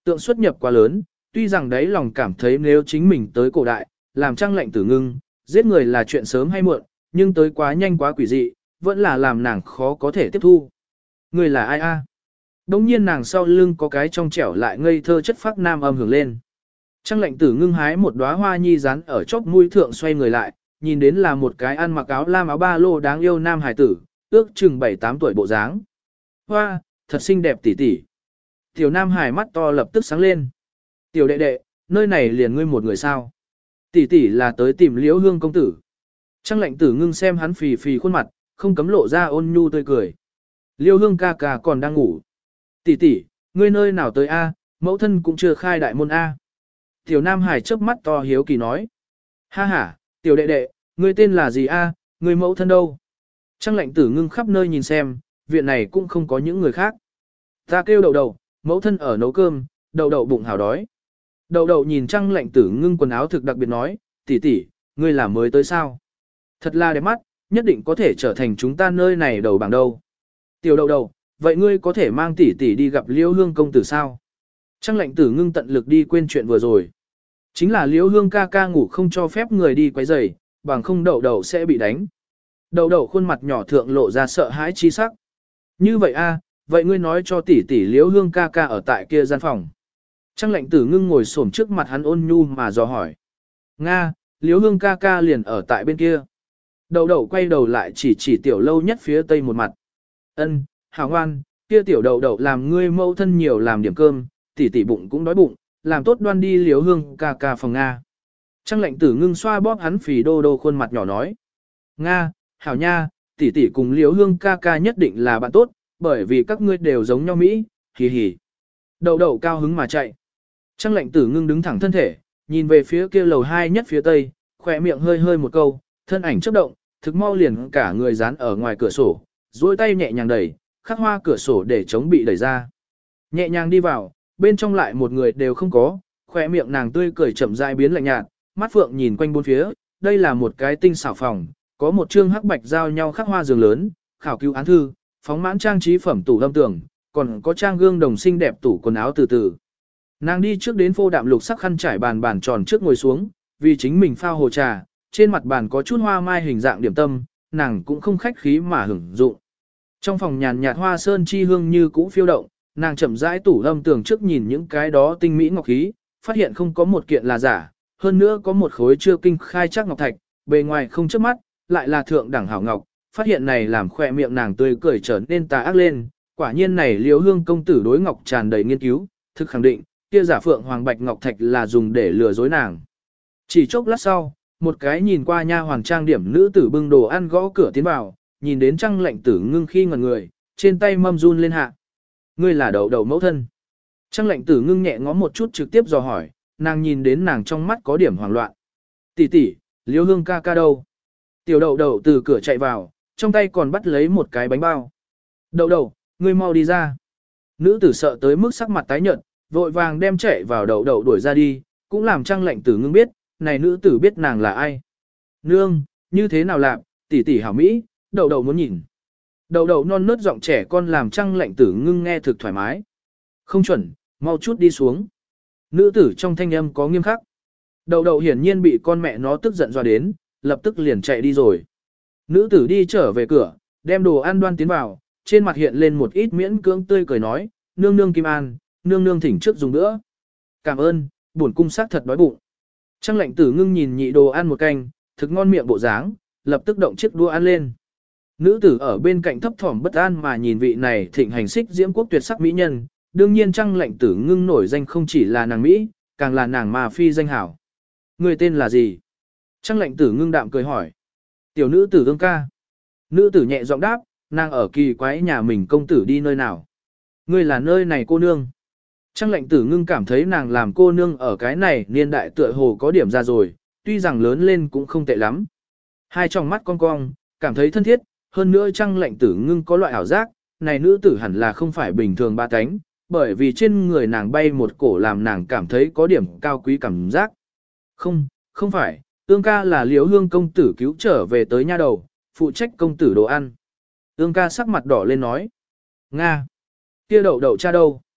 Tượng xuất nhập quá lớn, tuy rằng đấy lòng cảm thấy nếu chính mình tới cổ đại, làm Trang Lệnh Tử Ngưng, giết người là chuyện sớm hay muộn, nhưng tới quá nhanh quá quỷ dị, vẫn là làm nàng khó có thể tiếp thu. Người là ai a? Đông nhiên nàng sau lưng có cái trong trẻo lại ngây thơ chất phác nam âm hưởng lên. Trang Lệnh Tử Ngưng hái một đóa hoa nhi rán ở chóp mũi thượng xoay người lại, nhìn đến là một cái ăn mặc áo lam áo ba lô đáng yêu nam hài tử, ước chừng 7-8 tuổi bộ dáng. Hoa, thật xinh đẹp tỉ tỉ. Tiểu nam hài mắt to lập tức sáng lên. Tiểu đệ đệ, nơi này liền ngươi một người sao? Tỷ tỷ là tới tìm Liễu Hương công tử. Trang Lệnh Tử Ngưng xem hắn phì phì khuôn mặt, không cấm lộ ra ôn nhu tươi cười. Liễu Hương ca ca còn đang ngủ. Tỷ tỷ, ngươi nơi nào tới a? Mẫu thân cũng chưa khai đại môn a. Tiểu Nam Hải chớp mắt to hiếu kỳ nói. Ha ha, tiểu đệ đệ, ngươi tên là gì a? Ngươi mẫu thân đâu? Trang Lệnh Tử Ngưng khắp nơi nhìn xem, viện này cũng không có những người khác. Ta kêu Đậu Đậu, mẫu thân ở nấu cơm, Đậu Đậu bụng hào đói. Đậu Đậu nhìn Trang Lệnh Tử Ngưng quần áo thực đặc biệt nói, tỷ tỷ, ngươi là mới tới sao? Thật là đẹp mắt, nhất định có thể trở thành chúng ta nơi này đầu bảng đâu. Tiểu Đậu Đậu, vậy ngươi có thể mang tỷ tỷ đi gặp Liễu Hương công tử sao? Trang Lệnh Tử Ngưng tận lực đi quên chuyện vừa rồi. Chính là Liễu Hương ca ca ngủ không cho phép người đi quấy rầy, bằng không Đậu Đậu sẽ bị đánh. Đậu Đậu khuôn mặt nhỏ thượng lộ ra sợ hãi chi sắc. Như vậy a, vậy ngươi nói cho tỷ tỷ Liễu Hương ca ca ở tại kia gian phòng. Trang Lệnh Tử Ngưng ngồi xổm trước mặt hắn ôn nhu mà dò hỏi. Nga, Liễu Hương ca ca liền ở tại bên kia. Đậu Đậu quay đầu lại chỉ tiểu lâu nhất phía tây một mặt. Ân, hảo ngoan, kia tiểu Đậu Đậu làm ngươi mẫu thân nhiều làm điểm cơm, tỷ tỷ bụng cũng đói bụng, làm tốt đoan đi Liễu Hương ca ca phòng Nga. Trang Lệnh Tử Ngưng xoa bóp hắn phì đô đô khuôn mặt nhỏ nói. Nga, hảo nha, tỷ tỷ cùng Liễu Hương ca ca nhất định là bạn tốt, bởi vì các ngươi đều giống nhau Mỹ, hì hì. Đậu Đậu cao hứng mà chạy. Trang Lệnh Tử Ngưng đứng thẳng thân thể, nhìn về phía kia lầu 2 nhất phía tây, khỏe miệng hơi hơi một câu, thân ảnh chớp động, thực mau liền cả người dán ở ngoài cửa sổ, duỗi tay nhẹ nhàng đẩy, khắc hoa cửa sổ để chống bị đẩy ra. Nhẹ nhàng đi vào, bên trong lại một người đều không có, khỏe miệng nàng tươi cười chậm rãi biến lạnh nhạt, mắt phượng nhìn quanh bốn phía, đây là một cái tinh xảo phòng, có một chương hắc bạch giao nhau khắc hoa giường lớn, khảo cứu án thư, phóng mãn trang trí phẩm tủ lâm tường, còn có trang gương đồng xinh đẹp tủ quần áo từ từ. Nàng đi trước đến phô đạm lục sắc khăn trải bàn tròn trước ngồi xuống, vì chính mình pha hồ trà, trên mặt bàn có chút hoa mai hình dạng điểm tâm, nàng cũng không khách khí mà hưởng dụng. Trong phòng nhàn nhạt hoa sơn chi hương như cũ phiêu động, nàng chậm rãi tủ lâm tường trước nhìn những cái đó tinh mỹ ngọc khí, phát hiện không có một kiện là giả, hơn nữa có một khối chưa kinh khai chắc ngọc thạch, bề ngoài không chớp mắt, lại là thượng đẳng hảo ngọc, phát hiện này làm khỏe miệng nàng tươi cười trở nên tà ác lên, quả nhiên này Liễu Hương công tử đối ngọc tràn đầy nghiên cứu, thực khẳng định, kia giả phượng hoàng bạch ngọc thạch là dùng để lừa dối nàng. Chỉ chốc lát sau, một cái nhìn qua nha hoàn trang điểm nữ tử bưng đồ ăn gõ cửa tiến vào, nhìn đến Trang Lệnh Tử Ngưng khi ngẩn người, trên tay mâm run lên hạ. Ngươi là Đậu Đậu mẫu thân. Trang Lệnh Tử Ngưng nhẹ ngó một chút trực tiếp dò hỏi, nàng nhìn đến nàng trong mắt có điểm hoảng loạn. Tỷ tỷ, Liễu Hương ca ca đâu? Tiểu Đậu Đậu từ cửa chạy vào, trong tay còn bắt lấy một cái bánh bao. Đậu Đậu, ngươi mau đi ra. Nữ tử sợ tới mức sắc mặt tái nhợt, vội vàng đem chạy vào Đậu Đậu đuổi ra đi, cũng làm Trang Lệnh Tử Ngưng biết, này nữ tử biết nàng là ai. Nương, như thế nào làm, tỷ tỷ hảo mỹ, Đậu Đậu muốn nhìn. Đậu Đậu non nớt giọng trẻ con làm Trang Lệnh Tử Ngưng nghe thực thoải mái. Không chuẩn, mau chút đi xuống. Nữ tử trong thanh âm có nghiêm khắc. Đậu Đậu hiển nhiên bị con mẹ nó tức giận dọa đến, lập tức liền chạy đi rồi. Nữ tử đi trở về cửa, đem đồ ăn đoan tiến vào, trên mặt hiện lên một ít miễn cưỡng tươi cười nói, nương nương Kim An, nương nương thỉnh trước dùng nữa. Cảm ơn, bổn cung sắc thật đói bụng. Trang Lệnh Tử Ngưng nhìn nhị đồ ăn một canh, thực ngon miệng bộ dáng, lập tức động chiếc đũa ăn lên. Nữ tử ở bên cạnh thấp thỏm bất an mà nhìn vị này thịnh hành xích diễm quốc tuyệt sắc mỹ nhân, đương nhiên Trang Lệnh Tử Ngưng nổi danh không chỉ là nàng Mỹ, càng là nàng mà phi danh hảo. Người tên là gì? Trang Lệnh Tử Ngưng đạm cười hỏi. Tiểu nữ tử Ương ca. Nữ tử nhẹ giọng đáp, nàng ở kỳ quái nhà mình công tử đi nơi nào. Ngươi là nơi này cô nương. Trang Lệnh Tử Ngưng cảm thấy nàng làm cô nương ở cái này niên đại tựa hồ có điểm ra rồi, tuy rằng lớn lên cũng không tệ lắm. Hai tròng mắt cong cong, cảm thấy thân thiết, hơn nữa Trang Lệnh Tử Ngưng có loại ảo giác, này nữ tử hẳn là không phải bình thường ba cánh, bởi vì trên người nàng bay một cổ làm nàng cảm thấy có điểm cao quý cảm giác. Không phải, Ương ca là Liễu Hương công tử cứu trở về tới nha đầu, phụ trách công tử đồ ăn. Ương ca sắc mặt đỏ lên nói. Nga! Kia Đậu Đậu cha đâu?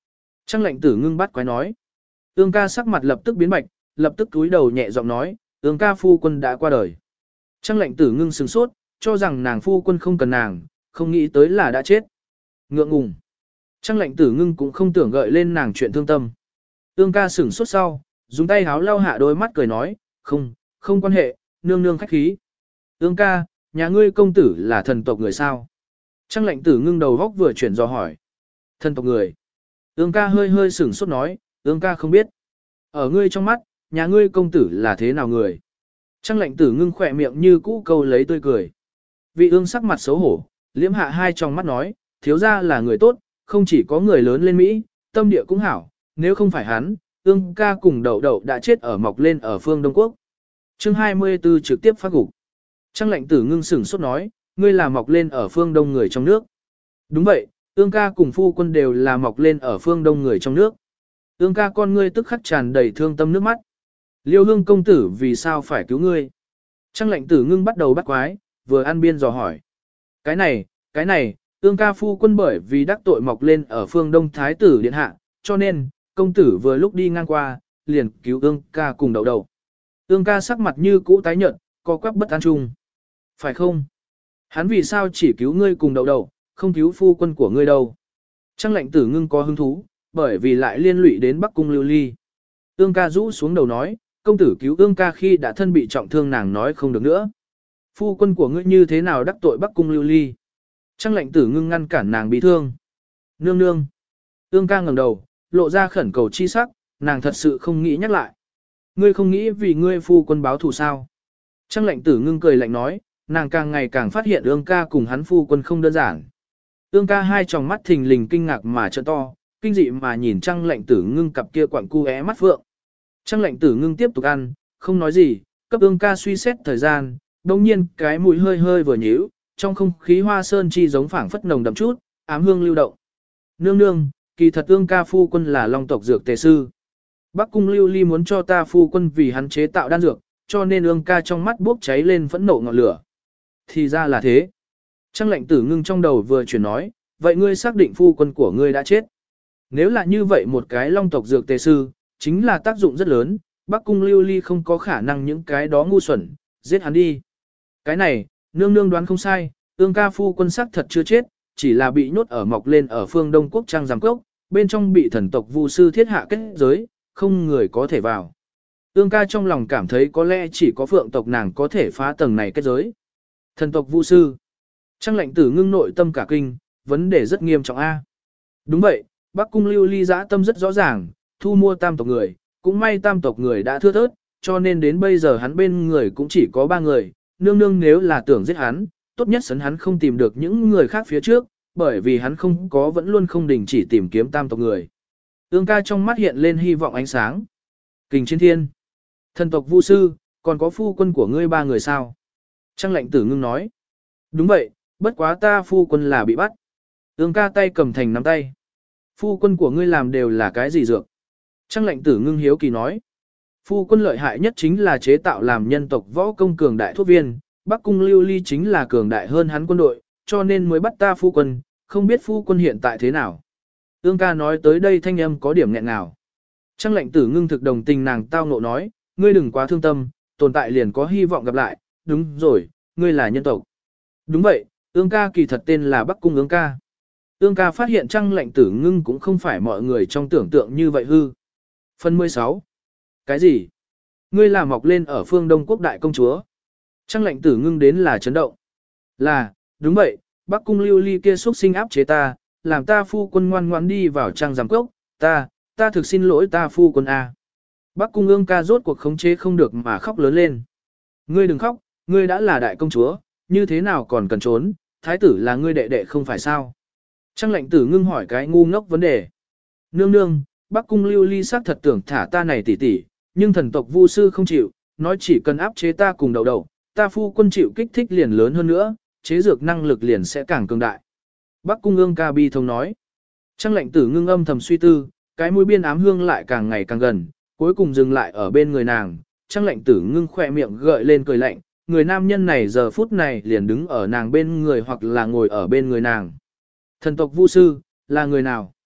Trang lệnh tử ngưng bắt quái nói. Ương ca sắc mặt lập tức biến bạch, lập tức cúi đầu nhẹ giọng nói, Ương ca phu quân đã qua đời. Trang lệnh tử ngưng sừng sốt, cho rằng nàng phu quân không cần nàng, không nghĩ tới là đã chết. Ngượng ngùng. Trang lệnh tử ngưng cũng không tưởng gợi lên nàng chuyện thương tâm. Ương ca sửng sốt sau, dùng tay háo lau hạ đôi mắt cười nói, không quan hệ, nương nương khách khí. Ương ca, nhà ngươi công tử là thần tộc người sao? Trang lệnh tử ngưng đầu góc vừa chuyển do hỏi. Thần tộc người. Ương ca hơi hơi sửng sốt nói, Ương ca không biết. Ở ngươi trong mắt, nhà ngươi công tử là thế nào người? Trang lệnh tử ngưng khỏe miệng như cũ câu lấy tươi cười. Vị ương sắc mặt xấu hổ, liếm hạ hai trong mắt nói, thiếu gia là người tốt, không chỉ có người lớn lên Mỹ, tâm địa cũng hảo, nếu không phải hắn, ương ca cùng đậu đậu đã chết ở mọc lên ở phương Đông Quốc. Chương 24 trực tiếp phát gục. Trang lệnh tử ngưng sửng sốt nói, ngươi là mọc lên ở phương Đông người trong nước. Đúng vậy, ương ca cùng phu quân đều là mọc lên ở phương Đông người trong nước. Ương ca con ngươi tức khắc tràn đầy thương tâm nước mắt. Liêu hương công tử vì sao phải cứu ngươi? Trang lệnh tử ngưng bắt đầu bắt quái, vừa ăn biên dò hỏi. Cái này, ương ca phu quân bởi vì đắc tội mọc lên ở phương Đông Thái tử điện hạ, cho nên, công tử vừa lúc đi ngang qua, liền cứu ương ca cùng đậu đậu. Ương ca sắc mặt như cũ tái nhợt, co quắp bất an chung. Phải không? Hắn vì sao chỉ cứu ngươi cùng đậu đậu, không cứu phu quân của ngươi đâu? Trang lệnh tử ngưng có hứng thú, bởi vì lại liên lụy đến Bắc Cung Lưu Ly. Ương ca rũ xuống đầu nói, công tử cứu ương ca khi đã thân bị trọng thương nàng nói không được nữa. Phu quân của ngươi như thế nào đắc tội Bắc Cung Lưu Ly? Trang lệnh tử ngưng ngăn cản nàng bị thương. Nương nương. Ương ca ngẩng đầu, lộ ra khẩn cầu chi sắc, nàng thật sự không nghĩ nhắc lại. Ngươi không nghĩ vì ngươi phu quân báo thù sao? Trang lệnh tử ngưng cười lạnh nói, nàng càng ngày càng phát hiện ương ca cùng hắn phu quân không đơn giản. Ương ca hai tròng mắt thình lình kinh ngạc mà trợn to, kinh dị mà nhìn Trang lệnh tử ngưng cặp kia quặng cu é mắt phượng. Trang lệnh tử ngưng tiếp tục ăn, không nói gì, cấp ương ca suy xét thời gian, đồng nhiên cái mũi hơi hơi vừa nhíu, trong không khí hoa sơn chi giống phảng phất nồng đậm chút, ám hương lưu động. Nương nương, kỳ thật ương ca phu quân là long tộc dược tề sư. Bắc cung Lưu Ly muốn cho ta phu quân vì hắn chế tạo đan dược, cho nên ương ca trong mắt bốc cháy lên phẫn nộ ngọn lửa. Thì ra là thế. Trang lệnh tử ngưng trong đầu vừa chuyển nói, vậy ngươi xác định phu quân của ngươi đã chết. Nếu là như vậy một cái long tộc dược tề sư, chính là tác dụng rất lớn, Bắc cung Lưu Ly không có khả năng những cái đó ngu xuẩn, giết hắn đi. Cái này, nương nương đoán không sai, ương ca phu quân sắc thật chưa chết, chỉ là bị nhốt ở mọc lên ở phương Đông Quốc Trang giám cốc, bên trong bị thần tộc vu sư thiết hạ kết giới, không người có thể vào. Ương ca trong lòng cảm thấy có lẽ chỉ có phượng tộc nàng có thể phá tầng này kết giới. Thần tộc vu sư. Trang lệnh tử ngưng nội tâm cả kinh, vấn đề rất nghiêm trọng a. Đúng vậy, Bắc cung Lưu Ly dã tâm rất rõ ràng, thu mua tam tộc người, cũng may tam tộc người đã thưa thớt, cho nên đến bây giờ hắn bên người cũng chỉ có 3 người, nương nương nếu là tưởng giết hắn, tốt nhất sấn hắn không tìm được những người khác phía trước, bởi vì hắn không có vẫn luôn không đình chỉ tìm kiếm tam tộc người. Ương ca trong mắt hiện lên hy vọng ánh sáng. Kình chiến thiên. Thần tộc vu sư, còn có phu quân của ngươi 3 người sao? Trang lệnh tử ngưng nói. Đúng vậy, bất quá ta phu quân là bị bắt. Ương ca tay cầm thành nắm tay. Phu quân của ngươi làm đều là cái gì dược? Trang lệnh tử ngưng hiếu kỳ nói. Phu quân lợi hại nhất chính là chế tạo làm nhân tộc võ công cường đại thuốc viên, Bắc cung Lưu Ly chính là cường đại hơn hắn quân đội, cho nên mới bắt ta phu quân, không biết phu quân hiện tại thế nào. Ương ca nói tới đây thanh âm có điểm nghẹn nào. Trang lệnh tử ngưng thực đồng tình nàng tao ngộ nói, ngươi đừng quá thương tâm, tồn tại liền có hy vọng gặp lại, đúng rồi, ngươi là nhân tộc. Đúng vậy, Ương ca kỳ thật tên là Bắc cung Ương ca. Ương ca phát hiện Trang lệnh tử ngưng cũng không phải mọi người trong tưởng tượng như vậy hư. Phần 16. Cái gì? Ngươi là mọc lên ở phương Đông Quốc đại công chúa. Trang lệnh tử ngưng đến là chấn động. Là, đúng vậy, Bắc cung Lưu Ly kia xuất sinh áp chế ta, làm ta phu quân ngoan ngoãn đi vào trang giám cốc, ta thực xin lỗi ta phu quân A. Bắc cung Ương ca rốt cuộc khống chế không được mà khóc lớn lên. Ngươi đừng khóc, ngươi đã là đại công chúa, như thế nào còn cần trốn, thái tử là ngươi đệ đệ không phải sao. Trang lệnh tử ngưng hỏi cái ngu ngốc vấn đề. Nương nương, Bắc cung Lưu Ly xác thật tưởng thả ta này tỉ tỉ, nhưng thần tộc vu sư không chịu, nói chỉ cần áp chế ta cùng đầu, ta phu quân chịu kích thích liền lớn hơn nữa, chế dược năng lực liền sẽ càng cường đại. Bắc cung Ương ca bi thông nói. Trang lệnh tử ngưng âm thầm suy tư, cái mũi biên ám hương lại càng ngày càng gần, cuối cùng dừng lại ở bên người nàng. Trang lệnh tử ngưng khỏe miệng gợi lên cười lạnh, người nam nhân này giờ phút này liền đứng ở nàng bên người hoặc là ngồi ở bên người nàng. Thần tộc vu sư, là người nào?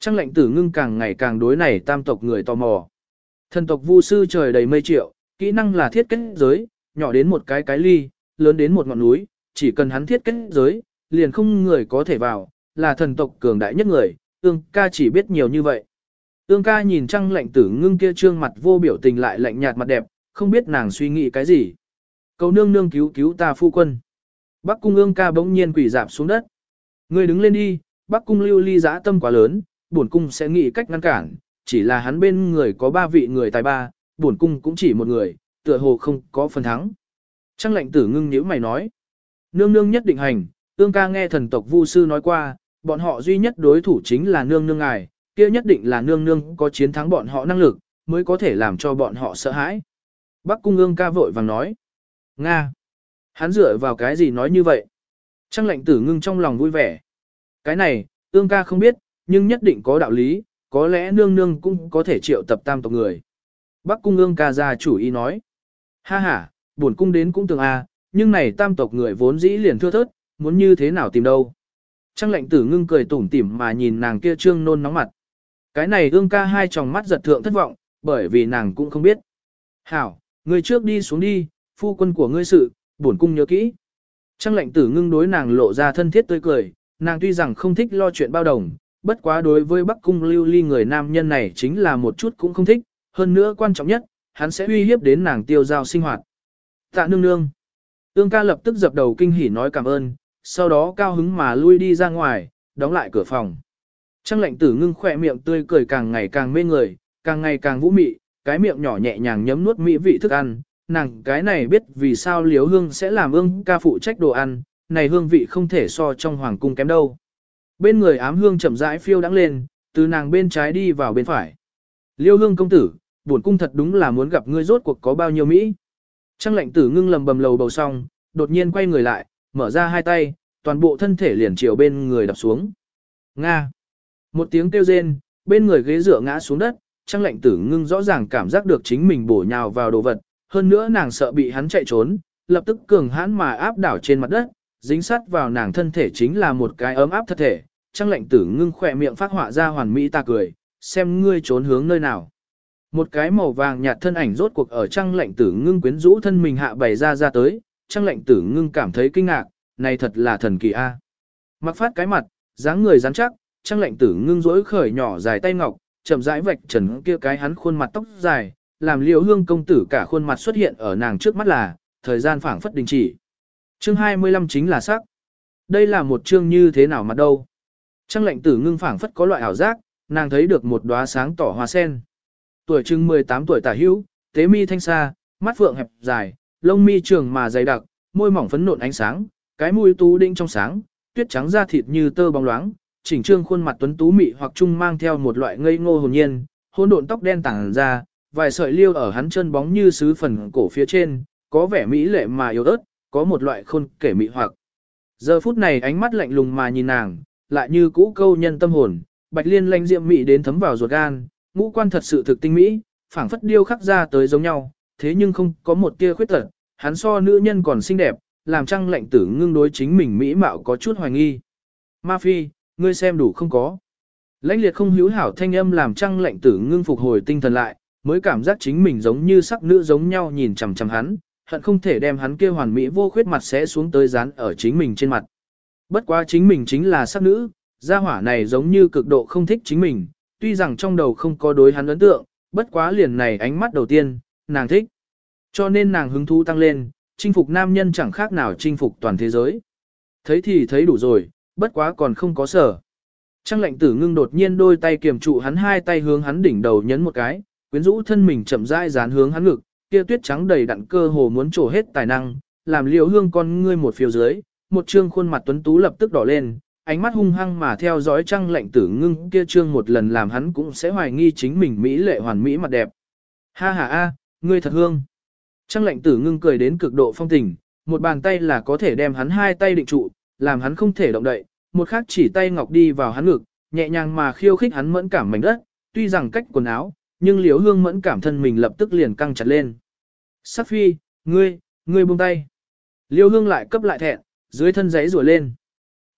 Trang lệnh tử ngưng càng ngày càng đối này tam tộc người tò mò. Thần tộc vu sư trời đầy mây triệu, kỹ năng là thiết kết giới, nhỏ đến một cái ly, lớn đến một ngọn núi, chỉ cần hắn thiết kết giới, liền không người có thể vào, là thần tộc cường đại nhất người, ương ca chỉ biết nhiều như vậy. Ương ca nhìn Trang lệnh tử ngưng kia trương mặt vô biểu tình lại lạnh nhạt mặt đẹp, không biết nàng suy nghĩ cái gì. Cầu nương nương cứu cứu ta phu quân. Bắc cung ương ca bỗng nhiên quỳ dạp xuống đất. Ngươi đứng lên đi, Bắc cung lưu ly dã tâm quá lớn, bổn cung sẽ nghĩ cách ngăn cản, chỉ là hắn bên người có 3 vị người tài ba, bổn cung cũng chỉ một người, tựa hồ không có phần thắng. Trang lệnh tử ngưng nhíu mày nói. Nương nương nhất định hành, ương ca nghe thần tộc vu sư nói qua, bọn họ duy nhất đối thủ chính là nương nương ngài, kia nhất định là nương nương có chiến thắng bọn họ năng lực, mới có thể làm cho bọn họ sợ hãi. Bắc cung ương ca vội vàng nói. Nga! Hắn dựa vào cái gì nói như vậy? Trang lệnh tử ngưng trong lòng vui vẻ. Cái này, ương ca không biết, nhưng nhất định có đạo lý, có lẽ nương nương cũng có thể triệu tập tam tộc người. Bắc cung ương ca ra chủ ý nói. Ha ha, buồn cung đến cũng tưởng nhưng này tam tộc người vốn dĩ liền thưa thớt, muốn như thế nào tìm đâu. Trang lệnh tử ngưng cười tủm tỉm mà nhìn nàng kia trương nôn nóng mặt. Cái này ương ca hai tròng mắt giật thượng thất vọng, bởi vì nàng cũng không biết. Hảo, người trước đi xuống đi, phu quân của ngươi sự, bổn cung nhớ kỹ. Trang lệnh tử ngưng đối nàng lộ ra thân thiết tươi cười, nàng tuy rằng không thích lo chuyện bao đồng, bất quá đối với Bắc cung lưu ly người nam nhân này chính là một chút cũng không thích, hơn nữa quan trọng nhất, hắn sẽ uy hiếp đến nàng tiêu giao sinh hoạt. Tạ nương nương. Ương ca lập tức dập đầu kinh hỉ nói cảm ơn, sau đó cao hứng mà lui đi ra ngoài, đóng lại cửa phòng. Trang lệnh tử ngưng khỏe miệng tươi cười càng ngày càng mê người, càng ngày càng vũ mị, cái miệng nhỏ nhẹ nhàng nhấm nuốt mỹ vị thức ăn, nàng cái này biết vì sao Liếu Hương sẽ làm Ương ca phụ trách đồ ăn, này hương vị không thể so trong hoàng cung kém đâu. Bên người ám hương chậm rãi phiêu đắng lên, từ nàng bên trái đi vào bên phải. Liêu Hương công tử, bổn cung thật đúng là muốn gặp ngươi rốt cuộc có bao nhiêu Mỹ. Trang lệnh tử ngưng lầm bầm lầu bầu xong, đột nhiên quay người lại, mở ra hai tay, toàn bộ thân thể liền chiều bên người đập xuống. Nga! Một tiếng kêu rên, bên người ghế dựa ngã xuống đất, Trang lệnh tử ngưng rõ ràng cảm giác được chính mình bổ nhào vào đồ vật, hơn nữa nàng sợ bị hắn chạy trốn, lập tức cường hãn mà áp đảo trên mặt đất, dính sát vào nàng thân thể chính là một cái ấm áp thật thể. Trang lệnh tử ngưng khỏe miệng phát họa ra hoàn mỹ ta cười, xem ngươi trốn hướng nơi nào. Một cái màu vàng nhạt thân ảnh rốt cuộc ở Trang lệnh tử ngưng quyến rũ thân mình hạ bày ra tới, Trang lệnh tử ngưng cảm thấy kinh ngạc, này thật là thần kỳ a. Mặc phát cái mặt, dáng người rắn chắc, Trang lệnh tử ngưng rỗi khởi nhỏ dài tay ngọc, chậm rãi vạch trần kia cái hắn khuôn mặt tóc dài, làm Liễu Hương công tử cả khuôn mặt xuất hiện ở nàng trước mắt là, thời gian phảng phất đình chỉ. Chương 25 chính là sắc. Đây là một chương như thế nào mặt đâu? Trang lệnh tử ngưng phảng phất có loại ảo giác, nàng thấy được một đóa sáng tỏ hoa sen. Tuổi chừng 18 tuổi tả hữu, tế mi thanh xa, mắt phượng hẹp dài, lông mi trường mà dày đặc, môi mỏng phấn nộn ánh sáng, cái mũi tú đĩnh trong sáng, tuyết trắng da thịt như tơ bóng loáng, chỉnh trương khuôn mặt tuấn tú mị hoặc trung mang theo một loại ngây ngô hồn nhiên, hỗn độn tóc đen tản ra, vài sợi liêu ở hắn chân bóng như sứ phần cổ phía trên, có vẻ mỹ lệ mà yếu ớt, có một loại khôn kể mị hoặc. Giờ phút này ánh mắt lạnh lùng mà nhìn nàng, lại như cũ câu nhân tâm hồn, bạch liên lanh diệm mị đến thấm vào ruột gan, ngũ quan thật sự thực tinh mỹ, phảng phất điêu khắc ra tới giống nhau, thế nhưng không có một tia khuyết tật, hắn so nữ nhân còn xinh đẹp, làm Trang lệnh tử ngưng đối chính mình mỹ mạo có chút hoài nghi. Ma Phi, ngươi xem đủ không có. Lãnh liệt không hữu hảo thanh âm làm Trang lệnh tử ngưng phục hồi tinh thần lại, mới cảm giác chính mình giống như sắc nữ giống nhau nhìn chằm chằm hắn, hận không thể đem hắn kia hoàn mỹ vô khuyết mặt sẽ xuống tới dán ở chính mình trên mặt. Bất quá chính mình chính là sắc nữ, gia hỏa này giống như cực độ không thích chính mình, tuy rằng trong đầu không có đối hắn ấn tượng, bất quá liền này ánh mắt đầu tiên, nàng thích. Cho nên nàng hứng thú tăng lên, chinh phục nam nhân chẳng khác nào chinh phục toàn thế giới. Thấy thì thấy đủ rồi, bất quá còn không có sở. Trang lệnh tử ngưng đột nhiên đôi tay kiềm trụ hắn hai tay hướng hắn đỉnh đầu nhấn một cái, quyến rũ thân mình chậm rãi dán hướng hắn ngực, kia tuyết trắng đầy đặn cơ hồ muốn trổ hết tài năng, làm Liễu Hương con ngươi một phiêu dưới, một trương khuôn mặt tuấn tú lập tức đỏ lên, ánh mắt hung hăng mà theo dõi Trang lệnh tử ngưng kia trương một lần làm hắn cũng sẽ hoài nghi chính mình mỹ lệ hoàn mỹ mặt đẹp. Ha ha a, ngươi thật hương. Trang lệnh tử ngưng cười đến cực độ phong tình, một bàn tay là có thể đem hắn hai tay định trụ, làm hắn không thể động đậy, một khác chỉ tay ngọc đi vào hắn ngực, nhẹ nhàng mà khiêu khích hắn mẫn cảm mảnh đất, tuy rằng cách quần áo, nhưng Liễu Hương mẫn cảm thân mình lập tức liền căng chặt lên. Sắc Phi, ngươi buông tay. Liễu Hương lại cấp lại thẹn, dưới thân giấy rủa lên.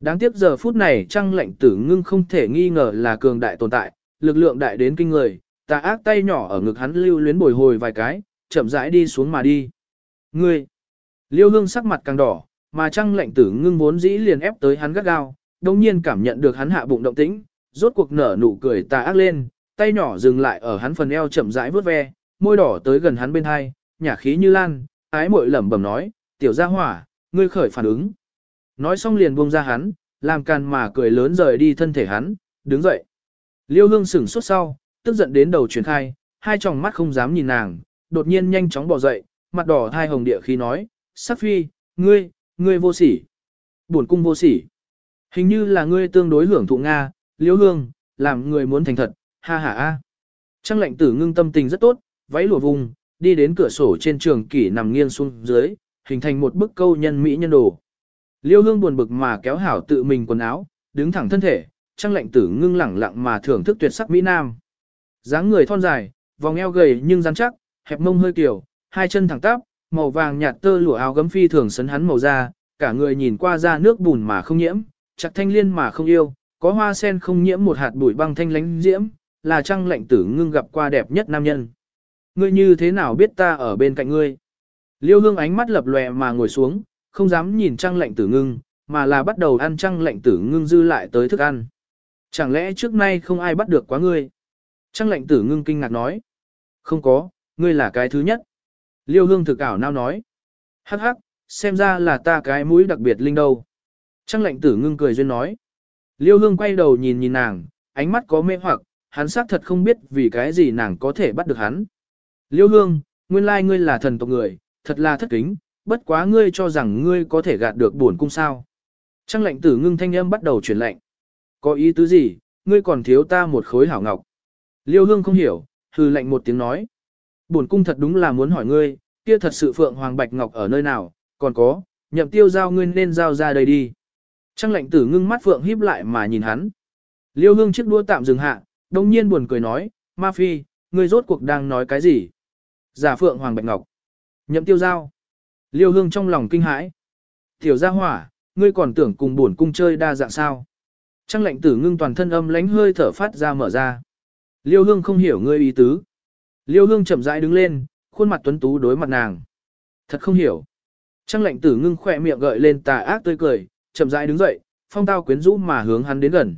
Đáng tiếc giờ phút này Trăng Lệnh Tử Ngưng không thể nghi ngờ là cường đại tồn tại, lực lượng đại đến kinh người, tà ác tay nhỏ ở ngực hắn lưu luyến bồi hồi vài cái, chậm rãi đi xuống mà đi. Ngươi! Liêu Hương sắc mặt càng đỏ, mà Trăng Lệnh Tử Ngưng vốn dĩ liền ép tới hắn gắt gao, đồng nhiên cảm nhận được hắn hạ bụng động tĩnh, rốt cuộc nở nụ cười tà ác lên, tay nhỏ dừng lại ở hắn phần eo chậm rãi vuốt ve, môi đỏ tới gần hắn bên hai, nhả khí như lan, ái muội lẩm bẩm nói, tiểu gia hỏa, ngươi khởi phản ứng. Nói xong liền buông ra hắn, làm càn mà cười lớn rời đi thân thể hắn, đứng dậy. Liêu Hương sửng sốt sau, tức giận đến đầu chuyển khai, hai tròng mắt không dám nhìn nàng, đột nhiên nhanh chóng bỏ dậy, mặt đỏ thai hồng địa khí nói, sắc phi, ngươi vô sỉ. Buồn cung vô sỉ. Hình như là ngươi tương đối hưởng thụ Nga, Liêu Hương, làm người muốn thành thật, ha ha a. Trăng Lệnh Tử Ngưng tâm tình rất tốt, váy lụa vùng, đi đến cửa sổ trên trường kỷ nằm nghiêng xuống dưới, hình thành một bức câu nhân mỹ nhân đồ. Liêu Hương buồn bực mà kéo hảo tự mình quần áo, đứng thẳng thân thể, Trăng Lệnh Tử Ngưng lẳng lặng mà thưởng thức tuyệt sắc mỹ nam. Dáng người thon dài, vòng eo gầy nhưng rắn chắc, hẹp mông hơi kiểu, hai chân thẳng tắp, màu vàng nhạt tơ lụa áo gấm phi thường sấn hắn màu da, cả người nhìn qua da nước bùn mà không nhiễm, chặt thanh liên mà không yêu, có hoa sen không nhiễm một hạt bụi băng thanh lánh diễm, là Trăng Lệnh Tử Ngưng gặp qua đẹp nhất nam nhân. Ngươi như thế nào biết ta ở bên cạnh ngươi? Liêu Hương ánh mắt lập lòe mà ngồi xuống, không dám nhìn Trăng Lệnh Tử Ngưng, mà là bắt đầu ăn Trăng Lệnh Tử Ngưng dư lại tới thức ăn. Chẳng lẽ trước nay không ai bắt được quá ngươi? Trăng Lệnh Tử Ngưng kinh ngạc nói. Không có, ngươi là cái thứ nhất. Liêu Hương thực ảo nao nói. Hắc hắc, xem ra là ta cái mũi đặc biệt linh đâu. Trăng Lệnh Tử Ngưng cười duyên nói. Liêu Hương quay đầu nhìn nhìn nàng, ánh mắt có mê hoặc, hắn xác thật không biết vì cái gì nàng có thể bắt được hắn. Liêu Hương, nguyên lai ngươi là thần tộc người, thật là thất kính, bất quá ngươi cho rằng ngươi có thể gạt được bổn cung sao. Trăng Lệnh Tử Ngưng thanh âm bắt đầu chuyển lệnh. Có ý tứ gì, ngươi còn thiếu ta một khối hảo ngọc. Liêu Hương không hiểu, hừ lạnh một tiếng nói. Bổn cung thật đúng là muốn hỏi ngươi, kia thật sự Phượng Hoàng Bạch Ngọc ở nơi nào, còn có, Nhậm Tiêu giao ngươi nên giao ra đây đi. Trăng Lệnh Tử Ngưng mắt phượng híp lại mà nhìn hắn. Liêu Hương chiếc đua tạm dừng hạ, đồng nhiên buồn cười nói, Ma Phi, ngươi rốt cuộc đang nói cái gì? Giả Phượng Hoàng Bạch Ngọc. Nhậm Tiêu giao. Liêu Hương trong lòng kinh hãi. Tiểu gia hỏa, ngươi còn tưởng cùng bổn cung chơi đa dạng sao? Trăng Lệnh Tử Ngưng toàn thân âm lánh hơi thở phát ra mở ra. Liêu Hương không hiểu ngươi ý tứ. Liêu Hương chậm rãi đứng lên, khuôn mặt tuấn tú đối mặt nàng. Thật không hiểu. Trăng Lệnh Tử Ngưng khỏe miệng gợi lên tà ác tươi cười, chậm rãi đứng dậy, phong tao quyến rũ mà hướng hắn đến gần.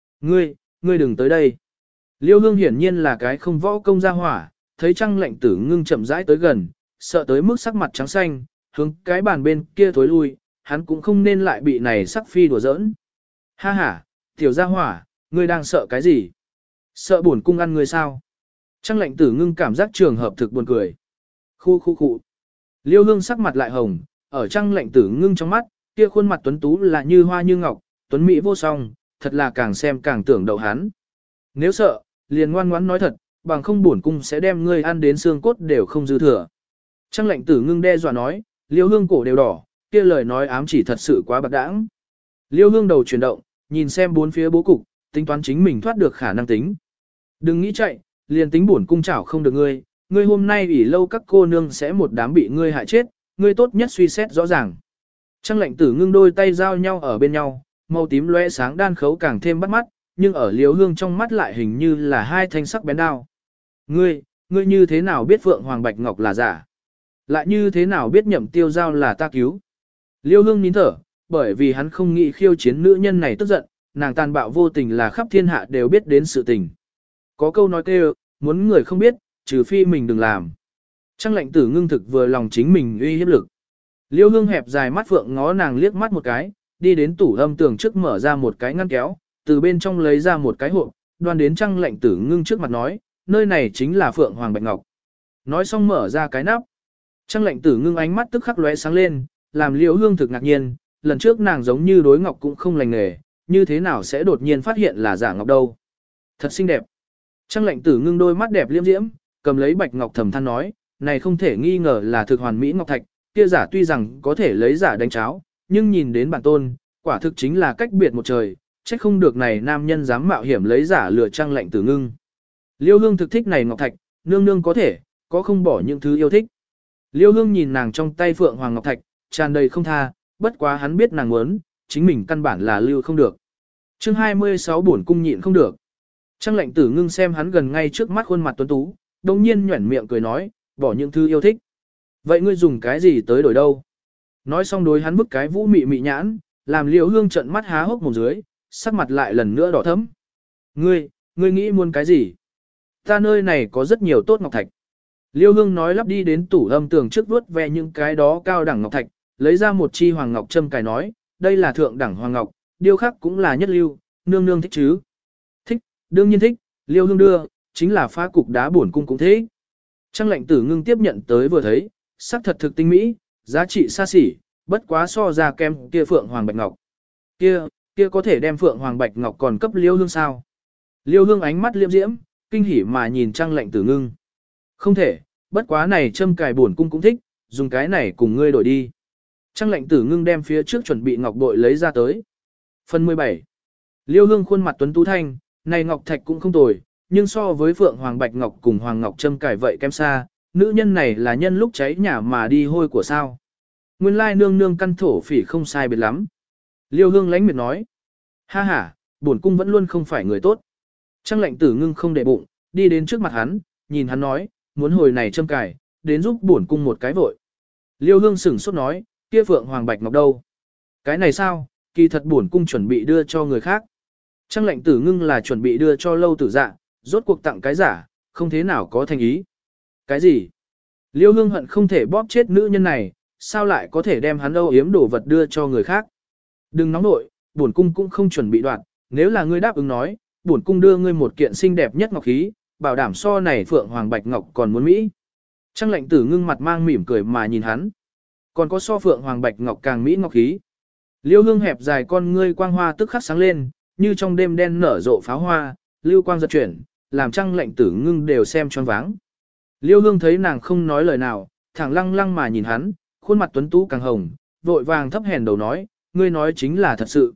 Ngươi đừng tới đây. Liêu Hương hiển nhiên là cái không võ công gia hỏa, thấy Trăng Lệnh Tử Ngưng chậm rãi tới gần, sợ tới mức sắc mặt trắng xanh, hướng cái bàn bên kia thối lui, hắn cũng không nên lại bị này sắc phi đùa giỡn. Ha ha, tiểu gia hỏa, ngươi đang sợ cái gì? Sợ bổn cung ăn ngươi sao? Trăng Lệnh Tử Ngưng cảm giác trường hợp thực buồn cười. Khu. Liêu Hương sắc mặt lại hồng, ở Trăng Lệnh Tử Ngưng trong mắt, kia khuôn mặt tuấn tú là như hoa như ngọc, tuấn mỹ vô song, thật là càng xem càng tưởng đậu hắn. Nếu sợ, liền ngoan ngoãn nói thật, bằng không bổn cung sẽ đem ngươi ăn đến xương cốt đều không dư thừa. Trăng Lệnh Tử Ngưng đe dọa nói, Liêu Hương cổ đều đỏ, kia lời nói ám chỉ thật sự quá bạc đãng. Liêu Hương đầu chuyển động, nhìn xem bốn phía bố cục, tính toán chính mình thoát được khả năng tính. Đừng nghĩ chạy, liền tính bổn cung chảo không được ngươi, ngươi hôm nay ủy lâu các cô nương sẽ một đám bị ngươi hại chết, ngươi tốt nhất suy xét rõ ràng. Trăng Lệnh Tử Ngưng đôi tay giao nhau ở bên nhau, màu tím lóe sáng đan khấu càng thêm bắt mắt, nhưng ở Liêu Hương trong mắt lại hình như là hai thanh sắc bén đao. Ngươi như thế nào biết Phượng Hoàng Bạch Ngọc là giả? Lại như thế nào biết Nhậm Tiêu giao là ta cứu? Liêu Hương nín thở, bởi vì hắn không nghĩ khiêu chiến nữ nhân này tức giận, nàng tàn bạo vô tình là khắp thiên hạ đều biết đến sự tình. Có câu nói kêu, muốn người không biết, trừ phi mình đừng làm. Trăng Lệnh Tử Ngưng thực vừa lòng chính mình uy hiếp lực. Liêu Hương hẹp dài mắt phượng ngó nàng liếc mắt một cái, đi đến tủ âm tường trước mở ra một cái ngăn kéo, từ bên trong lấy ra một cái hộp, đoan đến Trăng Lệnh Tử Ngưng trước mặt nói, nơi này chính là Phượng Hoàng Bạch Ngọc. Nói xong mở ra cái nắp. Trăng Lệnh Tử Ngưng ánh mắt tức khắc lóe sáng lên, làm Liêu Hương thực ngạc nhiên, lần trước nàng giống như đối ngọc cũng không lành nghề, như thế nào sẽ đột nhiên phát hiện là giả ngọc đâu. Thật xinh đẹp. Trăng Lệnh Tử Ngưng đôi mắt đẹp liễm diễm, cầm lấy bạch ngọc thầm than nói, này không thể nghi ngờ là thực hoàn mỹ ngọc thạch, kia giả tuy rằng có thể lấy giả đánh cháo, nhưng nhìn đến bản tôn, quả thực chính là cách biệt một trời, trách không được này nam nhân dám mạo hiểm lấy giả lừa Trăng Lệnh Tử Ngưng. Liêu Hương thực thích này ngọc thạch, nương nương có thể, có không bỏ những thứ yêu thích. Liêu Hương nhìn nàng trong tay Phượng Hoàng Ngọc Thạch, tràn đầy không tha, bất quá hắn biết nàng muốn, chính mình căn bản là lưu không được. Chương 26 bổn cung nhịn không được. Trang lệnh tử ngưng xem hắn gần ngay trước mắt khuôn mặt tuấn tú, đồng nhiên nhuẩn miệng cười nói, bỏ những thứ yêu thích. Vậy ngươi dùng cái gì tới đổi đâu? Nói xong đối hắn bức cái vũ mị mị nhãn, làm Liễu Hương trợn mắt há hốc mồm dưới, sắc mặt lại lần nữa đỏ thẫm. Ngươi nghĩ muốn cái gì? Ta nơi này có rất nhiều tốt ngọc thạch. Liêu Hương nói lắp đi đến tủ âm tường trước vuốt ve những cái đó cao đẳng ngọc thạch, lấy ra một chi hoàng ngọc châm cài nói, đây là thượng đẳng hoàng ngọc, điêu khắc cũng là nhất lưu, nương nương thích chứ? Thích, đương nhiên thích, Liêu Hương đưa, chính là phá cục đá bổn cung cũng thế. Trang lệnh tử ngưng tiếp nhận tới vừa thấy, sắc thật thực tinh mỹ, giá trị xa xỉ, bất quá so ra kem kia phượng hoàng bạch ngọc. Kia có thể đem phượng hoàng bạch ngọc còn cấp Liêu Hương sao? Liêu Hương ánh mắt liễm diễm, kinh hỉ mà nhìn Trang lệnh tử ngưng. Không thể, bất quá này châm cài bổn cung cũng thích, dùng cái này cùng ngươi đổi đi. Trang lệnh tử ngưng đem phía trước chuẩn bị ngọc bội lấy ra tới. Phần 17. Liêu Hương khuôn mặt tuấn tú thanh, này ngọc thạch cũng không tồi, nhưng so với phượng hoàng bạch ngọc cùng hoàng ngọc châm cài vậy kém xa, nữ nhân này là nhân lúc cháy nhà mà đi hôi của sao. Nguyên lai nương nương căn thổ phỉ không sai biệt lắm. Liêu Hương lánh miệt nói. Ha ha, bổn cung vẫn luôn không phải người tốt. Trang lệnh tử ngưng không để bụng, đi đến trước mặt hắn, nhìn hắn nói, muốn hồi này châm cài, đến giúp bổn cung một cái vội. Liêu Hương sửng sốt nói, kia phượng hoàng bạch ngọc đâu? Cái này sao, kỳ thật bổn cung chuẩn bị đưa cho người khác. Trang lệnh tử ngưng là chuẩn bị đưa cho Lâu Tử Dạ, rốt cuộc tặng cái giả, không thế nào có thành ý. Cái gì? Liêu Hương hận không thể bóp chết nữ nhân này, sao lại có thể đem hắn âu yếm đồ vật đưa cho người khác? Đừng nóng nội, bổn cung cũng không chuẩn bị đoạt, nếu là ngươi đáp ứng nói, bổn cung đưa ngươi một kiện xinh đẹp nhất ngọc khí, bảo đảm so này phượng hoàng bạch ngọc còn muốn mỹ. Trang lệnh tử ngưng mặt mang mỉm cười mà nhìn hắn. Còn có so phượng hoàng bạch ngọc càng mỹ ngọc khí. Liêu Hương hẹp dài con ngươi quang hoa tức khắc sáng lên, như trong đêm đen nở rộ pháo hoa, lưu quang giật chuyển, làm Trang lệnh tử ngưng đều xem choáng váng. Liêu Hương thấy nàng không nói lời nào, thẳng lăng lăng mà nhìn hắn, khuôn mặt tuấn tú càng hồng, vội vàng thấp hèn đầu nói, ngươi nói chính là thật sự.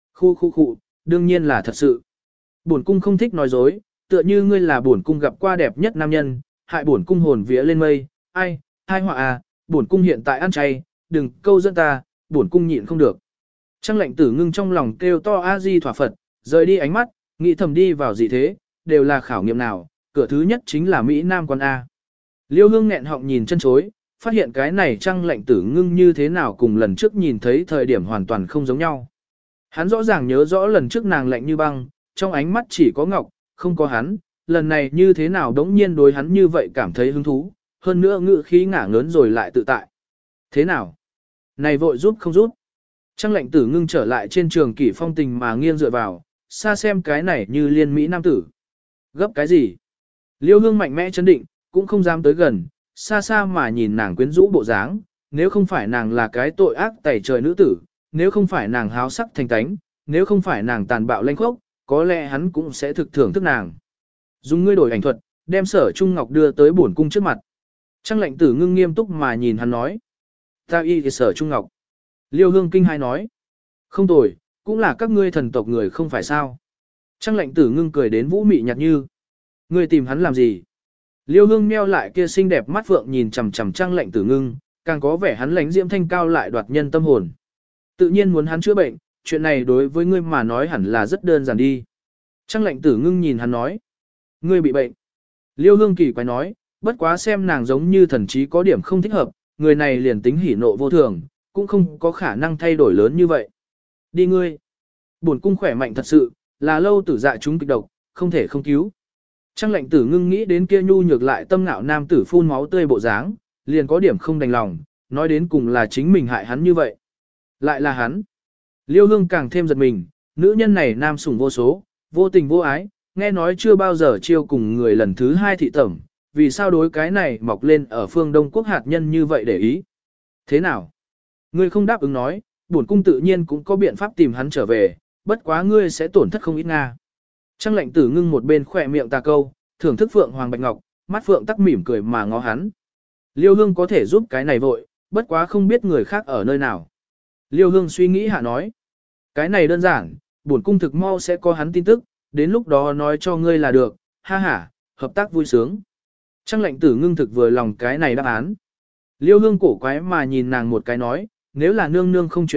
Khu, đương nhiên là thật sự. Bổn cung không thích nói dối, tựa như ngươi là bổn cung gặp qua đẹp nhất nam nhân, hại bổn cung hồn vía lên mây, ai, hai họa à, bổn cung hiện tại ăn chay, đừng câu dẫn ta, bổn cung nhịn không được. Trang lệnh tử ngưng trong lòng kêu to a di thỏa Phật, rời đi ánh mắt, nghĩ thầm đi vào gì thế, đều là khảo nghiệm nào, cửa thứ nhất chính là Mỹ Nam quan A. Liêu Hương nghẹn họng nhìn chân chối, phát hiện cái này Trang lệnh tử ngưng như thế nào cùng lần trước nhìn thấy thời điểm hoàn toàn không giống nhau. Hắn rõ ràng nhớ rõ lần trước nàng lạnh như băng, trong ánh mắt chỉ có ngọc, không có hắn, lần này như thế nào đống nhiên đối hắn như vậy cảm thấy hứng thú, hơn nữa ngự khí ngả ngớn rồi lại tự tại. Thế nào? Này vội giúp không giúp? Trang lệnh tử ngưng trở lại trên trường kỷ phong tình mà nghiêng dựa vào, xa xem cái này như liên mỹ nam tử. Gấp cái gì? Liêu Hương mạnh mẽ chấn định, cũng không dám tới gần, xa xa mà nhìn nàng quyến rũ bộ dáng, nếu không phải nàng là cái tội ác tẩy trời nữ tử, nếu không phải nàng háo sắc thành tánh, nếu không phải nàng tàn bạo lanh khốc, có lẽ hắn cũng sẽ thực thưởng thức nàng. Dùng ngươi đổi ảnh thuật, đem Sở Trung Ngọc đưa tới bổn cung trước mặt. Trang lệnh tử ngưng nghiêm túc mà nhìn hắn nói. Ta y thì Sở Trung Ngọc. Liêu Hương kinh hai nói. Không tồi, cũng là các ngươi thần tộc người không phải sao. Trang lệnh tử ngưng cười đến vũ mị nhạt như. Ngươi tìm hắn làm gì? Liêu Hương meo lại kia xinh đẹp mắt phượng nhìn chằm chằm Trang lệnh tử ngưng, càng có vẻ hắn lãnh diễm thanh cao lại đoạt nhân tâm hồn. Tự nhiên muốn hắn chữa bệnh, chuyện này đối với ngươi mà nói hẳn là rất đơn giản đi. Trang lệnh tử ngưng nhìn hắn nói. Ngươi bị bệnh. Liêu Hương kỳ quái nói, bất quá xem nàng giống như thần trí có điểm không thích hợp, người này liền tính hỉ nộ vô thường, cũng không có khả năng thay đổi lớn như vậy. Đi ngươi. Bổn cung khỏe mạnh thật sự, là Lâu Tử Dạ chúng kịch độc, không thể không cứu. Trang lệnh tử ngưng nghĩ đến kia nhu nhược lại tâm ngạo nam tử phun máu tươi bộ dáng, liền có điểm không đành lòng, nói đến cùng là chính mình hại hắn như vậy. Lại là hắn. Liêu Hương càng thêm giật mình, nữ nhân này nam sủng vô số, vô tình vô ái, nghe nói chưa bao giờ chiêu cùng người lần thứ hai thị tẩm, vì sao đối cái này mọc lên ở phương Đông quốc hạt nhân như vậy để ý. Thế nào? Ngươi không đáp ứng nói, bổn cung tự nhiên cũng có biện pháp tìm hắn trở về, bất quá ngươi sẽ tổn thất không ít nga. Trang lệnh tử ngưng một bên khỏe miệng tà câu, thưởng thức phượng hoàng bạch ngọc, mắt phượng tắc mỉm cười mà ngó hắn. Liêu Hương có thể giúp cái này vội, bất quá không biết người khác ở nơi nào. Liêu Hương suy nghĩ hạ nói. Cái này đơn giản, bổn cung thực mau sẽ có hắn tin tức, đến lúc đó nói cho ngươi là được, ha ha, hợp tác vui sướng. Trang lệnh tử ngưng thực vừa lòng cái này đáp án. Liêu Hương cổ quái mà nhìn nàng một cái nói, nếu là nương nương không chuyện khác,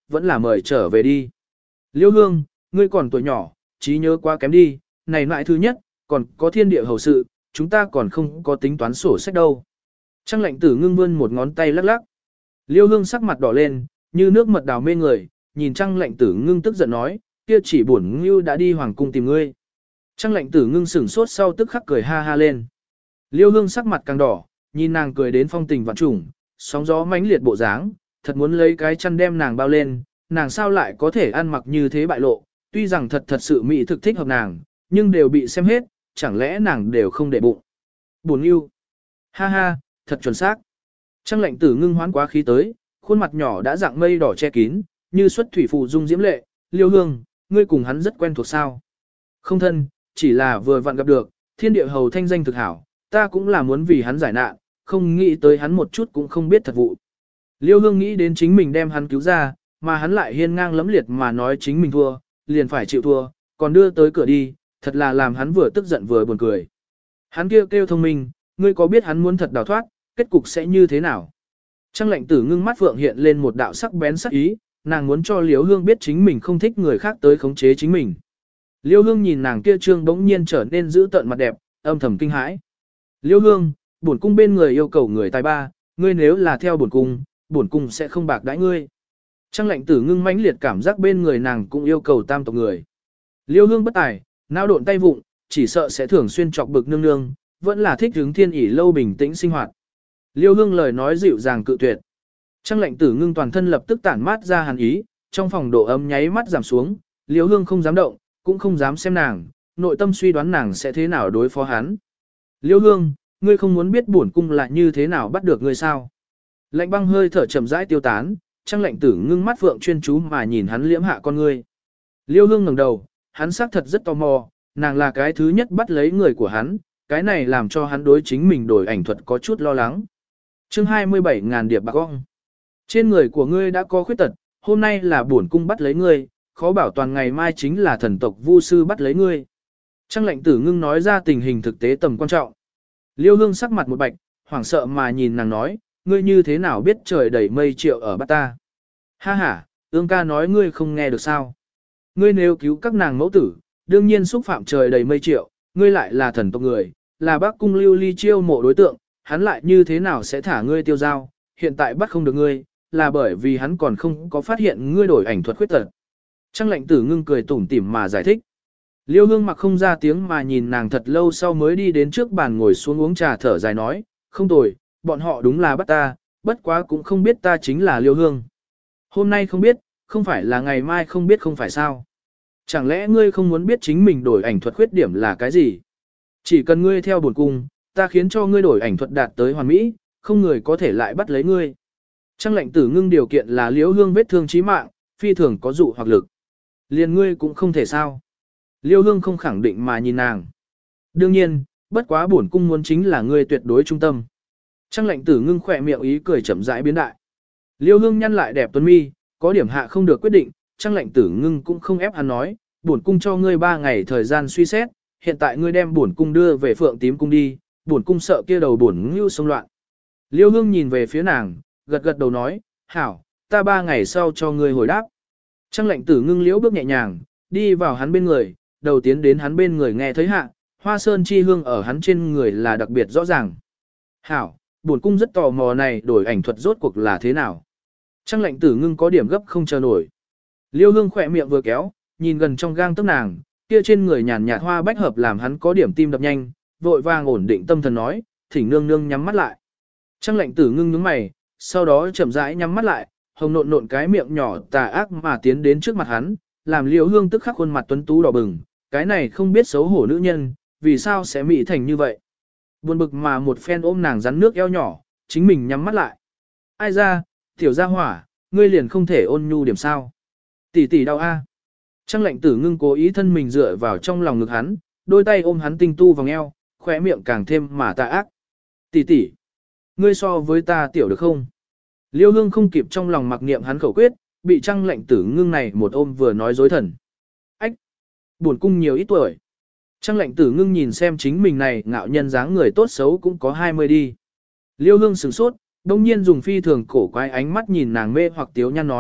vẫn là mời trở về đi. Liêu Hương, ngươi còn tuổi nhỏ, trí nhớ quá kém đi, này lại thứ nhất, còn có thiên địa hầu sự, chúng ta còn không có tính toán sổ sách đâu. Trang lệnh tử ngưng vươn một ngón tay lắc lắc. Liêu Hương sắc mặt đỏ lên, như nước mật đào mê người, nhìn Trang lệnh tử ngưng tức giận nói, kia chỉ bổn ngưu đã đi hoàng cung tìm ngươi. Trang lệnh tử ngưng sửng sốt sau tức khắc cười ha ha lên. Liêu Hương sắc mặt càng đỏ, nhìn nàng cười đến phong tình vạn trùng, sóng gió mãnh liệt bộ dáng, thật muốn lấy cái chăn đem nàng bao lên, nàng sao lại có thể ăn mặc như thế bại lộ, tuy rằng thật sự mỹ thực thích hợp nàng, nhưng đều bị xem hết, chẳng lẽ nàng đều không để bụng. Buồn yêu. Ha ha, thật chuẩn xác. Trang lệnh tử ngưng hoán quá khí tới, khuôn mặt nhỏ đã dạng mây đỏ che kín, như xuất thủy phù dung diễm lệ. Liêu Hương, ngươi cùng hắn rất quen thuộc sao? Không thân, chỉ là vừa vặn gặp được, thiên địa hầu thanh danh thực hảo, ta cũng là muốn vì hắn giải nạn, không nghĩ tới hắn một chút cũng không biết thật vụ. Liêu Hương nghĩ đến chính mình đem hắn cứu ra, mà hắn lại hiên ngang lẫm liệt mà nói chính mình thua, liền phải chịu thua, còn đưa tới cửa đi, thật là làm hắn vừa tức giận vừa buồn cười. Hắn kêu thông minh, ngươi có biết hắn muốn thật đào thoát, kết cục sẽ như thế nào? Trang lệnh tử ngưng mắt phượng hiện lên một đạo sắc bén sắc ý, nàng muốn cho Liêu Hương biết chính mình không thích người khác tới khống chế chính mình. Liêu Hương nhìn nàng kia trương bỗng nhiên trở nên giữ tợn mặt đẹp, âm thầm kinh hãi. Liêu Hương, bổn cung bên người yêu cầu người tài ba, ngươi nếu là theo bổn cung sẽ không bạc đãi ngươi. Trang lệnh tử ngưng mãnh liệt cảm giác bên người nàng cũng yêu cầu tam tộc người. Liêu Hương bất tài, não độn tay vụng, chỉ sợ sẽ thường xuyên chọc bực nương nương, vẫn là thích hứng thiên ỷ lâu bình tĩnh sinh hoạt. Liêu Hương lời nói dịu dàng cự tuyệt. Trang lệnh tử ngưng toàn thân lập tức tản mát ra hàn ý, trong phòng độ ấm nháy mắt giảm xuống, Liêu Hương không dám động, cũng không dám xem nàng, nội tâm suy đoán nàng sẽ thế nào đối phó hắn. Liêu Hương, ngươi không muốn biết bổn cung là như thế nào bắt được ngươi sao? Lạnh băng hơi thở chậm rãi tiêu tán, Trang lệnh tử ngưng mắt phượng chuyên chú mà nhìn hắn liễm hạ con ngươi. Liêu Hương ngẩng đầu, hắn xác thật rất tò mò, nàng là cái thứ nhất bắt lấy người của hắn, cái này làm cho hắn đối chính mình đổi ảnh thuật có chút lo lắng. Chương 27.000 điệp bạc gong. Trên người của ngươi đã có khuyết tật, hôm nay là bổn cung bắt lấy ngươi, khó bảo toàn ngày mai chính là thần tộc Vu sư bắt lấy ngươi. Trang lệnh tử ngưng nói ra tình hình thực tế tầm quan trọng. Liêu Hương sắc mặt một bạch, hoảng sợ mà nhìn nàng nói, ngươi như thế nào biết trời đầy mây triệu ở bắt ta? Ha ha, ương ca nói ngươi không nghe được sao? Ngươi nếu cứu các nàng mẫu tử, đương nhiên xúc phạm trời đầy mây triệu, ngươi lại là thần tộc người, là bác cung lưu ly chiêu mộ đối tượng, hắn lại như thế nào sẽ thả ngươi tiêu giao, hiện tại bắt không được ngươi, là bởi vì hắn còn không có phát hiện ngươi đổi ảnh thuật khuyết tật. Trang lệnh tử ngưng cười tủm tỉm mà giải thích. Liêu Hương mặc không ra tiếng mà nhìn nàng thật lâu sau mới đi đến trước bàn ngồi xuống uống trà thở dài nói, không tồi, bọn họ đúng là bắt ta, bất quá cũng không biết ta chính là Liêu Hương. Hôm nay không biết, không phải là ngày mai không biết không phải sao. Chẳng lẽ ngươi không muốn biết chính mình đổi ảnh thuật khuyết điểm là cái gì? Chỉ cần ngươi theo bổn cung, ta khiến cho ngươi đổi ảnh thuật đạt tới hoàn mỹ, không người có thể lại bắt lấy ngươi. Trang lệnh tử ngưng điều kiện là Liêu Hương vết thương chí mạng, phi thường có dụ hoặc lực. Liền ngươi cũng không thể sao. Liêu Hương không khẳng định mà nhìn nàng. Đương nhiên, bất quá bổn cung muốn chính là ngươi tuyệt đối trung tâm. Trang lệnh tử ngưng khỏe miệng ý cười chậm rãi biến đại. Liêu Hương nhăn lại đẹp tuấn mi, có điểm hạ không được quyết định, Trang lệnh tử ngưng cũng không ép hắn nói, bổn cung cho ngươi 3 ngày thời gian suy xét, hiện tại ngươi đem bổn cung đưa về Phượng Tím cung đi, bổn cung sợ kia đầu bổn ngưu xông loạn. Liêu Hương nhìn về phía nàng, gật gật đầu nói, hảo, ta 3 ngày sau cho ngươi hồi đáp. Trang lệnh tử ngưng liễu bước nhẹ nhàng, đi vào hắn bên người, đầu tiến đến hắn bên người nghe thấy hạ, hoa sơn chi hương ở hắn trên người là đặc biệt rõ ràng. Hảo, bổn cung rất tò mò này đổi ảnh thuật rốt cuộc là thế nào. Trang lệnh tử ngưng có điểm gấp không chờ nổi. Liêu Hương khỏe miệng vừa kéo, nhìn gần trong gang tấc nàng, kia trên người nhàn nhạt hoa bách hợp làm hắn có điểm tim đập nhanh, vội vàng ổn định tâm thần nói, thỉnh nương nương nhắm mắt lại. Trang lệnh tử ngưng nhướng mày, sau đó chậm rãi nhắm mắt lại, hồng nộn nộn cái miệng nhỏ tà ác mà tiến đến trước mặt hắn, làm Liêu Hương tức khắc khuôn mặt tuấn tú đỏ bừng, cái này không biết xấu hổ nữ nhân, vì sao sẽ mị thành như vậy. Buồn bực mà một phen ôm nàng rắn nước eo nhỏ, chính mình nhắm mắt lại. Ai ra, tiểu gia hỏa, ngươi liền không thể ôn nhu điểm sao. Tỷ tỷ đau a. Trang lệnh tử ngưng cố ý thân mình dựa vào trong lòng ngực hắn, đôi tay ôm hắn tinh tu vòng eo, khóe miệng càng thêm mà tà ác. Tỷ tỷ, ngươi so với ta tiểu được không? Liêu Hương không kịp trong lòng mặc niệm hắn khẩu quyết, bị Trang lệnh tử ngưng này một ôm vừa nói dối thần. Ách, buồn cung nhiều ít tuổi. Trang lệnh tử ngưng nhìn xem chính mình này ngạo nhân dáng người tốt xấu cũng có 20 đi. Liêu Hương sửng sốt, đông nhiên dùng phi thường cổ quái ánh mắt nhìn nàng mê hoặc tiếu nhăn nói,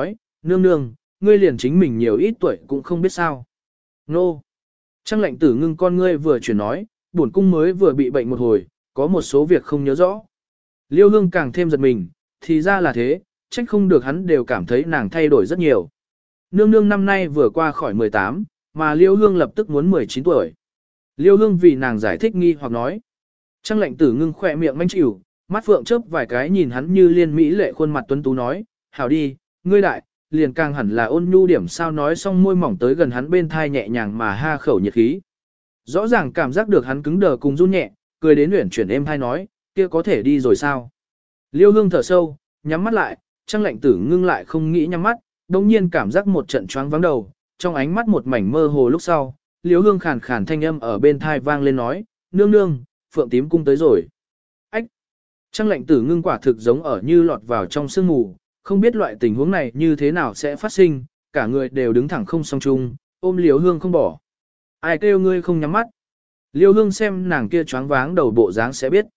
Nương nương, ngươi liền chính mình nhiều ít tuổi cũng không biết sao. Nô. Trang lệnh tử ngưng con ngươi vừa chuyển nói, bổn cung mới vừa bị bệnh một hồi, có một số việc không nhớ rõ. Liêu hương càng thêm giật mình, thì ra là thế, trách không được hắn đều cảm thấy nàng thay đổi rất nhiều. Nương nương năm nay vừa qua khỏi 18, mà Liêu hương lập tức muốn 19 tuổi. Liêu hương vì nàng giải thích nghi hoặc nói. Trang lệnh tử ngưng khỏe miệng manh chịu, mắt phượng chớp vài cái nhìn hắn như liên mỹ lệ khuôn mặt tuấn tú nói, hảo đi, ngươi đại, liền càng hẳn là ôn nhu điểm sao nói xong môi mỏng tới gần hắn bên thai nhẹ nhàng mà ha khẩu nhiệt khí. Rõ ràng cảm giác được hắn cứng đờ cùng run nhẹ, cười đến uyển chuyển êm thai nói, kia có thể đi rồi sao? Liêu hương thở sâu, nhắm mắt lại, Trang lệnh tử ngưng lại không nghĩ nhắm mắt, đồng nhiên cảm giác một trận choáng vắng đầu, trong ánh mắt một mảnh mơ hồ lúc sau, Liêu hương khàn khàn thanh âm ở bên thai vang lên nói, nương nương, phượng tím cung tới rồi. Ách! Trang lệnh tử ngưng quả thực giống ở như lọt vào trong sương mù, không biết loại tình huống này như thế nào sẽ phát sinh, cả người đều đứng thẳng không song chung, ôm Liêu hương không bỏ. Ai kêu ngươi không nhắm mắt? Liêu hương xem nàng kia choáng váng đầu bộ dáng sẽ biết.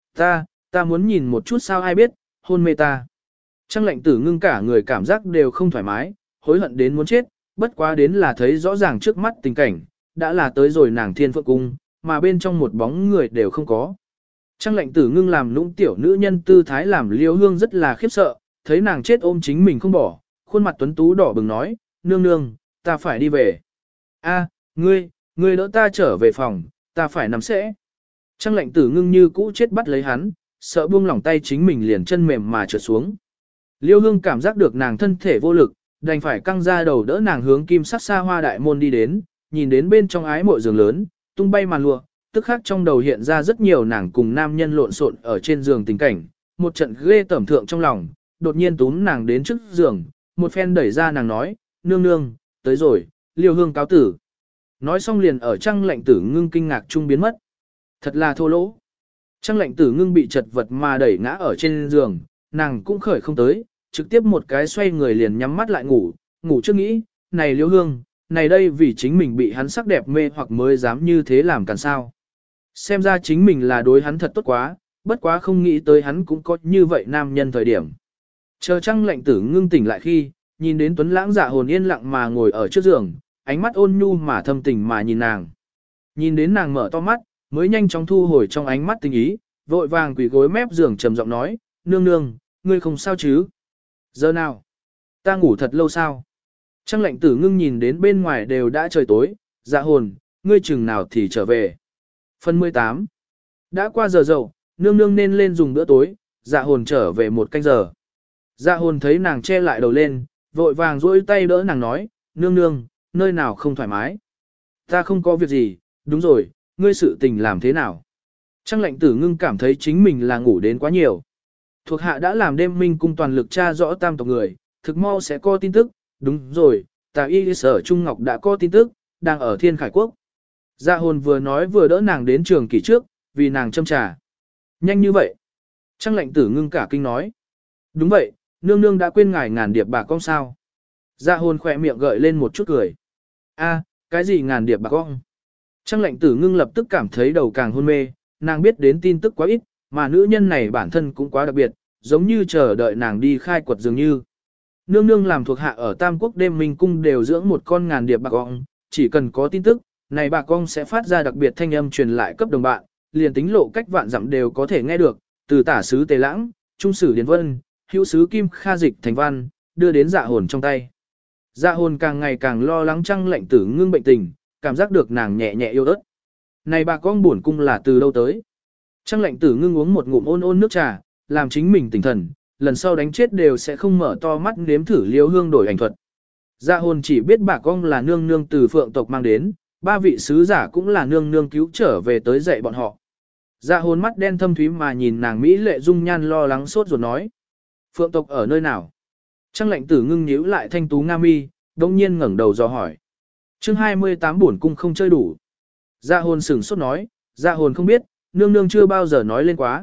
Ta muốn nhìn một chút sao ai biết, hôn mê ta. Trang lệnh tử ngưng cả người cảm giác đều không thoải mái, hối hận đến muốn chết, bất quá đến là thấy rõ ràng trước mắt tình cảnh, đã là tới rồi nàng thiên phượng cung, mà bên trong một bóng người đều không có. Trang lệnh tử ngưng làm nũng tiểu nữ nhân tư thái làm Liêu hương rất là khiếp sợ, thấy nàng chết ôm chính mình không bỏ, khuôn mặt tuấn tú đỏ bừng nói, nương nương, ta phải đi về. A, ngươi đỡ ta trở về phòng, ta phải nằm sẽ. Trang lệnh tử ngưng như cũ chết bắt lấy hắn, sợ buông lỏng tay chính mình liền chân mềm mà trượt xuống. Liêu hương cảm giác được nàng thân thể vô lực, đành phải căng ra đầu đỡ nàng hướng kim sắc xa hoa đại môn đi đến, nhìn đến bên trong ái mộ giường lớn, tung bay màn lụa, tức khắc trong đầu hiện ra rất nhiều nàng cùng nam nhân lộn xộn ở trên giường tình cảnh, một trận ghê tởm thượng trong lòng, đột nhiên túm nàng đến trước giường, một phen đẩy ra nàng nói, nương nương, tới rồi, Liêu hương cáo tử. Nói xong liền ở Trang lệnh tử ngưng kinh ngạc trung biến mất. Thật là thô lỗ. Trang lệnh tử ngưng bị chật vật mà đẩy ngã ở trên giường, nàng cũng khởi không tới, trực tiếp một cái xoay người liền nhắm mắt lại ngủ, ngủ chưa nghĩ, này Liêu hương, này đây vì chính mình bị hắn sắc đẹp mê hoặc mới dám như thế làm càng sao. Xem ra chính mình là đối hắn thật tốt quá, bất quá không nghĩ tới hắn cũng có như vậy nam nhân thời điểm. Chờ Trang lệnh tử ngưng tỉnh lại khi, nhìn đến Tuấn Lãng Dạ Hồn yên lặng mà ngồi ở trước giường, ánh mắt ôn nhu mà thâm tình mà nhìn nàng. Nhìn đến nàng mở to mắt, mới nhanh chóng thu hồi trong ánh mắt tình ý, vội vàng quỳ gối mép giường trầm giọng nói, nương nương, ngươi không sao chứ? Giờ nào? Ta ngủ thật lâu sao? Trang lệnh tử ngưng nhìn đến bên ngoài đều đã trời tối, Dạ Hồn, ngươi chừng nào thì trở về. Phần 18. Đã qua giờ dậu, nương nương nên lên dùng bữa tối, Dạ Hồn trở về 1 canh giờ. Dạ Hồn thấy nàng che lại đầu lên, vội vàng duỗi tay đỡ nàng nói, nương nương, nơi nào không thoải mái. Ta không có việc gì, đúng rồi, ngươi sự tình làm thế nào? Trang lệnh tử ngưng cảm thấy chính mình là ngủ đến quá nhiều. Thuộc hạ đã làm đêm minh cung toàn lực tra rõ tam tộc người, thực mau sẽ có tin tức, đúng rồi, Tà Y Sở Trung Ngọc đã có tin tức, đang ở Thiên Khải Quốc. Dạ Hồn vừa nói vừa đỡ nàng đến trường kỷ trước, vì nàng châm trà. Nhanh như vậy. Trang lệnh tử ngưng cả kinh nói. Đúng vậy, nương nương đã quên ngài ngàn điệp bạc con sao. Dạ Hồn khỏe miệng gợi lên một chút cười. A, cái gì ngàn điệp bạc con? Trang lệnh tử ngưng lập tức cảm thấy đầu càng hôn mê, nàng biết đến tin tức quá ít, mà nữ nhân này bản thân cũng quá đặc biệt, giống như chờ đợi nàng đi khai quật dường như. Nương nương làm thuộc hạ ở Tam Quốc đêm minh cung đều dưỡng một con ngàn điệp bạc ong, chỉ cần có tin tức, này bạc ong sẽ phát ra đặc biệt thanh âm truyền lại cấp đồng bạn, liền tính lộ cách vạn dặm đều có thể nghe được, từ tả sứ Tề Lãng, trung sử Điền Vân, hữu sứ Kim Kha dịch thành văn, đưa đến Dạ Hồn trong tay. Dạ Hồn càng ngày càng lo lắng Trang lệnh tử ngưng bệnh tình, cảm giác được nàng nhẹ nhẹ yêu ớt. Này bạc ong buồn cung là từ đâu tới? Trang lệnh tử ngưng uống một ngụm ôn ôn nước trà, làm chính mình tỉnh thần, lần sau đánh chết đều sẽ không mở to mắt nếm thử Liêu hương đổi ảnh thuật. Dạ Hồn chỉ biết bạc ong là nương nương từ Phượng tộc mang đến, 3 vị sứ giả cũng là nương nương cứu trở về tới dạy bọn họ. Dạ Hồn mắt đen thâm thúy mà nhìn nàng mỹ lệ dung nhan lo lắng sốt ruột nói. Phượng tộc ở nơi nào? Trang lệnh tử ngưng nhíu lại thanh tú nga mi, đông nhiên ngẩng đầu dò hỏi. Chương 28 buồn cung không chơi đủ. Dạ Hồn sửng sốt nói, Dạ Hồn không biết, nương nương chưa bao giờ nói lên quá.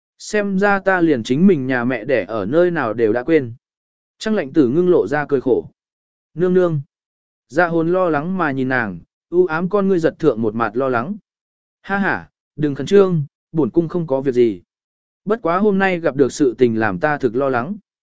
Xem ra ta liền chính mình nhà mẹ đẻ ở nơi nào đều đã quên. Trang lệnh tử ngưng lộ ra cười khổ. Nương nương. Dạ Hồn lo lắng mà nhìn nàng, u ám con ngươi giật thượng một mặt lo lắng. Ha ha, đừng khẩn trương, bổn cung không có việc gì. Bất quá hôm nay gặp được sự tình làm ta thực lo lắng.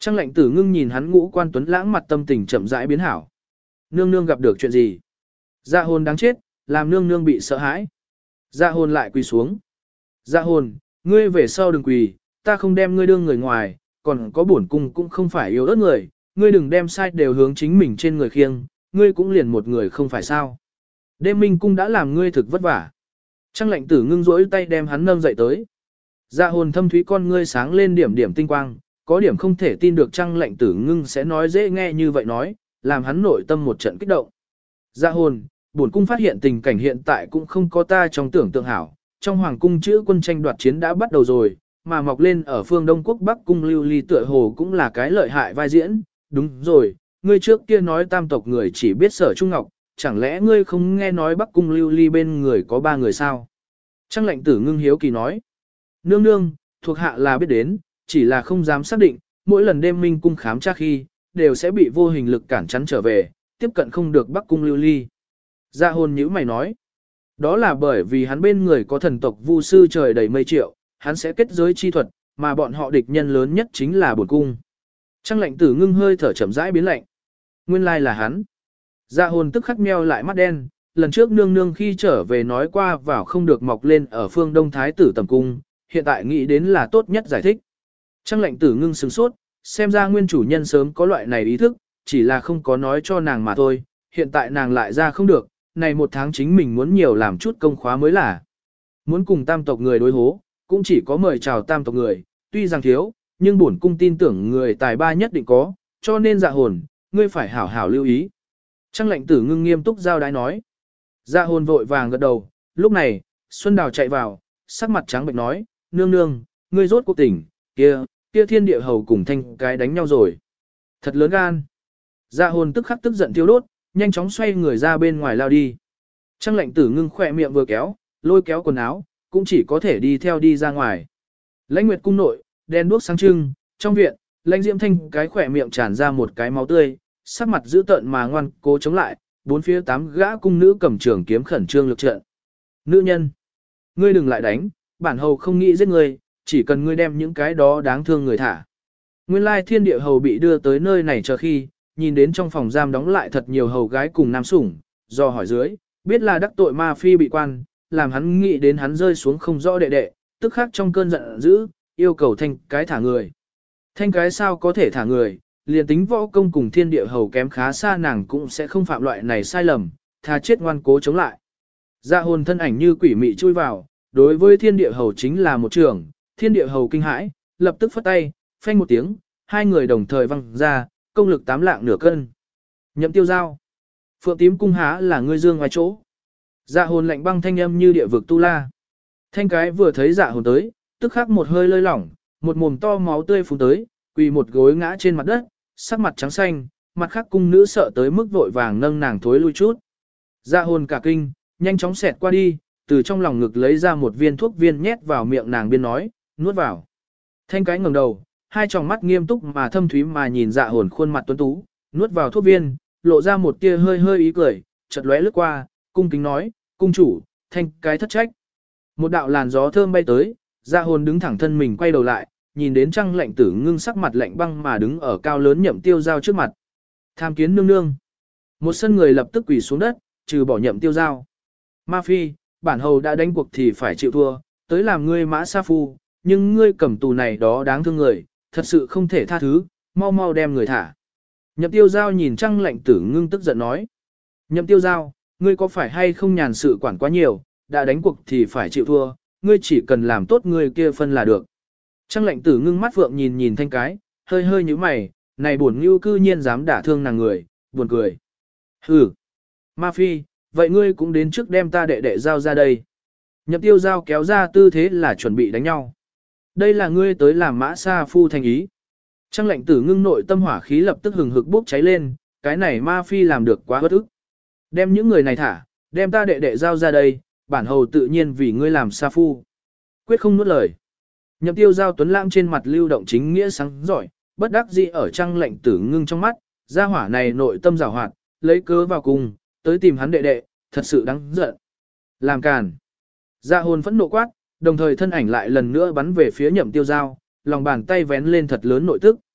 Trang lệnh tử ngưng nhìn hắn ngũ quan tuấn lãng mặt tâm tình chậm rãi biến hảo. Nương nương gặp được chuyện gì? Dạ hồn đáng chết, làm nương nương bị sợ hãi. Dạ hồn lại quỳ xuống. Dạ hồn, ngươi về sau đừng quỳ, ta không đem ngươi đương người ngoài, còn có bổn cung cũng không phải yếu ớt người, ngươi đừng đem sai đều hướng chính mình trên người khiêng, ngươi cũng liền một người không phải sao. Đêm minh cung đã làm ngươi thực vất vả. Trang lệnh tử ngưng rỗi tay đem hắn nâng dậy tới. Dạ hồn thâm thúy con ngươi sáng lên điểm điểm tinh quang, có điểm không thể tin được trang lệnh tử ngưng sẽ nói dễ nghe như vậy nói, làm hắn nội tâm một trận kích động. Dạ hồn, bổn cung phát hiện tình cảnh hiện tại cũng không có ta trong tưởng tượng hảo, trong hoàng cung chữ quân tranh đoạt chiến đã bắt đầu rồi, mà mọc lên ở phương Đông Quốc Bắc cung lưu ly tựa hồ cũng là cái lợi hại vai diễn, đúng rồi, ngươi trước kia nói tam tộc người chỉ biết Sở Trung Ngọc, chẳng lẽ ngươi không nghe nói Bắc cung lưu ly bên người có 3 người sao? Trang lệnh tử ngưng hiếu kỳ nói, nương nương, thuộc hạ là biết đến, chỉ là không dám xác định, mỗi lần đêm minh cung khám tra khi, đều sẽ bị vô hình lực cản chắn trở về, tiếp cận không được Bắc cung lưu ly. Dạ hồn nhữ mày nói, đó là bởi vì hắn bên người có thần tộc vu sư trời đầy mây triệu, hắn sẽ kết giới chi thuật, mà bọn họ địch nhân lớn nhất chính là bổn cung. Trang lệnh tử ngưng hơi thở chậm rãi biến lạnh. Nguyên lai là hắn. Dạ hồn tức khắc meo lại mắt đen, lần trước nương nương khi trở về nói qua vào không được mọc lên ở phương Đông Thái tử tầm cung, hiện tại nghĩ đến là tốt nhất giải thích. Trang lệnh tử ngưng sửng sốt, xem ra nguyên chủ nhân sớm có loại này ý thức, chỉ là không có nói cho nàng mà thôi, hiện tại nàng lại ra không được, này một tháng chính mình muốn nhiều làm chút công khóa mới là. Muốn cùng tam tộc người đối hố, cũng chỉ có mời chào tam tộc người, tuy rằng thiếu, nhưng bổn cung tin tưởng người tài ba nhất định có, cho nên dạ hồn, ngươi phải hảo hảo lưu ý. Trang lệnh tử ngưng nghiêm túc giao đái nói. Dạ hồn vội vàng gật đầu, lúc này, Xuân Đào chạy vào, sắc mặt trắng bệch nói, nương nương, ngươi rốt cuộc tỉnh, kia thiên địa hầu cùng thanh cái đánh nhau rồi. Thật lớn gan. Dạ hồn tức khắc tức giận thiêu đốt, nhanh chóng xoay người ra bên ngoài lao đi. Trang lệnh tử ngưng khỏe miệng vừa kéo, lôi kéo quần áo, cũng chỉ có thể đi theo đi ra ngoài. Lãnh Nguyệt cung nội, đèn đuốc sáng trưng, trong viện, Lãnh Diễm Thanh cái khỏe miệng tràn ra một cái máu tươi, sắc mặt dữ tợn mà ngoan cố chống lại, bốn phía 8 gã cung nữ cầm trường kiếm khẩn trương lực trận. Nữ nhân, ngươi đừng lại đánh, bản hầu không nghĩ giết ngươi, chỉ cần ngươi đem những cái đó đáng thương người thả. Nguyên lai thiên địa hầu bị đưa tới nơi này chờ khi, nhìn đến trong phòng giam đóng lại thật nhiều hầu gái cùng nam sủng, do hỏi dưới, biết là đắc tội ma phi bị quan, làm hắn nghĩ đến hắn rơi xuống không rõ đệ đệ, tức khắc trong cơn giận dữ, yêu cầu thanh cái thả người. Thanh cái sao có thể thả người, liền tính võ công cùng thiên địa hầu kém khá xa nàng cũng sẽ không phạm loại này sai lầm, thà chết ngoan cố chống lại. Dạ hồn thân ảnh như quỷ mị chui vào, đối với thiên địa hầu chính là một trường, thiên địa hầu kinh hãi, lập tức phất tay, phanh một tiếng, hai người đồng thời văng ra, công lực 8 lạng nửa cân. Nhậm Tiêu Giao, Phượng Tím cung há là ngươi dương ngoài chỗ. Dạ hồn lạnh băng thanh âm như địa vực tu la. Thanh cái vừa thấy dạ hồn tới, tức khắc một hơi lơi lỏng, một mồm to máu tươi phun tới, quỳ một gối ngã trên mặt đất, sắc mặt trắng xanh, mặt khác cung nữ sợ tới mức vội vàng nâng nàng thối lui chút. Dạ hồn cả kinh, nhanh chóng xẹt qua đi, từ trong lòng ngực lấy ra một viên thuốc viên nhét vào miệng nàng biên nói, nuốt vào. Thanh cái ngẩng đầu, hai tròng mắt nghiêm túc mà thâm thúy mà nhìn dạ hồn khuôn mặt tuấn tú, nuốt vào thuốc viên, lộ ra một tia hơi hơi ý cười, chợt lóe lướt qua, cung kính nói, cung chủ, thanh cái thất trách. Một đạo làn gió thơm bay tới, dạ hồn đứng thẳng thân mình quay đầu lại, nhìn đến Trang lệnh tử ngưng sắc mặt lạnh băng mà đứng ở cao lớn Nhậm Tiêu Giao trước mặt. Tham kiến nương nương. Một sân người lập tức quỳ xuống đất, trừ bỏ Nhậm Tiêu Giao. Ma phi, bản hầu đã đánh cuộc thì phải chịu thua, tới làm ngươi mã sa phu, nhưng ngươi cầm tù này đó đáng thương người, thật sự không thể tha thứ, mau mau đem người thả. Nhậm Tiêu Giao nhìn Trang lệnh tử ngưng tức giận nói. Nhậm Tiêu Giao, ngươi có phải hay không nhàn sự quản quá nhiều, đã đánh cuộc thì phải chịu thua, ngươi chỉ cần làm tốt ngươi kia phân là được. Trang lệnh tử ngưng mắt phượng nhìn nhìn thanh cái, hơi hơi như mày, này buồn ngưu cư nhiên dám đả thương nàng người, buồn cười. Hừ, Ma phi, vậy ngươi cũng đến trước đem ta đệ đệ giao ra đây. Nhậm Tiêu Giao kéo ra tư thế là chuẩn bị đánh nhau. Đây là ngươi tới làm mã sa phu thành ý. Trang lệnh tử ngưng nội tâm hỏa khí lập tức hừng hực bốc cháy lên, cái này ma phi làm được quá bất ức. Đem những người này thả, đem ta đệ đệ giao ra đây, bản hầu tự nhiên vì ngươi làm sa phu. Quyết không nuốt lời. Nhậm Tiêu Giao tuấn lãng trên mặt lưu động chính nghĩa sáng giỏi, bất đắc dĩ ở Trang lệnh tử ngưng trong mắt, gia hỏa này nội tâm giàu hoạt, lấy cớ vào cùng, tới tìm hắn đệ đệ, thật sự đáng giận. Làm càn. Dạ hồn phẫn nộ quát, đồng thời thân ảnh lại lần nữa bắn về phía Nhậm Tiêu Giao, lòng bàn tay vén lên thật lớn nội tức.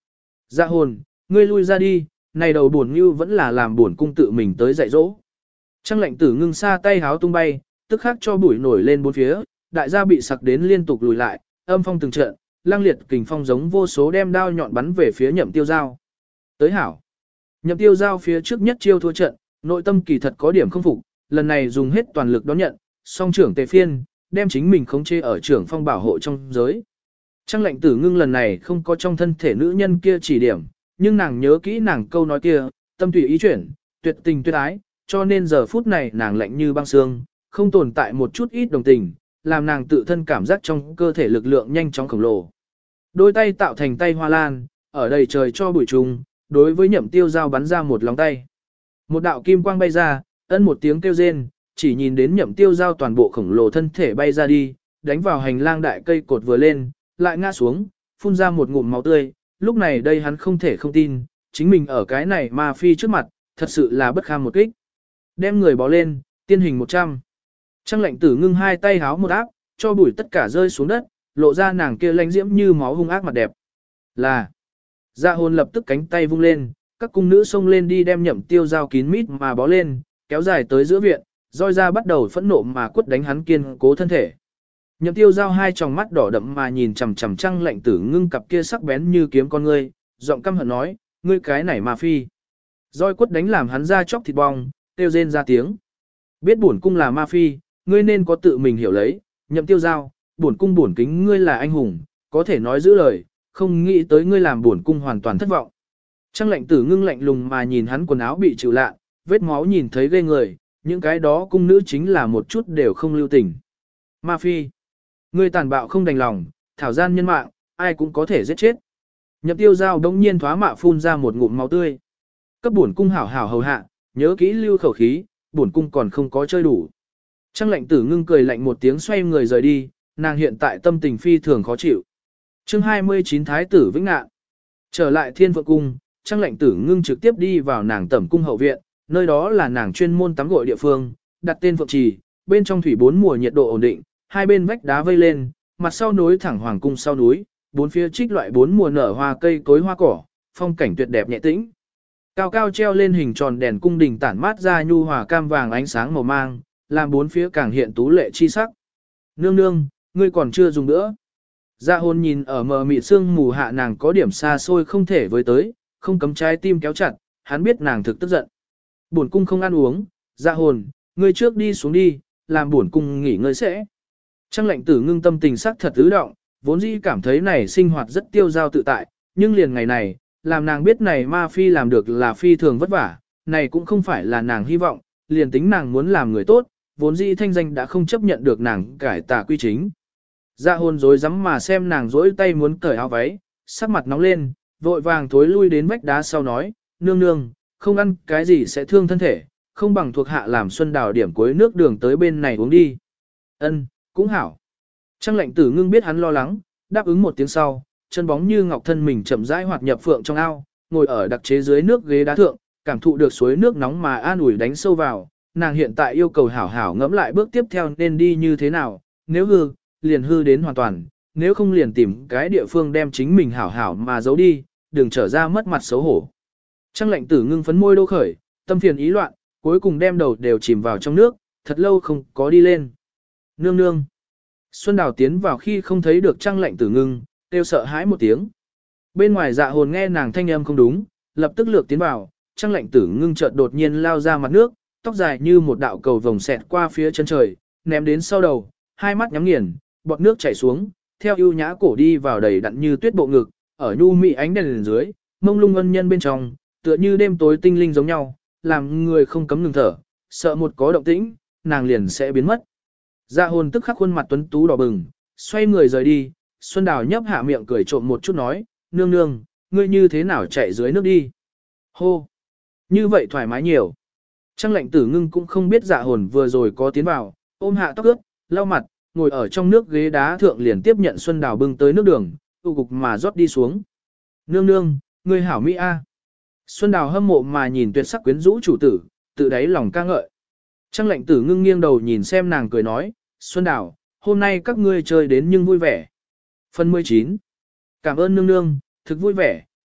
Dạ hồn, ngươi lui ra đi, này đầu buồn như vẫn là làm buồn cung tự mình tới dạy dỗ. Trăng lệnh tử ngưng xa tay háo tung bay, tức khắc cho bụi nổi lên bốn phía, đại gia bị sặc đến liên tục lùi lại, âm phong từng trận, lang liệt kình phong giống vô số đem đao nhọn bắn về phía Nhậm Tiêu Giao. Tới hảo. Nhậm Tiêu Giao phía trước nhất chiêu thua trận, nội tâm kỳ thật có điểm không phục, lần này dùng hết toàn lực đón nhận, song trưởng tề phiên, đem chính mình khống chế ở trưởng phong bảo hộ trong giới. Trăng lệnh tử ngưng lần này không có trong thân thể nữ nhân kia chỉ điểm, nhưng nàng nhớ kỹ nàng câu nói kia, tâm tùy ý chuyển, tuyệt tình tuyệt ái, cho nên giờ phút này nàng lạnh như băng xương, không tồn tại một chút ít đồng tình, làm nàng tự thân cảm giác trong cơ thể lực lượng nhanh chóng khổng lồ. Đôi tay tạo thành tay hoa lan, ở đầy trời cho bụi trùng, đối với Nhậm Tiêu Giao bắn ra một lòng tay. Một đạo kim quang bay ra, ân một tiếng kêu rên, chỉ nhìn đến Nhậm Tiêu Giao toàn bộ khổng lồ thân thể bay ra đi, đánh vào hành lang đại cây cột vừa lên, lại ngã xuống, phun ra một ngụm máu tươi. Lúc này đây hắn không thể không tin, chính mình ở cái này ma phi trước mặt, thật sự là bất kham một kích. Đem người bó lên, tiên hình 100. Trăng lệnh tử ngưng hai tay háo một áp, cho bụi tất cả rơi xuống đất, lộ ra nàng kia lánh diễm như máu hung ác mặt đẹp. Là, Dạ hồn lập tức cánh tay vung lên, các cung nữ xông lên đi đem Nhậm Tiêu Giao kín mít mà bó lên, kéo dài tới giữa viện, roi ra bắt đầu phẫn nộ mà quất đánh hắn kiên cố thân thể. Nhậm Tiêu Giao hai tròng mắt đỏ đậm mà nhìn chằm chằm Trăng lệnh tử ngưng cặp kia sắc bén như kiếm con ngươi, giọng căm hận nói, ngươi cái này ma phi. Roi quất đánh làm hắn ra chóc thịt bong, kêu rên ra tiếng. Biết bổn cung là ma phi, ngươi nên có tự mình hiểu lấy, Nhậm Tiêu Giao, bổn cung bổn kính ngươi là anh hùng, có thể nói giữ lời, không nghĩ tới ngươi làm bổn cung hoàn toàn thất vọng. Trăng lệnh tử ngưng lạnh lùng mà nhìn hắn quần áo bị chịu lạ, vết máu nhìn thấy ghê người, những cái đó cung nữ chính là một chút đều không lưu tình. Ma phi, ngươi tàn bạo không đành lòng, thảo gian nhân mạng, ai cũng có thể giết chết. Nhậm Tiêu Giao đống nhiên thoá mạ phun ra một ngụm máu tươi. Cấp bổn cung hảo hảo hầu hạ, nhớ kỹ lưu khẩu khí, bổn cung còn không có chơi đủ. Trăng lệnh tử ngưng cười lạnh một tiếng xoay người rời đi, nàng hiện tại tâm tình phi thường khó chịu. Chương 29 Thái tử Vĩnh Ngạn. Trở lại Thiên Phượng cung, Trăng lệnh tử ngưng trực tiếp đi vào nàng tẩm cung hậu viện, nơi đó là nàng chuyên môn tắm gội địa phương, đặt tên Phượng Trì, bên trong thủy bốn mùa nhiệt độ ổn định, hai bên vách đá vây lên, mặt sau nối thẳng hoàng cung sau núi, bốn phía trích loại bốn mùa nở hoa cây cối hoa cỏ, phong cảnh tuyệt đẹp nhẹ tĩnh. Cao cao treo lên hình tròn đèn cung đình tản mát ra nhu hòa cam vàng ánh sáng màu mang, làm bốn phía càng hiện tú lệ chi sắc. Nương nương, ngươi còn chưa dùng nữa. Dạ hồn nhìn ở mờ mịt sương mù hạ nàng có điểm xa xôi không thể với tới, không cấm trái tim kéo chặt, hắn biết nàng thực tức giận. Bổn cung không ăn uống, dạ hồn, ngươi trước đi xuống đi, làm bổn cung nghỉ ngơi sẽ. Trăng lệnh tử ngưng tâm tình sắc thật tứ động, vốn dĩ cảm thấy này sinh hoạt rất tiêu dao tự tại, nhưng liền ngày này, làm nàng biết này ma phi làm được là phi thường vất vả, này cũng không phải là nàng hy vọng, liền tính nàng muốn làm người tốt, vốn dĩ thanh danh đã không chấp nhận được nàng cải tà quy chính. Dạ hồn rối rắm mà xem nàng rỗi tay muốn cởi áo váy, sắc mặt nóng lên, vội vàng thối lui đến vách đá sau nói, nương nương, không ăn cái gì sẽ thương thân thể, không bằng thuộc hạ làm Xuân Đào điểm cuối nước đường tới bên này uống đi. Ân, cũng hảo. Trăng lệnh tử ngưng biết hắn lo lắng, đáp ứng một tiếng sau, chân bóng như ngọc thân mình chậm rãi hoạt nhập phượng trong ao, ngồi ở đặc chế dưới nước ghế đá thượng, cảm thụ được suối nước nóng mà an ủi đánh sâu vào, nàng hiện tại yêu cầu hảo hảo ngẫm lại bước tiếp theo nên đi như thế nào, nếu hư, liền hư đến hoàn toàn, nếu không liền tìm cái địa phương đem chính mình hảo hảo mà giấu đi, đừng trở ra mất mặt xấu hổ. Trăng lệnh tử ngưng phấn môi đô khởi, tâm phiền ý loạn, cuối cùng đem đầu đều chìm vào trong nước, thật lâu không có đi lên. Nương nương. Xuân Đào tiến vào khi không thấy được Trăng lệnh tử ngưng, kêu sợ hãi một tiếng. Bên ngoài dạ hồn nghe nàng thanh âm không đúng, lập tức lược tiến vào, Trăng lệnh tử ngưng chợt đột nhiên lao ra mặt nước, tóc dài như một đạo cầu vồng xẹt qua phía chân trời, ném đến sau đầu, hai mắt nhắm nghiền, bọt nước chảy xuống, theo ưu nhã cổ đi vào đầy đặn như tuyết bộ ngực, ở nhu mị ánh đèn dưới, mông lung ân nhân bên trong, tựa như đêm tối tinh linh giống nhau, làm người không cấm ngừng thở, sợ một có động tĩnh, nàng liền sẽ biến mất. Dạ hồn tức khắc khuôn mặt tuấn tú đỏ bừng, xoay người rời đi, Xuân Đào nhấp hạ miệng cười trộm một chút nói, nương nương, ngươi như thế nào chạy dưới nước đi. Hô! Như vậy thoải mái nhiều. Trăng lệnh tử ngưng cũng không biết dạ hồn vừa rồi có tiến vào, ôm hạ tóc ướt, lau mặt, ngồi ở trong nước ghế đá thượng liền tiếp nhận Xuân Đào bưng tới nước đường, tụ cục mà rót đi xuống. Nương nương, ngươi hảo Mỹ A. Xuân Đào hâm mộ mà nhìn tuyệt sắc quyến rũ chủ tử, tự đáy lòng ca ngợi. Trăng lệnh tử ngưng nghiêng đầu nhìn xem nàng cười nói, Xuân Đào, hôm nay các ngươi chơi đến nhưng vui vẻ. Phần 19. Cảm ơn nương nương, thực vui vẻ,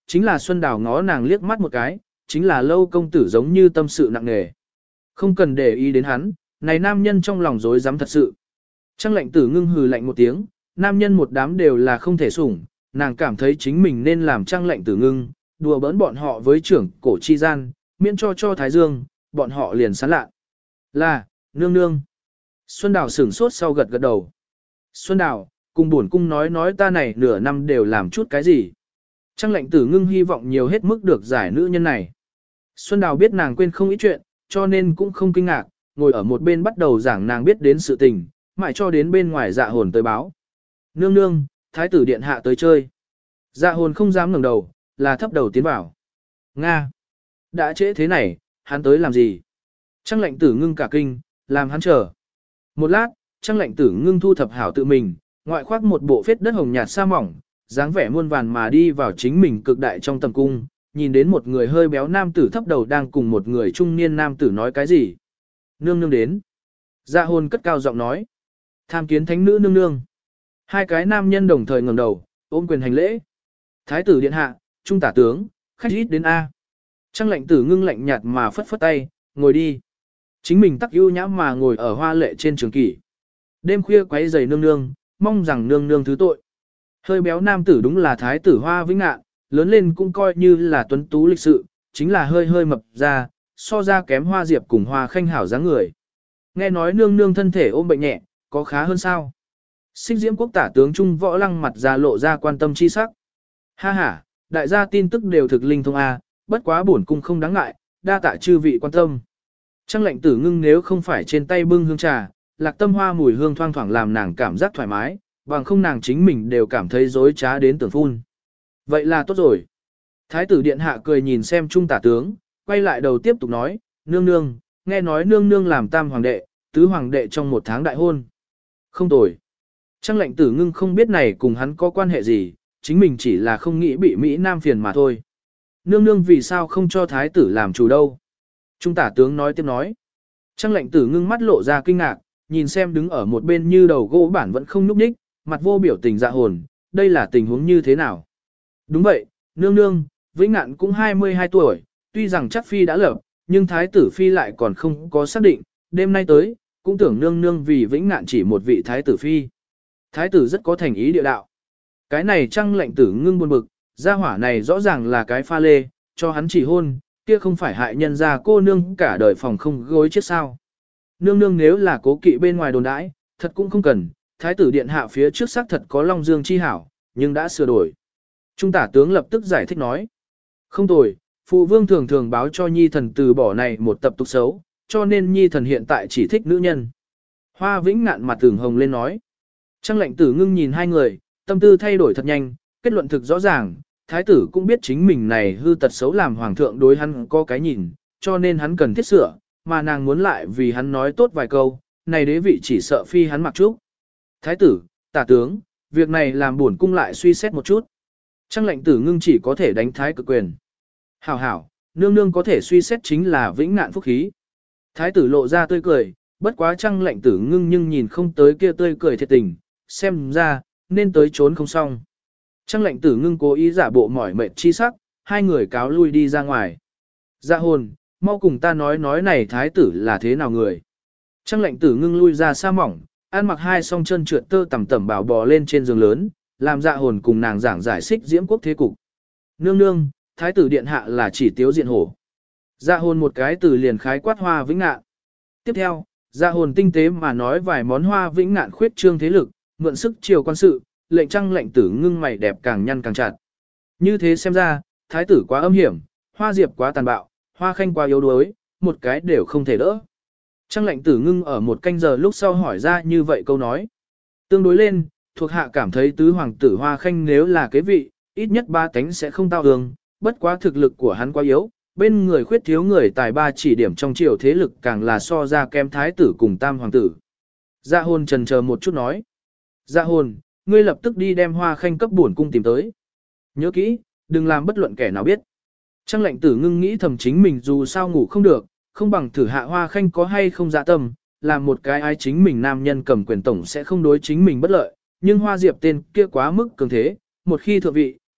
chính là Xuân Đào ngó nàng liếc mắt một cái, chính là Lâu công tử giống như tâm sự nặng nề. Không cần để ý đến hắn, này nam nhân trong lòng rối rắm thật sự. Trang Lệnh Tử ngưng hừ lạnh một tiếng, nam nhân một đám đều là không thể sủng, nàng cảm thấy chính mình nên làm Trang Lệnh Tử ngưng, đùa bỡn bọn họ với trưởng cổ chi gian, miễn cho Thái Dương, bọn họ liền sán lạ. Là, nương nương. Xuân Đào sửng sốt sau gật gật đầu. Xuân Đào, cùng buồn cung nói ta này nửa năm đều làm chút cái gì. Trang Lệnh Tử ngưng hy vọng nhiều hết mức được giải nữ nhân này. Xuân Đào biết nàng quên không ít chuyện, cho nên cũng không kinh ngạc, ngồi ở một bên bắt đầu giảng nàng biết đến sự tình, mãi cho đến bên ngoài Dạ Hồn tới báo. Nương nương, thái tử điện hạ tới chơi. Dạ Hồn không dám ngẩng đầu, là thấp đầu tiến vào. Nga! Đã trễ thế này, hắn tới làm gì? Trang Lệnh Tử ngưng cả kinh, làm hắn chờ. Một lát, Trang Lệnh Tử ngưng thu thập hảo tự mình, ngoại khoác một bộ phết đất hồng nhạt sa mỏng, dáng vẻ muôn vàn mà đi vào chính mình cực đại trong tầm cung, nhìn đến một người hơi béo nam tử thấp đầu đang cùng một người trung niên nam tử nói cái gì. Nương nương đến. Dạ Hồn cất cao giọng nói. Tham kiến thánh nữ nương nương. Hai cái nam nhân đồng thời ngẩng đầu, ôm quyền hành lễ. Thái tử điện hạ, trung tả tướng, khách ít đến A. Trang Lệnh Tử ngưng lạnh nhạt mà phất phất tay, ngồi đi. Chính mình tắc ưu nhãm mà ngồi ở hoa lệ trên trường kỷ. Đêm khuya quấy giày nương nương, mong rằng nương nương thứ tội. Hơi béo nam tử đúng là thái tử Hoa Vĩnh Ngạn, lớn lên cũng coi như là tuấn tú lịch sự, chính là hơi mập ra, so ra kém Hoa Diệp cùng Hoa Khanh hảo dáng người. Nghe nói nương nương thân thể ôm bệnh nhẹ, có khá hơn sao? Xích Diễm quốc tả tướng Trung Võ Lăng mặt ra lộ ra quan tâm chi sắc. Ha ha, đại gia tin tức đều thực linh thông a, bất quá bổn cung không đáng ngại, đa tạ chư vị quan tâm. Trang Lệnh Tử ngưng nếu không phải trên tay bưng hương trà, Lạc Tâm Hoa mùi hương thoang thoảng làm nàng cảm giác thoải mái, bằng không nàng chính mình đều cảm thấy dối trá đến tưởng phun. Vậy là tốt rồi. Thái tử điện hạ cười nhìn xem trung tả tướng, quay lại đầu tiếp tục nói, nương nương, nghe nói nương nương làm tam hoàng đệ, tứ hoàng đệ trong một tháng đại hôn. Không tồi. Trang Lệnh Tử ngưng không biết này cùng hắn có quan hệ gì, chính mình chỉ là không nghĩ bị Mỹ Nam phiền mà thôi. Nương nương vì sao không cho thái tử làm chủ đâu? Trung tả tướng nói tiếp nói. Trang Lệnh Tử ngưng mắt lộ ra kinh ngạc, nhìn xem đứng ở một bên như đầu gỗ bản vẫn không nhúc nhích, mặt vô biểu tình Dạ Hồn, đây là tình huống như thế nào? Đúng vậy, nương nương, Vĩnh Ngạn cũng 22 tuổi, tuy rằng chắc phi đã lập, nhưng thái tử phi lại còn không có xác định, đêm nay tới, cũng tưởng nương nương vì Vĩnh Ngạn chỉ một vị thái tử phi. Thái tử rất có thành ý địa đạo. Cái này Trang Lệnh Tử ngưng buồn bực, gia hỏa này rõ ràng là cái pha lê, cho hắn chỉ hôn, kia không phải hại nhân gia cô nương cả đời phòng không gối chết sao. Nương nương nếu là cố kỵ bên ngoài đồn đãi, thật cũng không cần, thái tử điện hạ phía trước xác thật có Long Dương chi hảo, nhưng đã sửa đổi. Trung tả tướng lập tức giải thích nói. Không tồi, phụ vương thường thường báo cho nhi thần từ bỏ này một tập tục xấu, cho nên nhi thần hiện tại chỉ thích nữ nhân. Hoa Vĩnh Ngạn mặt tưởng hồng lên nói. Trang Lệnh Tử ngưng nhìn hai người, tâm tư thay đổi thật nhanh, kết luận thực rõ ràng, thái tử cũng biết chính mình này hư tật xấu làm hoàng thượng đối hắn có cái nhìn, cho nên hắn cần thiết sửa, mà nàng muốn lại vì hắn nói tốt vài câu, này đế vị chỉ sợ phi hắn mặc trúc. Thái tử, tả tướng, việc này làm buồn cung lại suy xét một chút. Trang Lệnh Tử ngưng chỉ có thể đánh thái cực quyền. Hảo hảo, nương nương có thể suy xét chính là Vĩnh Ngạn phúc khí. Thái tử lộ ra tươi cười, bất quá Trang Lệnh Tử ngưng nhưng nhìn không tới kia tươi cười thiệt tình, xem ra, nên tới trốn không xong. Trang Lệnh Tử ngưng cố ý giả bộ mỏi mệt chi sắc, hai người cáo lui đi ra ngoài. Dạ Hồn, mau cùng ta nói này thái tử là thế nào người. Trang Lệnh Tử ngưng lui ra xa mỏng, ăn mặc hai song chân trượt tơ tầm tẩm bảo bò lên trên giường lớn, làm Dạ Hồn cùng nàng giảng giải Xích Diễm quốc thế cục. Nương nương, thái tử điện hạ là chỉ tiếu diện hổ. Dạ Hồn một cái từ liền khái quát Hoa Vĩnh Ngạn. Tiếp theo, Dạ Hồn tinh tế mà nói vài món Hoa Vĩnh Ngạn khuyết trương thế lực, mượn sức triều quan sự, lệnh Trang Lệnh Tử ngưng mày đẹp càng nhăn càng chặt. Như thế xem ra, thái tử quá âm hiểm, Hoa Diệp quá tàn bạo, Hoa Khanh quá yếu đuối, một cái đều không thể đỡ. Trang Lệnh Tử ngưng ở một canh giờ lúc sau hỏi ra như vậy câu nói. Tương đối lên, thuộc hạ cảm thấy tứ hoàng tử Hoa Khanh nếu là kế vị, ít nhất ba tánh sẽ không tao ương, bất quá thực lực của hắn quá yếu, bên người khuyết thiếu người tài ba chỉ điểm trong triều thế lực càng là so ra kém thái tử cùng tam hoàng tử. Dạ Hồn trần chờ một chút nói. Dạ Hồn, ngươi lập tức đi đem Hoa Khanh cấp bổn cung tìm tới. Nhớ kỹ, đừng làm bất luận kẻ nào biết. Trang Lệnh Tử ngưng nghĩ thầm chính mình dù sao ngủ không được, không bằng thử hạ Hoa Khanh có hay không dạ tâm, làm một cái ai chính mình nam nhân cầm quyền tổng sẽ không đối chính mình bất lợi, nhưng Hoa Diệp tên kia quá mức cường thế, một khi thượng vị,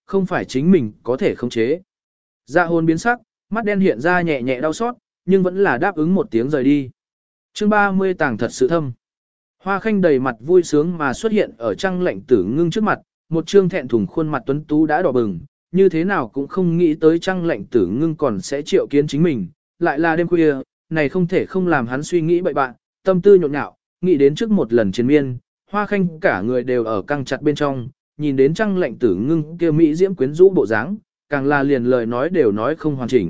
không phải chính mình có thể khống chế. Dạ hồn biến sắc, mắt đen hiện ra nhẹ nhẹ đau xót, nhưng vẫn là đáp ứng một tiếng rời đi. Chương 30 tàng thật sự thâm. Hoa Khanh đầy mặt vui sướng mà xuất hiện ở Trăng Lệnh Tử Ngưng trước mặt, một trương thẹn thùng khuôn mặt tuấn tú đã đỏ bừng, như thế nào cũng không nghĩ tới Trăng Lệnh Tử Ngưng còn sẽ triệu kiến chính mình, lại là đêm khuya, này không thể không làm hắn suy nghĩ bậy bạn, tâm tư nhộn nhạo, nghĩ đến trước một lần chiến miên, Hoa Khanh cả người đều ở căng chặt bên trong, nhìn đến Trăng Lệnh Tử Ngưng kia mỹ diễm quyến rũ bộ dáng, càng là liền lời nói đều nói không hoàn chỉnh.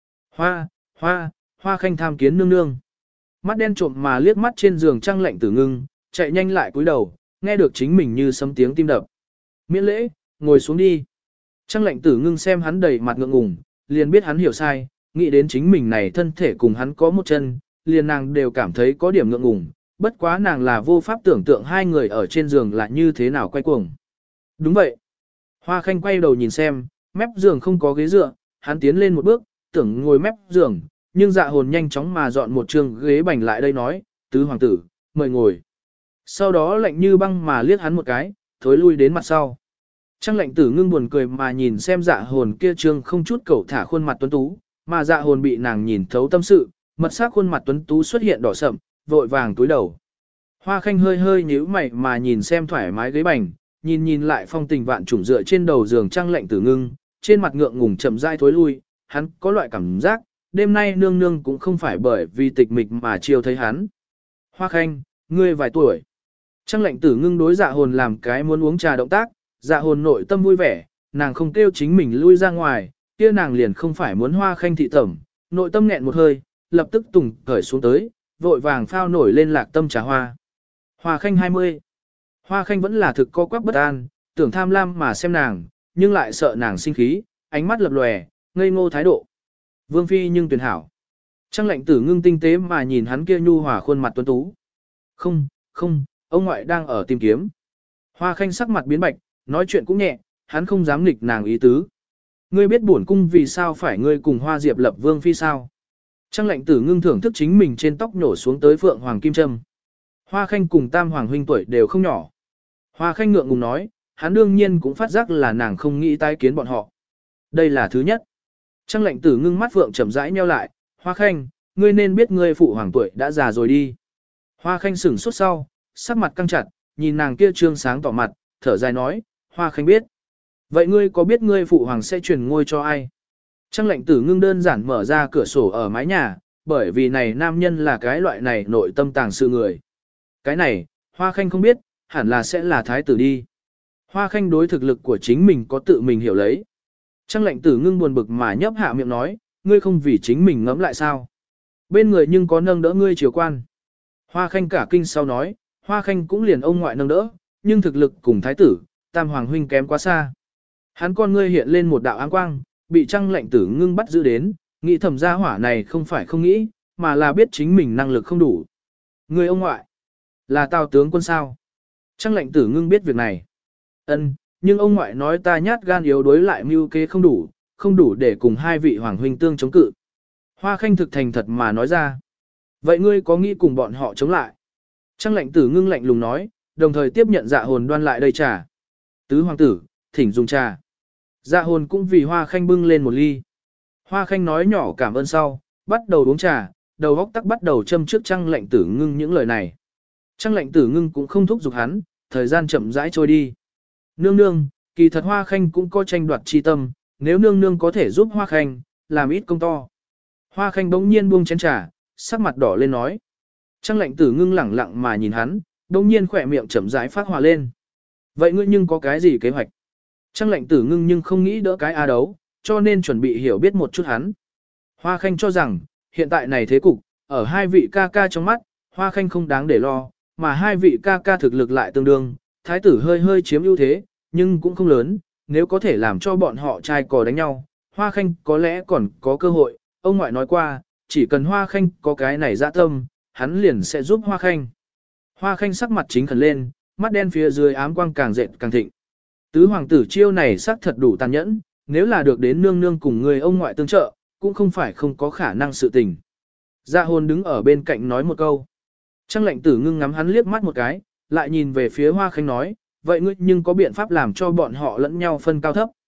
Hoa Khanh tham kiến nương nương. Mắt đen trộm mà liếc mắt trên giường Trăng Lệnh Tử Ngưng, chạy nhanh lại cúi đầu, nghe được chính mình như sấm tiếng tim đập. Miễn lễ, ngồi xuống đi. Trăng Lệnh Tử Ngưng xem hắn đầy mặt ngượng ngùng, liền biết hắn hiểu sai, nghĩ đến chính mình này thân thể cùng hắn có một chân, liền nàng đều cảm thấy có điểm ngượng ngùng, bất quá nàng là vô pháp tưởng tượng hai người ở trên giường là như thế nào quay cuồng. Đúng vậy. Hoa Khanh quay đầu nhìn xem, mép giường không có ghế dựa, hắn tiến lên một bước, tưởng ngồi mép giường, nhưng Dạ Hồn nhanh chóng mà dọn một trường ghế bành lại đây nói, tứ hoàng tử, mời ngồi. Sau đó lạnh như băng mà liếc hắn một cái, thối lui đến mặt sau. Trăng Lệnh Tử Ngưng buồn cười mà nhìn xem Dạ Hồn kia trương không chút cẩu thả khuôn mặt tuấn tú, mà Dạ Hồn bị nàng nhìn thấu tâm sự, mật sắc khuôn mặt tuấn tú xuất hiện đỏ sậm, vội vàng túi đầu. Hoa Khanh hơi hơi nhíu mày mà nhìn xem thoải mái ghế bành, nhìn lại phong tình vạn trùng dựa trên đầu giường Trăng Lệnh Tử Ngưng, trên mặt ngượng ngùng chậm rãi thối lui, hắn có loại cảm giác, đêm nay nương nương cũng không phải bởi vì tịch mịch mà chiêu thấy hắn. Hoa Khanh, ngươi vài tuổi. Trăng Lệnh Tử Ngưng đối Dạ Hồn làm cái muốn uống trà động tác, Dạ Hồn nội tâm vui vẻ, nàng không kêu chính mình lui ra ngoài, kia nàng liền không phải muốn Hoa Khanh thị tẩm, nội tâm nghẹn một hơi, lập tức tùng cởi xuống tới, vội vàng phao nổi lên lạc tâm trà hoa. Hoa Khanh 20. Hoa Khanh vẫn là thực co quắp bất an, tưởng tham lam mà xem nàng, nhưng lại sợ nàng sinh khí, ánh mắt lập lòe, ngây ngô thái độ. Vương phi nhưng tuyển hảo. Trăng Lệnh Tử Ngưng tinh tế mà nhìn hắn kia nhu hòa khuôn mặt tuấn tú. Không, ông ngoại đang ở tìm kiếm. Hoa Khanh sắc mặt biến bạch, nói chuyện cũng nhẹ, hắn không dám nghịch nàng ý tứ. Ngươi biết bổn cung vì sao phải ngươi cùng Hoa Diệp lập vương phi sao? Trăng Lệnh Tử Ngưng thưởng thức chính mình trên tóc nhổ xuống tới phượng hoàng kim châm. Hoa Khanh cùng Tam hoàng huynh tuổi đều không nhỏ. Hoa Khanh ngượng ngùng nói, hắn đương nhiên cũng phát giác là nàng không nghĩ tái kiến bọn họ. Đây là thứ nhất. Trăng Lệnh Tử Ngưng mắt phượng chậm rãi nheo lại, Hoa Khanh, ngươi nên biết ngươi phụ hoàng tuổi đã già rồi đi. Hoa Khanh sửng sốt sau, sắc mặt căng chặt, nhìn nàng kia trương sáng tỏ mặt, thở dài nói, Hoa Khanh biết. Vậy ngươi có biết ngươi phụ hoàng sẽ truyền ngôi cho ai? Trăng Lệnh Tử Ngưng đơn giản mở ra cửa sổ ở mái nhà, bởi vì này nam nhân là cái loại này nội tâm tàng sự người. Cái này, Hoa Khanh không biết, hẳn là sẽ là thái tử đi. Hoa Khanh đối thực lực của chính mình có tự mình hiểu lấy. Trăng Lệnh Tử Ngưng buồn bực mà nhấp hạ miệng nói, ngươi không vì chính mình ngẫm lại sao? Bên người nhưng có nâng đỡ ngươi triều quan. Hoa Khanh cả kinh sau nói, Hoa Khanh cũng liền ông ngoại nâng đỡ, nhưng thực lực cùng thái tử, Tam hoàng huynh kém quá xa. Hắn con ngươi hiện lên một đạo áng quang, bị Trăng Lệnh Tử Ngưng bắt giữ đến, nghĩ thầm gia hỏa này không phải không nghĩ, mà là biết chính mình năng lực không đủ. Người ông ngoại, là Tào tướng quân sao? Trăng Lệnh Tử Ngưng biết việc này. Ân, nhưng ông ngoại nói ta nhát gan yếu đối lại mưu kế không đủ để cùng hai vị hoàng huynh tương chống cự. Hoa Khanh thực thành thật mà nói ra. Vậy ngươi có nghĩ cùng bọn họ chống lại? Trăng Lệnh Tử Ngưng lạnh lùng nói, đồng thời tiếp nhận Dạ Hồn đoan lại đây trà. Tứ hoàng tử, thỉnh dùng trà. Dạ Hồn cũng vì Hoa Khanh bưng lên một ly. Hoa Khanh nói nhỏ cảm ơn sau, bắt đầu uống trà, đầu óc tắc bắt đầu châm trước Trăng Lệnh Tử Ngưng những lời này. Trăng Lệnh Tử Ngưng cũng không thúc giục hắn, thời gian chậm rãi trôi đi. Nương nương, kỳ thật Hoa Khanh cũng có tranh đoạt chi tâm, nếu nương nương có thể giúp Hoa Khanh, làm ít công to. Hoa Khanh bỗng nhiên buông chén trà, sắc mặt đỏ lên nói. Trăng Lệnh Tử Ngưng lẳng lặng mà nhìn hắn, bỗng nhiên khỏe miệng chậm rãi phát hòa lên. Vậy ngươi nhưng có cái gì kế hoạch? Trăng Lệnh Tử Ngưng nhưng không nghĩ đỡ cái A đấu, cho nên chuẩn bị hiểu biết một chút hắn. Hoa Khanh cho rằng, hiện tại này thế cục, ở hai vị ca ca trong mắt, Hoa Khanh không đáng để lo, mà hai vị ca ca thực lực lại tương đương, thái tử hơi chiếm ưu thế, nhưng cũng không lớn, nếu có thể làm cho bọn họ trai cò đánh nhau, Hoa Khanh có lẽ còn có cơ hội, ông ngoại nói qua, chỉ cần Hoa Khanh có cái này dạ tâm, hắn liền sẽ giúp Hoa Khanh. Hoa Khanh sắc mặt chính khẩn lên, mắt đen phía dưới ám quang càng dệt càng thịnh. Tứ hoàng tử chiêu này sắc thật đủ tàn nhẫn, nếu là được đến nương nương cùng người ông ngoại tương trợ, cũng không phải không có khả năng sự tình. Dạ Hồn đứng ở bên cạnh nói một câu. Trăng Lệnh Tử Ngưng ngắm hắn liếc mắt một cái, lại nhìn về phía Hoa Khanh nói, vậy ngươi nhưng có biện pháp làm cho bọn họ lẫn nhau phân cao thấp.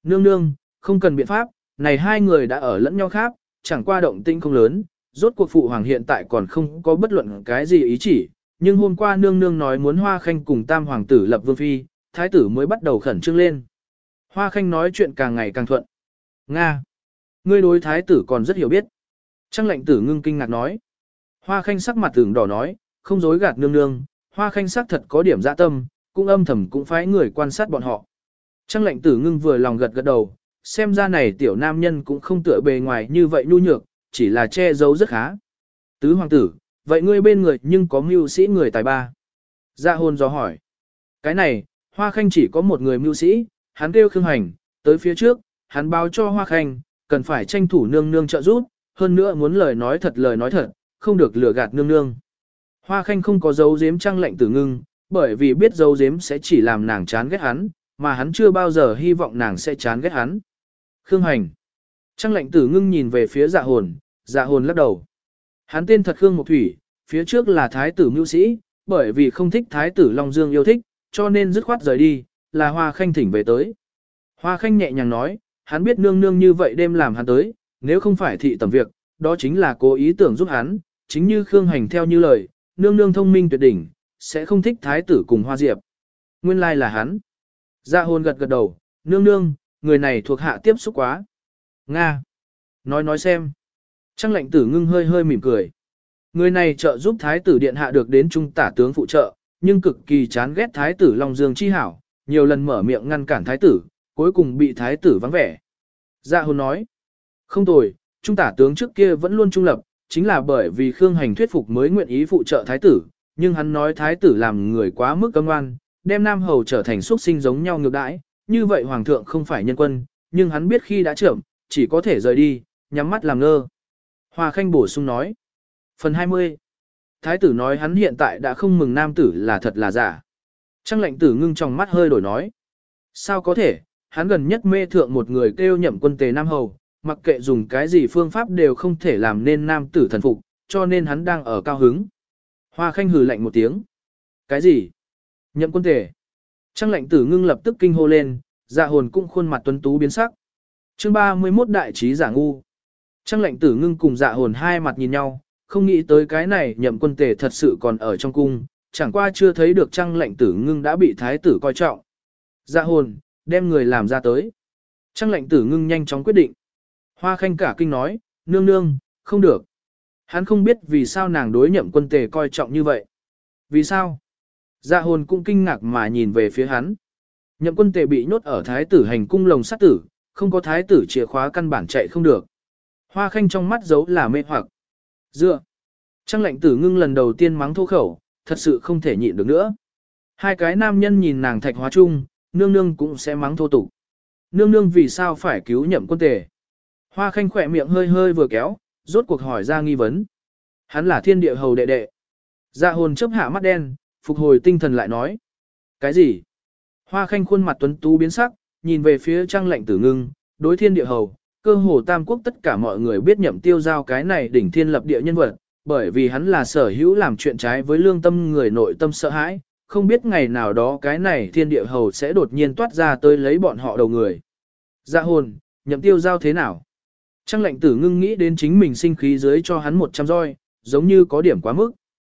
Nương nương, không cần biện pháp, này hai người đã ở lẫn nhau khác, chẳng qua động tĩnh không lớn, rốt cuộc phụ hoàng hiện tại còn không có bất luận cái gì ý chỉ, nhưng hôm qua nương nương nói muốn Hoa Khanh cùng tam hoàng tử lập vương phi, thái tử mới bắt đầu khẩn trương lên. Hoa Khanh nói chuyện càng ngày càng thuận. Nga! Ngươi đối thái tử còn rất hiểu biết. Trang lệnh tử ngưng kinh ngạc nói. Hoa Khanh sắc mặt tưởng đỏ nói, không dối gạt nương nương, Hoa Khanh sắc thật có điểm dạ tâm, cũng âm thầm cũng phái người quan sát bọn họ. Trang lệnh tử ngưng vừa lòng gật gật đầu, xem ra này tiểu nam nhân cũng không tựa bề ngoài như vậy nhu nhược, chỉ là che giấu rất khá. Tứ hoàng tử, vậy ngươi bên người nhưng có mưu sĩ người tài ba. Dạ hôn do hỏi. Cái này, Hoa Khanh chỉ có một người mưu sĩ, hắn kêu Khương Hành, tới phía trước, hắn báo cho Hoa Khanh, cần phải tranh thủ nương nương trợ giúp, hơn nữa muốn lời nói thật, không được lừa gạt nương nương. Hoa Khanh không có dấu giếm Trang lệnh tử ngưng, bởi vì biết dấu giếm sẽ chỉ làm nàng chán ghét hắn, mà hắn chưa bao giờ hy vọng nàng sẽ chán ghét hắn. Khương Hành. Trang lệnh tử ngưng nhìn về phía dạ hồn lắc đầu. Hắn tên thật Khương Mộc Thủy, phía trước là thái tử mưu sĩ, bởi vì không thích thái tử Long Dương yêu thích, cho nên dứt khoát rời đi, là Hoa Khanh thỉnh về tới. Hoa Khanh nhẹ nhàng nói, hắn biết nương nương như vậy đêm làm hắn tới, nếu không phải thị tầm việc, đó chính là cố ý tưởng giúp hắn, chính như Khương Hành theo như lời, nương nương thông minh tuyệt đỉnh, sẽ không thích thái tử cùng Hoa Diệp. Nguyên lai là hắn. Dạ hồn gật gật đầu, nương nương, người này thuộc hạ tiếp xúc quá. Nga. Nói xem. Trang lệnh tử ngưng hơi hơi mỉm cười. Người này trợ giúp thái tử điện hạ được đến trung tả tướng phụ trợ, nhưng cực kỳ chán ghét thái tử Long Dương chi hảo, nhiều lần mở miệng ngăn cản thái tử, cuối cùng bị thái tử vắng vẻ. Dạ hồn nói. Không tồi, trung tả tướng trước kia vẫn luôn trung lập, chính là bởi vì Khương Hành thuyết phục mới nguyện ý phụ trợ thái tử, nhưng hắn nói thái tử làm người quá mức cấm ngoan, đem Nam Hầu trở thành xuất sinh giống nhau ngược đãi, như vậy hoàng thượng không phải nhân quân, nhưng hắn biết khi đã trưởng, chỉ có thể rời đi, nhắm mắt làm ngơ. Hoa Khanh bổ sung nói. Phần 20. Thái tử nói hắn hiện tại đã không mừng nam tử là thật là giả. Trang lệnh tử ngưng trong mắt hơi đổi nói. Sao có thể, hắn gần nhất mê thượng một người kêu Nhậm Quân Tề Nam Hầu, mặc kệ dùng cái gì phương pháp đều không thể làm nên nam tử thần phục, cho nên hắn đang ở cao hứng. Hoa Khanh hừ lạnh một tiếng. Cái gì? Nhậm Quân Tề. Trang lệnh tử ngưng lập tức kinh hô lên, dạ hồn cũng khuôn mặt tuấn tú biến sắc. Chương 31 đại trí giả ngu. Trang lệnh tử ngưng cùng dạ hồn hai mặt nhìn nhau, không nghĩ tới cái này Nhậm Quân Tề thật sự còn ở trong cung, chẳng qua chưa thấy được Trang lệnh tử ngưng đã bị thái tử coi trọng. Dạ hồn, đem người làm ra tới. Trang lệnh tử ngưng nhanh chóng quyết định. Hoa Khanh cả kinh nói, nương nương, không được. Hắn không biết vì sao nàng đối Nhậm Quân Tề coi trọng như vậy. Vì sao? Dạ hồn cũng kinh ngạc mà nhìn về phía hắn. Nhậm Quân Tề bị nhốt ở thái tử hành cung lồng sắt tử, không có thái tử chìa khóa căn bản chạy không được. Hoa Khanh trong mắt giấu là mê hoặc. Dựa. Trang lệnh tử ngưng lần đầu tiên mắng thô khẩu, thật sự không thể nhịn được nữa. Hai cái nam nhân nhìn nàng thạch hóa chung, nương nương cũng sẽ mắng thô tục. Nương nương vì sao phải cứu Nhậm Quân Tề? Hoa Khanh khỏe miệng hơi hơi vừa kéo, rốt cuộc hỏi ra nghi vấn. Hắn là thiên địa hầu đệ đệ. Dạ hồn chớp hạ mắt đen, phục hồi tinh thần lại nói. Cái gì? Hoa Khanh khuôn mặt tuấn tú biến sắc, nhìn về phía Trang lệnh tử ngưng, đối thiên địa hầu, cơ hồ tam quốc tất cả mọi người biết Nhậm Tiêu Giao cái này đỉnh thiên lập địa nhân vật, bởi vì hắn là sở hữu làm chuyện trái với lương tâm người nội tâm sợ hãi, không biết ngày nào đó cái này thiên địa hầu sẽ đột nhiên toát ra tới lấy bọn họ đầu người. Dạ hồn, Nhậm Tiêu Giao thế nào? Trang lệnh tử ngưng nghĩ đến chính mình sinh khí dưới cho hắn 100 roi, giống như có điểm quá mức.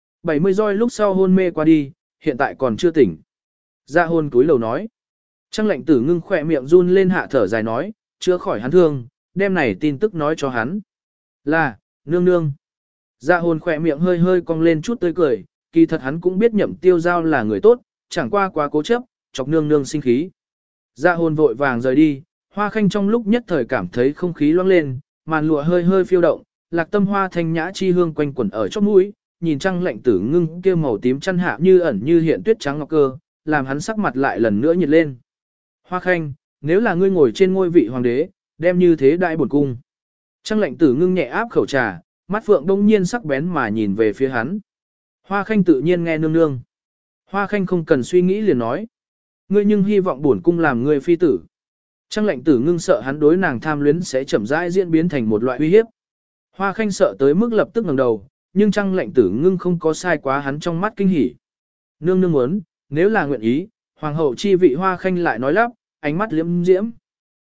70 roi lúc sau hôn mê qua đi, hiện tại còn chưa tỉnh. Dạ hồn túi lầu nói. Trang lệnh tử ngưng khỏe miệng run lên hạ thở dài nói, chữa khỏi hắn thương, đem này tin tức nói cho hắn. Là, nương nương. Dạ hồn khỏe miệng hơi hơi cong lên chút tươi cười, kỳ thật hắn cũng biết Nhậm Tiêu Giao là người tốt, chẳng qua quá cố chấp, chọc nương nương sinh khí. Dạ hồn vội vàng rời đi, Hoa Khanh trong lúc nhất thời cảm thấy không khí loãng lên, màn lụa hơi hơi phiêu động, lạc tâm hoa thanh nhã chi hương quanh quẩn ở chóp mũi, nhìn Trang lệnh tử ngưng kia màu tím chăn hạ như ẩn như hiện tuyết trắng ngọc cơ, làm hắn sắc mặt lại lần nữa nhiệt lên. Hoa Khanh, nếu là ngươi ngồi trên ngôi vị hoàng đế, đem như thế đại bổn cung. Trang lệnh tử ngưng nhẹ áp khẩu trà, mắt phượng đông nhiên sắc bén mà nhìn về phía hắn. Hoa Khanh tự nhiên nghe nương nương. Hoa Khanh không cần suy nghĩ liền nói. Ngươi nhưng hy vọng bổn cung làm ngươi phi tử. Trang lệnh tử ngưng sợ hắn đối nàng tham luyến sẽ chậm rãi diễn biến thành một loại uy hiếp. Hoa Khanh sợ tới mức lập tức ngẩng đầu, nhưng Trang lệnh tử ngưng không có sai quá hắn trong mắt kinh hỉ. Nương nương muốn, nếu là nguyện ý, hoàng hậu chi vị Hoa Khanh lại nói lắp, ánh mắt liễm diễm.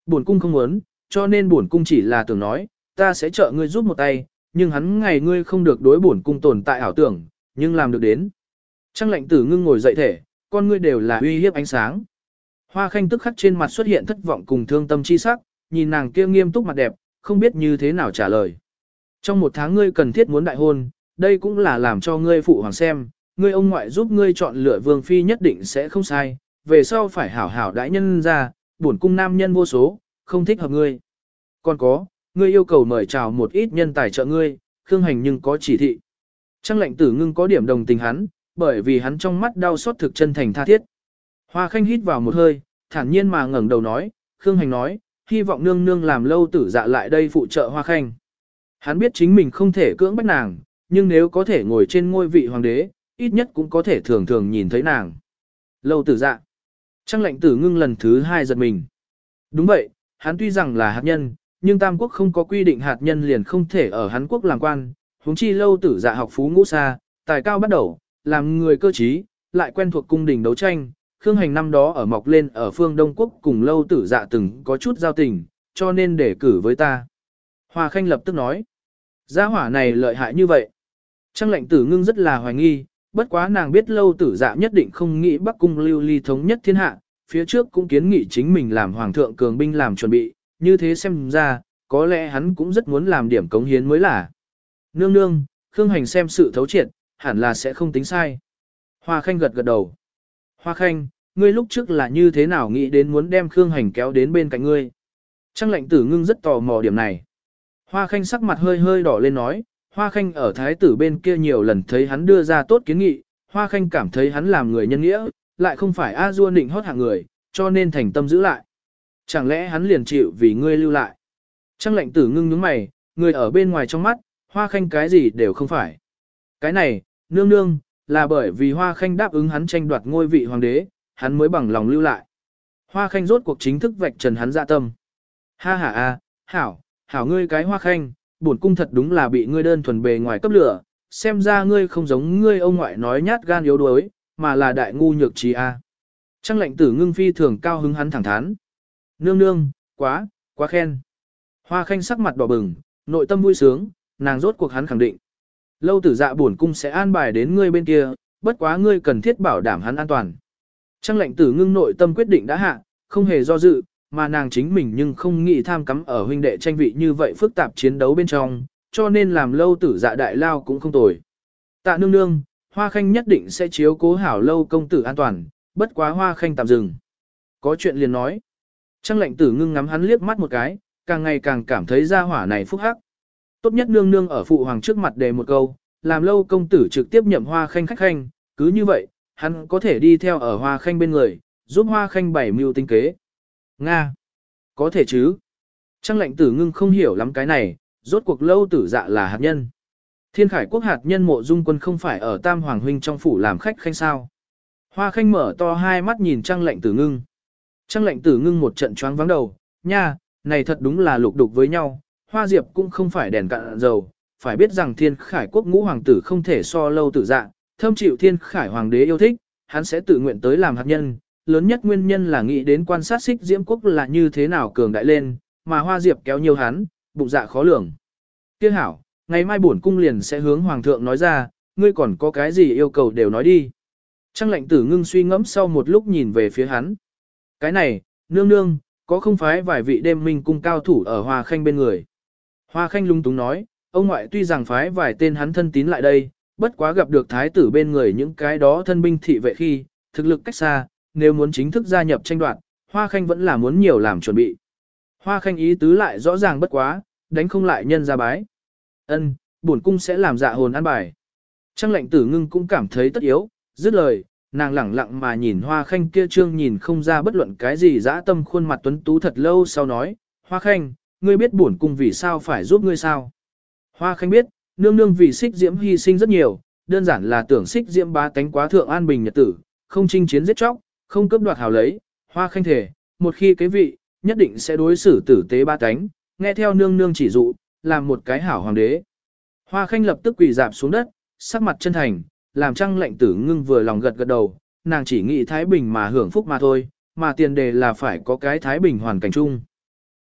Bổn cung không muốn, cho nên bổn cung chỉ là tưởng nói, ta sẽ trợ ngươi giúp một tay, nhưng hắn ngày ngươi không được đối bổn cung tồn tại ảo tưởng, nhưng làm được đến. Trăng lệnh tử ngưng ngồi dậy thể, con ngươi đều là uy hiếp ánh sáng. Hoa khanh tức khắc trên mặt xuất hiện thất vọng cùng thương tâm chi sắc, nhìn nàng kia nghiêm túc mặt đẹp, không biết như thế nào trả lời. Trong một tháng ngươi cần thiết muốn đại hôn, đây cũng là làm cho ngươi phụ hoàng xem, ngươi ông ngoại giúp ngươi chọn lựa vương phi nhất định sẽ không sai, về sau phải hảo hảo đãi nhân ra, bổn cung nam nhân vô số, không thích hợp ngươi. Còn có, ngươi yêu cầu mời chào một ít nhân tài trợ ngươi, Khương Hành nhưng có chỉ thị. Trăng lệnh tử ngưng có điểm đồng tình hắn, bởi vì hắn trong mắt đau xót thực chân thành tha thiết. Hoa khanh hít vào một hơi, thản nhiên mà ngẩng đầu nói, Khương Hành nói, hy vọng nương nương làm lâu tử dạ lại đây phụ trợ Hoa khanh. Hắn biết chính mình không thể cưỡng bách nàng, nhưng nếu có thể ngồi trên ngôi vị hoàng đế, ít nhất cũng có thể thường thường nhìn thấy nàng. Lâu tử dạ. Trăng lệnh tử ngưng lần thứ hai giật mình. Đúng vậy, hắn tuy rằng là hạt nhân, nhưng Tam Quốc không có quy định hạt nhân liền không thể ở hắn quốc làm quan, huống chi lâu tử dạ học phú ngũ xa, tài cao bắt đầu, làm người cơ trí, lại quen thuộc cung đình đấu tranh. Khương Hành năm đó ở mọc lên ở phương Đông Quốc cùng lâu tử dạ từng có chút giao tình, cho nên để cử với ta. Hoa khanh lập tức nói, gia hỏa này lợi hại như vậy. Trăng lệnh tử ngưng rất là hoài nghi, bất quá nàng biết lâu tử dạ nhất định không nghĩ Bắc cung lưu ly thống nhất thiên hạ, phía trước cũng kiến nghị chính mình làm hoàng thượng cường binh làm chuẩn bị, như thế xem ra, có lẽ hắn cũng rất muốn làm điểm cống hiến mới là. Nương nương, Khương Hành xem sự thấu triệt, hẳn là sẽ không tính sai. Hoa khanh gật gật đầu. Hoa khanh, ngươi lúc trước là như thế nào nghĩ đến muốn đem Khương Hành kéo đến bên cạnh ngươi? Trăng lệnh tử ngưng rất tò mò điểm này. Hoa khanh sắc mặt hơi hơi đỏ lên nói, Hoa khanh ở thái tử bên kia nhiều lần thấy hắn đưa ra tốt kiến nghị, Hoa khanh cảm thấy hắn làm người nhân nghĩa, lại không phải a dua nịnh hót hạng người, cho nên thành tâm giữ lại. Chẳng lẽ hắn liền chịu vì ngươi lưu lại? Trăng lệnh tử ngưng nhướng mày, người ở bên ngoài trong mắt, Hoa khanh cái gì đều không phải. Cái này, nương nương, là bởi vì Hoa khanh đáp ứng hắn tranh đoạt ngôi vị hoàng đế, hắn mới bằng lòng lưu lại. Hoa khanh rốt cuộc chính thức vạch trần hắn dạ tâm. Ha ha a, hảo, hảo ngươi cái Hoa khanh, bổn cung thật đúng là bị ngươi đơn thuần bề ngoài cấp lửa, xem ra ngươi không giống ngươi ông ngoại nói nhát gan yếu đuối, mà là đại ngu nhược trí a. Trăng lệnh tử ngưng phi thường cao hứng hắn thẳng thắn. Nương nương, quá khen. Hoa khanh sắc mặt đỏ bừng, nội tâm vui sướng, nàng rốt cuộc hắn khẳng định. Lâu tử dạ bổn cung sẽ an bài đến ngươi bên kia, bất quá ngươi cần thiết bảo đảm hắn an toàn. Trăng lệnh tử ngưng nội tâm quyết định đã hạ, không hề do dự, mà nàng chính mình nhưng không nghĩ tham cắm ở huynh đệ tranh vị như vậy phức tạp chiến đấu bên trong, cho nên làm lâu tử dạ đại lao cũng không tồi. Tạ nương nương, Hoa khanh nhất định sẽ chiếu cố hảo lâu công tử an toàn, bất quá Hoa khanh tạm dừng. Có chuyện liền nói. Trăng lệnh tử ngưng ngắm hắn liếc mắt một cái, càng ngày càng cảm thấy gia hỏa này phúc hắc. Tốt nhất nương nương ở phụ hoàng trước mặt đề một câu, làm lâu công tử trực tiếp nhậm Hoa khanh khách khanh, cứ như vậy, hắn có thể đi theo ở Hoa khanh bên người, giúp Hoa khanh bày mưu tinh kế. Nga! Có thể chứ? Trăng lệnh tử ngưng không hiểu lắm cái này, rốt cuộc lâu tử dạ là hạt nhân. Thiên khải quốc hạt nhân Mộ Dung Quân không phải ở Tam Hoàng huynh trong phủ làm khách khanh sao? Hoa khanh mở to hai mắt nhìn trăng lệnh tử ngưng. Trăng lệnh tử ngưng một trận choáng vắng đầu, nha, này thật đúng là lục đục với nhau, Hoa Diệp cũng không phải đèn cạn dầu, phải biết rằng thiên khải quốc ngũ hoàng tử không thể so lâu tử dạ, thâm chịu thiên khải hoàng đế yêu thích, hắn sẽ tự nguyện tới làm hạt nhân, lớn nhất nguyên nhân là nghĩ đến quan sát xích diễm quốc là như thế nào cường đại lên, mà Hoa Diệp kéo nhiều hắn, bụng dạ khó lường. Tiếc hảo, ngày mai bổn cung liền sẽ hướng hoàng thượng nói ra, ngươi còn có cái gì yêu cầu đều nói đi. Trăng lệnh tử ngưng suy ngẫm sau một lúc nhìn về phía hắn. Cái này, nương nương, có không phải vài vị đêm minh cung cao thủ ở Hoa khanh bên người. Hoa khanh lung túng nói, ông ngoại tuy rằng phái vài tên hắn thân tín lại đây, bất quá gặp được thái tử bên người những cái đó thân binh thị vệ khi, thực lực cách xa, nếu muốn chính thức gia nhập tranh đoạt, Hoa khanh vẫn là muốn nhiều làm chuẩn bị. Hoa khanh ý tứ lại rõ ràng bất quá, đánh không lại nhân ra bái. Ân, bổn cung sẽ làm dạ hồn an bài. Trăng lệnh tử ngưng cũng cảm thấy tất yếu, dứt lời, nàng lẳng lặng mà nhìn Hoa khanh kia trương nhìn không ra bất luận cái gì dã tâm khuôn mặt tuấn tú thật lâu sau nói, Hoa khanh, ngươi biết bổn cung vì sao phải giúp ngươi sao? Hoa khanh biết, nương nương vì xích diễm hy sinh rất nhiều, đơn giản là tưởng xích diễm bá tánh quá thượng an bình nhật tử, không chinh chiến giết chóc, không cướp đoạt hào lấy. Hoa khanh thể, một khi kế vị, nhất định sẽ đối xử tử tế bá tánh, nghe theo nương nương chỉ dụ, làm một cái hảo hoàng đế. Hoa khanh lập tức quỳ dạp xuống đất, sắc mặt chân thành, làm trăng lệnh tử ngưng vừa lòng gật gật đầu, nàng chỉ nghĩ thái bình mà hưởng phúc mà thôi, mà tiền đề là phải có cái thái bình hoàn cảnh chung.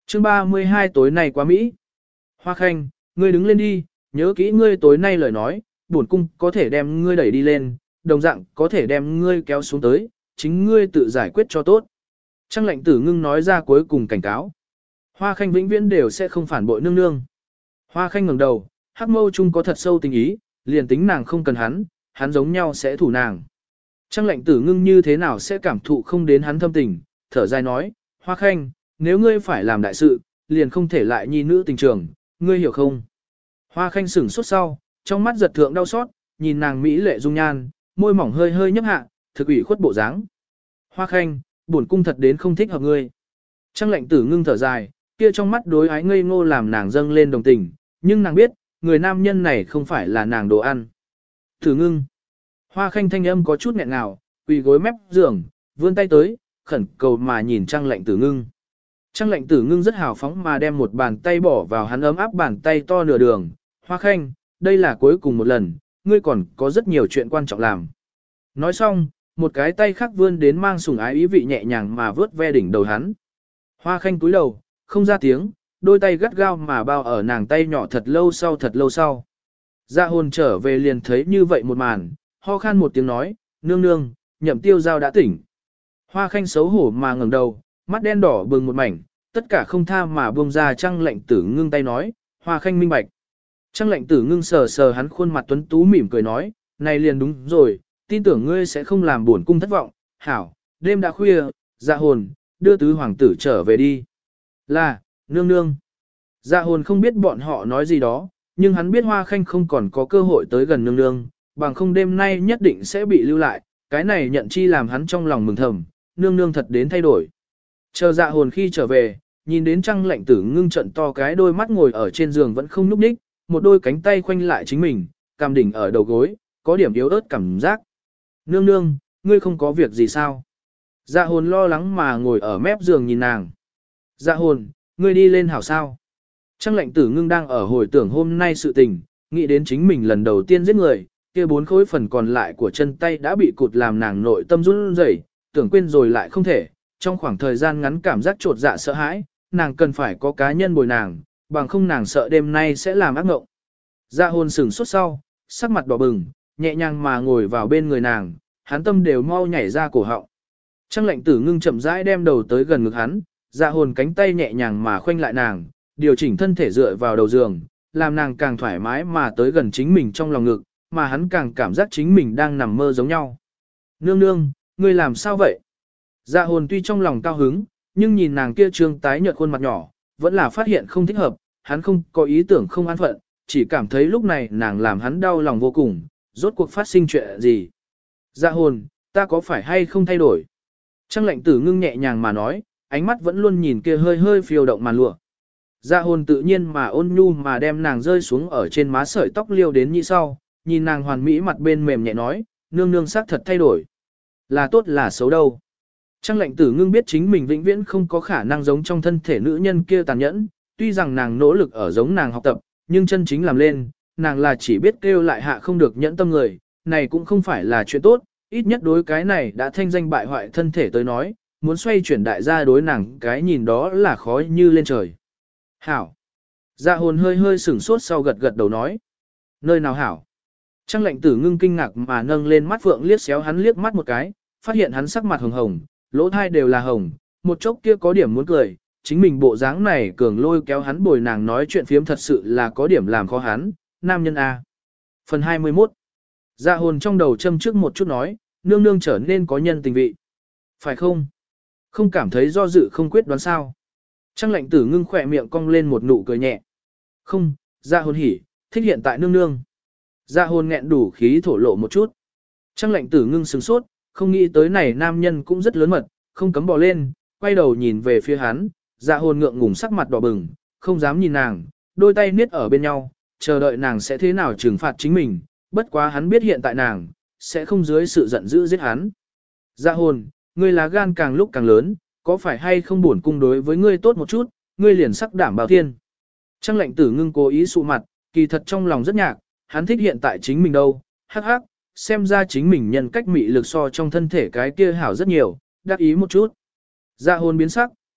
Chương 32 tối nay quá Mỹ. Hoa Khanh, ngươi đứng lên đi, nhớ kỹ ngươi tối nay lời nói, bổn cung có thể đem ngươi đẩy đi lên, đồng dạng có thể đem ngươi kéo xuống tới, chính ngươi tự giải quyết cho tốt. Trang lệnh tử ngưng nói ra cuối cùng cảnh cáo. Hoa Khanh vĩnh viễn đều sẽ không phản bội nương nương. Hoa Khanh ngẩng đầu, hắc mâu chung có thật sâu tình ý, liền tính nàng không cần hắn giống nhau sẽ thủ nàng. Trang lệnh tử ngưng như thế nào sẽ cảm thụ không đến hắn thâm tình, thở dài nói, Hoa Khanh, nếu ngươi phải làm đại sự, liền không thể lại nhi nữ tình trường, ngươi hiểu không? Hoa Khanh sửng sốt sau, trong mắt giật thượng đau xót, nhìn nàng mỹ lệ dung nhan, môi mỏng hơi hơi nhấp hạ, thực ủy khuất bộ dáng. Hoa Khanh, bổn cung thật đến không thích hợp ngươi. Trang lệnh tử ngưng thở dài, kia trong mắt đối ái ngây ngô làm nàng dâng lên đồng tình, nhưng nàng biết, người nam nhân này không phải là nàng đồ ăn. Tử ngưng. Hoa Khanh thanh âm có chút nghẹn ngào, quỳ gối mép giường, vươn tay tới, khẩn cầu mà nhìn Trang lệnh tử ngưng. Trang lệnh tử ngưng rất hào phóng mà đem một bàn tay bỏ vào hắn ấm áp bàn tay to nửa đường. Hoa Khanh, đây là cuối cùng một lần, ngươi còn có rất nhiều chuyện quan trọng làm. Nói xong, một cái tay khác vươn đến mang sủng ái ý vị nhẹ nhàng mà vớt ve đỉnh đầu hắn. Hoa Khanh cúi đầu, không ra tiếng, đôi tay gắt gao mà bao ở nàng tay nhỏ thật lâu sau. Dạ hồn trở về liền thấy như vậy một màn, ho khan một tiếng nói, nương nương, Nhậm Tiêu Giao đã tỉnh. Hoa Khanh xấu hổ mà ngẩng đầu, mắt đen đỏ bừng một mảnh, tất cả không tha mà buông ra Trang lệnh tử ngưng tay nói, Hoa Khanh minh bạch. Trang lệnh tử ngưng sờ sờ hắn khuôn mặt tuấn tú mỉm cười nói, này liền đúng rồi, tin tưởng ngươi sẽ không làm buồn cung thất vọng, hảo, đêm đã khuya, dạ hồn, đưa tứ hoàng tử trở về đi. Là, nương nương. Dạ hồn không biết bọn họ nói gì đó, nhưng hắn biết Hoa Khanh không còn có cơ hội tới gần nương nương, bằng không đêm nay nhất định sẽ bị lưu lại, cái này nhận chi làm hắn trong lòng mừng thầm, nương nương thật đến thay đổi. Chờ dạ hồn khi trở về, nhìn đến Trang lệnh tử ngưng trận to cái đôi mắt ngồi ở trên giường vẫn không nhúc nhích, một đôi cánh tay khoanh lại chính mình, cằm đỉnh ở đầu gối, có điểm yếu ớt cảm giác. Nương nương, ngươi không có việc gì sao? Dạ hồn lo lắng mà ngồi ở mép giường nhìn nàng. Dạ hồn, ngươi đi lên hảo sao? Trang lệnh tử ngưng đang ở hồi tưởng hôm nay sự tình, nghĩ đến chính mình lần đầu tiên giết người, kia 4 khối phần còn lại của chân tay đã bị cụt làm nàng nội tâm run rẩy, tưởng quên rồi lại không thể. Trong khoảng thời gian ngắn cảm giác trột dạ sợ hãi, nàng cần phải có cá nhân bồi nàng, bằng không nàng sợ đêm nay sẽ làm ác mộng. Dạ hồn sửng sốt sau, sắc mặt đỏ bừng, nhẹ nhàng mà ngồi vào bên người nàng, hắn tâm đều mau nhảy ra cổ họng. Trang lệnh tử ngưng chậm rãi đem đầu tới gần ngực hắn, dạ hồn cánh tay nhẹ nhàng mà khoanh lại nàng, điều chỉnh thân thể dựa vào đầu giường, làm nàng càng thoải mái mà tới gần chính mình trong lòng ngực, mà hắn càng cảm giác chính mình đang nằm mơ giống nhau. Nương nương, ngươi làm sao vậy? Dạ hồn tuy trong lòng cao hứng, nhưng nhìn nàng kia trương tái nhợt khuôn mặt nhỏ, vẫn là phát hiện không thích hợp, hắn không có ý tưởng không an phận, chỉ cảm thấy lúc này nàng làm hắn đau lòng vô cùng, rốt cuộc phát sinh chuyện gì. Dạ hồn, ta có phải hay không thay đổi? Trang lệnh tử ngưng nhẹ nhàng mà nói, ánh mắt vẫn luôn nhìn kia hơi hơi phiêu động màn lụa. Dạ hồn tự nhiên mà ôn nhu mà đem nàng rơi xuống ở trên má sợi tóc liêu đến như sau, nhìn nàng hoàn mỹ mặt bên mềm nhẹ nói, nương nương sắc thật thay đổi. Là tốt là xấu đâu. Trang lệnh tử ngưng biết chính mình vĩnh viễn không có khả năng giống trong thân thể nữ nhân kia tàn nhẫn, tuy rằng nàng nỗ lực ở giống nàng học tập, nhưng chân chính làm lên, nàng là chỉ biết kêu lại hạ không được nhẫn tâm người, này cũng không phải là chuyện tốt, ít nhất đối cái này đã thanh danh bại hoại thân thể tới nói, muốn xoay chuyển đại gia đối nàng cái nhìn đó là khó như lên trời. Hảo. Dạ hồn hơi hơi sửng sốt sau gật gật đầu nói. Nơi nào hảo? Trang lệnh tử ngưng kinh ngạc mà nâng lên mắt phượng liếc xéo hắn liếc mắt một cái, phát hiện hắn sắc mặt hồng hồng, lỗ thai đều là hồng, một chốc kia có điểm muốn cười, chính mình bộ dáng này cường lôi kéo hắn bồi nàng nói chuyện phiếm thật sự là có điểm làm khó hắn, nam nhân A. Phần 21. Dạ hồn trong đầu châm trước một chút nói, nương nương trở nên có nhân tình vị. Phải không? Không cảm thấy do dự không quyết đoán sao? Trang lệnh tử ngưng khỏe miệng cong lên một nụ cười nhẹ. Không, dạ hồn hỉ, thích hiện tại nương nương. Dạ hồn nghẹn đủ khí thổ lộ một chút. Trang lệnh tử ngưng sửng sốt, không nghĩ tới này nam nhân cũng rất lớn mật, không cấm bỏ lên, quay đầu nhìn về phía hắn, dạ hồn ngượng ngùng sắc mặt đỏ bừng, không dám nhìn nàng, đôi tay niết ở bên nhau, chờ đợi nàng sẽ thế nào trừng phạt chính mình, bất quá hắn biết hiện tại nàng, sẽ không dưới sự giận dữ giết hắn. Dạ hồn, ngươi lá gan càng lúc càng lớn, có phải hay không buồn cung đối với ngươi tốt một chút, ngươi liền sắc đảm bảo thiên. Trang lệnh tử ngưng cố ý sụ mặt, kỳ thật trong lòng rất nhạc, hắn thích hiện tại chính mình đâu, hắc hắc, xem ra chính mình nhân cách mị lực so trong thân thể cái kia hảo rất nhiều, đắc ý một chút. Dạ hồn biến sắc,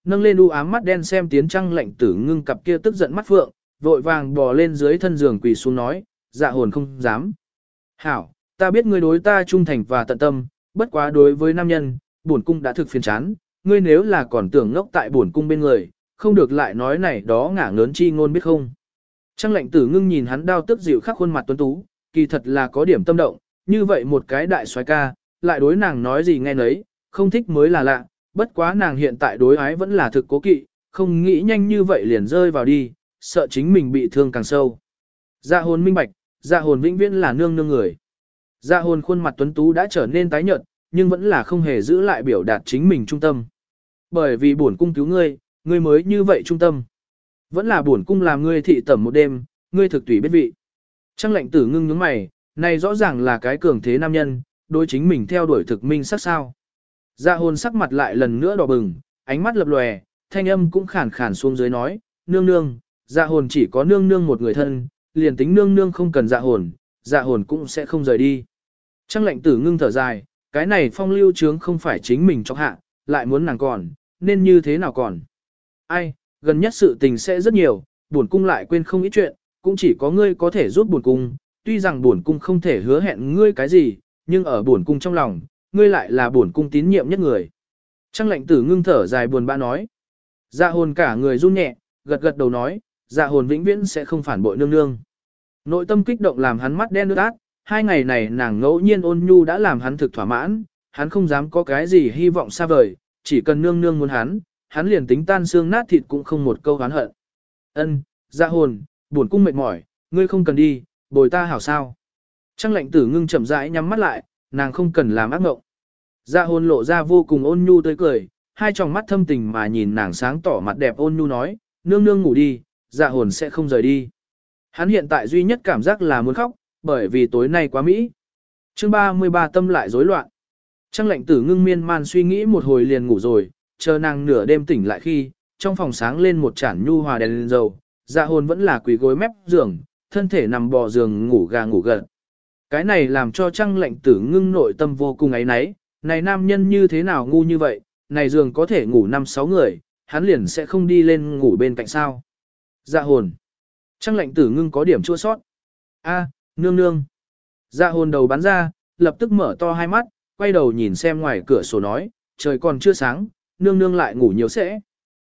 nâng lên u ám mắt đen xem tiến Trăng Lệnh Tử Ngưng cặp kia tức giận mắt phượng, vội vàng bò lên dưới thân giường quỳ xuống nói, dạ hồn không dám. Hảo, ta biết ngươi đối ta trung thành và tận tâm, bất quá đối với nam nhân, bổn cung đã thực phiền chán, ngươi nếu là còn tưởng ngốc tại bổn cung bên người, không được lại nói này đó ngả ngớn chi ngôn biết không. Trăng Lệnh Tử Ngưng nhìn hắn đau tức dịu khắc khuôn mặt tuấn tú, kỳ thật là có điểm tâm động, như vậy một cái đại soái ca, lại đối nàng nói gì nghe nấy, không thích mới là lạ, bất quá nàng hiện tại đối ái vẫn là thực cố kỵ, không nghĩ nhanh như vậy liền rơi vào đi, sợ chính mình bị thương càng sâu. Dạ hồn minh bạch, dạ hồn vĩnh viễn là nương nương người. Dạ hồn khuôn mặt tuấn tú đã trở nên tái nhợt, nhưng vẫn là không hề giữ lại biểu đạt chính mình trung tâm. Bởi vì bổn cung cứu ngươi, ngươi mới như vậy trung tâm. Vẫn là bổn cung làm ngươi thị tẩm một đêm, ngươi thực tùy biết vị. Trăng Lệnh Tử Ngưng nhướng mày, này rõ ràng là cái cường thế nam nhân, đối chính mình theo đuổi thực minh sắc sao. Dạ hồn sắc mặt lại lần nữa đỏ bừng, ánh mắt lập lòe, thanh âm cũng khàn khàn xuống dưới nói, nương nương, dạ hồn chỉ có nương nương một người thân, liền tính nương nương không cần dạ hồn cũng sẽ không rời đi. Trăng Lệnh Tử Ngưng thở dài, cái này phong lưu trướng không phải chính mình cho hạ, lại muốn nàng còn, nên như thế nào còn. Ai, gần nhất sự tình sẽ rất nhiều, bổn cung lại quên không ít chuyện, cũng chỉ có ngươi có thể giúp bổn cung, tuy rằng bổn cung không thể hứa hẹn ngươi cái gì, nhưng ở bổn cung trong lòng, ngươi lại là bổn cung tín nhiệm nhất người. Trăng Lệnh Tử Ngưng thở dài buồn bã nói. Dạ hồn cả người run nhẹ, gật gật đầu nói, dạ hồn vĩnh viễn sẽ không phản bội nương nương. Nội tâm kích động làm hắn mắt đen ướt át, 2 ngày này nàng ngẫu nhiên ôn nhu đã làm hắn thực thỏa mãn, hắn không dám có cái gì hy vọng xa vời, chỉ cần nương nương muốn hắn liền tính tan xương nát thịt cũng không một câu oán hận. Ân, dạ hồn, buồn cung mệt mỏi, ngươi không cần đi, bồi ta hảo sao. Trăng Lệnh Tử Ngưng chậm rãi nhắm mắt lại, nàng không cần làm ác mộng. Dạ hồn lộ ra vô cùng ôn nhu tươi cười, hai tròng mắt thâm tình mà nhìn nàng sáng tỏ mặt đẹp ôn nhu nói, nương nương ngủ đi, dạ hồn sẽ không rời đi. Hắn hiện tại duy nhất cảm giác là muốn khóc, bởi vì tối nay quá mỹ. Chương 33 tâm lại rối loạn. Trăng Lệnh Tử Ngưng miên man suy nghĩ một hồi liền ngủ rồi, chờ nàng nửa đêm tỉnh lại khi, trong phòng sáng lên một chản nhu hòa đèn lên dầu, dạ hồn vẫn là quỳ gối mép giường, thân thể nằm bò giường ngủ gà ngủ gật. Cái này làm cho Trăng Lệnh Tử Ngưng nội tâm vô cùng áy náy, này nam nhân như thế nào ngu như vậy, này giường có thể ngủ 5-6 người, hắn liền sẽ không đi lên ngủ bên cạnh sao. Dạ hồn. Trăng Lệnh Tử Ngưng có điểm chua sót. A, nương nương. Dạ hồn đầu bắn ra, lập tức mở to hai mắt, quay đầu nhìn xem ngoài cửa sổ nói, trời còn chưa sáng, nương nương lại ngủ nhiều sẽ.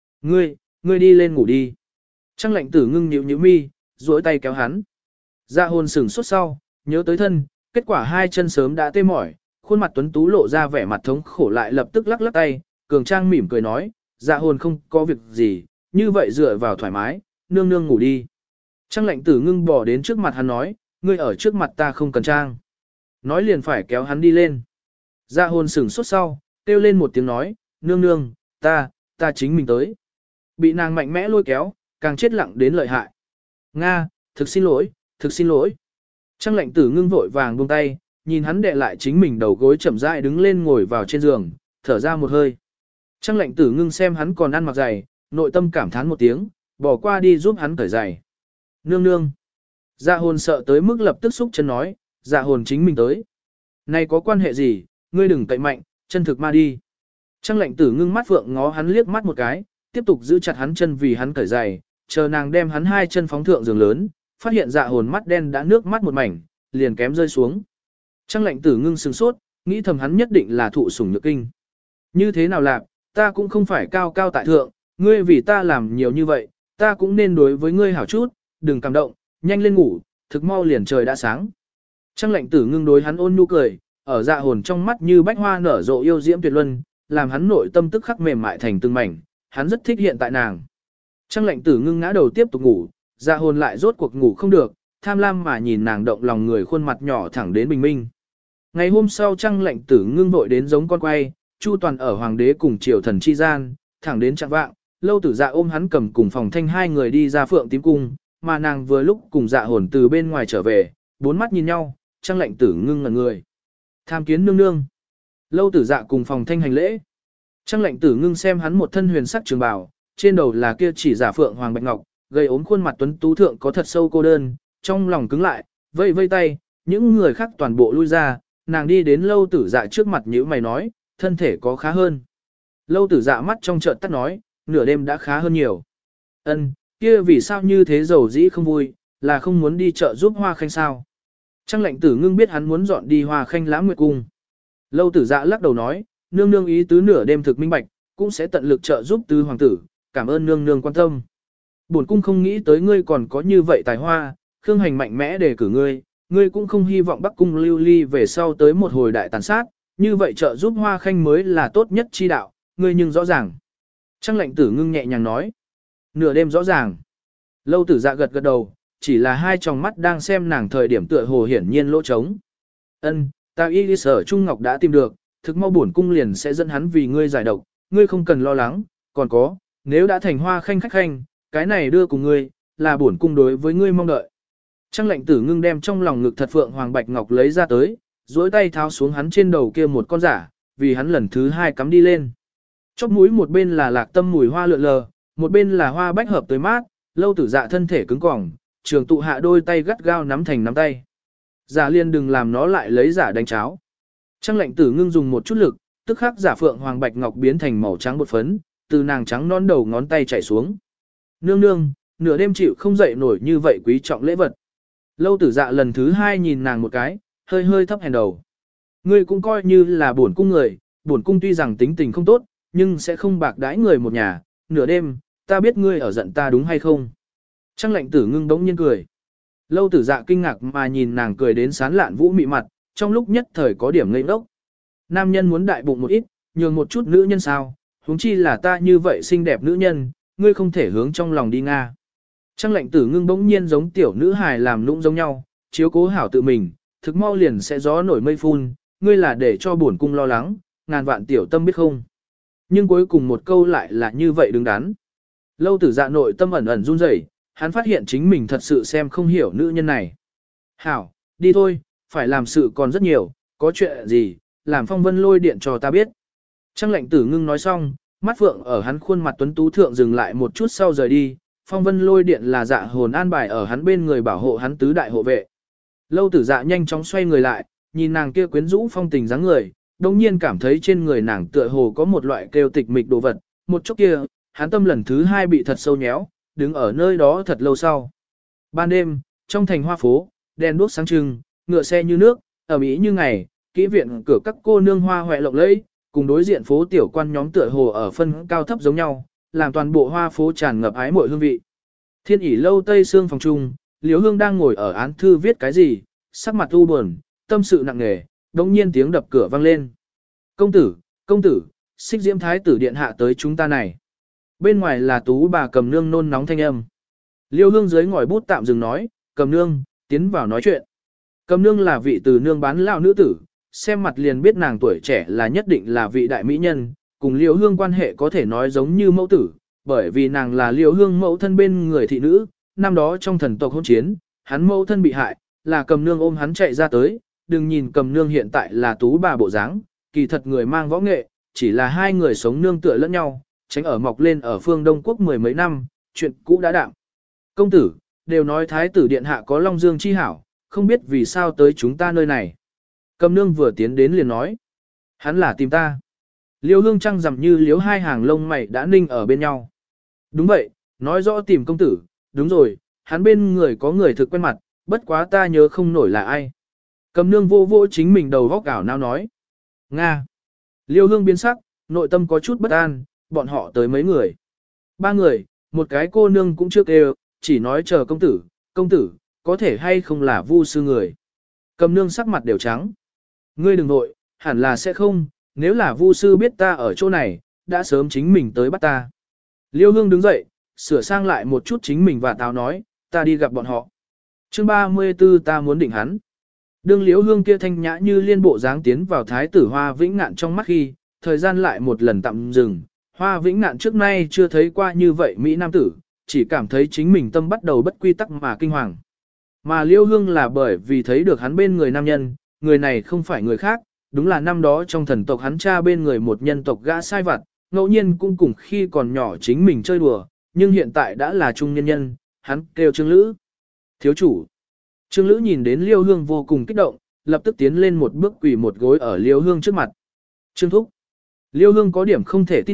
Ngươi đi lên ngủ đi. Trăng Lệnh Tử Ngưng nhíu mi, duỗi tay kéo hắn. Dạ hồn sửng sốt sau, nhớ tới thân, kết quả hai chân sớm đã tê mỏi, khuôn mặt tuấn tú lộ ra vẻ mặt thống khổ lại lập tức lắc lắc tay, cường trang mỉm cười nói, dạ hồn không có việc gì, như vậy dựa vào thoải mái, nương nương ngủ đi. Trăng Lệnh Tử Ngưng bỏ đến trước mặt hắn nói, ngươi ở trước mặt ta không cần trang. Nói liền phải kéo hắn đi lên. Dạ hồn sửng sốt sau, kêu lên một tiếng nói, nương nương, ta chính mình tới. Bị nàng mạnh mẽ lôi kéo, càng chết lặng đến lợi hại. Nga, thực xin lỗi, thực xin lỗi. Trăng Lệnh Tử Ngưng vội vàng buông tay, nhìn hắn đệ lại chính mình đầu gối chậm rãi đứng lên ngồi vào trên giường, thở ra một hơi. Trăng Lệnh Tử Ngưng xem hắn còn ăn mặc giày, nội tâm cảm thán một tiếng, bỏ qua đi giúp hắn cởi giày. Nương nương. Dạ hồn sợ tới mức lập tức xúc chân nói, dạ hồn chính mình tới. Này có quan hệ gì, ngươi đừng cậy mạnh, chân thực ma đi. Trăng Lệnh Tử Ngưng mắt phượng ngó hắn liếc mắt một cái, tiếp tục giữ chặt hắn chân vì hắn cởi giày, chờ nàng đem hắn hai chân phóng thượng giường lớn, phát hiện dạ hồn mắt đen đã nước mắt một mảnh, liền kém rơi xuống. Trăng Lệnh Tử Ngưng sửng sốt, nghĩ thầm hắn nhất định là thụ sủng nhược kinh. Như thế nào làm, ta cũng không phải cao cao tại thượng, ngươi vì ta làm nhiều như vậy, ta cũng nên đối với ngươi hảo chút, đừng cảm động, nhanh lên ngủ, thực mau liền trời đã sáng. Trăng Lệnh Tử Ngưng đối hắn ôn nhu cười, ở dạ hồn trong mắt như bách hoa nở rộ yêu diễm tuyệt luân, làm hắn nội tâm tức khắc mềm mại thành từng mảnh, hắn rất thích hiện tại nàng. Trăng Lệnh Tử Ngưng ngã đầu tiếp tục ngủ, dạ hồn lại rốt cuộc ngủ không được, tham lam mà nhìn nàng động lòng người khuôn mặt nhỏ thẳng đến bình minh. Ngày hôm sau Trăng Lệnh Tử Ngưng vội đến giống con quay, chu toàn ở hoàng đế cùng triều thần chi gian, thẳng đến trạng vạng, Lâu Tử Dạ ôm hắn cầm cùng Phòng Thanh hai người đi ra Phượng Tím cung, mà nàng vừa lúc cùng dạ hồn từ bên ngoài trở về, bốn mắt nhìn nhau, Trăng Lệnh Tử Ngưng ngẩn người. Tham kiến nương nương. Lâu Tử Dạ cùng Phòng Thanh hành lễ. Trăng Lệnh Tử Ngưng xem hắn một thân huyền sắc trường bào, trên đầu là kia chỉ giả phượng hoàng bạch ngọc, gây ốm khuôn mặt tuấn tú thượng có thật sâu cô đơn, trong lòng cứng lại, vây vây tay, những người khác toàn bộ lui ra, nàng đi đến Lâu Tử Dạ trước mặt nhíu mày nói, thân thể có khá hơn. Lâu Tử Dạ mắt trong trợn tắt nói, nửa đêm đã khá hơn nhiều. Ân, kia vì sao như thế dầu dĩ không vui, là không muốn đi chợ giúp Hoa Khanh sao? Trăng lệnh tử ngưng biết hắn muốn dọn đi Hoa Khanh Lãng Nguyệt Cung. Lâu Tử Dạ lắc đầu nói, nương nương ý tứ nửa đêm thực minh bạch, cũng sẽ tận lực trợ giúp tứ hoàng tử, cảm ơn nương nương quan tâm. Bổn cung không nghĩ tới ngươi còn có như vậy tài hoa, Khương Hành mạnh mẽ đề cử ngươi, ngươi cũng không hy vọng Bắc cung lưu ly về sau tới một hồi đại tàn sát, như vậy trợ giúp Hoa Khanh mới là tốt nhất chi đạo, ngươi nhưng rõ ràng. Trăng lệnh tử ngưng nhẹ nhàng nói, nửa đêm rõ ràng. Lâu Tử Dạ gật gật đầu, chỉ là hai tròng mắt đang xem nàng thời điểm tựa hồ hiển nhiên lỗ trống. Ân, ta y đi sở Trung Ngọc đã tìm được, thực mau bổn cung liền sẽ dẫn hắn vì ngươi giải độc, ngươi không cần lo lắng, còn có, nếu đã thành Hoa Khanh khách khanh, cái này đưa cùng ngươi, là bổn cung đối với ngươi mong đợi. Trăng lệnh tử ngưng đem trong lòng ngực thật phượng hoàng bạch ngọc lấy ra tới, duỗi tay tháo xuống hắn trên đầu kia một con giả, vì hắn lần thứ hai cắm đi lên. Chóp mũi một bên là lạc tâm mùi hoa lượn lờ, một bên là hoa bách hợp tới mát, Lâu Tử Dạ thân thể cứng cỏng, trường tụ hạ đôi tay gắt gao nắm thành nắm tay. Giả liên đừng làm nó lại lấy giả đánh cháo. Trăng lệnh tử ngưng dùng một chút lực, tức khắc giả phượng hoàng bạch ngọc biến thành màu trắng bột phấn, từ nàng trắng non đầu ngón tay chảy xuống. Nương nương, nửa đêm chịu không dậy nổi như vậy quý trọng lễ vật. Lâu Tử Dạ lần thứ hai nhìn nàng một cái, hơi hơi thấp hèn đầu. Ngươi cũng coi như là bổn cung người, bổn cung tuy rằng tính tình không tốt, nhưng sẽ không bạc đãi người một nhà, nửa đêm, ta biết ngươi ở giận ta đúng hay không. Trăng lệnh tử ngưng bỗng nhiên cười. Lâu Tử Dạ kinh ngạc mà nhìn nàng cười đến sán lạn vũ mị mặt, trong lúc nhất thời có điểm ngây ngốc. Nam nhân muốn đại bụng một ít, nhường một chút nữ nhân sao, huống chi là ta như vậy xinh đẹp nữ nhân, ngươi không thể hướng trong lòng đi nga. Trăng lệnh tử ngưng bỗng nhiên giống tiểu nữ hài làm nũng giống nhau, chiếu cố hảo tự mình, thực mau liền sẽ gió nổi mây phun, ngươi là để cho bổn cung lo lắng, ngàn vạn tiểu tâm biết không. Nhưng cuối cùng một câu lại là như vậy đứng đắn. Lâu Tử Dạ nội tâm ẩn ẩn run rẩy, hắn phát hiện chính mình thật sự xem không hiểu nữ nhân này. Hảo, đi thôi, phải làm sự còn rất nhiều, có chuyện gì, làm Phong Vân lôi điện cho ta biết. Trăng lệnh tử ngưng nói xong, mắt phượng ở hắn khuôn mặt tuấn tú thượng dừng lại một chút sau rời đi, Phong Vân lôi điện là Dạ hồn an bài ở hắn bên người bảo hộ hắn tứ đại hộ vệ. Lâu Tử Dạ nhanh chóng xoay người lại, nhìn nàng kia quyến rũ phong tình dáng người, đồng nhiên cảm thấy trên người nàng tựa hồ có một loại kêu tịch mịch đồ vật, một chốc kia, hắn tâm lần thứ hai bị thật sâu nhéo, đứng ở nơi đó thật lâu sau. Ban đêm, trong thành hoa phố, đèn đuốc sáng trưng, ngựa xe như nước, ở mỹ như ngày, kỹ viện cửa các cô nương hoa hoẹ lộng lẫy, cùng đối diện phố tiểu quan nhóm tựa hồ ở phân cao thấp giống nhau, làm toàn bộ hoa phố tràn ngập ái mội hương vị. Thiên ỉ lâu tây xương phòng trung, Liễu Hương đang ngồi ở án thư viết cái gì, sắc mặt u buồn, tâm sự nặng nề, đống nhiên tiếng đập cửa vang lên. Công tử, Xích Diễm Thái tử điện hạ tới chúng ta này. Bên ngoài là Tú bà Cầm Nương nôn nóng thanh âm. Liêu Hương dưới ngòi bút tạm dừng nói, Cầm Nương, tiến vào nói chuyện. Cầm Nương là vị từ nương bán lão nữ tử, xem mặt liền biết nàng tuổi trẻ là nhất định là vị đại mỹ nhân, cùng Liêu Hương quan hệ có thể nói giống như mẫu tử, bởi vì nàng là Liêu Hương mẫu thân bên người thị nữ, năm đó trong thần tộc hôn chiến, hắn mẫu thân bị hại, là Cầm Nương ôm hắn chạy ra tới, đừng nhìn Cầm Nương hiện tại là tú bà bộ dáng, kỳ thật người mang võ nghệ, chỉ là hai người sống nương tựa lẫn nhau, tránh ở mọc lên ở phương Đông Quốc mười mấy năm, chuyện cũ đã đạm. Công tử, đều nói Thái tử điện hạ có Long Dương chi hảo, không biết vì sao tới chúng ta nơi này. Cầm Nương vừa tiến đến liền nói, hắn là tìm ta. Liêu Hương trăng rằm như liếu hai hàng lông mày đã ninh ở bên nhau. Đúng vậy, nói rõ tìm công tử, đúng rồi, hắn bên người có người thực quen mặt, bất quá ta nhớ không nổi là ai. Cầm Nương vô vô chính mình đầu góc ảo nào nói. Nga. Liêu Hương biến sắc, nội tâm có chút bất an, bọn họ tới mấy người. Ba người, một cái cô nương cũng chưa kêu, chỉ nói chờ công tử, có thể hay không là vu sư người. Cầm Nương sắc mặt đều trắng. Ngươi đừng nội, hẳn là sẽ không, nếu là vu sư biết ta ở chỗ này, đã sớm chính mình tới bắt ta. Liêu Hương đứng dậy, sửa sang lại một chút chính mình và táo nói, ta đi gặp bọn họ. Chương 34 ta muốn định hắn. Đương Liễu Hương kia thanh nhã như liên bộ dáng tiến vào thái tử Hoa Vĩnh Ngạn trong mắt khi, thời gian lại một lần tạm dừng. Hoa Vĩnh Ngạn trước nay chưa thấy qua như vậy Mỹ Nam tử, chỉ cảm thấy chính mình tâm bắt đầu bất quy tắc mà kinh hoàng. Mà Liễu Hương là bởi vì thấy được hắn bên người nam nhân, người này không phải người khác, đúng là năm đó trong thần tộc hắn cha bên người một nhân tộc gã sai vặt, ngẫu nhiên cũng cùng khi còn nhỏ chính mình chơi đùa, nhưng hiện tại đã là trung nhân nhân, hắn kêu Trương Lữ. Thiếu chủ. Trương Lữ nhìn đến Liêu Hương vô cùng kích động, lập tức tiến lên một bước quỳ một gối ở Liêu Hương trước mặt. Trương Thúc. Liêu Hương có điểm không thể tin được,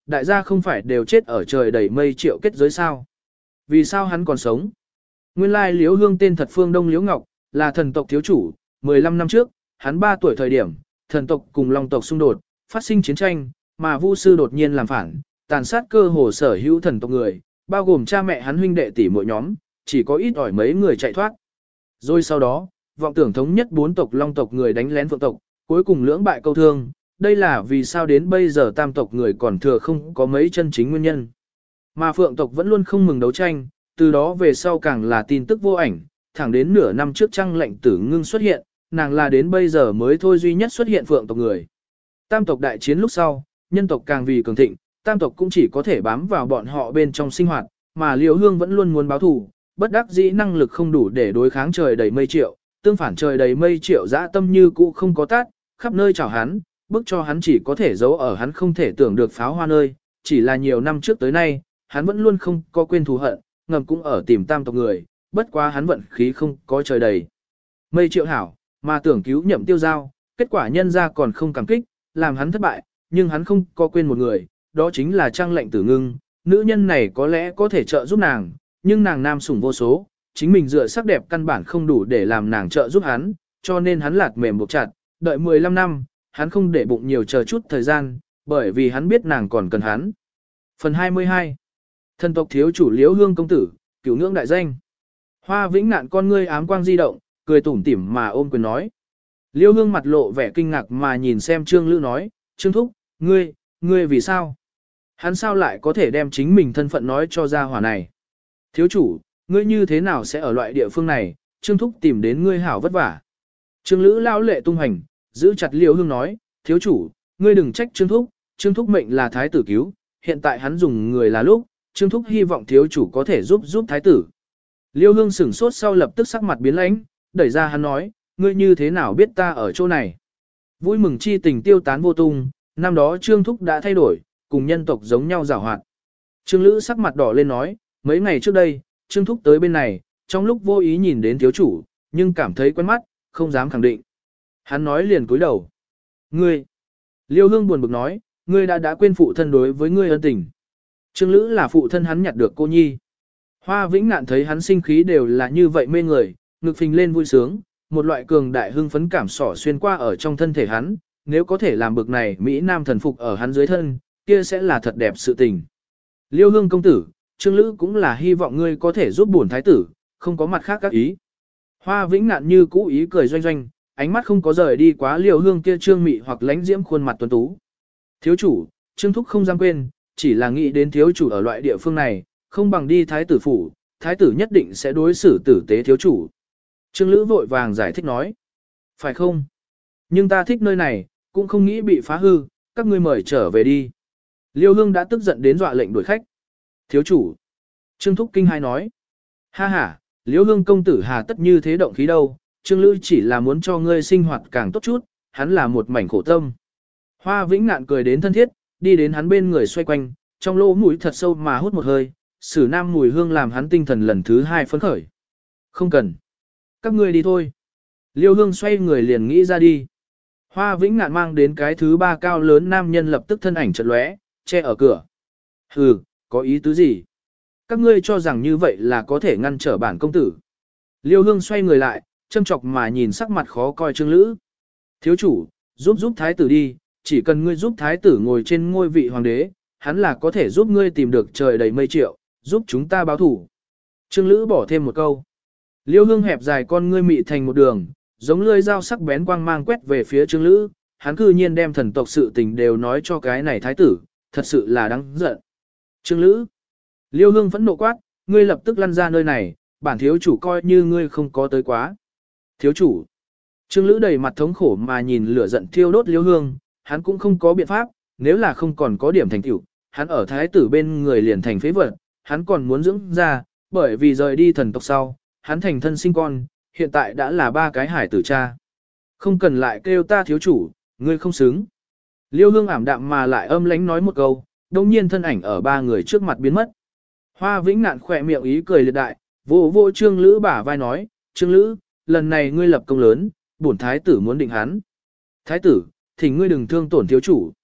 đại gia không phải đều chết ở trời đầy mây triệu kết giới sao. Vì sao hắn còn sống? Nguyên lai Liễu Hương tên thật Phương Đông Liễu Ngọc, là thần tộc thiếu chủ, 15 năm trước, hắn 3 tuổi thời điểm, thần tộc cùng long tộc xung đột, phát sinh chiến tranh, mà Vu sư đột nhiên làm phản, tàn sát cơ hồ sở hữu thần tộc người, bao gồm cha mẹ hắn huynh đệ tỷ muội nhóm, chỉ có ít ỏi mấy người chạy thoát. Rồi sau đó, vọng tưởng thống nhất 4 tộc long tộc người đánh lén phượng tộc, cuối cùng lưỡng bại câu thương, đây là vì sao đến bây giờ tam tộc người còn thừa không có mấy chân chính nguyên nhân. Mà phượng tộc vẫn luôn không mừng đấu tranh, từ đó về sau càng là tin tức vô ảnh, thẳng đến nửa năm trước Trăng Lệnh Tử Ngưng xuất hiện, nàng là đến bây giờ mới thôi duy nhất xuất hiện phượng tộc người. Tam tộc đại chiến lúc sau, nhân tộc càng vì cường thịnh, tam tộc cũng chỉ có thể bám vào bọn họ bên trong sinh hoạt, mà Liễu Hương vẫn luôn muốn báo thù, bất đắc dĩ năng lực không đủ để đối kháng trời đầy mây triệu, tương phản trời đầy mây triệu dã tâm như cũ không có tát, khắp nơi chào hắn, bức cho hắn chỉ có thể giấu ở hắn không thể tưởng được pháo hoa nơi, chỉ là nhiều năm trước tới nay, hắn vẫn luôn không có quên thù hận, ngầm cũng ở tìm tam tộc người, bất quá hắn vận khí không có trời đầy mây triệu hảo, mà tưởng cứu Nhậm Tiêu Giao, kết quả nhân ra còn không cảm kích, làm hắn thất bại, nhưng hắn không có quên một người, đó chính là Trăng Lệnh Tử Ngưng, nữ nhân này có lẽ có thể trợ giúp nàng, nhưng nàng nam sủng vô số, chính mình dựa sắc đẹp căn bản không đủ để làm nàng trợ giúp hắn, cho nên hắn lạt mềm buộc chặt, đợi 15 năm, hắn không để bụng nhiều chờ chút thời gian, bởi vì hắn biết nàng còn cần hắn. Phần 22. Thần tộc thiếu chủ Liễu Hương công tử, cửu ngưỡng đại danh. Hoa Vĩnh Ngạn con ngươi ám quang di động, cười tủm tỉm mà ôm quyền nói. Liễu Hương mặt lộ vẻ kinh ngạc mà nhìn xem Trương Lữ nói, Trương Thúc, ngươi vì sao? Hắn sao lại có thể đem chính mình thân phận nói cho gia hỏa này? Thiếu chủ, ngươi như thế nào sẽ ở loại địa phương này, Trương Thúc tìm đến ngươi hảo vất vả. Trương Lữ lão lệ tung hành, giữ chặt Liễu Hương nói, thiếu chủ, ngươi đừng trách Trương Thúc mệnh là thái tử cứu, hiện tại hắn dùng người là lúc, Trương Thúc hy vọng thiếu chủ có thể giúp thái tử. Liễu Hương sửng sốt sau lập tức sắc mặt biến lãnh, đẩy ra hắn nói, ngươi như thế nào biết ta ở chỗ này? Vui mừng chi tình tiêu tán vô tung, năm đó Trương Thúc đã thay đổi, cùng nhân tộc giống nhau giảo hoạt. Trương Lữ sắc mặt đỏ lên nói, mấy ngày trước đây, Trương Thúc tới bên này, trong lúc vô ý nhìn đến thiếu chủ, nhưng cảm thấy quen mắt, không dám khẳng định. Hắn nói liền cúi đầu. Ngươi! Liễu Hương buồn bực nói, ngươi đã quên phụ thân đối với ngươi ân tình. Trương Lữ là phụ thân hắn nhặt được cô nhi. Hoa Vĩnh Ngạn thấy hắn sinh khí đều là như vậy mê người, ngực phình lên vui sướng, một loại cường đại hưng phấn cảm xỏ xuyên qua ở trong thân thể hắn, nếu có thể làm bực này Mỹ Nam thần phục ở hắn dưới thân, kia sẽ là thật đẹp sự tình. Liễu Hương công tử, Trương Lữ cũng là hy vọng ngươi có thể giúp bổn thái tử, không có mặt khác các ý. Hoa Vĩnh Ngạn như cũ ý cười doanh doanh, ánh mắt không có rời đi quá Liễu Hương kia trương mị hoặc lãnh diễm khuôn mặt tuấn tú. Thiếu chủ, Trương Thúc không dám quên, chỉ là nghĩ đến thiếu chủ ở loại địa phương này, không bằng đi thái tử phủ, thái tử nhất định sẽ đối xử tử tế thiếu chủ. Trương Lữ vội vàng giải thích nói. Phải không? Nhưng ta thích nơi này, cũng không nghĩ bị phá hư, các ngươi mời trở về đi. Liễu Hương đã tức giận đến dọa lệnh đuổi khách. Thiếu chủ. Trương Thúc kinh hai nói. Ha ha, Liễu Hương công tử hà tất như thế động khí đâu, Trương Lữ chỉ là muốn cho ngươi sinh hoạt càng tốt chút, hắn là một mảnh khổ tâm. Hoa Vĩnh Ngạn cười đến thân thiết, đi đến hắn bên người xoay quanh, trong lỗ mũi thật sâu mà hút một hơi, sử nam mùi hương làm hắn tinh thần lần thứ 2 phấn khởi. Không cần. Các ngươi đi thôi. Liễu Hương xoay người liền nghĩ ra đi. Hoa Vĩnh Ngạn mang đến cái thứ 3 cao lớn nam nhân lập tức thân ảnh chợt lóe, che ở cửa. Hừ, có ý tứ gì? Các ngươi cho rằng như vậy là có thể ngăn trở bản công tử. Liễu Hương xoay người lại, châm chọc mà nhìn sắc mặt khó coi Trương Lữ. Thiếu chủ, giúp thái tử đi, chỉ cần ngươi giúp thái tử ngồi trên ngôi vị hoàng đế, hắn là có thể giúp ngươi tìm được trời đầy mây triệu, giúp chúng ta báo thủ. Trương Lữ bỏ thêm một câu. Liễu Hương hẹp dài con ngươi mị thành một đường, giống lưỡi dao sắc bén quang mang quét về phía Trương Lữ, hắn cư nhiên đem thần tộc sự tình đều nói cho cái này thái tử, thật sự là đáng giận. Trương Lữ. Liễu Hương phẫn nộ quát, ngươi lập tức lăn ra nơi này, bản thiếu chủ coi như ngươi không có tới quá. Thiếu chủ. Trương Lữ đầy mặt thống khổ mà nhìn lửa giận thiêu đốt Liễu Hương, hắn cũng không có biện pháp, nếu là không còn có điểm thành tựu, hắn ở thái tử bên người liền thành phế vật, hắn còn muốn dưỡng ra, bởi vì rời đi thần tộc sau, hắn thành thân sinh con, hiện tại đã là 3 cái hải tử cha. Không cần lại kêu ta thiếu chủ, ngươi không xứng. Liễu Hương ảm đạm mà lại âm lãnh nói một câu, đồng nhiên thân ảnh ở 3 người trước mặt biến mất. Hoa Vĩnh Ngạn khỏe miệng ý cười liệt đại, vô Trương Lữ bả vai nói, Trương Lữ, lần này ngươi lập công lớn, bổn thái tử muốn định hắn. Thái tử, thỉnh ngươi đừng thương tổn thiếu chủ.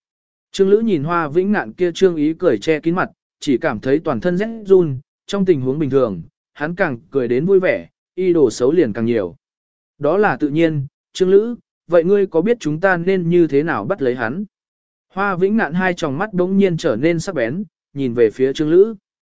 Trương Lữ nhìn Hoa Vĩnh Ngạn kia trương ý cười che kín mặt, chỉ cảm thấy toàn thân rét run, trong tình huống bình thường, hắn càng cười đến vui vẻ, y đồ xấu liền càng nhiều. Đó là tự nhiên, Trương Lữ, vậy ngươi có biết chúng ta nên như thế nào bắt lấy hắn? Hoa Vĩnh Ngạn hai tròng mắt đống nhiên trở nên sắc bén, nhìn về phía Trương Lữ.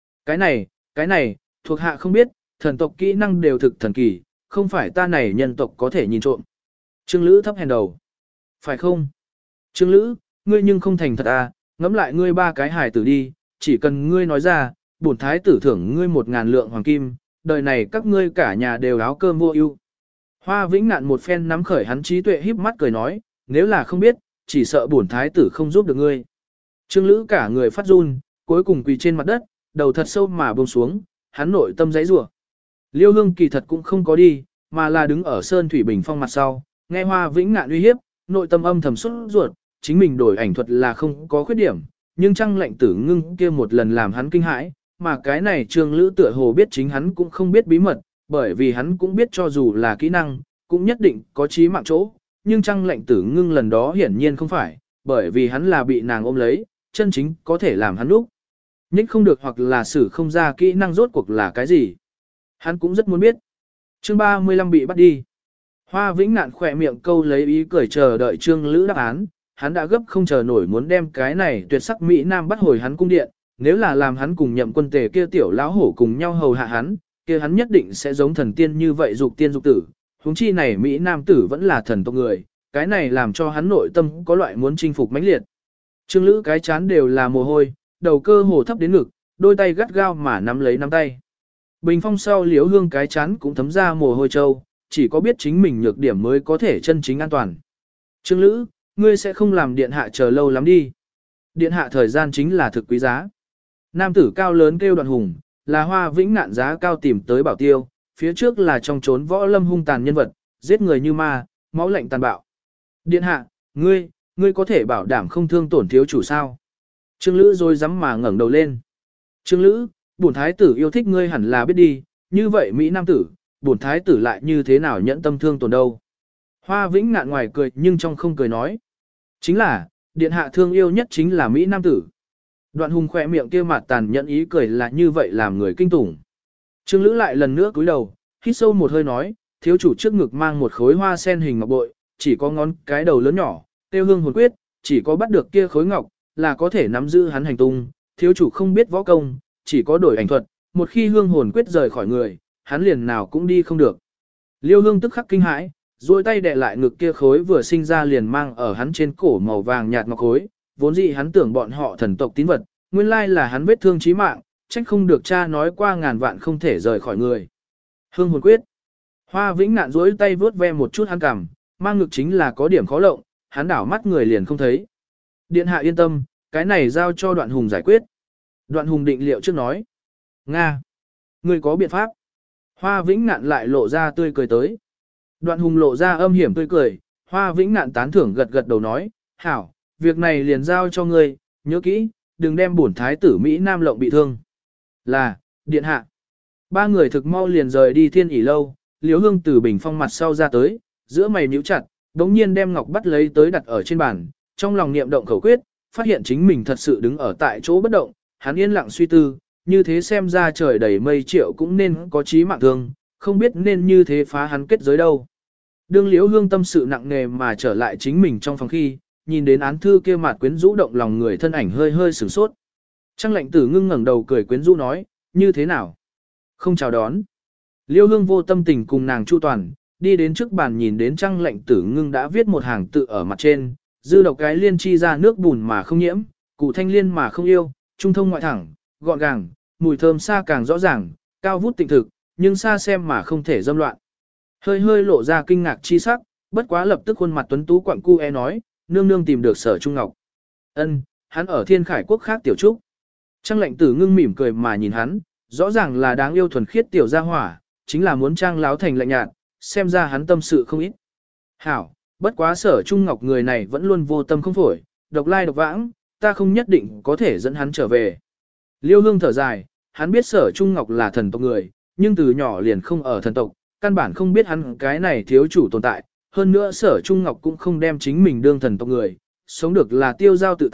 Cái này, thuộc hạ không biết, thần tộc kỹ năng đều thực thần kỳ, không phải ta này nhân tộc có thể nhìn trộm. Trương Lữ thấp hèn đầu. Phải không? Trương Lữ, ngươi nhưng không thành thật à, ngẫm lại ngươi ba cái hài tử đi, chỉ cần ngươi nói ra, bổn thái tử thưởng ngươi 1.000 lượng hoàng kim, đời này các ngươi cả nhà đều áo cơm mua ưu. Hoa Vĩnh Ngạn một phen nắm khởi hắn trí tuệ híp mắt cười nói, nếu là không biết, chỉ sợ bổn thái tử không giúp được ngươi. Trương Lữ cả người phát run, cuối cùng quỳ trên mặt đất, đầu thật sâu mà buông xuống, hắn nội tâm giãy giụa. Liêu Hương kỳ thật cũng không có đi, mà là đứng ở Sơn Thủy Bình Phong mặt sau, nghe Hoa Vĩnh Ngạn uy hiếp, nội tâm âm thầm sốt ruột, chính mình đổi ảnh thuật là không có khuyết điểm, nhưng Trăng Lệnh Tử Ngưng kia một lần làm hắn kinh hãi, mà cái này Trương Lữ tựa hồ biết chính hắn cũng không biết bí mật, bởi vì hắn cũng biết cho dù là kỹ năng, cũng nhất định có chí mạng chỗ, nhưng Trăng Lệnh Tử Ngưng lần đó hiển nhiên không phải, bởi vì hắn là bị nàng ôm lấy, chân chính có thể làm hắn lúc nhích không được hoặc là xử không ra kỹ năng rốt cuộc là cái gì. Hắn cũng rất muốn biết. Chương 35 bị bắt đi. Hoa Vĩnh Ngạn khỏe miệng câu lấy ý cười chờ đợi Trương Lữ đáp án, hắn đã gấp không chờ nổi muốn đem cái này tuyệt sắc Mỹ Nam bắt hồi hắn cung điện, nếu là làm hắn cùng Nhậm Quân Tề kia tiểu lão hổ cùng nhau hầu hạ hắn, kia hắn nhất định sẽ giống thần tiên như vậy dục tiên dục tử, huống chi này Mỹ Nam tử vẫn là thần tộc người, cái này làm cho hắn nội tâm có loại muốn chinh phục mãnh liệt. Trương Lữ cái chán đều là mồ hôi, đầu cơ hồ thấp đến ngực, đôi tay gắt gao mà nắm lấy nắm tay. Bình Phong sau Liễu Hương cái chán cũng thấm ra mồ hôi trâu, chỉ có biết chính mình nhược điểm mới có thể chân chính an toàn. Trương Lữ, ngươi sẽ không làm điện hạ chờ lâu lắm đi. Điện hạ thời gian chính là thực quý giá. Nam tử cao lớn kêu Đoạn Hùng, là Hoa Vĩnh Ngạn giá cao tìm tới bảo tiêu, phía trước là trong trốn võ lâm hung tàn nhân vật, giết người như ma, máu lạnh tàn bạo. Điện hạ, ngươi có thể bảo đảm không thương tổn thiếu chủ sao? Trương Lữ rồi dám mà ngẩng đầu lên. Trương Lữ, bổn thái tử yêu thích ngươi hẳn là biết đi, như vậy Mỹ Nam tử, bổn thái tử lại như thế nào nhẫn tâm thương tổn đâu. Hoa Vĩnh Ngạn ngoài cười nhưng trong không cười nói. Chính là, điện hạ thương yêu nhất chính là Mỹ Nam tử. Đoạn Hùng khỏe miệng kia mặt tàn nhẫn ý cười là như vậy làm người kinh tủng. Trương Lữ lại lần nữa cúi đầu, hít sâu một hơi nói, thiếu chủ trước ngực mang một khối hoa sen hình ngọc bội, chỉ có ngón cái đầu lớn nhỏ, tiêu hương hồn quyết, chỉ có bắt được kia khối ngọc, là có thể nắm giữ hắn hành tung, thiếu chủ không biết võ công, chỉ có đổi ảnh thuật, một khi hương hồn quyết rời khỏi người, hắn liền nào cũng đi không được. Liêu Hương tức khắc kinh hãi, duỗi tay đè lại ngực kia khối vừa sinh ra liền mang ở hắn trên cổ màu vàng nhạt ngọc khối, vốn dĩ hắn tưởng bọn họ thần tộc tín vật, nguyên lai là hắn vết thương chí mạng, trách không được cha nói qua ngàn vạn không thể rời khỏi người. Hương hồn quyết. Hoa Vĩnh Ngạn duỗi tay vướt ve một chút hắn cằm, mang ngực chính là có điểm khó lộng, hắn đảo mắt người liền không thấy. Điện hạ yên tâm, cái này giao cho Đoạn Hùng giải quyết. Đoạn Hùng định liệu trước nói. Nga. Ngươi có biện pháp. Hoa Vĩnh Ngạn lại lộ ra tươi cười tới. Đoạn Hùng lộ ra âm hiểm tươi cười, Hoa Vĩnh Ngạn tán thưởng gật gật đầu nói, hảo, việc này liền giao cho ngươi, nhớ kỹ, đừng đem bổn thái tử Mỹ Nam lộng bị thương. Là, điện hạ. Ba người thực mau liền rời đi Thiên ỉ lâu, Liễu Hương từ bình phong mặt sau ra tới, giữa mày nhíu chặt, đống nhiên đem ngọc bắt lấy tới đặt ở trên bàn, trong lòng niệm động khẩu quyết, phát hiện chính mình thật sự đứng ở tại chỗ bất động, hắn yên lặng suy tư, như thế xem ra trời đầy mây triệu cũng nên có chí mạng thương, không biết nên như thế phá hắn kết giới đâu. Đương Liễu Hương tâm sự nặng nề mà trở lại chính mình trong phòng khi, nhìn đến án thư kia mặt quyến rũ động lòng người thân ảnh hơi hơi sửng sốt. Trăng Lệnh Tử Ngưng ngẩng đầu cười quyến rũ nói, như thế nào? Không chào đón. Liễu Hương vô tâm tình cùng nàng chu toàn, đi đến trước bàn nhìn đến Trăng Lệnh Tử Ngưng đã viết một hàng tự ở mặt trên, dư độc cái liên chi ra nước bùn mà không nhiễm, cụ thanh liên mà không yêu, trung thông ngoại thẳng, gọn gàng, mùi thơm xa càng rõ ràng, cao vút tịnh thực, nhưng xa xem mà không thể dâm loạn. Hơi hơi lộ ra kinh ngạc chi sắc, bất quá lập tức khuôn mặt tuấn tú quặng cu nói, nương nương tìm được Sở Trung Ngọc. Ân, hắn ở Thiên Khải quốc khác tiểu trúc. Trăng Lệnh Tử Ngưng mỉm cười mà nhìn hắn, rõ ràng là đáng yêu thuần khiết tiểu gia hỏa, chính là muốn trang láo thành lạnh nhạt, xem ra hắn tâm sự không ít. Hảo, bất quá Sở Trung Ngọc người này vẫn luôn vô tâm không phổi, độc lai độc vãng, ta không nhất định có thể dẫn hắn trở về. Liêu Hương thở dài, hắn biết Sở Trung Ngọc là thần tộc người, nhưng từ nhỏ liền không ở thần tộc, căn bản không biết hắn cái này thiếu chủ tồn tại, hơn nữa Sở Trung Ngọc cũng không đem chính mình đương thần tộc người, sống được là tiêu giao tự tại,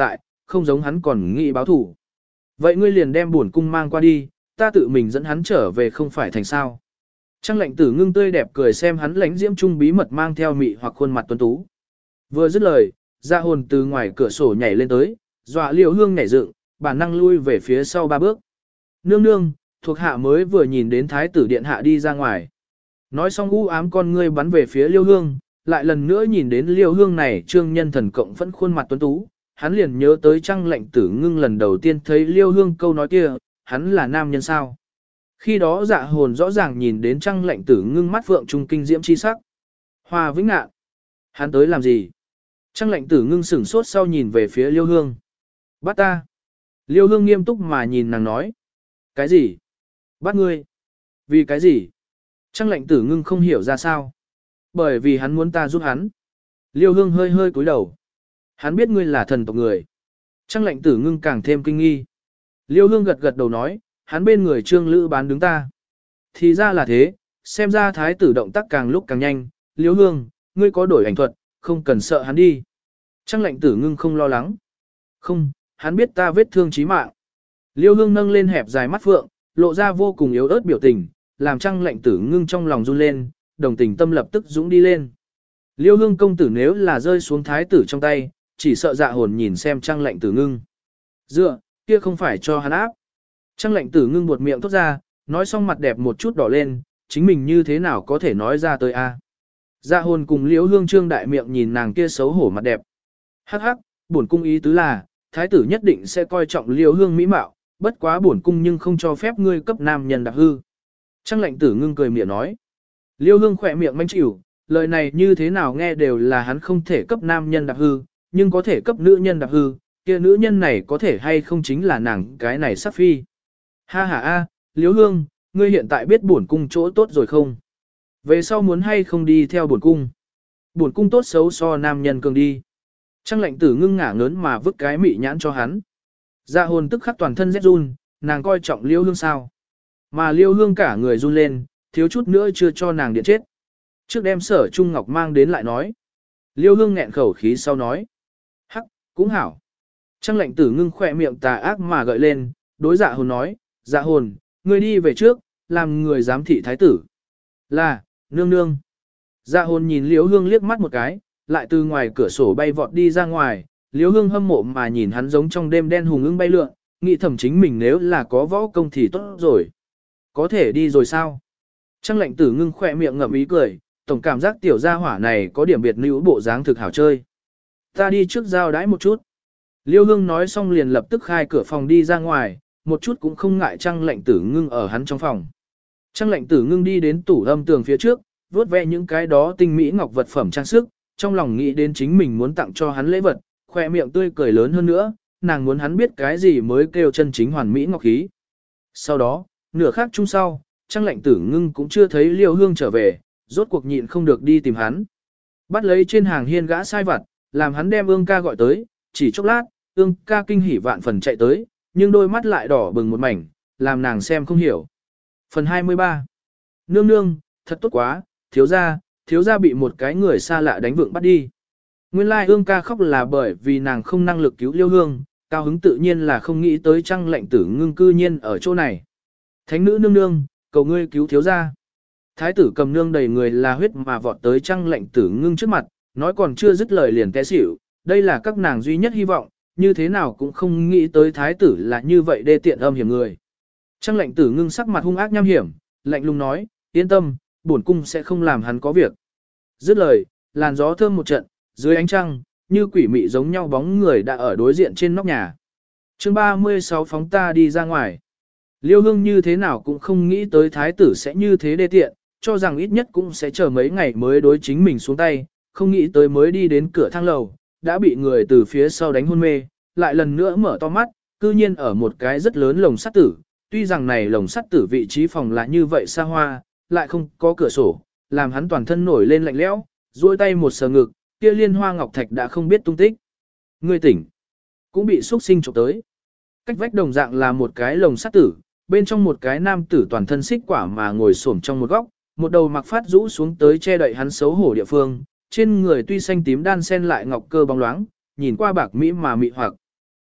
không giống hắn còn nghĩ báo thủ. Vậy ngươi liền đem bổn cung mang qua đi, ta tự mình dẫn hắn trở về không phải thành sao. Trang lệnh tử ngưng tươi đẹp cười xem hắn lánh diễm trung bí mật mang theo mị hoặc khuôn mặt tuấn tú. Vừa dứt lời, Dạ Hồn từ ngoài cửa sổ nhảy lên tới, dọa Liễu Hương nhảy dựng, bản năng lui về phía sau 3 bước. Nương nương, thuộc hạ mới vừa nhìn đến thái tử điện hạ đi ra ngoài. Nói xong u ám con ngươi bắn về phía Liễu Hương, lại lần nữa nhìn đến Liễu Hương này trương nhân thần cộng phẫn khuôn mặt tuấn tú, hắn liền nhớ tới Trang lệnh tử ngưng lần đầu tiên thấy Liễu Hương câu nói kia, hắn là nam nhân sao. Khi đó Dạ Hồn rõ ràng nhìn đến Trang lệnh tử ngưng mắt vượng trung kinh diễm chi sắc. Hoa vĩnh ngạn, hắn tới làm gì? Trang lệnh tử ngưng sửng sốt sau nhìn về phía Liêu Hương. Bắt ta. Liêu Hương nghiêm túc mà nhìn nàng nói. Cái gì? Bắt ngươi. Vì cái gì? Trang lệnh tử ngưng không hiểu ra sao. Bởi vì hắn muốn ta giúp hắn. Liêu Hương hơi hơi cúi đầu. Hắn biết ngươi là thần tộc người. Trang lệnh tử ngưng càng thêm kinh nghi. Liêu Hương gật gật đầu nói, hắn bên người Trương Lữ bán đứng ta. Thì ra là thế, xem ra thái tử động tác càng lúc càng nhanh. Liêu Hương, ngươi có đổi ảnh thuật, không cần sợ hắn đi. Trang lệnh tử ngưng không lo lắng. Không, hắn biết ta vết thương chí mạng. Liêu Hương nâng lên hẹp dài mắt phượng, lộ ra vô cùng yếu ớt biểu tình, làm Trang lệnh tử ngưng trong lòng run lên, đồng tình tâm lập tức dũng đi lên. Liêu Hương công tử nếu là rơi xuống thái tử trong tay, chỉ sợ Dạ Hồn nhìn xem Trang lệnh tử ngưng. Dựa, kia không phải cho hắn áp. Trang lệnh tử ngưng buột miệng thốt ra, nói xong mặt đẹp một chút đỏ lên, chính mình như thế nào có thể nói ra tới a? Dạ Hồn cùng Liễu Hương trương đại miệng nhìn nàng kia xấu hổ mặt đẹp. Hắc hắc, bổn cung ý tứ là, thái tử nhất định sẽ coi trọng Liễu Hương mỹ mạo, bất quá bổn cung nhưng không cho phép ngươi cấp nam nhân đặc hư. Trang lệnh tử ngưng cười miệng nói. Liễu Hương khỏe miệng manh chịu, lời này như thế nào nghe đều là hắn không thể cấp nam nhân đặc hư, nhưng có thể cấp nữ nhân đặc hư, kia nữ nhân này có thể hay không chính là nàng cái này sắc phi. Ha ha a, Liễu Hương, ngươi hiện tại biết bổn cung chỗ tốt rồi không? Về sau muốn hay không đi theo bổn cung? Bổn cung tốt xấu so nam nhân cường đi. Trang lệnh tử ngưng ngả ngớn mà vứt cái mị nhãn cho hắn. Dạ Hồn tức khắc toàn thân rét run, nàng coi trọng Liêu Hương sao. Mà Liêu Hương cả người run lên, thiếu chút nữa chưa cho nàng điện chết. Trước đem Sở Trung Ngọc mang đến lại nói. Liêu Hương nghẹn khẩu khí sau nói. Hắc, cũng hảo. Trang lệnh tử ngưng khỏe miệng tà ác mà gợi lên, đối Dạ Hồn nói. Dạ Hồn, ngươi đi về trước, làm người giám thị thái tử. Là, nương nương. Dạ Hồn nhìn Liêu Hương liếc mắt một cái, lại từ ngoài cửa sổ bay vọt đi ra ngoài, Liễu Hương hâm mộ mà nhìn hắn giống trong đêm đen hùng ưng bay lượn, nghĩ thầm chính mình nếu là có võ công thì tốt rồi. Có thể đi rồi sao? Trang lệnh tử ngưng khỏe miệng ngậm ý cười, tổng cảm giác tiểu gia hỏa này có điểm biệt nữ bộ dáng thực hảo chơi. Ta đi trước giao đãi một chút. Liễu Hương nói xong liền lập tức khai cửa phòng đi ra ngoài, một chút cũng không ngại Trang lệnh tử ngưng ở hắn trong phòng. Trang lệnh tử ngưng đi đến tủ âm tường phía trước, vuốt ve những cái đó tinh mỹ ngọc vật phẩm trang sức, trong lòng nghĩ đến chính mình muốn tặng cho hắn lễ vật, khoe miệng tươi cười lớn hơn nữa, nàng muốn hắn biết cái gì mới kêu chân chính hoàn mỹ ngọc khí. Sau đó, nửa khắc chung sau, Trang lệnh tử ngưng cũng chưa thấy Liêu Hương trở về, rốt cuộc nhịn không được đi tìm hắn. Bắt lấy trên hàng hiên gã sai vặt, làm hắn đem Ương ca gọi tới, chỉ chốc lát, Ương ca kinh hỉ vạn phần chạy tới, nhưng đôi mắt lại đỏ bừng một mảnh, làm nàng xem không hiểu. Phần 23. Nương nương, thật tốt quá, thiếu gia bị một cái người xa lạ đánh vượng bắt đi. Nguyên lai Ương ca khóc là bởi vì nàng không năng lực cứu Liêu Hương, cao hứng tự nhiên là không nghĩ tới Trang lệnh tử ngưng cư nhiên ở chỗ này. Thánh nữ nương nương, cầu ngươi cứu thiếu gia. Thái tử cầm nương đầy người là huyết mà vọt tới Trang lệnh tử ngưng trước mặt, nói còn chưa dứt lời liền té xỉu, đây là các nàng duy nhất hy vọng, như thế nào cũng không nghĩ tới thái tử là như vậy đê tiện âm hiểm người. Trang lệnh tử ngưng sắc mặt hung ác nham hiểm, lạnh lùng nói, yên tâm, bổn cung sẽ không làm hắn có việc. Dứt lời, làn gió thơm một trận, dưới ánh trăng, như quỷ mị giống nhau bóng người đã ở đối diện trên nóc nhà. Chương 36 phóng ta đi ra ngoài. Liêu Hương như thế nào cũng không nghĩ tới thái tử sẽ như thế đê tiện, cho rằng ít nhất cũng sẽ chờ mấy ngày mới đối chính mình xuống tay, không nghĩ tới mới đi đến cửa thang lầu, đã bị người từ phía sau đánh hôn mê, lại lần nữa mở to mắt, cư nhiên ở một cái rất lớn lồng sắt tử, tuy rằng này lồng sắt tử vị trí phòng là như vậy xa hoa, lại không có cửa sổ, làm hắn toàn thân nổi lên lạnh lẽo, duỗi tay một sờ ngực, kia liên hoa ngọc thạch đã không biết tung tích. Người tỉnh, cũng bị xuất sinh chụp tới. Cách vách đồng dạng là một cái lồng sắt tử, bên trong một cái nam tử toàn thân xích quả mà ngồi xổm trong một góc, một đầu mặc phát rũ xuống tới che đậy hắn xấu hổ địa phương, trên người tuy xanh tím đan sen lại ngọc cơ bóng loáng, nhìn qua bạc mỹ mà mị hoặc.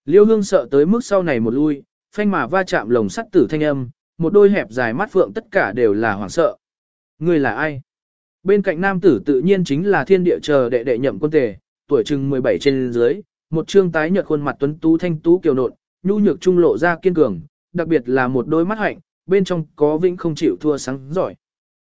Liêu Hương sợ tới mức sau này một lui, phanh mà va chạm lồng sắt tử thanh âm, một đôi hẹp dài mắt phượng tất cả đều là hoảng sợ. Ngươi là ai? Bên cạnh nam tử tự nhiên chính là thiên địa chờ đệ đệ Nhậm Quân Tề, tuổi chừng 17 trên dưới, một trương tái nhợt khuôn mặt tuấn tú thanh tú kiều nộn, nhu nhược trung lộ ra kiên cường, đặc biệt là một đôi mắt hạnh, bên trong có vĩnh không chịu thua sáng giỏi.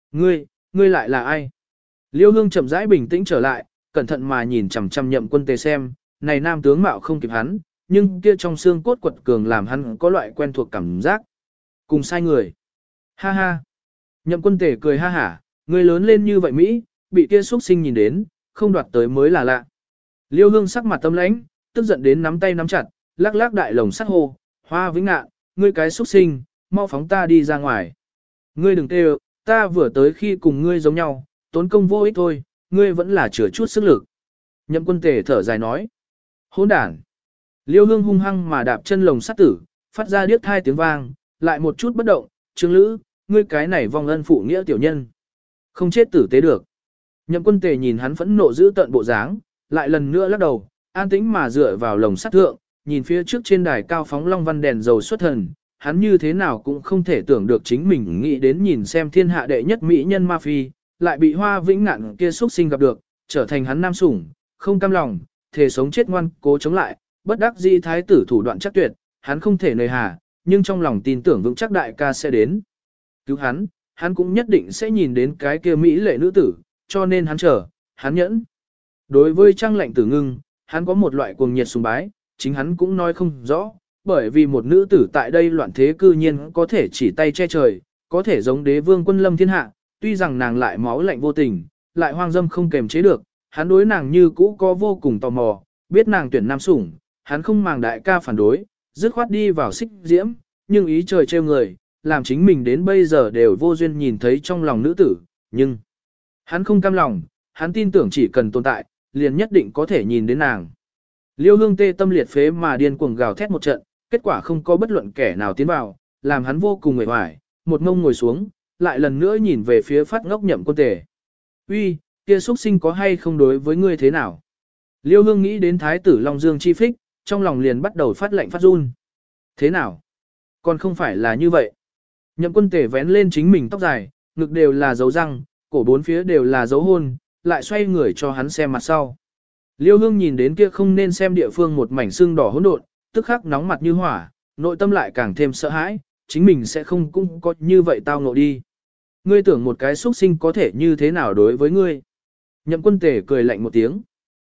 Ngươi lại là ai? Liêu Hương chậm rãi bình tĩnh trở lại, cẩn thận mà nhìn chằm chằm Nhậm Quân Tề xem, này nam tướng mạo không kịp hắn, nhưng kia trong xương cốt quật cường làm hắn có loại quen thuộc cảm giác. Cùng sai người. Ha ha. Nhậm Quân Tề cười ha hả, người lớn lên như vậy Mỹ, bị kia xuất sinh nhìn đến, không đoạt tới mới là lạ. Liêu Hương sắc mặt tâm lãnh, tức giận đến nắm tay nắm chặt, lắc lắc đại lồng sắt hô, Hoa Vĩnh Ngạn, ngươi cái xuất sinh, mau phóng ta đi ra ngoài. Ngươi đừng kêu, ta vừa tới khi cùng ngươi giống nhau, tốn công vô ích thôi, ngươi vẫn là chừa chút sức lực. Nhậm Quân Tề thở dài nói, hỗn đản. Liêu Hương hung hăng mà đạp chân lồng sắt tử, phát ra điếc thai tiếng vang, lại một chút bất động, Trương Lữ, ngươi cái này vong ân phụ nghĩa tiểu nhân. Không chết tử tế được. Nhậm Quân Tề nhìn hắn phẫn nộ giữ tận bộ dáng, lại lần nữa lắc đầu, an tĩnh mà dựa vào lồng sắt thượng, nhìn phía trước trên đài cao phóng long văn đèn dầu xuất thần, hắn như thế nào cũng không thể tưởng được chính mình nghĩ đến nhìn xem thiên hạ đệ nhất mỹ nhân ma phi, lại bị Hoa Vĩnh Ngạn kia xuất sinh gặp được, trở thành hắn nam sủng, không cam lòng, thề sống chết ngoan cố chống lại, bất đắc dĩ thái tử thủ đoạn chắc tuyệt, hắn không thể nề hà, nhưng trong lòng tin tưởng vững chắc đại ca sẽ đến. Cứu hắn cũng nhất định sẽ nhìn đến cái kia mỹ lệ nữ tử, cho nên hắn chờ, hắn nhẫn. Đối với Trang Lệnh Tử Ngưng, hắn có một loại cuồng nhiệt sùng bái, chính hắn cũng nói không rõ, bởi vì một nữ tử tại đây loạn thế cư nhiên có thể chỉ tay che trời, có thể giống đế vương quân lâm thiên hạ, tuy rằng nàng lại máu lạnh vô tình, lại hoang dâm không kềm chế được, hắn đối nàng như cũ có vô cùng tò mò, biết nàng tuyển nam sủng, hắn không màng đại ca phản đối, dứt khoát đi vào xích diễm, nhưng ý trời trêu người, làm chính mình đến bây giờ đều vô duyên nhìn thấy trong lòng nữ tử, nhưng hắn không cam lòng, hắn tin tưởng chỉ cần tồn tại, liền nhất định có thể nhìn đến nàng. Liêu Hương tê tâm liệt phế mà điên cuồng gào thét một trận, kết quả không có bất luận kẻ nào tiến vào, làm hắn vô cùng mệt mỏi, một ngông ngồi xuống, lại lần nữa nhìn về phía phát ngốc Nhậm Quân Tề. Uy, kia xuất sinh có hay không đối với ngươi thế nào? Liêu Hương nghĩ đến thái tử Long Dương chi phích, trong lòng liền bắt đầu phát lệnh phát run. Thế nào? Còn không phải là như vậy. Nhậm Quân Tề vén lên chính mình tóc dài, ngực đều là dấu răng, cổ bốn phía đều là dấu hôn, lại xoay người cho hắn xem mặt sau. Liêu Hương nhìn đến kia không nên xem địa phương một mảnh xương đỏ hỗn độn, tức khắc nóng mặt như hỏa, nội tâm lại càng thêm sợ hãi, chính mình sẽ không cũng có như vậy tao ngộ đi. Ngươi tưởng một cái xuất sinh có thể như thế nào đối với ngươi? Nhậm Quân Tề cười lạnh một tiếng.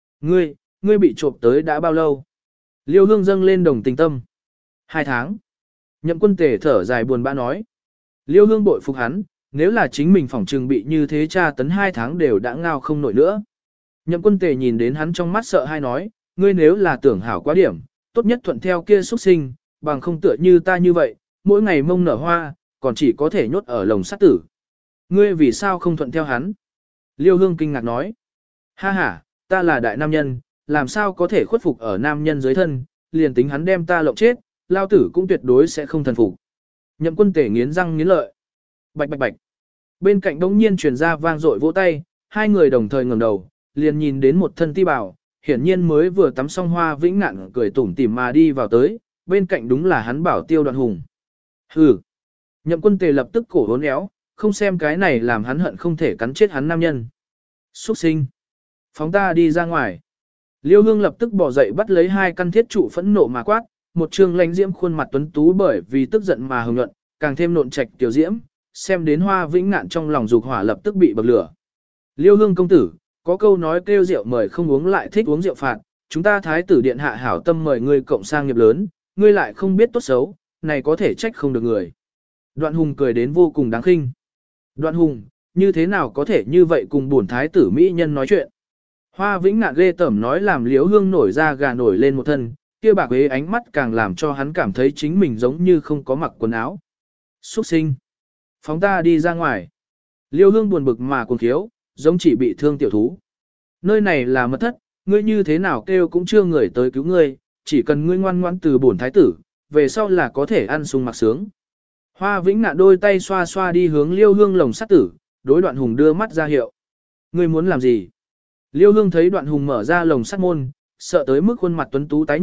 Ngươi bị trộm tới đã bao lâu? Liêu Hương dâng lên đồng tình tâm. 2 tháng. Nhậm Quân Tề thở dài buồn bã nói. Liêu Hương bội phục hắn, nếu là chính mình phỏng trừng bị như thế tra tấn 2 tháng đều đã ngao không nổi nữa. Nhậm Quân Tề nhìn đến hắn trong mắt sợ hai nói, ngươi nếu là tưởng hảo quá điểm, tốt nhất thuận theo kia xuất sinh, bằng không tựa như ta như vậy, mỗi ngày mông nở hoa, còn chỉ có thể nhốt ở lồng sắt tử. Ngươi vì sao không thuận theo hắn? Liêu Hương kinh ngạc nói, ha ha, ta là đại nam nhân, làm sao có thể khuất phục ở nam nhân dưới thân, liền tính hắn đem ta lộng chết, lao tử cũng tuyệt đối sẽ không thần phục. Nhậm Quân Tề nghiến răng nghiến lợi. Bạch bạch bạch. Bên cạnh đống nhiên truyền ra vang dội vỗ tay, hai người đồng thời ngẩng đầu, liền nhìn đến một thân ti bào, hiển nhiên mới vừa tắm xong Hoa Vĩnh Ngạn cười tủm tỉm mà đi vào tới, bên cạnh đúng là hắn bảo tiêu Đoạn Hùng. Hừ. Nhậm Quân Tề lập tức cổ hốn éo, không xem cái này làm hắn hận không thể cắn chết hắn nam nhân. Xuất sinh. Phóng ta đi ra ngoài. Liêu Hương lập tức bỏ dậy bắt lấy 2 căn thiết trụ phẫn nộ mà quát, một trương lãnh diễm khuôn mặt tuấn tú bởi vì tức giận mà hồng nhuận, càng thêm nộn trạch tiểu diễm, xem đến Hoa Vĩnh Ngạn trong lòng dục hỏa lập tức bị bậc lửa. Liêu Hương công tử, có câu nói kêu rượu mời không uống lại thích uống rượu phạt, chúng ta thái tử điện hạ hảo tâm mời ngươi cộng sang nghiệp lớn, ngươi lại không biết tốt xấu, này có thể trách không được người. Đoạn Hùng cười đến vô cùng đáng khinh. Đoạn Hùng, như thế nào có thể như vậy cùng bổn thái tử mỹ nhân nói chuyện? Hoa Vĩnh Ngạn ghê tởm nói làm Liêu Hương nổi ra gà nổi lên một thân, kia bạc ế ánh mắt càng làm cho hắn cảm thấy chính mình giống như không có mặc quần áo. Xuất sinh. Phóng ta đi ra ngoài. Liêu Hương buồn bực mà cuồng khiếu, giống chỉ bị thương tiểu thú. Nơi này là mật thất, ngươi như thế nào kêu cũng chưa người tới cứu ngươi, chỉ cần ngươi ngoan ngoãn từ bổn thái tử, về sau là có thể ăn sung mặc sướng. Hoa Vĩnh Ngạn đôi tay xoa xoa đi hướng Liêu Hương lồng sắt tử, đối Đoạn Hùng đưa mắt ra hiệu. Ngươi muốn làm gì? Liêu Hương thấy Đoạn Hùng mở ra lồng sắt môn, sợ tới mức khuôn mặt tuấn tú tái nhợt,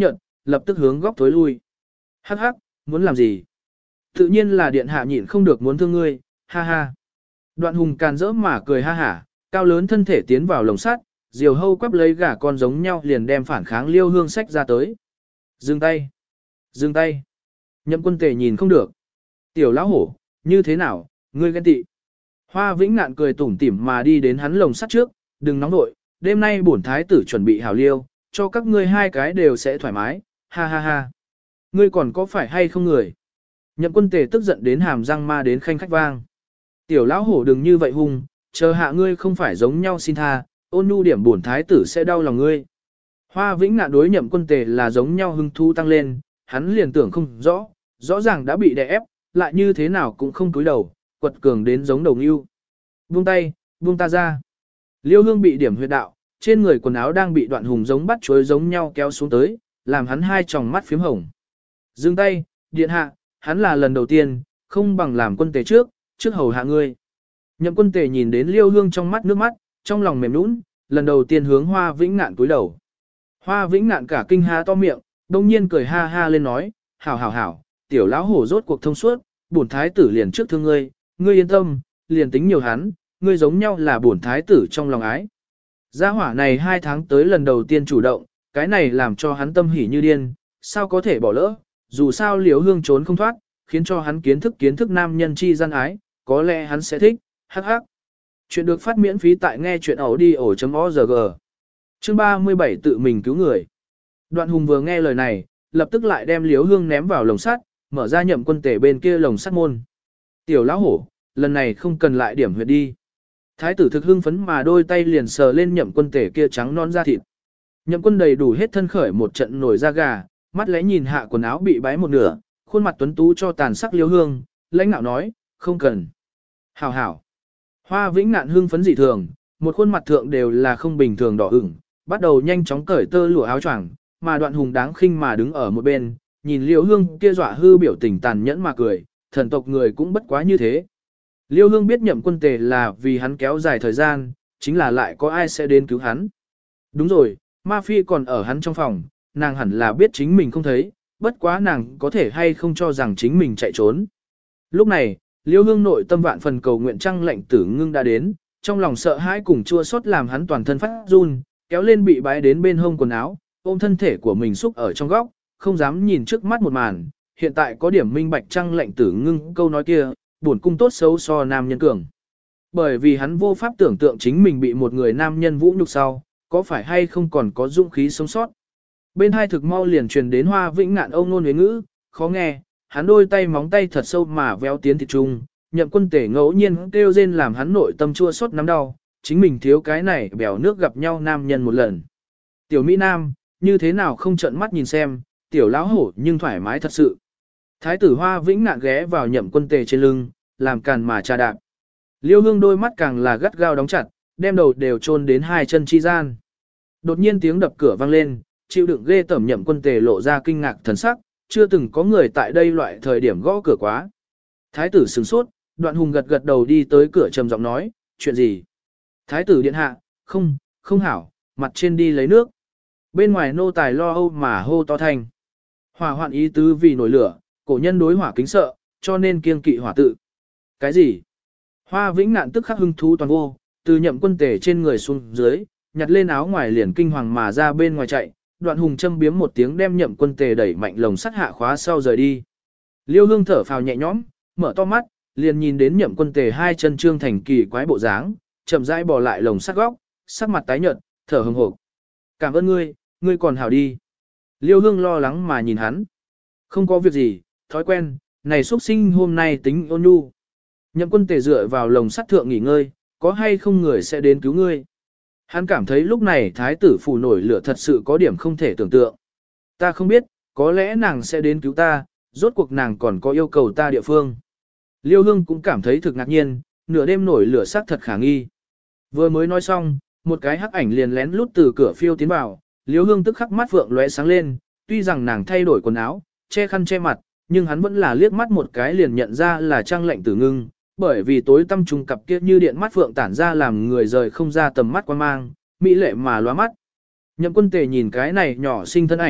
lập tức hướng góc thối lui. Hắc hắc, muốn làm gì? Tự nhiên là điện hạ nhịn không được muốn thương ngươi, ha ha. Đoạn hùng càn rỡ mà cười ha hả, cao lớn thân thể tiến vào lồng sắt, diều hâu quắp lấy gà con giống nhau liền đem phản kháng Liêu Hương sách ra tới. Dừng tay! Dừng tay! Nhậm Quân Tề nhìn không được. Tiểu lão hổ, như thế nào, ngươi ghen tị. Hoa Vĩnh Ngạn cười tủm tỉm mà đi đến hắn lồng sắt trước, đừng nóng nội, đêm nay bổn thái tử chuẩn bị hảo liêu, cho các ngươi hai cái đều sẽ thoải mái, ha ha ha. Ngươi còn có phải hay không người? Nhậm Quân Tề tức giận đến hàm răng ma đến khanh khách vang. Tiểu lão hổ đừng như vậy hung, chờ hạ ngươi không phải giống nhau xin tha, ôn nhu điểm bổn thái tử sẽ đau lòng ngươi. Hoa Vĩnh Ngạn đối Nhậm Quân Tề là giống nhau hưng thu tăng lên, hắn liền tưởng không rõ ràng đã bị đè ép, lại như thế nào cũng không cúi đầu, quật cường đến giống đầu ngưu. Buông tay, buông ta ra. Liêu Hương bị điểm huyệt đạo, trên người quần áo đang bị Đoạn Hùng giống bắt chuối giống nhau kéo xuống tới, làm hắn hai tròng mắt phím hồng. Dừng tay, điện hạ, hắn là lần đầu tiên, không bằng làm Quân Tề trước hầu hạ ngươi. Nhậm Quân Tề nhìn đến Liêu Hương trong mắt nước mắt, trong lòng mềm nũng, lần đầu tiên hướng Hoa Vĩnh Ngạn cúi đầu. Hoa Vĩnh Ngạn cả kinh há to miệng, đông nhiên cười ha ha lên nói, hảo, tiểu lão hổ rốt cuộc thông suốt, bổn thái tử liền trước thương ngươi, ngươi yên tâm, liền tính nhiều hắn, ngươi giống nhau là bổn thái tử trong lòng ái. Gia hỏa này 2 tháng tới lần đầu tiên chủ động, cái này làm cho hắn tâm hỉ như điên, sao có thể bỏ lỡ, dù sao Liễu Hương trốn không thoát, khiến cho hắn kiến thức nam nhân chi gian ái, có lẽ hắn sẽ thích, hắc hắc. Chuyện được phát miễn phí tại nghe chuyện audio.org. Chương 37 tự mình cứu người. Đoạn Hùng vừa nghe lời này, lập tức lại đem Liễu Hương ném vào lồng sắt, mở ra Nhậm Quân Tề bên kia lồng sắt môn. Tiểu lão hổ, lần này không cần lại điểm huyệt đi. Thái tử thực hưng phấn mà đôi tay liền sờ lên Nhậm Quân Tề kia trắng non da thịt. Nhậm Quân đầy đủ hết thân khởi một trận nổi da gà, mắt lẽ nhìn hạ quần áo bị bái một nửa, khuôn mặt tuấn tú cho tàn sắc Liễu Hương, lãnh nạo nói, không cần. Hảo. Hoa Vĩnh Ngạn hưng phấn dị thường, một khuôn mặt thượng đều là không bình thường đỏ ửng, bắt đầu nhanh chóng cởi tơ lụa áo choàng, mà Đoạn Hùng đáng khinh mà đứng ở một bên, nhìn Liễu Hương kia dọa hư biểu tình tàn nhẫn mà cười, thần tộc người cũng bất quá như thế. Liễu Hương biết Nhậm Quân Tề là vì hắn kéo dài thời gian, chính là lại có ai sẽ đến cứu hắn. Đúng rồi, Ma Phi còn ở hắn trong phòng, nàng hẳn là biết chính mình không thấy, bất quá nàng có thể hay không cho rằng chính mình chạy trốn. Lúc này, Liễu Hương nội tâm vạn phần cầu nguyện Trăng Lệnh Tử Ngưng đã đến, trong lòng sợ hãi cùng chua xót làm hắn toàn thân phát run, kéo lên bị bái đến bên hông quần áo, ôm thân thể của mình xúc ở trong góc, không dám nhìn trước mắt một màn, hiện tại có điểm minh bạch Trăng Lệnh Tử Ngưng câu nói kia, buồn cung tốt xấu so nam nhân cường. Bởi vì hắn vô pháp tưởng tượng chính mình bị một người nam nhân vũ nhục sau, có phải hay không còn có dũng khí sống sót. Bên hai thực mau liền truyền đến Hoa Vĩnh Ngạn âu nôn huế ngữ, khó nghe, hắn đôi tay móng tay thật sâu mà véo tiến thịt trung, Nhậm Quân Tề ngẫu nhiên kêu rên làm hắn nội tâm chua xót nắm đau, chính mình thiếu cái này bèo nước gặp nhau nam nhân một lần. Tiểu Mỹ Nam, như thế nào không trợn mắt nhìn xem, tiểu lão hổ nhưng thoải mái thật sự. Thái tử Hoa Vĩnh Ngạn ghé vào Nhậm Quân Tề trên lưng, làm càn mà trà đạp. Liêu Hương đôi mắt càng là gắt gao đóng chặt, đem đầu đều chôn đến hai chân chi gian. Đột nhiên tiếng đập cửa vang lên, chịu đựng ghê tởm Nhậm Quân Tề lộ ra kinh ngạc thần sắc, chưa từng có người tại đây loại thời điểm gõ cửa quá. Thái tử sửng sốt, Đoạn Hùng gật đầu đi tới cửa trầm giọng nói, chuyện gì? Thái tử điện hạ, không hảo, mặt trên đi lấy nước. Bên ngoài nô tài lo âu mà hô to thành. Hỏa hoạn ý tứ vì nổi lửa, cổ nhân đối hỏa kính sợ, cho nên kiêng kỵ hỏa tự. Cái gì? Hoa Vĩnh Ngạn tức khắc hưng thú toàn vô, từ Nhậm Quân Tề trên người xuống dưới, nhặt lên áo ngoài liền kinh hoàng mà ra bên ngoài chạy, Đoạn Hùng châm biếm một tiếng đem Nhậm Quân Tề đẩy mạnh lồng sắt hạ khóa sau rời đi. Liêu Hương thở phào nhẹ nhõm, mở to mắt, liền nhìn đến Nhậm Quân Tề hai chân trương thành kỳ quái bộ dáng, chậm rãi bò lại lồng sắt góc, sắc mặt tái nhợt, thở hổn hộc. Cảm ơn ngươi còn hảo đi. Liêu Hương lo lắng mà nhìn hắn. Không có việc gì, thói quen, này xuất sinh hôm nay tính ôn nhu. Nhậm Quân Tề dựa vào lồng sắt thượng nghỉ ngơi, có hay không người sẽ đến cứu ngươi. Hắn cảm thấy lúc này thái tử phủ nổi lửa thật sự có điểm không thể tưởng tượng. Ta không biết, có lẽ nàng sẽ đến cứu ta, rốt cuộc nàng còn có yêu cầu ta địa phương. Liêu Hương cũng cảm thấy thực ngạc nhiên, nửa đêm nổi lửa sắc thật khả nghi. Vừa mới nói xong, một cái hắc ảnh liền lén lút từ cửa phiêu tiến vào, Liêu Hương tức khắc mắt vượng lóe sáng lên, tuy rằng nàng thay đổi quần áo, che khăn che mặt, nhưng hắn vẫn là liếc mắt một cái liền nhận ra là Trăng Lệnh Tử Ngưng, bởi vì tối tâm trùng cặp kia như điện mắt phượng tản ra làm người rời không ra tầm mắt quan mang, mỹ lệ mà lóa mắt. Nhậm Quân Tề nhìn cái này nhỏ xinh thân ảnh,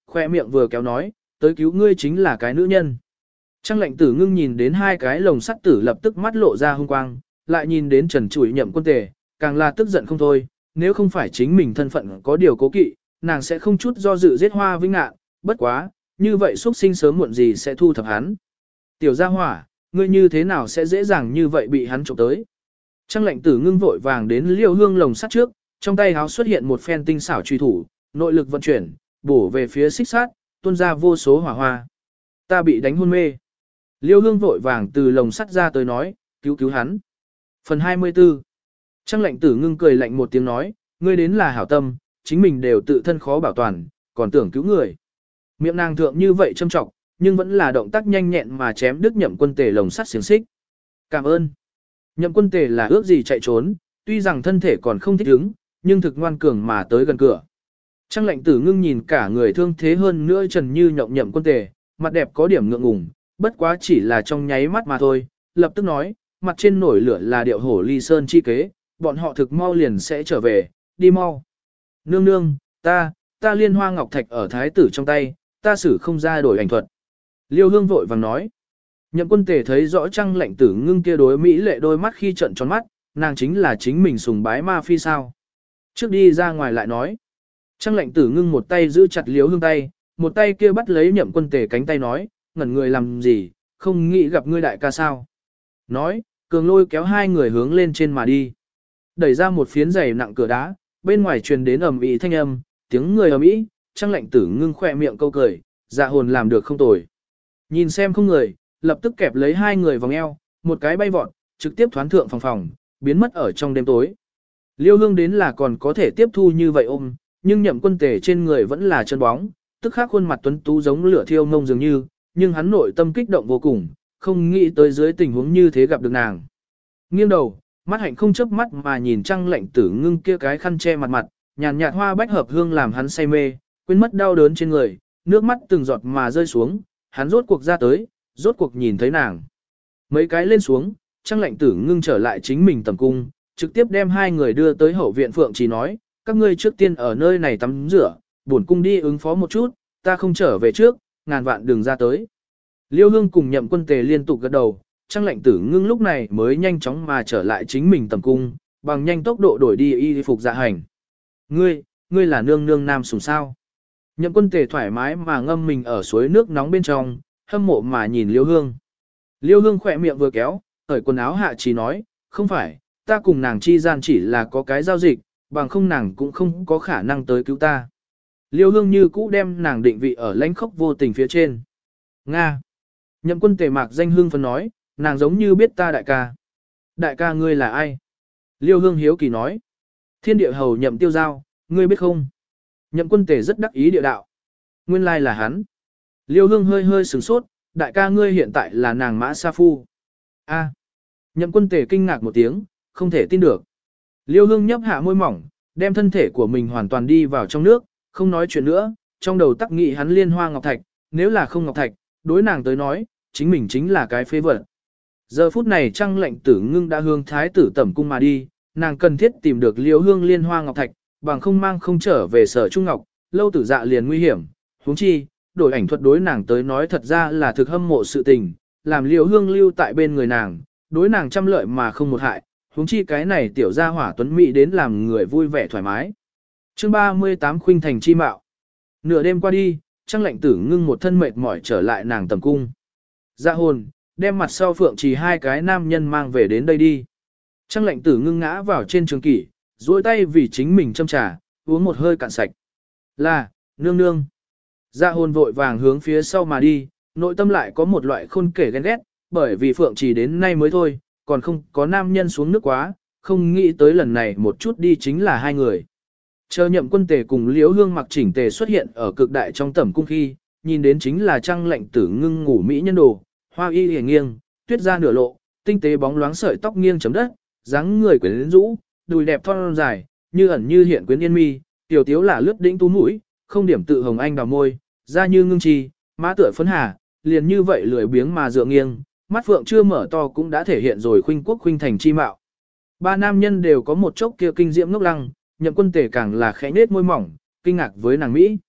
khoe miệng vừa kéo nói, tới cứu ngươi chính là cái nữ nhân. Trang lệnh tử ngưng nhìn đến hai cái lồng sắt tử lập tức mắt lộ ra hung quang, lại nhìn đến Trần Chủi Nhậm Quân Tề, càng là tức giận không thôi, nếu không phải chính mình thân phận có điều cố kỵ, nàng sẽ không chút do dự giết Hoa Vinh Ngạn, bất quá, như vậy xuất sinh sớm muộn gì sẽ thu thập hắn. Tiểu gia hỏa, ngươi như thế nào sẽ dễ dàng như vậy bị hắn trộm tới. Trang lệnh tử ngưng vội vàng đến Liêu Hương lồng sắt trước, trong tay háo xuất hiện một phen tinh xảo truy thủ, nội lực vận chuyển, bổ về phía xích sát, tuôn ra vô số hỏa hoa. Ta bị đánh hôn mê. Liêu Hương vội vàng từ lồng sắt ra tới nói, cứu cứu hắn. Phần 24. Trang lệnh tử ngưng cười lạnh một tiếng nói, ngươi đến là hảo tâm, chính mình đều tự thân khó bảo toàn, còn tưởng cứu người. Miệng nàng thượng như vậy châm trọng, nhưng vẫn là động tác nhanh nhẹn mà chém đứt Nhậm Quân Tề lồng sắt xiềng xích. Cảm ơn. Nhậm Quân Tề là ước gì chạy trốn, tuy rằng thân thể còn không thích ứng, nhưng thực ngoan cường mà tới gần cửa. Trang lệnh tử ngưng nhìn cả người thương thế hơn nữa Trần Như Nhộng Nhậm Quân Tề, mặt đẹp có điểm ngượng ngùng, bất quá chỉ là trong nháy mắt mà thôi, lập tức nói, mặt trên nổi lửa là điệu hổ ly sơn chi kế, bọn họ thực mau liền sẽ trở về, đi mau. Nương nương, ta liên hoa ngọc thạch ở thái tử trong tay, ta xử không ra đổi ảnh thuật. Liêu Hương vội vàng nói. Nhậm Quân Tề thấy rõ Trang lệnh tử ngưng kia đối mỹ lệ đôi mắt khi trận tròn mắt, nàng chính là chính mình sùng bái ma phi sao. Trước đi ra ngoài lại nói. Trang lệnh tử ngưng một tay giữ chặt Liêu Hương tay, một tay kia bắt lấy Nhậm Quân Tề cánh tay nói, ngẩn người làm gì, không nghĩ gặp ngươi đại ca sao. Nói, cường lôi kéo hai người hướng lên trên mà đi. Đẩy ra một phiến dày nặng cửa đá, bên ngoài truyền đến ầm ĩ thanh âm, tiếng người ầm ĩ, Trang lệnh tử ngưng khỏe miệng câu cười, dạ hồn làm được không tồi. Nhìn xem không người, lập tức kẹp lấy hai người vòng eo, một cái bay vọt, trực tiếp thoán thượng phòng, biến mất ở trong đêm tối. Liêu Hương đến là còn có thể tiếp thu như vậy ôm, nhưng Nhậm Quân Tề trên người vẫn là chân bóng, tức khắc khuôn mặt tuấn tú giống lửa thiêu ngông dường như, nhưng hắn nội tâm kích động vô cùng, không nghĩ tới dưới tình huống như thế gặp được nàng. Nghiêng đầu, mắt hạnh không chớp mắt mà nhìn Trang lệnh tử ngưng kia cái khăn che mặt, nhàn nhạt hoa bách hợp hương làm hắn say mê, quên mất đau đớn trên người, nước mắt từng giọt mà rơi xuống, hắn rốt cuộc ra tới, rốt cuộc nhìn thấy nàng. Mấy cái lên xuống, Trang lệnh tử ngưng trở lại chính mình tầm cung, trực tiếp đem hai người đưa tới hậu viện Phượng Trì nói, các ngươi trước tiên ở nơi này tắm rửa, bổn cung đi ứng phó một chút, ta không trở về trước, ngàn vạn đừng ra tới. Liêu Hương cùng Nhậm Quân Tề liên tục gật đầu, Trang lệnh tử ngưng lúc này mới nhanh chóng mà trở lại chính mình tầm cung, bằng nhanh tốc độ đổi đi y phục dạ hành. Ngươi là nương nương nam sủng sao? Nhậm Quân Tề thoải mái mà ngâm mình ở suối nước nóng bên trong, hâm mộ mà nhìn Liêu Hương. Liêu Hương khỏe miệng vừa kéo, cởi quần áo hạ chỉ nói, không phải, ta cùng nàng chi gian chỉ là có cái giao dịch, bằng không nàng cũng không có khả năng tới cứu ta. Liêu Hương như cũ đem nàng định vị ở lãnh khốc vô tình phía trên. Nga. Nhậm Quân Tề mạc danh hương phấn nói, nàng giống như biết ta đại ca. Đại ca ngươi là ai? Liêu Hương hiếu kỳ nói. Thiên địa hầu Nhậm Tiêu Giao, ngươi biết không? Nhậm Quân Tề rất đắc ý địa đạo. Nguyên lai là hắn. Liêu Hương hơi hơi sửng sốt, đại ca ngươi hiện tại là nàng Mã Sa Phu. A. Nhậm Quân Tề kinh ngạc một tiếng, không thể tin được. Liêu Hương nhấp hạ môi mỏng, đem thân thể của mình hoàn toàn đi vào trong nước, không nói chuyện nữa, trong đầu tắc nghị hắn liên hoa ngọc thạch, nếu là không ngọc thạch, đối nàng tới nói, chính mình chính là cái phế vật. Giờ phút này Trang lệnh tử ngưng đã hướng thái tử tẩm cung mà đi, nàng cần thiết tìm được Liêu Hương liên hoa ngọc thạch, bằng không mang không trở về Sở Trung Ngọc, Lâu Tử Dạ liền nguy hiểm, huống chi, đổi ảnh thuật đối nàng tới nói thật ra là thực hâm mộ sự tình, làm Liêu Hương lưu tại bên người nàng, đối nàng trăm lợi mà không một hại, huống chi cái này tiểu gia hỏa tuấn mỹ đến làm người vui vẻ thoải mái. Chương 38 Khuynh Thành chi mạo. Nửa đêm qua đi, Trang lệnh tử ngưng một thân mệt mỏi trở lại nàng tầm cung. Dạ hồn, đem mặt sau Phượng Trì hai cái nam nhân mang về đến đây đi. Trang lệnh tử ngưng ngã vào trên trường kỷ, duỗi tay vì chính mình châm trà, uống một hơi cạn sạch. Là, nương nương. Dạ hồn vội vàng hướng phía sau mà đi, nội tâm lại có một loại khôn kể ghen ghét, bởi vì Phượng Trì đến nay mới thôi, còn không có nam nhân xuống nước quá, không nghĩ tới lần này một chút đi chính là hai người. Chờ Nhậm Quân Tề cùng Liễu Hương mặc chỉnh tề xuất hiện ở cực đại trong tẩm cung khi, nhìn đến chính là Trang lệnh tử ngưng ngủ mỹ nhân đồ, hoa y hề nghiêng, tuyết ra nửa lộ, tinh tế bóng loáng sợi tóc nghiêng chấm đất, dáng người quyến rũ, đùi đẹp thon dài, như ẩn như hiện quyến yên mi, tiểu tiếu là lướt đỉnh tú mũi, không điểm tự hồng anh đào môi, da như ngưng trì, má tựa phấn hà, liền như vậy lười biếng mà dựa nghiêng, mắt phượng chưa mở to cũng đã thể hiện rồi khuynh quốc khuynh thành chi mạo. Ba nam nhân đều có một chốc kia kinh diễm ngốc lăng, Nhậm Quân Tề càng là khẽ nết môi mỏng, kinh ngạc với nàng Mỹ.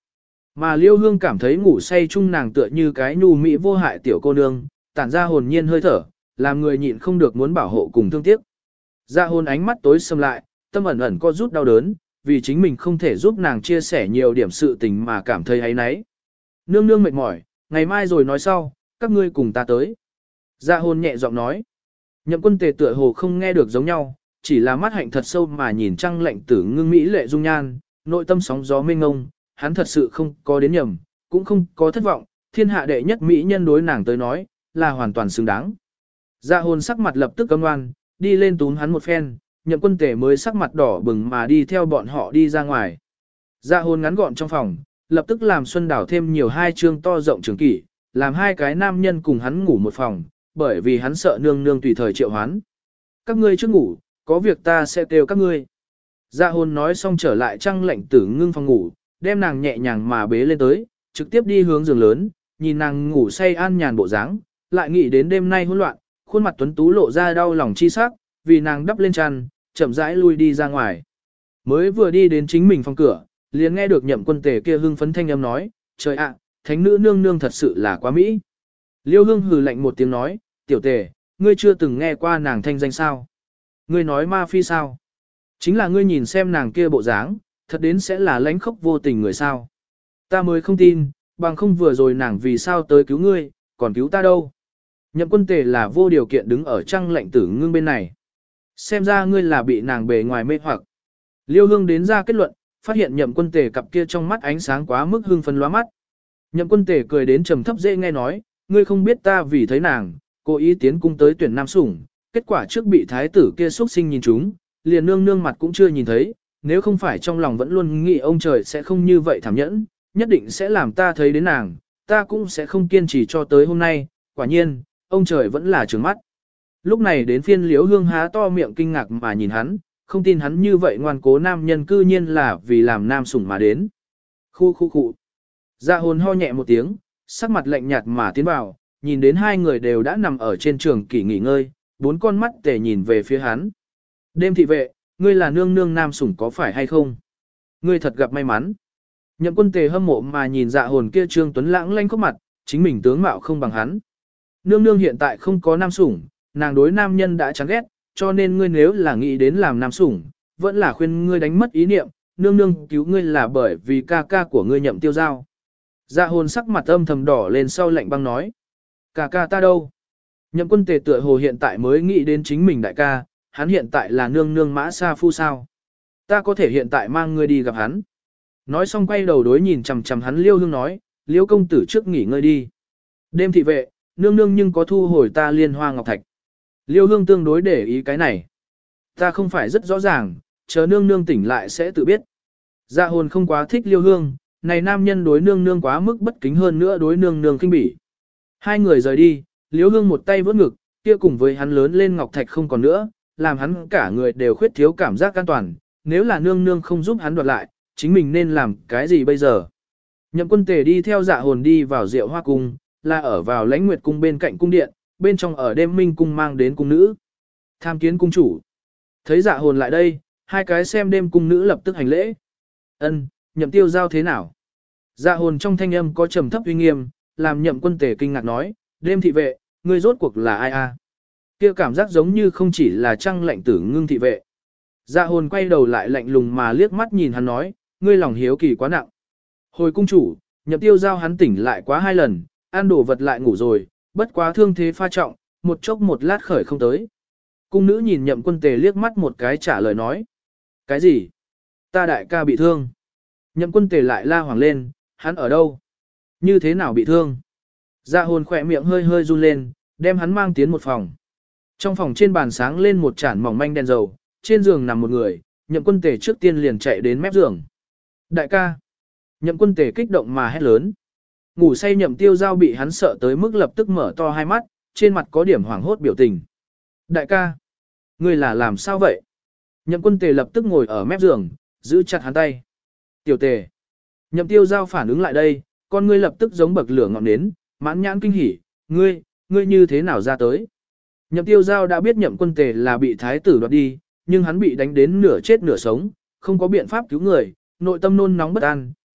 Mà Liêu Hương cảm thấy ngủ say chung nàng tựa như cái nhu mỹ vô hại tiểu cô nương, tản ra hồn nhiên hơi thở, làm người nhịn không được muốn bảo hộ cùng thương tiếc. Dạ hồn ánh mắt tối sầm lại, tâm ẩn ẩn có rút đau đớn, vì chính mình không thể giúp nàng chia sẻ nhiều điểm sự tình mà cảm thấy áy náy. Nương nương mệt mỏi, ngày mai rồi nói sau, các ngươi cùng ta tới. Dạ hồn nhẹ giọng nói. Nhậm Quân Tề tựa hồ không nghe được giống nhau, chỉ là mắt hạnh thật sâu mà nhìn Trăng Lệnh Tử ngưng mỹ lệ dung nhan, nội tâm sóng gió mênh ngông, hắn thật sự không có đến nhầm, cũng không có thất vọng, thiên hạ đệ nhất mỹ nhân đối nàng tới nói, là hoàn toàn xứng đáng. Dạ hồn sắc mặt lập tức căm ngoan, đi lên túm hắn một phen, Nhậm Quân Tề mới sắc mặt đỏ bừng mà đi theo bọn họ đi ra ngoài. Dạ hồn ngắn gọn trong phòng, lập tức làm Xuân Đảo thêm nhiều hai chương to rộng trường kỷ, làm hai cái nam nhân cùng hắn ngủ một phòng, bởi vì hắn sợ nương nương tùy thời triệu hoán. Các ngươi trước ngủ, có việc ta sẽ kêu các ngươi. Dạ hồn nói xong trở lại Trăng Lệnh Tử ngưng phòng ngủ, đem nàng nhẹ nhàng mà bế lên tới, trực tiếp đi hướng giường lớn, nhìn nàng ngủ say an nhàn bộ dáng, lại nghĩ đến đêm nay hỗn loạn, khuôn mặt tuấn tú lộ ra đau lòng chi sắc, vì nàng đắp lên chăn, chậm rãi lui đi ra ngoài. Mới vừa đi đến chính mình phòng cửa, liền nghe được Nhậm Quân Tề kia hưng phấn thanh âm nói, trời ạ, thánh nữ nương nương thật sự là quá mỹ. Liêu Hương hừ lạnh một tiếng nói, tiểu Tề, ngươi chưa từng nghe qua nàng thanh danh sao? Ngươi nói ma phi sao? Chính là ngươi nhìn xem nàng kia bộ dáng, thật đến sẽ là lãnh khốc vô tình người sao? Ta mới không tin, bằng không vừa rồi nàng vì sao tới cứu ngươi, còn cứu ta đâu? Nhậm Quân Tề là vô điều kiện đứng ở Trăng Lệnh Tử ngưng bên này. Xem ra ngươi là bị nàng bề ngoài mê hoặc. Liêu Hương đến ra kết luận, phát hiện Nhậm Quân Tề cặp kia trong mắt ánh sáng quá mức hưng phấn lóa mắt. Nhậm Quân Tề cười đến trầm thấp dễ nghe nói, ngươi không biết ta vì thấy nàng, cố ý tiến cung tới tuyển nam sủng, kết quả trước bị thái tử kia xuất sinh nhìn chúng, liền nương nương mặt cũng chưa nhìn thấy, nếu không phải trong lòng vẫn luôn nghĩ ông trời sẽ không như vậy thảm nhẫn, nhất định sẽ làm ta thấy đến nàng, ta cũng sẽ không kiên trì cho tới hôm nay, quả nhiên, ông trời vẫn là trừng mắt. Lúc này đến phiên Liễu Hương há to miệng kinh ngạc mà nhìn hắn, không tin hắn như vậy ngoan cố nam nhân cư nhiên là vì làm nam sủng mà đến. Khu. Dạ hồn ho nhẹ một tiếng, sắc mặt lạnh nhạt mà tiến vào, nhìn đến hai người đều đã nằm ở trên trường kỷ nghỉ ngơi, bốn con mắt tề nhìn về phía hắn. Đêm thị vệ, ngươi là nương nương nam sủng có phải hay không? Ngươi thật gặp may mắn. Nhậm Quân Tề hâm mộ mà nhìn dạ hồn kia trương tuấn lãng lanh khóc mặt, chính mình tướng mạo không bằng hắn. Nương nương hiện tại không có nam sủng, nàng đối nam nhân đã chán ghét, cho nên ngươi nếu là nghĩ đến làm nam sủng, vẫn là khuyên ngươi đánh mất ý niệm, nương nương cứu ngươi là bởi vì ca ca của ngươi Nhậm Tiêu Giao. Dạ hồn sắc mặt âm thầm đỏ lên sau lạnh băng nói. Ca ca ta đâu? Nhậm Quân Tề tựa hồ hiện tại mới nghĩ đến chính mình đại ca, hắn hiện tại là nương nương Mã Sa Phu sao? Ta có thể hiện tại mang ngươi đi gặp hắn. Nói xong quay đầu đối nhìn chằm chằm hắn Liêu Hương nói, Liêu công tử trước nghỉ ngơi đi. Đêm thị vệ, nương nương nhưng có thu hồi ta Liên Hoa Ngọc Thạch. Liêu Hương tương đối để ý cái này. Ta không phải rất rõ ràng, chờ nương nương tỉnh lại sẽ tự biết. Dạ hồn không quá thích Liêu Hương, này nam nhân đối nương nương quá mức bất kính hơn nữa đối nương nương khinh bỉ. Hai người rời đi, Liêu Hương một tay vớt ngực, kia cùng với hắn lớn lên Ngọc Thạch không còn nữa, làm hắn cả người đều khuyết thiếu cảm giác an toàn. Nếu là nương nương không giúp hắn đoạt lại, chính mình nên làm cái gì bây giờ? Nhậm Quân Tề đi theo dạ hồn đi vào Diệu Hoa Cung, là ở vào Lãnh Nguyệt Cung bên cạnh cung điện, bên trong ở đêm minh cung mang đến cung nữ. Tham kiến cung chủ. Thấy dạ hồn lại đây, hai cái xem đêm cung nữ lập tức hành lễ. Ân, Nhậm Tiêu Giao thế nào? Dạ hồn trong thanh âm có trầm thấp uy nghiêm, làm Nhậm Quân Tề kinh ngạc nói, đêm thị vệ, ngươi rốt cuộc là ai a? Kia cảm giác giống như không chỉ là Trăng Lệnh Tử ngưng thị vệ. Dạ hồn quay đầu lại lạnh lùng mà liếc mắt nhìn hắn nói, ngươi lòng hiếu kỳ quá nặng. Hồi cung chủ, Nhậm Tiêu Giao hắn tỉnh lại quá hai lần, ăn đồ vật lại ngủ rồi, bất quá thương thế pha trọng, một chốc một lát khởi không tới. Cung nữ nhìn Nhậm Quân Tề liếc mắt một cái trả lời nói. Cái gì? Ta đại ca bị thương. Nhậm Quân Tề lại la hoảng lên, hắn ở đâu? Như thế nào bị thương? Dạ hồn khỏe miệng hơi hơi run lên, đem hắn mang tiến một phòng. Trong phòng trên bàn sáng lên một chản mỏng manh đèn dầu, trên giường nằm một người, Nhậm Quân Tề trước tiên liền chạy đến mép giường. Đại ca! Nhậm Quân Tề kích động mà hét lớn. Ngủ say Nhậm Tiêu Giao bị hắn sợ tới mức lập tức mở to hai mắt, trên mặt có điểm hoảng hốt biểu tình. Đại ca! Ngươi là làm sao vậy? Nhậm Quân Tề lập tức ngồi ở mép giường, giữ chặt hắn tay. Tiểu Tề! Nhậm Tiêu Giao phản ứng lại đây, con ngươi lập tức giống bậc lửa ngọn nến, mãn nhãn kinh hỉ. Ngươi như thế nào ra tới? Nhậm Tiêu Giao đã biết Nhậm Quân Tề là bị thái tử đoạt đi, nhưng hắn bị đánh đến nửa chết nửa sống, không có biện pháp cứu người, nội tâm nôn nóng bất an,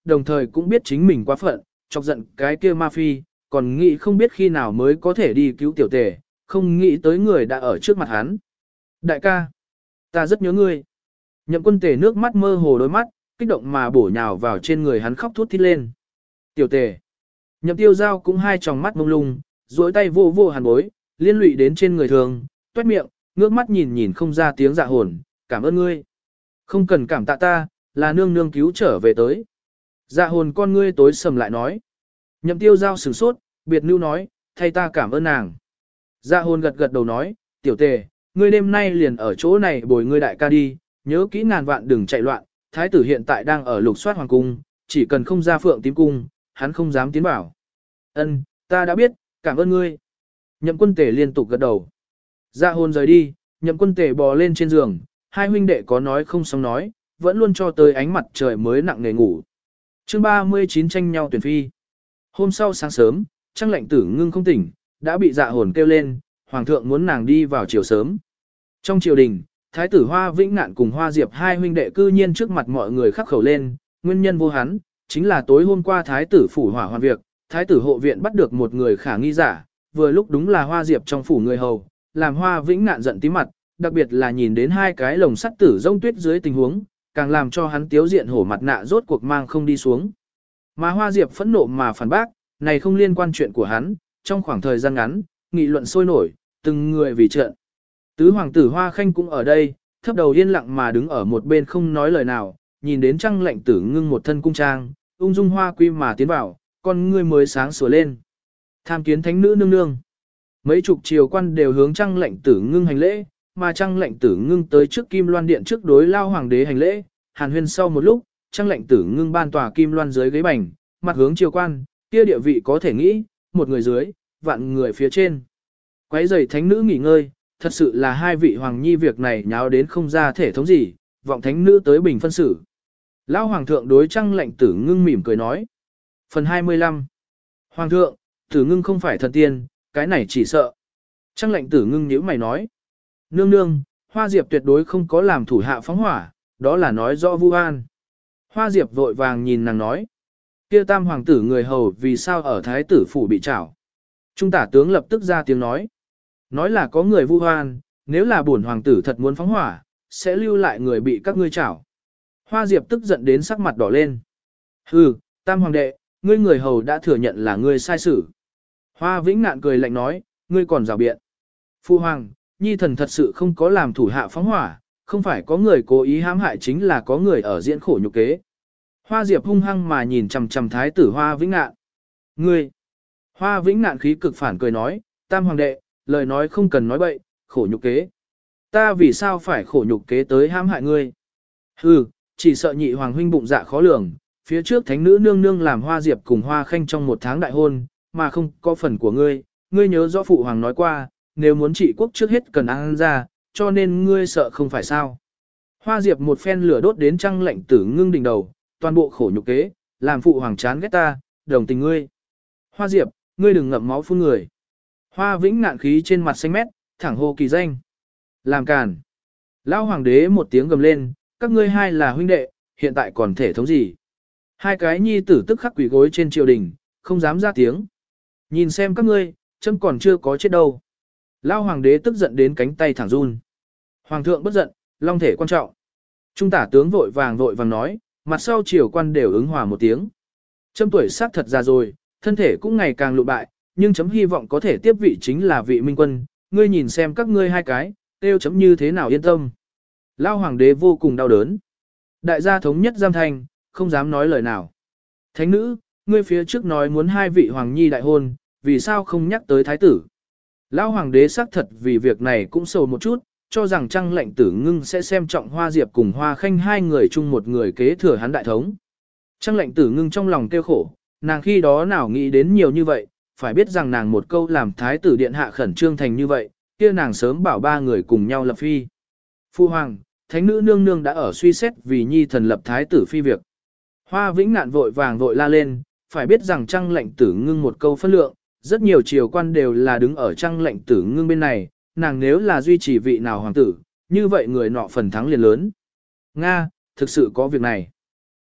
đồng thời cũng biết chính mình quá phận, chọc giận cái kia ma phi, còn nghĩ không biết khi nào mới có thể đi cứu tiểu tề, không nghĩ tới người đã ở trước mặt hắn. Đại ca, ta rất nhớ ngươi. Nhậm Quân Tề nước mắt mơ hồ đôi mắt, kích động mà bổ nhào vào trên người hắn khóc thút thít lên. Tiểu Tề. Nhậm Tiêu Giao cũng hai tròng mắt mông lung, duỗi tay vô vô hàn bối, liên lụy đến trên người thường, toét miệng, ngước mắt nhìn nhìn không ra tiếng dạ hồn, cảm ơn ngươi. Không cần cảm tạ ta, là nương nương cứu trở về tới. Dạ hồn con ngươi tối sầm lại nói. Nhậm Tiêu Giao sửng sốt, biệt lưu nói, thay ta cảm ơn nàng. Dạ hồn gật gật đầu nói, tiểu Tề, ngươi đêm nay liền ở chỗ này bồi ngươi đại ca đi, nhớ kỹ ngàn vạn đừng chạy loạn, thái tử hiện tại đang ở lục soát hoàng cung, chỉ cần không ra phượng tím cung, hắn không dám tiến vào. Ân, ta đã biết, cảm ơn ngươi. Nhậm Quân Tề liên tục gật đầu. Dạ hồn rời đi, Nhậm Quân Tề bò lên trên giường, hai huynh đệ có nói không xong nói, vẫn luôn cho tới ánh mặt trời mới nặng nề ngủ. Chương 39 tranh nhau tuyển phi. Hôm sau sáng sớm, Trăng Lệnh Tử Ngưng không tỉnh, đã bị dạ hồn kêu lên, hoàng thượng muốn nàng đi vào chiều sớm. Trong triều đình, thái tử Hoa Vĩnh Ngạn cùng Hoa Diệp hai huynh đệ cư nhiên trước mặt mọi người khắc khẩu lên, nguyên nhân vô hắn, chính là tối hôm qua thái tử phủ hỏa hoạn việc, thái tử hộ viện bắt được một người khả nghi giả, vừa lúc đúng là Hoa Diệp trong phủ người hầu, làm Hoa Vĩnh Ngạn giận tím mặt, đặc biệt là nhìn đến hai cái lồng sắt tử rông tuyết dưới tình huống, càng làm cho hắn tiếu diện hổ mặt nạ rốt cuộc mang không đi xuống. Mà Hoa Diệp phẫn nộ mà phản bác, này không liên quan chuyện của hắn, trong khoảng thời gian ngắn, nghị luận sôi nổi, từng người vì trận. Tứ hoàng tử Hoa Khanh cũng ở đây, thấp đầu yên lặng mà đứng ở một bên không nói lời nào, nhìn đến Trăng Lệnh Tử Ngưng một thân cung trang, ung dung hoa quy mà tiến vào, con ngươi mới sáng sủa lên. Tham kiến thánh nữ nương nương. Mấy chục triều quan đều hướng Trăng Lệnh Tử Ngưng hành lễ, mà Trăng Lệnh Tử Ngưng tới trước Kim Loan điện trước đối lao hoàng đế hành lễ, hàn huyên sau một lúc, Trăng Lệnh Tử Ngưng ban tòa Kim Loan dưới ghế bành, mặt hướng triều quan, kia địa vị có thể nghĩ, một người dưới, vạn người phía trên. Quấy rầy thánh nữ nghỉ ngơi, thật sự là hai vị hoàng nhi việc này nháo đến không ra thể thống gì, vọng thánh nữ tới bình phân xử. Lão hoàng thượng đối Trăng Lệnh Tử Ngưng mỉm cười nói. Phần 25. Hoàng thượng, Tử Ngưng không phải thần tiên, cái này chỉ sợ. Trăng Lệnh Tử Ngưng nhíu mày nói. Nương nương, Hoa Diệp tuyệt đối không có làm thủ hạ phóng hỏa, đó là nói rõ vu oan. Hoa Diệp vội vàng nhìn nàng nói. Kia tam hoàng tử người hầu vì sao ở thái tử phủ bị trảo. Trung tả tướng lập tức ra tiếng nói. Nói là có người vu oan, nếu là bổn hoàng tử thật muốn phóng hỏa, sẽ lưu lại người bị các ngươi trảo. Hoa Diệp tức giận đến sắc mặt đỏ lên. Hừ, tam hoàng đệ, ngươi người hầu đã thừa nhận là ngươi sai xử. Hoa Vĩnh Ngạn cười lạnh nói, ngươi còn rào biện. Phu hoàng, nhi thần thật sự không có làm thủ hạ phóng hỏa, không phải có người cố ý hãm hại chính là có người ở diễn khổ nhục kế. Hoa Diệp hung hăng mà nhìn chằm chằm thái tử Hoa Vĩnh Ngạn. Ngươi! Hoa Vĩnh Ngạn khí cực phản cười nói, tam hoàng đệ, lời nói không cần nói bậy, khổ nhục kế. Ta vì sao phải khổ nhục kế tới hãm hại ngươi? Hừ, chỉ sợ nhị hoàng huynh bụng dạ khó lường, phía trước thánh nữ nương nương làm Hoa Diệp cùng Hoa Khanh trong một tháng đại hôn, mà không có phần của ngươi, ngươi nhớ rõ phụ hoàng nói qua, nếu muốn trị quốc trước hết cần ăn ra, cho nên ngươi sợ không phải sao. Hoa Diệp một phen lửa đốt đến Trăng Lệnh Tử Ngưng đỉnh đầu, toàn bộ khổ nhục kế, làm phụ hoàng chán ghét ta, đồng tình ngươi. Hoa Diệp, ngươi đừng ngậm máu phun người. Hoa Vĩnh Ngạn khí trên mặt xanh mét, thẳng hô kỳ danh. Làm càn. Lão hoàng đế một tiếng gầm lên, các ngươi hai là huynh đệ, hiện tại còn thể thống gì. Hai cái nhi tử tức khắc quỳ gối trên triều đình, không dám ra tiếng. Nhìn xem các ngươi, chấm còn chưa có chết đâu. Lão hoàng đế tức giận đến cánh tay thẳng run. Hoàng thượng bất giận, long thể quan trọng. Trung tả tướng vội vàng nói, mặt sau triều quan đều ứng hòa một tiếng. Chấm tuổi sát thật già rồi, thân thể cũng ngày càng lụ bại, nhưng chấm hy vọng có thể tiếp vị chính là vị minh quân, ngươi nhìn xem các ngươi hai cái, tiêu chấm như thế nào yên tâm. Lão hoàng đế vô cùng đau đớn. Đại gia thống nhất giam thành, không dám nói lời nào. Thánh nữ, ngươi phía trước nói muốn hai vị hoàng nhi đại hôn, vì sao không nhắc tới thái tử? Lão hoàng đế xác thật vì việc này cũng sầu một chút, cho rằng Trăng Lệnh Tử Ngưng sẽ xem trọng Hoa Diệp cùng Hoa Khanh hai người chung một người kế thừa hắn đại thống. Trăng Lệnh Tử Ngưng trong lòng kêu khổ, nàng khi đó nào nghĩ đến nhiều như vậy, phải biết rằng nàng một câu làm thái tử điện hạ khẩn trương thành như vậy, kia nàng sớm bảo ba người cùng nhau lập phi. Phu hoàng, thánh nữ nương nương đã ở suy xét vì nhi thần lập thái tử phi việc. Hoa Vĩnh Ngạn vội la lên, phải biết rằng Trăng Lệnh Tử Ngưng một câu phân lượng, rất nhiều triều quan đều là đứng ở Trăng Lệnh Tử Ngưng bên này, nàng nếu là duy trì vị nào hoàng tử, như vậy người nọ phần thắng liền lớn. Nga, thực sự có việc này.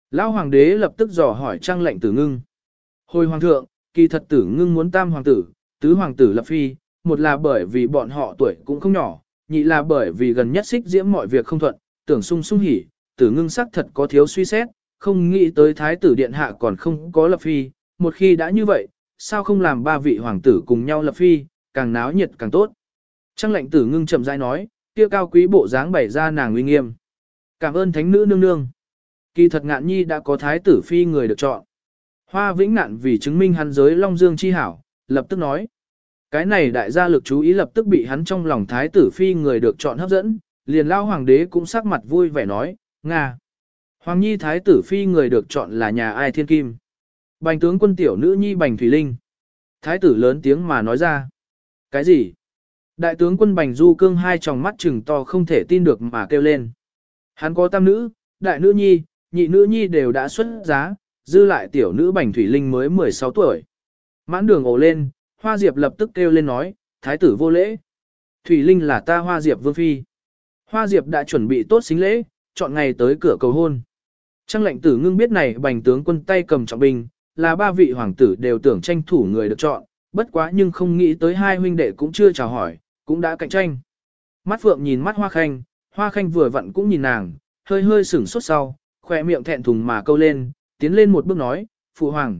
Lão hoàng đế lập tức dò hỏi Trang lệnh Tử Ngưng. Hồi hoàng thượng, kỳ thật Tử Ngưng muốn tam hoàng tử, tứ hoàng tử lập phi, một là bởi vì bọn họ tuổi cũng không nhỏ, nhị là bởi vì gần nhất xích diễm mọi việc không thuận, tưởng sung sung hỉ, Tử Ngưng sắc thật có thiếu suy xét, không nghĩ tới thái tử điện hạ còn không có lập phi, một khi đã như vậy, sao không làm ba vị hoàng tử cùng nhau lập phi, càng náo nhiệt càng tốt. Trang lệnh Tử Ngưng chậm rãi nói, kia cao quý bộ dáng bày ra nàng uy nghiêm. Cảm ơn thánh nữ nương nương. Kỳ thật Ngạn Nhi đã có thái tử phi người được chọn. Hoa Vĩnh Ngạn vì chứng minh hắn giới Long Dương chi hảo, lập tức nói. Cái này đại gia lực chú ý lập tức bị hắn trong lòng thái tử phi người được chọn hấp dẫn, liền lao hoàng đế cũng sắc mặt vui vẻ nói, Nga. Hoàng Nhi thái tử phi người được chọn là nhà ai thiên kim. Bành tướng quân tiểu nữ nhi Bành Thủy Linh. Thái tử lớn tiếng mà nói ra. Cái gì? Đại tướng quân Bành Du Cương hai tròng mắt trừng to không thể tin được mà kêu lên. Hắn có tam nữ, đại nữ nhi, nhị nữ nhi đều đã xuất giá, dư lại tiểu nữ Bành Thủy Linh mới 16 tuổi. Mãn đường ồ lên, Hoa Diệp lập tức kêu lên nói, thái tử vô lễ. Thủy Linh là ta Hoa Diệp vương phi. Hoa Diệp đã chuẩn bị tốt xính lễ, chọn ngày tới cửa cầu hôn. Trang lệnh Tử Ngưng biết này Bành tướng quân tay cầm trọng binh, là ba vị hoàng tử đều tưởng tranh thủ người được chọn, bất quá nhưng không nghĩ tới hai huynh đệ cũng chưa chào hỏi, cũng đã cạnh tranh. Mắt Phượng nhìn mắt Hoa Khanh vừa vặn cũng nhìn nàng, hơi hơi sửng sốt sau, khỏe miệng thẹn thùng mà câu lên, tiến lên một bước nói, phụ hoàng,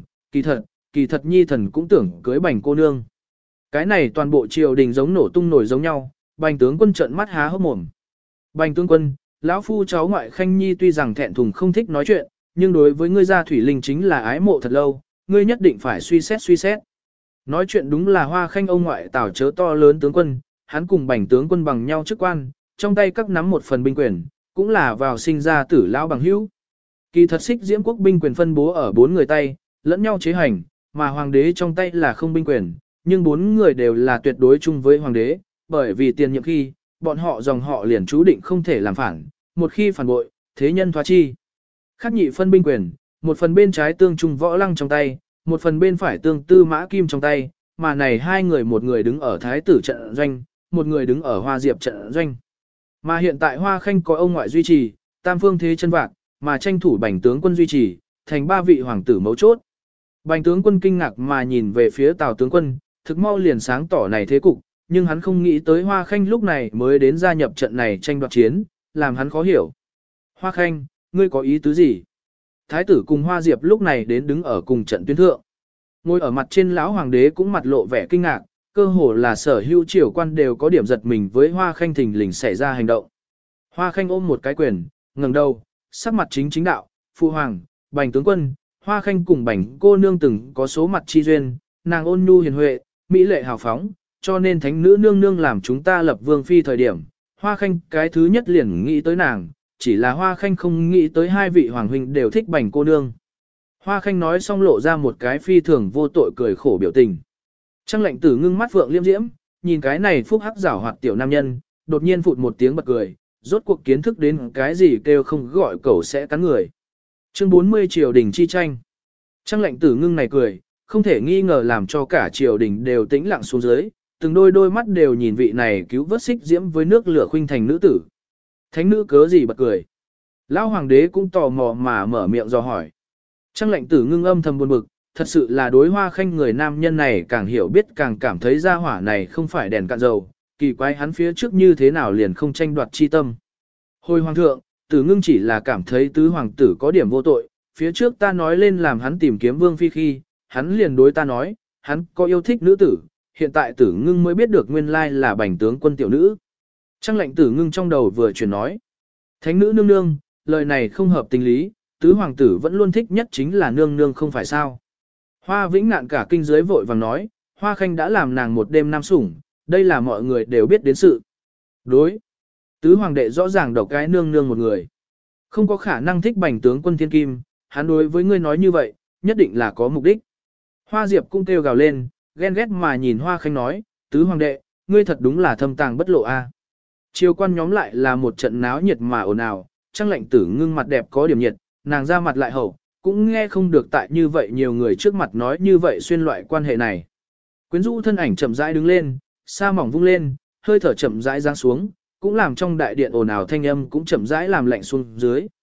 kỳ thật nhi thần cũng tưởng cưới Bành cô nương. Cái này toàn bộ triều đình giống nổ tung nổi giống nhau, Bành tướng quân trợn mắt há hốc mồm. Bành tướng quân, lão phu cháu ngoại Khanh nhi tuy rằng thẹn thùng không thích nói chuyện, nhưng đối với ngươi gia Thủy Linh chính là ái mộ thật lâu, ngươi nhất định phải suy xét. Nói chuyện đúng là Hoa Khanh ông ngoại Tào Chớ to lớn tướng quân, hắn cùng Bành tướng quân bằng nhau chức quan, trong tay các nắm một phần binh quyền, cũng là vào sinh ra tử lão bằng hữu. Kỳ thật xích diễm quốc binh quyền phân bố ở 4 người tay, lẫn nhau chế hành, mà hoàng đế trong tay là không binh quyền, nhưng 4 người đều là tuyệt đối chung với hoàng đế, bởi vì tiền nhiệm khi, bọn họ dòng họ liền chú định không thể làm phản, một khi phản bội, thế nhân thoá chi. Khắc nhị phân binh quyền, một phần bên trái tương trung võ lăng trong tay, một phần bên phải tương tư mã kim trong tay, mà này hai người một người đứng ở thái tử trận doanh, một người đứng ở Hoa Diệp trận doanh. Mà hiện tại Hoa Khanh có ông ngoại duy trì, tam phương thế chân vạc, mà tranh thủ Bành tướng quân duy trì, thành ba vị hoàng tử mấu chốt. Bành tướng quân kinh ngạc mà nhìn về phía Tào tướng quân, thực mau liền sáng tỏ này thế cục, nhưng hắn không nghĩ tới Hoa Khanh lúc này mới đến gia nhập trận này tranh đoạt chiến, làm hắn khó hiểu. Hoa Khanh, ngươi có ý tứ gì? Thái tử cùng Hoa Diệp lúc này đến đứng ở cùng trận tuyến thượng. Ngồi ở mặt trên lão hoàng đế cũng mặt lộ vẻ kinh ngạc, cơ hồ là sở hữu triều quan đều có điểm giật mình với Hoa Khanh thình lình xảy ra hành động. Hoa Khanh ôm một cái quyền, ngẩng đầu, sắc mặt chính đạo, phụ hoàng, Bành tướng quân, Hoa Khanh cùng Bành cô nương từng có số mặt chi duyên, nàng ôn nhu hiền huệ, mỹ lệ hào phóng, cho nên thánh nữ nương nương làm chúng ta lập vương phi thời điểm, Hoa Khanh cái thứ nhất liền nghĩ tới nàng, chỉ là Hoa Khanh không nghĩ tới hai vị hoàng huynh đều thích Bành cô nương. Hoa Khanh nói xong lộ ra một cái phi thường vô tội cười khổ biểu tình. Trang lệnh Tử Ngưng mắt vượng liêm diễm, nhìn cái này phúc hắc giảo hoạt tiểu nam nhân, đột nhiên phụt một tiếng bật cười, rốt cuộc kiến thức đến cái gì kêu không gọi cẩu sẽ cắn người. Chương 40 triều đình chi tranh. Trang lệnh Tử Ngưng này cười, không thể nghi ngờ làm cho cả triều đình đều tĩnh lặng xuống dưới, từng đôi mắt đều nhìn vị này cứu vớt xích diễm với nước lửa khuynh thành nữ tử. Thánh nữ cớ gì bật cười. Lão hoàng đế cũng tò mò mà mở miệng dò hỏi. Trang lệnh Tử Ngưng âm thầm buồn bực, thật sự là đối Hoa Khanh người nam nhân này càng hiểu biết càng cảm thấy gia hỏa này không phải đèn cạn dầu, kỳ quái hắn phía trước như thế nào liền không tranh đoạt chi tâm. Hồi hoàng thượng, Tử Ngưng chỉ là cảm thấy tứ hoàng tử có điểm vô tội, phía trước ta nói lên làm hắn tìm kiếm vương phi khi, hắn liền đối ta nói, hắn có yêu thích nữ tử, hiện tại Tử Ngưng mới biết được nguyên lai là Bành tướng quân tiểu nữ. Trang lệnh Tử Ngưng trong đầu vừa chuyển nói, thánh nữ nương nương, lời này không hợp tình lý, tứ hoàng tử vẫn luôn thích nhất chính là nương nương không phải sao. Hoa Vĩnh Ngạn cả kinh giới vội vàng nói, Hoa Khanh đã làm nàng một đêm nam sủng, đây là mọi người đều biết đến sự. Đối. Tứ hoàng đệ rõ ràng độc cái nương nương một người. Không có khả năng thích Bành tướng quân thiên kim, hắn đối với ngươi nói như vậy, nhất định là có mục đích. Hoa Diệp cũng kêu gào lên, ghen ghét mà nhìn Hoa Khanh nói, tứ hoàng đệ, ngươi thật đúng là thâm tàng bất lộ a. Triều quan nhóm lại là một trận náo nhiệt mà ồn ào, Trang lệnh Tử Ngưng mặt đẹp có điểm nhiệt, nàng ra mặt lại hậu, cũng nghe không được tại như vậy nhiều người trước mặt nói như vậy xuyên loại quan hệ này. Quyến rũ thân ảnh chậm rãi đứng lên, sa mỏng vung lên, hơi thở chậm rãi giáng xuống, cũng làm trong đại điện ồn ào thanh âm cũng chậm rãi làm lạnh xuống dưới.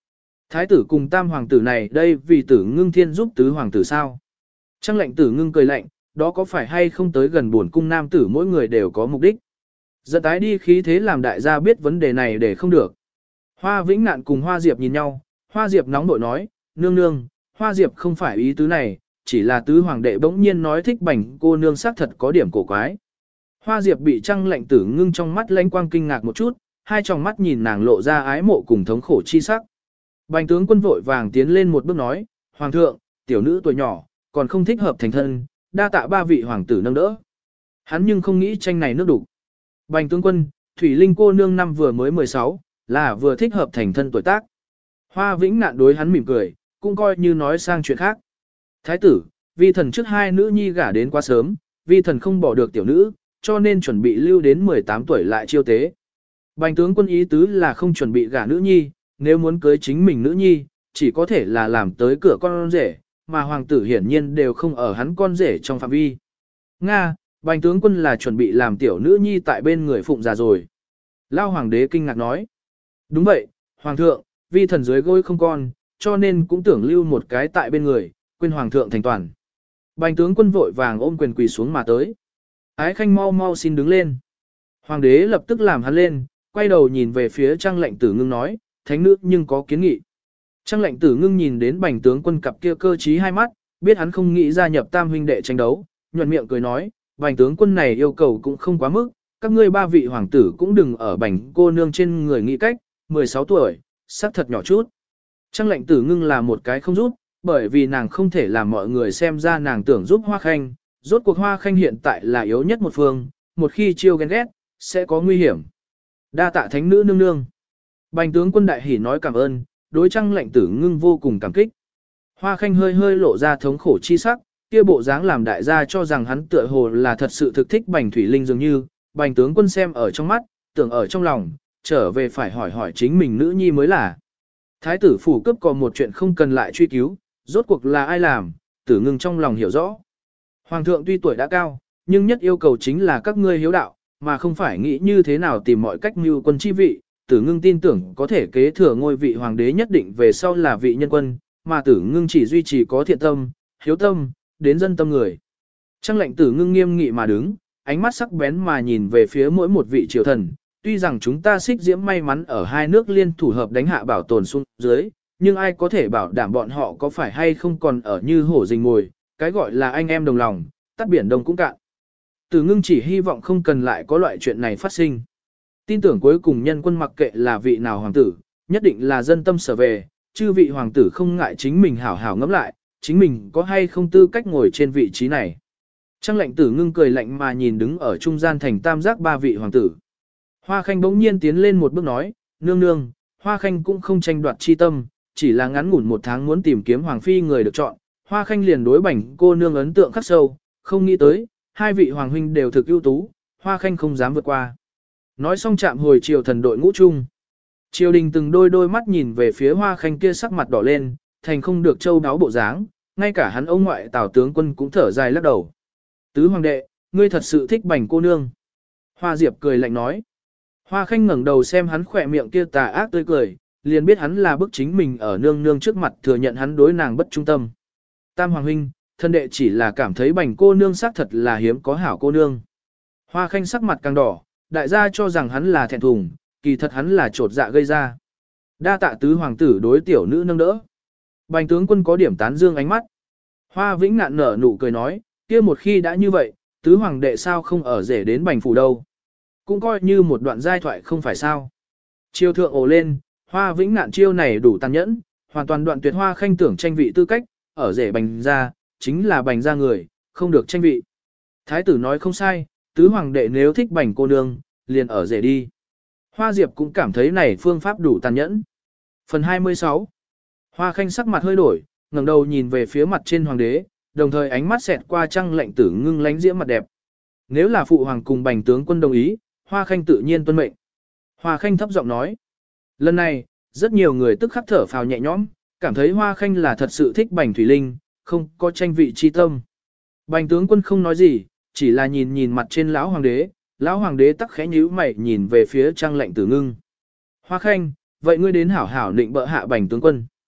Thái tử cùng tam hoàng tử này đây vì Tử Ngưng thiên giúp tứ hoàng tử sao? Trang lệnh Tử Ngưng cười lạnh, đó có phải hay không tới gần buồn cung nam tử mỗi người đều có mục đích. Giận tái đi khí thế làm đại gia biết vấn đề này để không được. Hoa Vĩnh Nạn cùng Hoa Diệp nhìn nhau, Hoa Diệp nóng nội nói, nương nương, Hoa Diệp không phải ý tứ này, chỉ là tứ hoàng đệ bỗng nhiên nói thích bảnh cô nương xác thật có điểm cổ quái. Hoa Diệp bị Trang lệnh Tử Ngưng trong mắt lánh quang kinh ngạc một chút, hai tròng mắt nhìn nàng lộ ra ái mộ cùng thống khổ chi sắc. Bành tướng quân vội vàng tiến lên một bước nói, Hoàng thượng, tiểu nữ tuổi nhỏ, còn không thích hợp thành thân, đa tạ ba vị hoàng tử nâng đỡ. Hắn nhưng không nghĩ tranh này nước đủ. Bành tướng quân, Thủy Linh cô nương năm vừa mới 16, là vừa thích hợp thành thân tuổi tác. Hoa Vĩnh Nạn đối hắn mỉm cười, cũng coi như nói sang chuyện khác. Thái tử, vi thần trước hai nữ nhi gả đến quá sớm, vi thần không bỏ được tiểu nữ, cho nên chuẩn bị lưu đến 18 tuổi lại chiêu tế. Bành tướng quân ý tứ là không chuẩn bị gả nữ nhi, nếu muốn cưới chính mình nữ nhi, chỉ có thể là làm tới cửa con rể, mà hoàng tử hiển nhiên đều không ở hắn con rể trong phạm vi. Nga, bành tướng quân là chuẩn bị làm tiểu nữ nhi tại bên người phụng già rồi. Lao hoàng đế kinh ngạc nói. Đúng vậy, hoàng thượng, vi thần dưới gối không con, cho nên cũng tưởng lưu một cái tại bên người, quên hoàng thượng thành toàn. Bành tướng quân vội vàng ôm quyền quỳ xuống mà tới. Ái khanh mau mau xin đứng lên. Hoàng đế lập tức làm hắn lên, quay đầu nhìn về phía Trang lệnh Tử Ngưng nói, thánh nữ nhưng có kiến nghị. Trang lệnh Tử Ngưng nhìn đến bành tướng quân cặp kia cơ trí hai mắt, biết hắn không nghĩ gia nhập tam huynh đệ tranh đấu, nhuận miệng cười nói, bành tướng quân này yêu cầu cũng không quá mức, các ngươi ba vị hoàng tử cũng đừng ở bành cô nương trên người nghĩ cách, 16 tuổi, sắc thật nhỏ chút. Trang lệnh Tử Ngưng là một cái không giúp, bởi vì nàng không thể làm mọi người xem ra nàng tưởng giúp Hoa Khanh, rốt cuộc Hoa Khanh hiện tại là yếu nhất một phương, một khi chiêu ghen ghét, sẽ có nguy hiểm. Đa tạ thánh nữ nương nương. Bành tướng quân đại hỉ nói cảm ơn, đối Trang lệnh Tử Ngưng vô cùng cảm kích. Hoa Khanh hơi hơi lộ ra thống khổ chi sắc, kia bộ dáng làm đại gia cho rằng hắn tựa hồ là thật sự thực thích Bành Thủy Linh dường như, Bành tướng quân xem ở trong mắt, tưởng ở trong lòng, trở về phải hỏi hỏi chính mình nữ nhi mới là. Thái tử phủ cướp còn một chuyện không cần lại truy cứu, rốt cuộc là ai làm, Tử Ngưng trong lòng hiểu rõ. Hoàng thượng tuy tuổi đã cao, nhưng nhất yêu cầu chính là các ngươi hiếu đạo, mà không phải nghĩ như thế nào tìm mọi cách mưu quân chi vị. Tử Ngưng tin tưởng có thể kế thừa ngôi vị hoàng đế nhất định về sau là vị nhân quân, mà Tử Ngưng chỉ duy trì có thiện tâm, hiếu tâm, đến dân tâm người. Trang lệnh Tử Ngưng nghiêm nghị mà đứng, ánh mắt sắc bén mà nhìn về phía mỗi một vị triều thần. Tuy rằng chúng ta xích diễm may mắn ở hai nước liên thủ hợp đánh hạ bảo tồn xuống dưới, nhưng ai có thể bảo đảm bọn họ có phải hay không còn ở như hổ rình mồi, cái gọi là anh em đồng lòng, tắt biển đông cũng cạn. Tử Ngưng chỉ hy vọng không cần lại có loại chuyện này phát sinh. Tin tưởng cuối cùng nhân quân mặc kệ là vị nào hoàng tử, nhất định là dân tâm sở về, chư vị hoàng tử không ngại chính mình hảo hảo ngẫm lại, chính mình có hay không tư cách ngồi trên vị trí này. Trang lệnh Tử Ngưng cười lạnh mà nhìn đứng ở trung gian thành tam giác ba vị hoàng tử. Hoa Khanh bỗng nhiên tiến lên một bước nói, nương nương, Hoa Khanh cũng không tranh đoạt chi tâm, chỉ là ngắn ngủn một tháng muốn tìm kiếm hoàng phi người được chọn. Hoa Khanh liền đối Bành cô nương ấn tượng khắc sâu, không nghĩ tới, hai vị hoàng huynh đều thực ưu tú, Hoa Khanh không dám vượt qua. Nói xong chạm hồi triều thần đội ngũ chung. Triều đình từng đôi mắt nhìn về phía Hoa Khanh kia sắc mặt đỏ lên, thành không được châu đáo bộ dáng, ngay cả hắn ông ngoại Tào tướng quân cũng thở dài lắc đầu. Tứ hoàng đệ, ngươi thật sự thích Bành cô nương. Hoa Diệp cười lạnh nói. Hoa Khanh ngẩng đầu xem hắn khỏe miệng kia tà ác tươi cười, liền biết hắn là bức chính mình ở nương nương trước mặt thừa nhận hắn đối nàng bất trung tâm. Tam hoàng huynh, thân đệ chỉ là cảm thấy Bành cô nương xác thật là hiếm có hảo cô nương. Hoa Khanh sắc mặt càng đỏ, đại gia cho rằng hắn là thẹn thùng, kỳ thật hắn là trột dạ gây ra. Đa tạ tứ hoàng tử đối tiểu nữ nâng đỡ. Bành tướng quân có điểm tán dương ánh mắt. Hoa Vĩnh Nạn nở nụ cười nói, kia một khi đã như vậy, tứ hoàng đệ sao không ở rể đến Bành phủ đâu. Cũng coi như một đoạn giai thoại không phải sao. Chiêu thượng ồ lên, Hoa Vĩnh Nạn chiêu này đủ tàn nhẫn, hoàn toàn đoạn tuyệt Hoa Khanh tưởng tranh vị tư cách, ở rể Bành gia, chính là Bành gia người, không được tranh vị. Thái tử nói không sai, tứ hoàng đệ nếu thích Bành cô nương, liền ở rể đi. Hoa Diệp cũng cảm thấy này phương pháp đủ tàn nhẫn. Phần 26. Hoa Khanh sắc mặt hơi đổi, ngẩng đầu nhìn về phía mặt trên hoàng đế, đồng thời ánh mắt xẹt qua Trang lệnh Tử Ngưng lánh diễm mặt đẹp. Nếu là phụ hoàng cùng Bành tướng quân đồng ý, Hoa Khanh tự nhiên tuân mệnh. Hoa Khanh thấp giọng nói. Lần này, rất nhiều người tức khắc thở phào nhẹ nhõm, cảm thấy Hoa Khanh là thật sự thích Bành Thủy Linh, không có tranh vị chi tâm. Bành tướng quân không nói gì, chỉ là nhìn mặt trên lão hoàng đế tắc khẽ nhíu mày nhìn về phía Trang lệnh Tử Ngưng. Hoa Khanh, vậy ngươi đến hảo hảo định bợ hạ Bành tướng quân.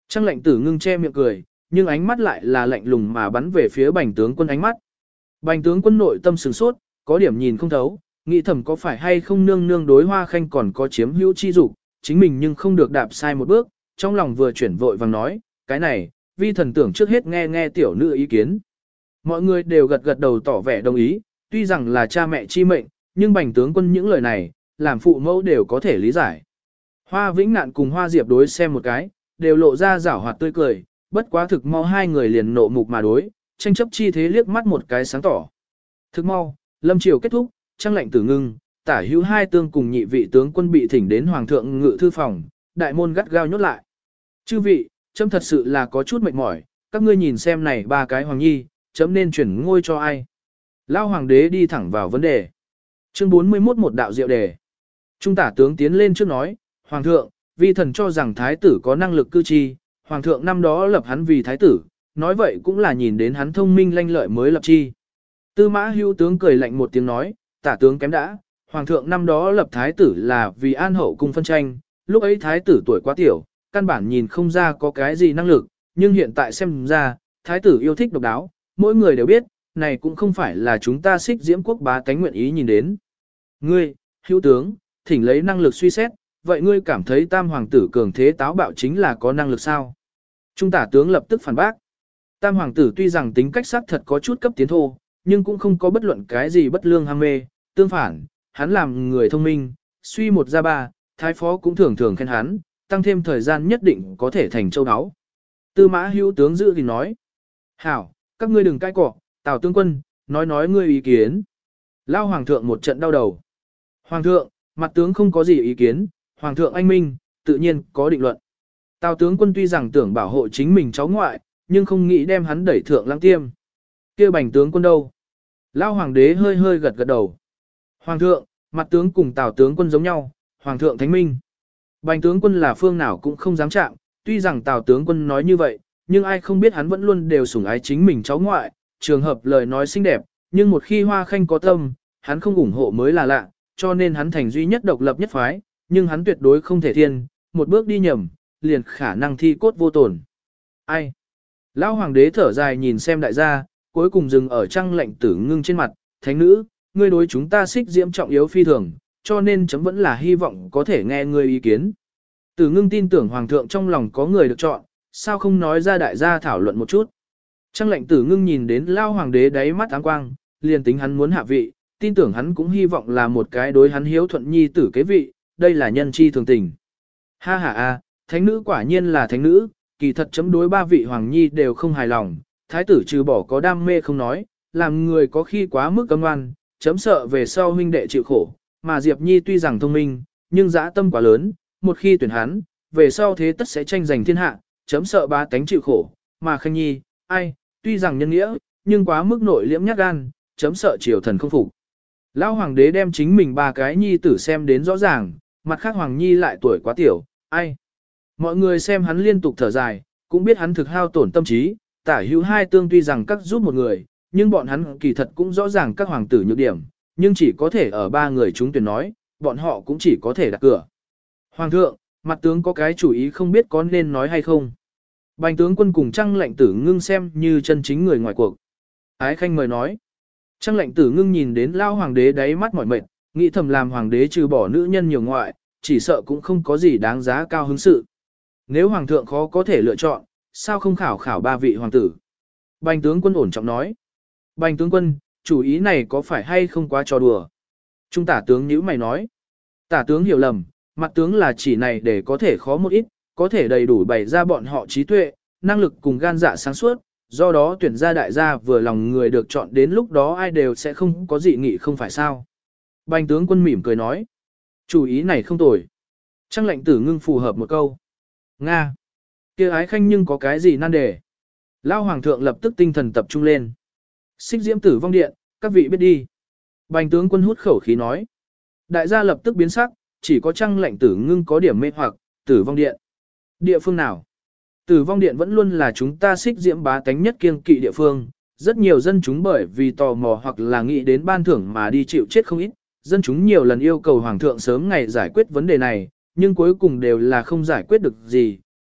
Trang lệnh tử ngưng che miệng cười, nhưng ánh mắt lại là lạnh lùng mà bắn về phía bành tướng quân ánh mắt. Bành tướng quân nội tâm sửng sốt, có điểm nhìn không thấu, nghĩ thầm có phải hay không nương nương đối Hoa Khanh còn có chiếm hữu chi dục, chính mình nhưng không được đạp sai một bước, trong lòng vừa chuyển vội vàng nói, cái này, vi thần tưởng trước hết nghe nghe tiểu nữ ý kiến. Mọi người đều gật gật đầu tỏ vẻ đồng ý, tuy rằng là cha mẹ chi mệnh, nhưng bành tướng quân những lời này, làm phụ mẫu đều có thể lý giải. Hoa Vĩnh Ngạn cùng Hoa Diệp đối xem một cái, đều lộ ra giảo hoạt tươi cười, bất quá thực mau hai người liền nộ mục mà đối, tranh chấp chi thế liếc mắt một cái sáng tỏ. Thực mau, lâm triều kết thúc, trang lệnh tử ngưng, tả hữu hai tương cùng nhị vị tướng quân bị thỉnh đến hoàng thượng ngự thư phòng, đại môn gắt gao nhốt lại. Chư vị, chấm thật sự là có chút mệt mỏi, các ngươi nhìn xem này ba cái hoàng nhi, chấm nên chuyển ngôi cho ai. Lao hoàng đế đi thẳng vào vấn đề. Chương 41 một đạo diệu đề. Trung tả tướng tiến lên trước nói, hoàng thượng, vi thần cho rằng thái tử có năng lực cư chi, hoàng thượng năm đó lập hắn vì thái tử, nói vậy cũng là nhìn đến hắn thông minh lanh lợi mới lập chi. Tư Mã Hữu tướng cười lạnh một tiếng nói, tả tướng kém đã, hoàng thượng năm đó lập thái tử là vì an hậu cung phân tranh, lúc ấy thái tử tuổi quá tiểu, căn bản nhìn không ra có cái gì năng lực, nhưng hiện tại xem ra, thái tử yêu thích độc đáo, mỗi người đều biết, này cũng không phải là chúng ta xích diễm quốc bá tánh nguyện ý nhìn đến. Ngươi, Hữu tướng, thỉnh lấy năng lực suy xét, vậy ngươi cảm thấy tam hoàng tử cường thế táo bạo chính là có năng lực sao? Trung tả tướng lập tức phản bác. Tam hoàng tử tuy rằng tính cách sắc thật có chút cấp tiến thô, nhưng cũng không có bất luận cái gì bất lương ham mê, tương phản, hắn làm người thông minh, suy một ra ba, thái phó cũng thường thường khen hắn, tăng thêm thời gian nhất định có thể thành châu áo. Tư Mã Hữu tướng giữ thì nói, hảo, các ngươi đừng cãi cọ, Tào tướng quân, nói ngươi ý kiến. Lao hoàng thượng một trận đau đầu. Hoàng thượng, mặt tướng không có gì ý kiến, hoàng thượng anh minh, tự nhiên có định luận. Tào tướng quân tuy rằng tưởng bảo hộ chính mình cháu ngoại, nhưng không nghĩ đem hắn đẩy thượng Lăng Tiêm. Kia bành tướng quân đâu? Lao hoàng đế hơi hơi gật gật đầu. Hoàng thượng, mặt tướng cùng Tào tướng quân giống nhau, hoàng thượng thánh minh. Bành tướng quân là phương nào cũng không dám chạm, tuy rằng Tào tướng quân nói như vậy, nhưng ai không biết hắn vẫn luôn đều sủng ái chính mình cháu ngoại, trường hợp lời nói xinh đẹp, nhưng một khi Hoa Khanh có tâm, hắn không ủng hộ mới là lạ, cho nên hắn thành duy nhất độc lập nhất phái, nhưng hắn tuyệt đối không thể thiên, một bước đi nhầm, liền khả năng thi cốt vô tổn. Ai? Lão hoàng đế thở dài nhìn xem đại gia, cuối cùng dừng ở Trang lệnh tử ngưng trên mặt, thánh nữ, ngươi đối chúng ta xích diễm trọng yếu phi thường, cho nên chấm vẫn là hy vọng có thể nghe ngươi ý kiến. Tử ngưng tin tưởng hoàng thượng trong lòng có người được chọn, sao không nói ra đại gia thảo luận một chút. Trang lệnh tử ngưng nhìn đến lao hoàng đế đáy mắt áng quang, liền tính hắn muốn hạ vị, tin tưởng hắn cũng hy vọng là một cái đối hắn hiếu thuận nhi tử kế vị, đây là nhân chi thường tình. Ha ha a, thánh nữ quả nhiên là thánh nữ, kỳ thật chấm đối ba vị hoàng nhi đều không hài lòng, thái tử trừ bỏ có đam mê không nói, làm người có khi quá mức cấm ngoan, chấm sợ về sau huynh đệ chịu khổ, mà Diệp Nhi tuy rằng thông minh, nhưng dã tâm quá lớn, một khi tuyển hắn, về sau thế tất sẽ tranh giành thiên hạ, chấm sợ ba tánh chịu khổ, mà Khanh Nhi, ai, tuy rằng nhân nghĩa, nhưng quá mức nội liễm nhát gan, chấm sợ triều thần không phục. Lão hoàng đế đem chính mình ba cái nhi tử xem đến rõ ràng, mặt khác hoàng nhi lại tuổi quá tiểu, ai. Mọi người xem hắn liên tục thở dài, cũng biết hắn thực hao tổn tâm trí, tả hữu hai tương tuy rằng các giúp một người, nhưng bọn hắn kỳ thật cũng rõ ràng các hoàng tử nhược điểm, nhưng chỉ có thể ở ba người chúng tuyển nói, bọn họ cũng chỉ có thể đặt cửa. Hoàng thượng, mặt tướng có cái chủ ý không biết có nên nói hay không. Bành tướng quân cùng Trang lệnh tử ngưng xem như chân chính người ngoài cuộc. Ái Khanh mời nói. Trang lệnh tử ngưng nhìn đến lao hoàng đế đáy mắt mỏi mệt, nghĩ thầm làm hoàng đế trừ bỏ nữ nhân nhiều ngoại, chỉ sợ cũng không có gì đáng giá cao hứng sự. Nếu hoàng thượng khó có thể lựa chọn, sao không khảo ba vị hoàng tử? Bành tướng quân ổn trọng nói. Bành tướng quân, chủ ý này có phải hay không quá trò đùa? Trung tả tướng nhíu mày nói. Tả tướng hiểu lầm, mặt tướng là chỉ này để có thể khó một ít, có thể đầy đủ bày ra bọn họ trí tuệ, năng lực cùng gan dạ sáng suốt, do đó tuyển ra đại gia vừa lòng người được chọn đến lúc đó ai đều sẽ không có dị nghị không phải sao. Bành tướng quân mỉm cười nói. Chủ ý này không tồi. Trang lệnh tử ngưng phù hợp một câu. Nga. Kia Ái Khanh nhưng có cái gì nan đề? Lao hoàng thượng lập tức tinh thần tập trung lên. Xích diễm tử vong điện, các vị biết đi. Bành tướng quân hút khẩu khí nói. Đại gia lập tức biến sắc, chỉ có Trang lệnh tử ngưng có điểm mê hoặc, tử vong điện. Địa phương nào? Tử vong điện vẫn luôn là chúng ta xích diễm bá tánh nhất kiêng kỵ địa phương. Rất nhiều dân chúng bởi vì tò mò hoặc là nghĩ đến ban thưởng mà đi chịu chết không ít. Dân chúng nhiều lần yêu cầu hoàng thượng sớm ngày giải quyết vấn đề này, nhưng cuối cùng đều là không giải quyết được gì.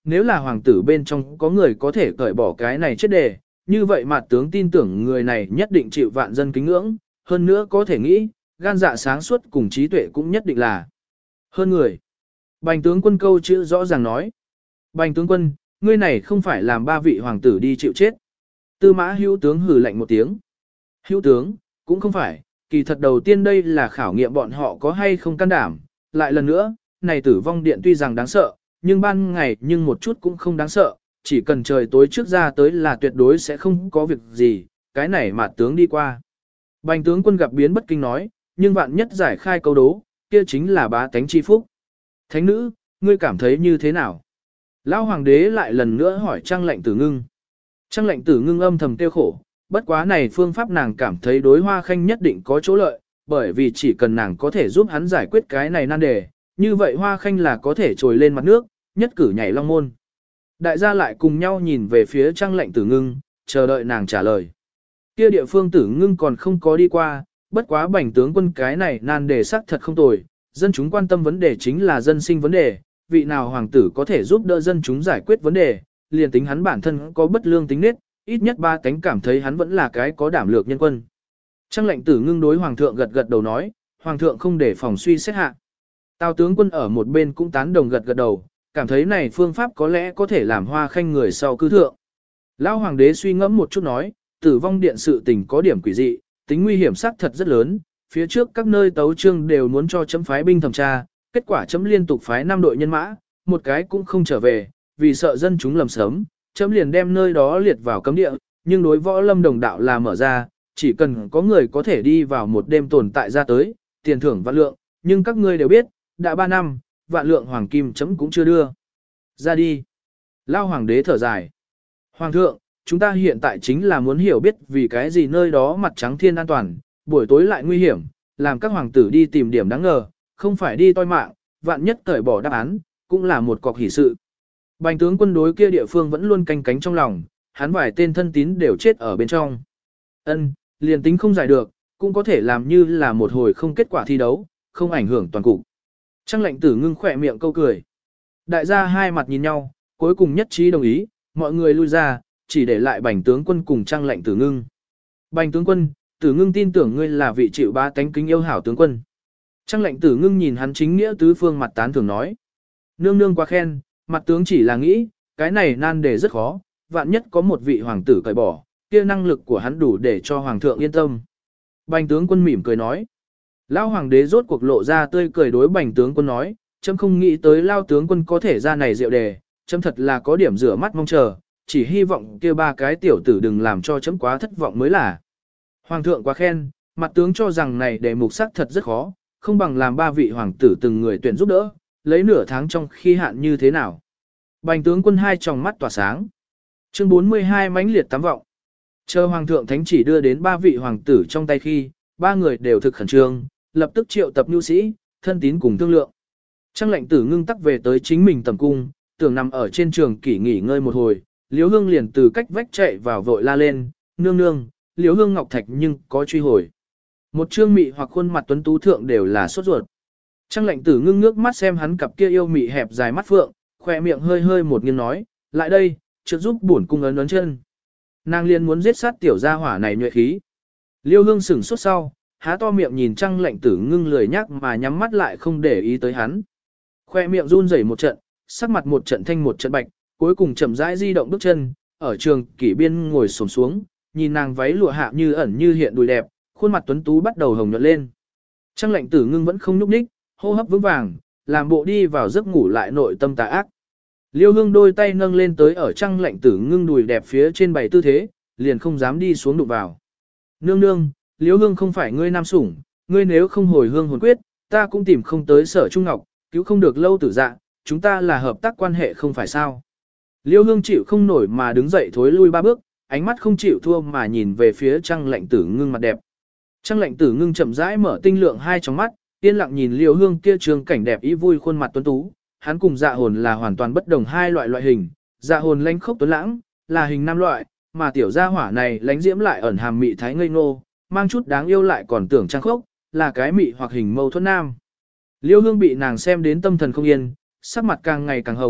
nếu là hoàng tử bên trong có người có thể cởi bỏ cái này chết đề, như vậy mặt tướng tin tưởng người này nhất định chịu vạn dân kính ngưỡng, hơn nữa có thể nghĩ, gan dạ sáng suốt cùng trí tuệ cũng nhất định là hơn người. Bành tướng quân câu chữ rõ ràng nói. Bành tướng quân, ngươi này không phải làm ba vị hoàng tử đi chịu chết. Tư mã hữu tướng hử lạnh một tiếng. Hữu tướng, cũng không phải, kỳ thật đầu tiên đây là khảo nghiệm bọn họ có hay không can đảm. Lại lần nữa, này tử vong điện tuy rằng đáng sợ, nhưng ban ngày nhưng một chút cũng không đáng sợ, chỉ cần trời tối trước ra tới là tuyệt đối sẽ không có việc gì, cái này mà tướng đi qua. Bành tướng quân gặp biến bất kinh nói, nhưng vạn nhất giải khai câu đố, kia chính là bá tánh chi phúc. Thánh nữ, ngươi cảm thấy như thế nào? Lão hoàng đế lại lần nữa hỏi Trang Lệnh Tử Ngưng. Trang Lệnh Tử Ngưng âm thầm tiêu khổ, bất quá này phương pháp nàng cảm thấy đối Hoa Khanh nhất định có chỗ lợi, bởi vì chỉ cần nàng có thể giúp hắn giải quyết cái này nan đề, như vậy Hoa Khanh là có thể trồi lên mặt nước, nhất cử nhảy long môn. Đại gia lại cùng nhau nhìn về phía Trang Lệnh Tử Ngưng, chờ đợi nàng trả lời. Kia địa phương Tử Ngưng còn không có đi qua, bất quá Bành tướng quân cái này nan đề xác thật không tồi, dân chúng quan tâm vấn đề chính là dân sinh vấn đề, vị nào hoàng tử có thể giúp đỡ dân chúng giải quyết vấn đề, liền tính hắn bản thân có bất lương tính nết, ít nhất ba cánh cảm thấy hắn vẫn là cái có đảm lược nhân quân. Trang Lệnh Tử Ngưng đối hoàng thượng gật gật đầu nói, hoàng thượng không để phòng suy xét hạ. Tào tướng quân ở một bên cũng tán đồng gật gật đầu, cảm thấy này phương pháp có lẽ có thể làm Hoa Khanh người sau cư thượng. Lão hoàng đế suy ngẫm một chút nói, tử vong điện sự tình có điểm quỷ dị, tính nguy hiểm xác thật rất lớn, phía trước các nơi tấu trương đều muốn cho chấm phái binh thẩm tra, kết quả chấm liên tục phái 5 đội nhân mã, một cái cũng không trở về, vì sợ dân chúng lầm sớm, chấm liền đem nơi đó liệt vào cấm địa, nhưng đối võ lâm đồng đạo là mở ra, chỉ cần có người có thể đi vào một đêm tồn tại ra tới, tiền thưởng vạn lượng, nhưng các ngươi đều biết, đã 3 năm, vạn lượng hoàng kim chấm cũng chưa đưa. Ra đi. Lao hoàng đế thở dài. Hoàng thượng, chúng ta hiện tại chính là muốn hiểu biết vì cái gì nơi đó mặt trắng thiên an toàn, buổi tối lại nguy hiểm, làm các hoàng tử đi tìm điểm đáng ngờ, không phải đi toi mạng, vạn nhất cởi bỏ đáp án, cũng là một cọc hỷ sự. Bành tướng quân đối kia địa phương vẫn luôn canh cánh trong lòng, hắn vài tên thân tín đều chết ở bên trong. Ân, liền tính không giải được, cũng có thể làm như là một hồi không kết quả thi đấu, không ảnh hưởng toàn cục. Trang Lệnh Tử Ngưng khỏe miệng câu cười. Đại gia hai mặt nhìn nhau, cuối cùng nhất trí đồng ý, mọi người lui ra, chỉ để lại Bành tướng quân cùng Trang Lệnh Tử Ngưng. Bành tướng quân, Tử Ngưng tin tưởng ngươi là vị chịu ba tánh kính yêu hảo tướng quân. Trang Lệnh Tử Ngưng nhìn hắn chính nghĩa tứ phương mặt tán thường nói. Nương nương quá khen, mặt tướng chỉ là nghĩ, cái này nan đề rất khó, vạn nhất có một vị hoàng tử cởi bỏ, kia năng lực của hắn đủ để cho hoàng thượng yên tâm. Bành tướng quân mỉm cười nói. Lão hoàng đế rốt cuộc lộ ra tươi cười đối Bành tướng quân nói, chấm không nghĩ tới Lao tướng quân có thể ra này diệu đề, chấm thật là có điểm rửa mắt mong chờ, chỉ hy vọng kia ba cái tiểu tử đừng làm cho chấm quá thất vọng mới là. Hoàng thượng quá khen, mặt tướng cho rằng này đề mục sắc thật rất khó, không bằng làm ba vị hoàng tử từng người tuyển giúp đỡ, lấy nửa tháng trong khi hạn như thế nào. Bành tướng quân hai tròng mắt tỏa sáng. Chương 42 mãnh liệt tám vọng. Chờ hoàng thượng thánh chỉ đưa đến ba vị hoàng tử trong tay khi, ba người đều thực khẩn trương, lập tức triệu tập nhu sĩ, thân tín cùng thương lượng. Trang Lệnh Tử Ngưng tắc về tới chính mình tầm cung, tưởng nằm ở trên trường kỷ nghỉ ngơi một hồi, Liễu Hương liền từ cách vách chạy vào vội la lên, nương nương, Liễu Hương ngọc thạch nhưng có truy hồi. Một trương mị hoặc khuôn mặt tuấn tú thượng đều là sốt ruột. Trang Lệnh Tử Ngưng ngước mắt xem hắn cặp kia yêu mị hẹp dài mắt phượng, khỏe miệng hơi hơi một nghiêng nói, lại đây, trước giúp bổn cung ấn ấn chân. Nàng liền muốn giết sát tiểu gia hỏa này nhuệ khí. Liêu Hương sửng sốt sau, há to miệng nhìn Trang Lệnh Tử Ngưng lười nhắc mà nhắm mắt lại không để ý tới hắn. Khoe miệng run rẩy một trận, sắc mặt một trận thanh một trận bạch, cuối cùng chậm rãi di động bước chân, ở trường kỷ biên ngồi xổm xuống, nhìn nàng váy lụa hạ như ẩn như hiện đùi đẹp, khuôn mặt tuấn tú bắt đầu hồng nhuận lên. Trang Lệnh Tử Ngưng vẫn không nhúc nhích, hô hấp vững vàng, làm bộ đi vào giấc ngủ lại nội tâm tà ác. Liêu Hương đôi tay nâng lên tới ở Trang Lệnh Tử Ngưng đùi đẹp phía trên bày tư thế, liền không dám đi xuống đụng vào. Nương nương, Liêu Hương không phải ngươi nam sủng, ngươi nếu không hồi hương hồn quyết, ta cũng tìm không tới Sở Trung Ngọc, cứu không được Lâu Tử Dạ, chúng ta là hợp tác quan hệ không phải sao. Liêu Hương chịu không nổi mà đứng dậy thối lui ba bước, ánh mắt không chịu thua mà nhìn về phía Trang Lệnh Tử Ngưng mặt đẹp. Trang Lệnh Tử Ngưng chậm rãi mở tinh lượng hai tròng mắt, yên lặng nhìn Liêu Hương kia trường cảnh đẹp ý vui khuôn mặt tuấn tú, hắn cùng Dạ Hồn là hoàn toàn bất đồng hai loại hình, Dạ Hồn lãnh khốc tuấn lãng, là hình nam loại, mà tiểu gia hỏa này lãnh diễm lại ẩn hàm mị thái ngây ngô, mang chút đáng yêu lại còn tưởng trang khốc, là cái mị hoặc hình mâu thuẫn nam. Liêu Hương bị nàng xem đến tâm thần không yên, sắc mặt càng ngày càng hồng,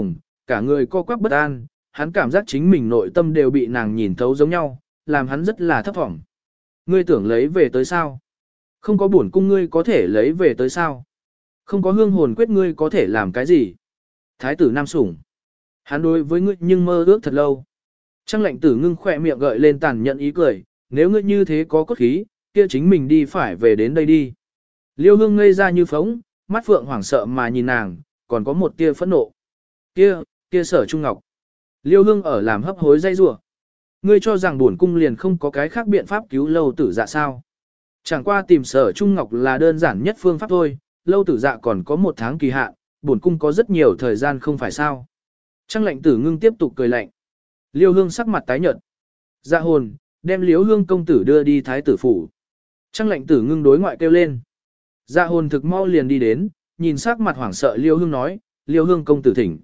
cả người co quắp bất an, hắn cảm giác chính mình nội tâm đều bị nàng nhìn thấu giống nhau, làm hắn rất là thấp thỏm. Ngươi tưởng lấy về tới sao? Không có bổn cung ngươi có thể lấy về tới sao? Không có hương hồn quyết ngươi có thể làm cái gì? Thái tử Nam Sủng. Hắn đối với ngươi nhưng mơ ước thật lâu. Trăng lệnh tử ngưng khỏe miệng gợi lên tàn nhẫn ý cười, nếu ngươi như thế có cốt khí, kia chính mình đi phải về đến đây đi. Liêu hương ngây ra như phóng, mắt phượng hoảng sợ mà nhìn nàng, còn có một tia phẫn nộ. Kia Sở Trung Ngọc. Liêu hương ở làm hấp hối dây rủa. Ngươi cho rằng bổn cung liền không có cái khác biện pháp cứu Lâu Tử Dạ sao? Chẳng qua tìm Sở Trung Ngọc là đơn giản nhất phương pháp thôi, Lâu Tử Dạ còn có 1 tháng kỳ hạn, bổn cung có rất nhiều thời gian không phải sao? Trăng lệnh tử ngưng tiếp tục cười lạnh. Liêu hương sắc mặt tái nhợt. Dạ hồn, đem Liêu hương công tử đưa đi thái tử phủ. Trăng lệnh tử ngưng đối ngoại kêu lên. Dạ hồn thực mau liền đi đến, nhìn sắc mặt hoảng sợ Liêu hương nói, Liêu hương công tử thỉnh.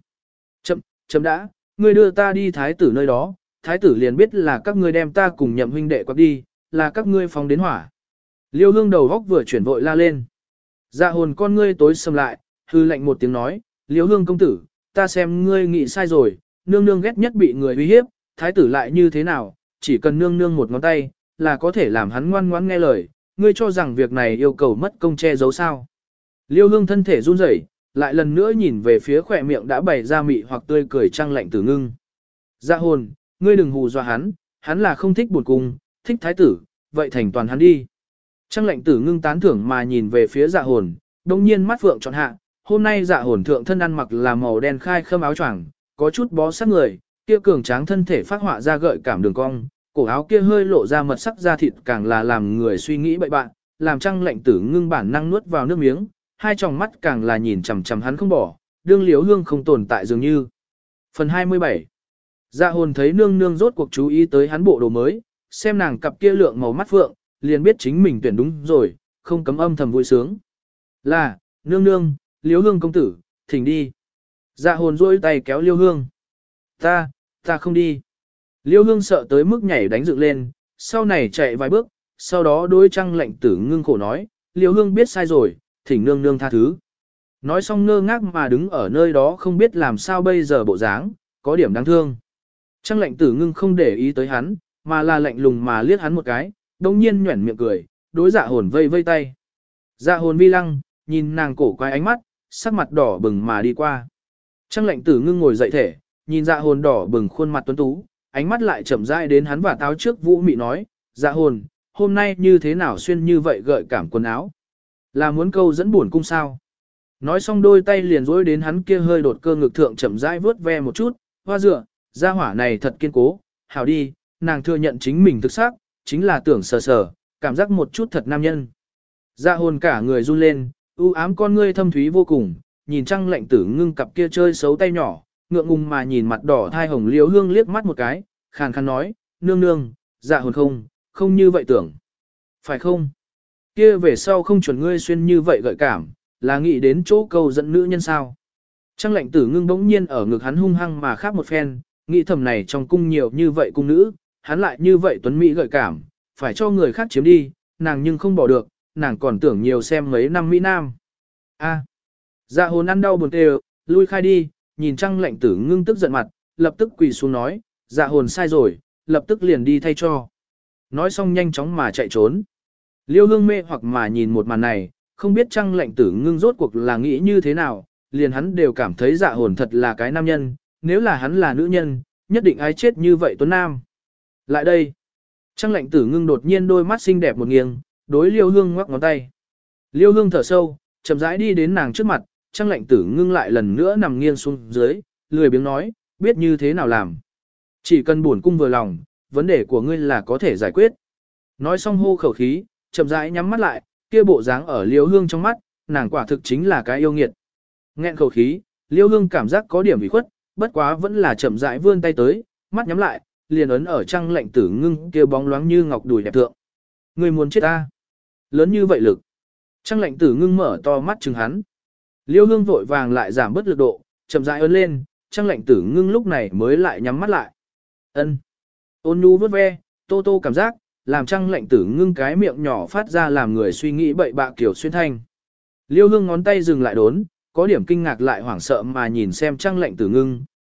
Chậm đã, ngươi đưa ta đi thái tử nơi đó, thái tử liền biết là các ngươi đem ta cùng Nhậm huynh đệ quắp đi, là các ngươi phóng đến hỏa. Liêu hương đầu góc vừa chuyển vội la lên. Dạ hồn con ngươi tối sầm lại, hư lạnh một tiếng nói, Liêu hương công tử, ta xem ngươi nghĩ sai rồi, nương nương ghét nhất bị người uy hiếp, thái tử lại như thế nào, chỉ cần nương nương một ngón tay, là có thể làm hắn ngoan ngoãn nghe lời, ngươi cho rằng việc này yêu cầu mất công che giấu sao. Liêu hương thân thể run rẩy, lại lần nữa nhìn về phía khỏe miệng đã bày ra mị hoặc tươi cười trăng lạnh tử ngưng. Dạ hồn, ngươi đừng hù dọa hắn là không thích buồn cung, thích thái tử, vậy thành toàn hắn đi. Trăng lạnh tử ngưng tán thưởng mà nhìn về phía dạ hồn, đông nhiên mắt phượng trọn hạ, hôm nay dạ hồn thượng thân ăn mặc là màu đen khai khâm áo choàng, có chút bó sát người, kia cường tráng thân thể phát họa ra gợi cảm đường cong, cổ áo kia hơi lộ ra mật sắc da thịt càng là làm người suy nghĩ bậy bạn, làm trăng lạnh tử ngưng bản năng nuốt vào nước miếng, hai tròng mắt càng là nhìn chằm chằm hắn không bỏ, đương Liếu hương không tồn tại dường như. Phần 27. Dạ hồn thấy nương nương rốt cuộc chú ý tới hắn bộ đồ mới, xem nàng cặp kia lượng màu mắt phượng, liền biết chính mình tuyển đúng rồi, không cấm âm thầm vui sướng. Là, nương nương, Liếu hương công tử, thỉnh đi. Dạ hồn duỗi tay kéo Liêu hương. Ta không đi. Liêu hương sợ tới mức nhảy đánh dựng lên, sau này chạy vài bước, sau đó đối trăng lạnh tử ngưng khổ nói, Liêu hương biết sai rồi, thỉnh nương nương tha thứ. Nói xong ngơ ngác mà đứng ở nơi đó không biết làm sao bây giờ bộ dáng, có điểm đáng thương. Trăng lạnh tử ngưng không để ý tới hắn, mà là lạnh lùng mà liếc hắn một cái, đồng nhiên nhuẩn miệng cười, đối dạ hồn vây vây tay. Dạ hồn vi lăng, nhìn nàng cổ quái ánh mắt, sắc mặt đỏ bừng mà đi qua. Trăng lạnh tử ngưng ngồi dậy thể, nhìn dạ hồn đỏ bừng khuôn mặt tuấn tú, ánh mắt lại chậm rãi đến hắn và táo trước Vũ Mị nói, dạ hồn, hôm nay như thế nào xuyên như vậy gợi cảm quần áo? Là muốn câu dẫn buồn cung sao? Nói xong đôi tay liền dối đến hắn kia hơi đột cơ ngực thượng chậm rãi vớt ve một chút, hoa dựa, gia hỏa này thật kiên cố, hảo đi, nàng thừa nhận chính mình thực xác, chính là tưởng sờ sờ, cảm giác một chút thật nam nhân. Dạ hồn cả người run lên, u ám con ngươi thâm thúy vô cùng, nhìn trăng lạnh tử ngưng cặp kia chơi xấu tay nhỏ, ngượng ngùng mà nhìn mặt đỏ thai hồng Liêu hương liếc mắt một cái, khàn khàn nói, nương nương, dạ hồn không như vậy tưởng. Phải không? Kia về sau không chuẩn ngươi xuyên như vậy gợi cảm, là nghĩ đến chỗ câu dẫn nữ nhân sao. Trăng lạnh tử ngưng bỗng nhiên ở ngực hắn hung hăng mà khắp một phen, nghĩ thầm này trong cung nhiều như vậy cung nữ, hắn lại như vậy tuấn mỹ gợi cảm, phải cho người khác chiếm đi, nàng nhưng không bỏ được, nàng còn tưởng nhiều xem mấy năm Mỹ Nam. Dạ hồn ăn đau buồn tê, lui khai đi, nhìn trăng lạnh tử ngưng tức giận mặt, lập tức quỳ xuống nói, dạ hồn sai rồi, lập tức liền đi thay cho. Nói xong nhanh chóng mà chạy trốn. Liêu hương mê hoặc mà nhìn một màn này, không biết trăng lạnh tử ngưng rốt cuộc là nghĩ như thế nào, liền hắn đều cảm thấy dạ hồn thật là cái nam nhân, nếu là hắn là nữ nhân, nhất định ái chết như vậy tuấn nam. Lại đây, trăng lạnh tử ngưng đột nhiên đôi mắt xinh đẹp một nghiêng, đối liêu hương ngoắc ngón tay. Liêu hương thở sâu, chậm rãi đi đến nàng trước mặt, trăng lạnh tử ngưng lại lần nữa nằm nghiêng xuống dưới, lười biếng nói, biết như thế nào làm. Chỉ cần buồn cung vừa lòng, vấn đề của ngươi là có thể giải quyết. Nói xong hô khẩu khí, chậm rãi nhắm mắt lại, kia bộ dáng ở liêu hương trong mắt, nàng quả thực chính là cái yêu nghiệt. Nghẹn khẩu khí, liêu hương cảm giác có điểm bị khuất, bất quá vẫn là chậm rãi vươn tay tới, mắt nhắm lại, liền ấn ở trăng lạnh tử ngưng kia bóng loáng như ngọc đùi đẹp thượng. Ngươi muốn chết ta? Lớn như vậy lực. Trăng lạnh tử ngưng mở to mắt chừng hắn. Liêu hương vội vàng lại giảm bớt lực độ, chậm rãi ấn lên, trăng lạnh tử ngưng lúc này mới lại nhắm mắt lại. Ân. Ôn nhu vớt ve, tô tô cảm giác, làm trăng lạnh tử ngưng cái miệng nhỏ phát ra làm người suy nghĩ bậy bạ kiểu xuyên thanh. Liêu hương ngón tay dừng lại đốn, có điểm kinh ngạc lại hoảng sợ mà nhìn xem trăng lạnh tử ngưng,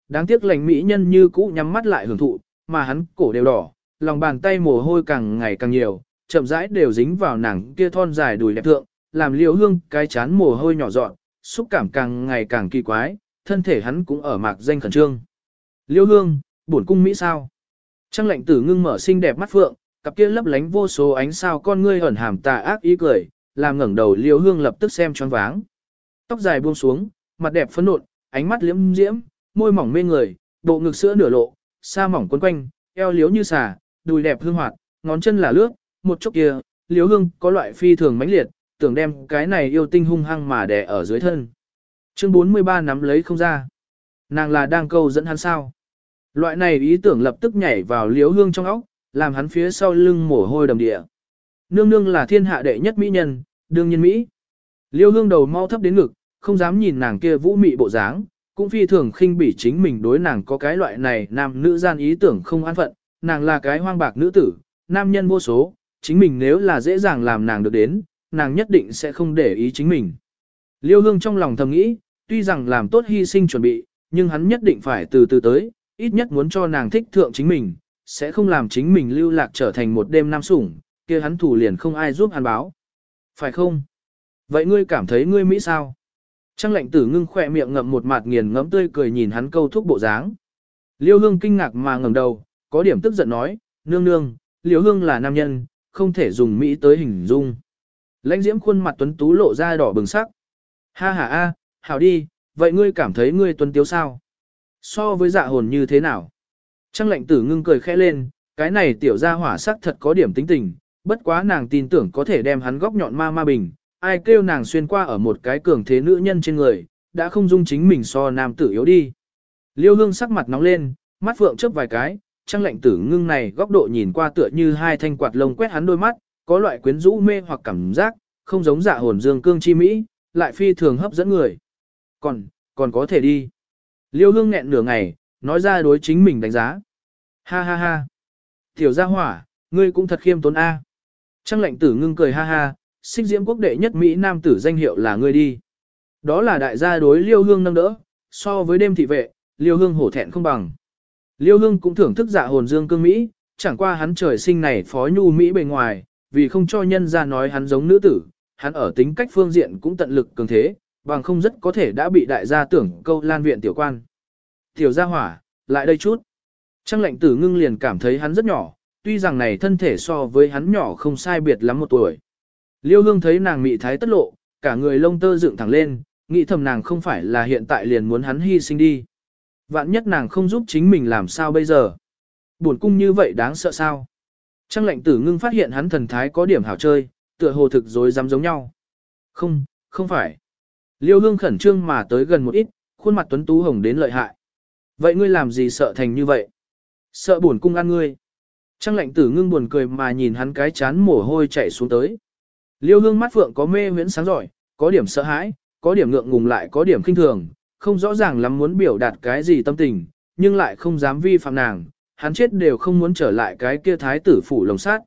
Đáng tiếc lành mỹ nhân như cũ nhắm mắt lại hưởng thụ, mà hắn cổ đều đỏ, lòng bàn tay mồ hôi càng ngày càng nhiều, chậm rãi đều dính vào nàng kia thon dài đùi đẹp thượng, làm Liễu Hương cái chán mồ hôi nhỏ giọt, xúc cảm càng ngày càng kỳ quái, thân thể hắn cũng ở mạc danh khẩn trương. Liễu Hương, bổn cung Mỹ sao? Trăng lệnh tử ngưng mở xinh đẹp mắt phượng, cặp kia lấp lánh vô số ánh sao con ngươi ẩn hàm tà ác ý cười, làm ngẩng đầu Liễu Hương lập tức xem choáng váng. Tóc dài buông xuống, mặt đẹp phấn nộn, ánh mắt liễm diễm, môi mỏng mê người, bộ ngực sữa nửa lộ, sa mỏng quấn quanh, eo liếu như xà, đùi đẹp hương hoạt, ngón chân là lướt, một chốc kia, Liễu Hương có loại phi thường mãnh liệt, tưởng đem cái này yêu tinh hung hăng mà đè ở dưới thân. Chương 43 nắm lấy không ra. Nàng là đang câu dẫn hắn sao? Loại này ý tưởng lập tức nhảy vào Liễu Hương trong óc, làm hắn phía sau lưng mồ hôi đầm địa. Nương nương là thiên hạ đệ nhất mỹ nhân, đương nhiên Mỹ. Liễu Hương đầu mau thấp đến ngực, không dám nhìn nàng kia vũ mị bộ dáng, cũng phi thường khinh bỉ chính mình đối nàng có cái loại này nam nữ gian ý tưởng không an phận, nàng là cái hoang bạc nữ tử, nam nhân vô số, chính mình nếu là dễ dàng làm nàng được đến, nàng nhất định sẽ không để ý chính mình. Liêu Hương trong lòng thầm nghĩ, tuy rằng làm tốt hy sinh chuẩn bị, nhưng hắn nhất định phải từ từ tới, ít nhất muốn cho nàng thích thượng chính mình, sẽ không làm chính mình lưu lạc trở thành một đêm nam sủng, kia hắn thủ liền không ai giúp hắn báo. Phải không? Vậy ngươi cảm thấy ngươi Mỹ sao? Trăng lệnh tử ngưng khỏe miệng ngậm một mặt nghiền ngẫm tươi cười nhìn hắn câu thúc bộ dáng. Liêu Hương kinh ngạc mà ngẩng đầu, có điểm tức giận nói, nương nương, Liêu Hương là nam nhân, không thể dùng Mỹ tới hình dung. Lãnh diễm khuôn mặt tuấn tú lộ ra đỏ bừng sắc. Ha ha a, hảo đi, vậy ngươi cảm thấy ngươi tuấn tiếu sao? So với dạ hồn như thế nào? Trăng lệnh tử ngưng cười khẽ lên, cái này tiểu gia hỏa sắc thật có điểm tính tình, bất quá nàng tin tưởng có thể đem hắn góc nhọn ma bình, ai kêu nàng xuyên qua ở một cái cường thế nữ nhân trên người, đã không dung chính mình so nam tử yếu đi. Liêu Hương sắc mặt nóng lên, mắt phượng chớp vài cái, trăng lệnh tử ngưng này góc độ nhìn qua tựa như hai thanh quạt lông quét hắn đôi mắt, có loại quyến rũ mê hoặc cảm giác, không giống dạ hồn dương cương chi mỹ, lại phi thường hấp dẫn người. Còn có thể đi. Liêu Hương nghẹn nửa ngày, nói ra đối chính mình đánh giá. Ha ha ha. Tiểu gia hỏa, ngươi cũng thật khiêm tốn a. Trăng lệnh tử ngưng cười ha ha, xích diễm quốc đệ nhất Mỹ nam tử danh hiệu là ngươi đi. Đó là đại gia đối Liêu Hương nâng đỡ, so với đêm thị vệ, Liêu Hương hổ thẹn không bằng. Liêu Hương cũng thưởng thức dạ hồn dương cương Mỹ, chẳng qua hắn trời sinh này phó nhu Mỹ bề ngoài, vì không cho nhân ra nói hắn giống nữ tử, hắn ở tính cách phương diện cũng tận lực cường thế, bằng không rất có thể đã bị đại gia tưởng câu lan viện tiểu quan. Tiểu gia hỏa, lại đây chút. Trăng lệnh tử ngưng liền cảm thấy hắn rất nhỏ, tuy rằng này thân thể so với hắn nhỏ không sai biệt lắm một tuổi. Liêu Hương thấy nàng mị thái tất lộ, cả người lông tơ dựng thẳng lên, nghĩ thầm nàng không phải là hiện tại liền muốn hắn hy sinh đi. Vạn nhất nàng không giúp chính mình làm sao bây giờ. Buồn cung như vậy đáng sợ sao. Trăng lệnh tử ngưng phát hiện hắn thần thái có điểm hảo chơi, tựa hồ thực dối dám giống nhau. Không phải. Liêu Hương khẩn trương mà tới gần một ít, khuôn mặt tuấn tú hồng đến lợi hại. Vậy ngươi làm gì sợ thành như vậy? Sợ buồn cung ăn ngươi. Trăng lệnh tử ngưng buồn cười mà nhìn hắn cái chán mồ hôi chảy xuống tới. Liêu Hương mắt phượng có mê huyễn sáng giỏi, có điểm sợ hãi, có điểm ngượng ngùng lại có điểm khinh thường, không rõ ràng lắm muốn biểu đạt cái gì tâm tình, nhưng lại không dám vi phạm nàng, hắn chết đều không muốn trở lại cái kia thái tử phủ lồng sát.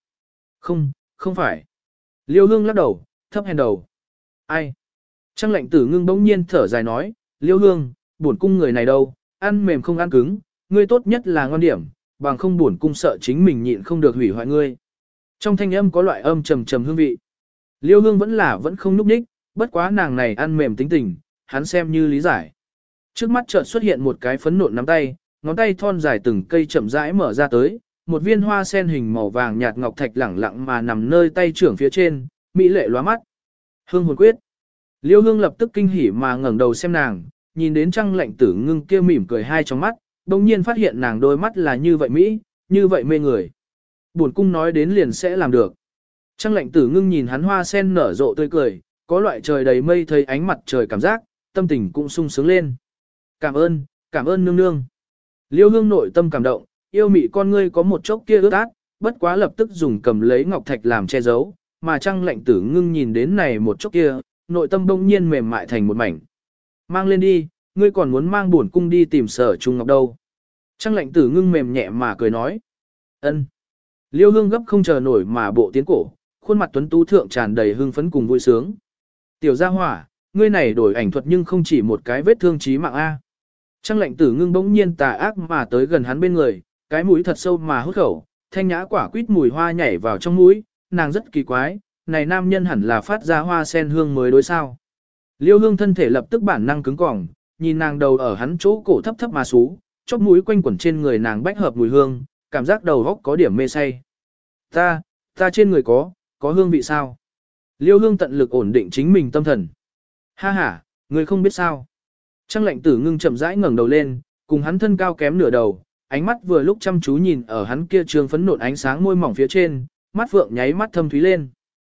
Không phải. Liêu Hương lắc đầu, thấp hèn đầu. Ai? Trăng lệnh tử ngưng bỗng nhiên thở dài nói, Liêu Hương, bổn cung người này đâu, ăn mềm không ăn cứng, ngươi tốt nhất là ngon điểm, bằng không bổn cung sợ chính mình nhịn không được hủy hoại ngươi. Trong thanh âm có loại âm trầm trầm hương vị. Liêu Hương vẫn không núp ních, bất quá nàng này ăn mềm tính tình, hắn xem như lý giải. Trước mắt chợt xuất hiện một cái phấn nộn nắm tay, ngón tay thon dài từng cây chậm rãi mở ra tới, một viên hoa sen hình màu vàng nhạt ngọc thạch lẳng lặng mà nằm nơi tay trưởng phía trên, mỹ lệ lóa mắt. Hương hồn quyết. Liêu Hương lập tức kinh hỉ mà ngẩng đầu xem nàng, nhìn đến trăng lệnh tử ngưng kia mỉm cười hai trong mắt, đồng nhiên phát hiện nàng đôi mắt là như vậy mỹ, như vậy mê người. Bổn cung nói đến liền sẽ làm được. Trăng lệnh tử ngưng nhìn hắn hoa sen nở rộ tươi cười, có loại trời đầy mây thấy ánh mặt trời cảm giác, tâm tình cũng sung sướng lên. Cảm ơn nương nương. Liêu Hương nội tâm cảm động, yêu mị con ngươi có một chốc kia ướt át, bất quá lập tức dùng cầm lấy ngọc thạch làm che giấu, mà trăng lệnh tử ngưng nhìn đến này một chốc kia, nội tâm bỗng nhiên mềm mại thành một mảnh. Mang lên đi, ngươi còn muốn mang bổn cung đi tìm Sở Trung Ngọc đâu. Trăng lệnh tử ngưng mềm nhẹ mà cười nói. Ân. Liêu Hương gấp không chờ nổi mà bộ tiến cổ, khuôn mặt tuấn tú thượng tràn đầy hưng phấn cùng vui sướng. Tiểu gia hỏa, ngươi này đổi ảnh thuật nhưng không chỉ một cái vết thương chí mạng A. Trang lệnh tử ngưng bỗng nhiên tà ác mà tới gần hắn bên người, cái mũi thật sâu mà hút khẩu, thanh nhã quả quýt mùi hoa nhảy vào trong mũi, nàng rất kỳ quái, này nam nhân hẳn là phát ra hoa sen hương mới đối sao. Liêu hương thân thể lập tức bản năng cứng cỏng, nhìn nàng đầu ở hắn chỗ cổ thấp thấp mà xú, chóp mũi quanh quẩn trên người nàng bách hợp mùi hương, cảm giác đầu góc có điểm mê say. Ta trên người có hương vị sao? Liêu hương tận lực ổn định chính mình tâm thần. Ha ha, người không biết sao. Trang lệnh tử ngưng chậm rãi ngẩng đầu lên, cùng hắn thân cao kém nửa đầu, ánh mắt vừa lúc chăm chú nhìn ở hắn kia trường phấn nộn ánh sáng môi mỏng phía trên, mắt phượng nháy mắt thâm thúy lên.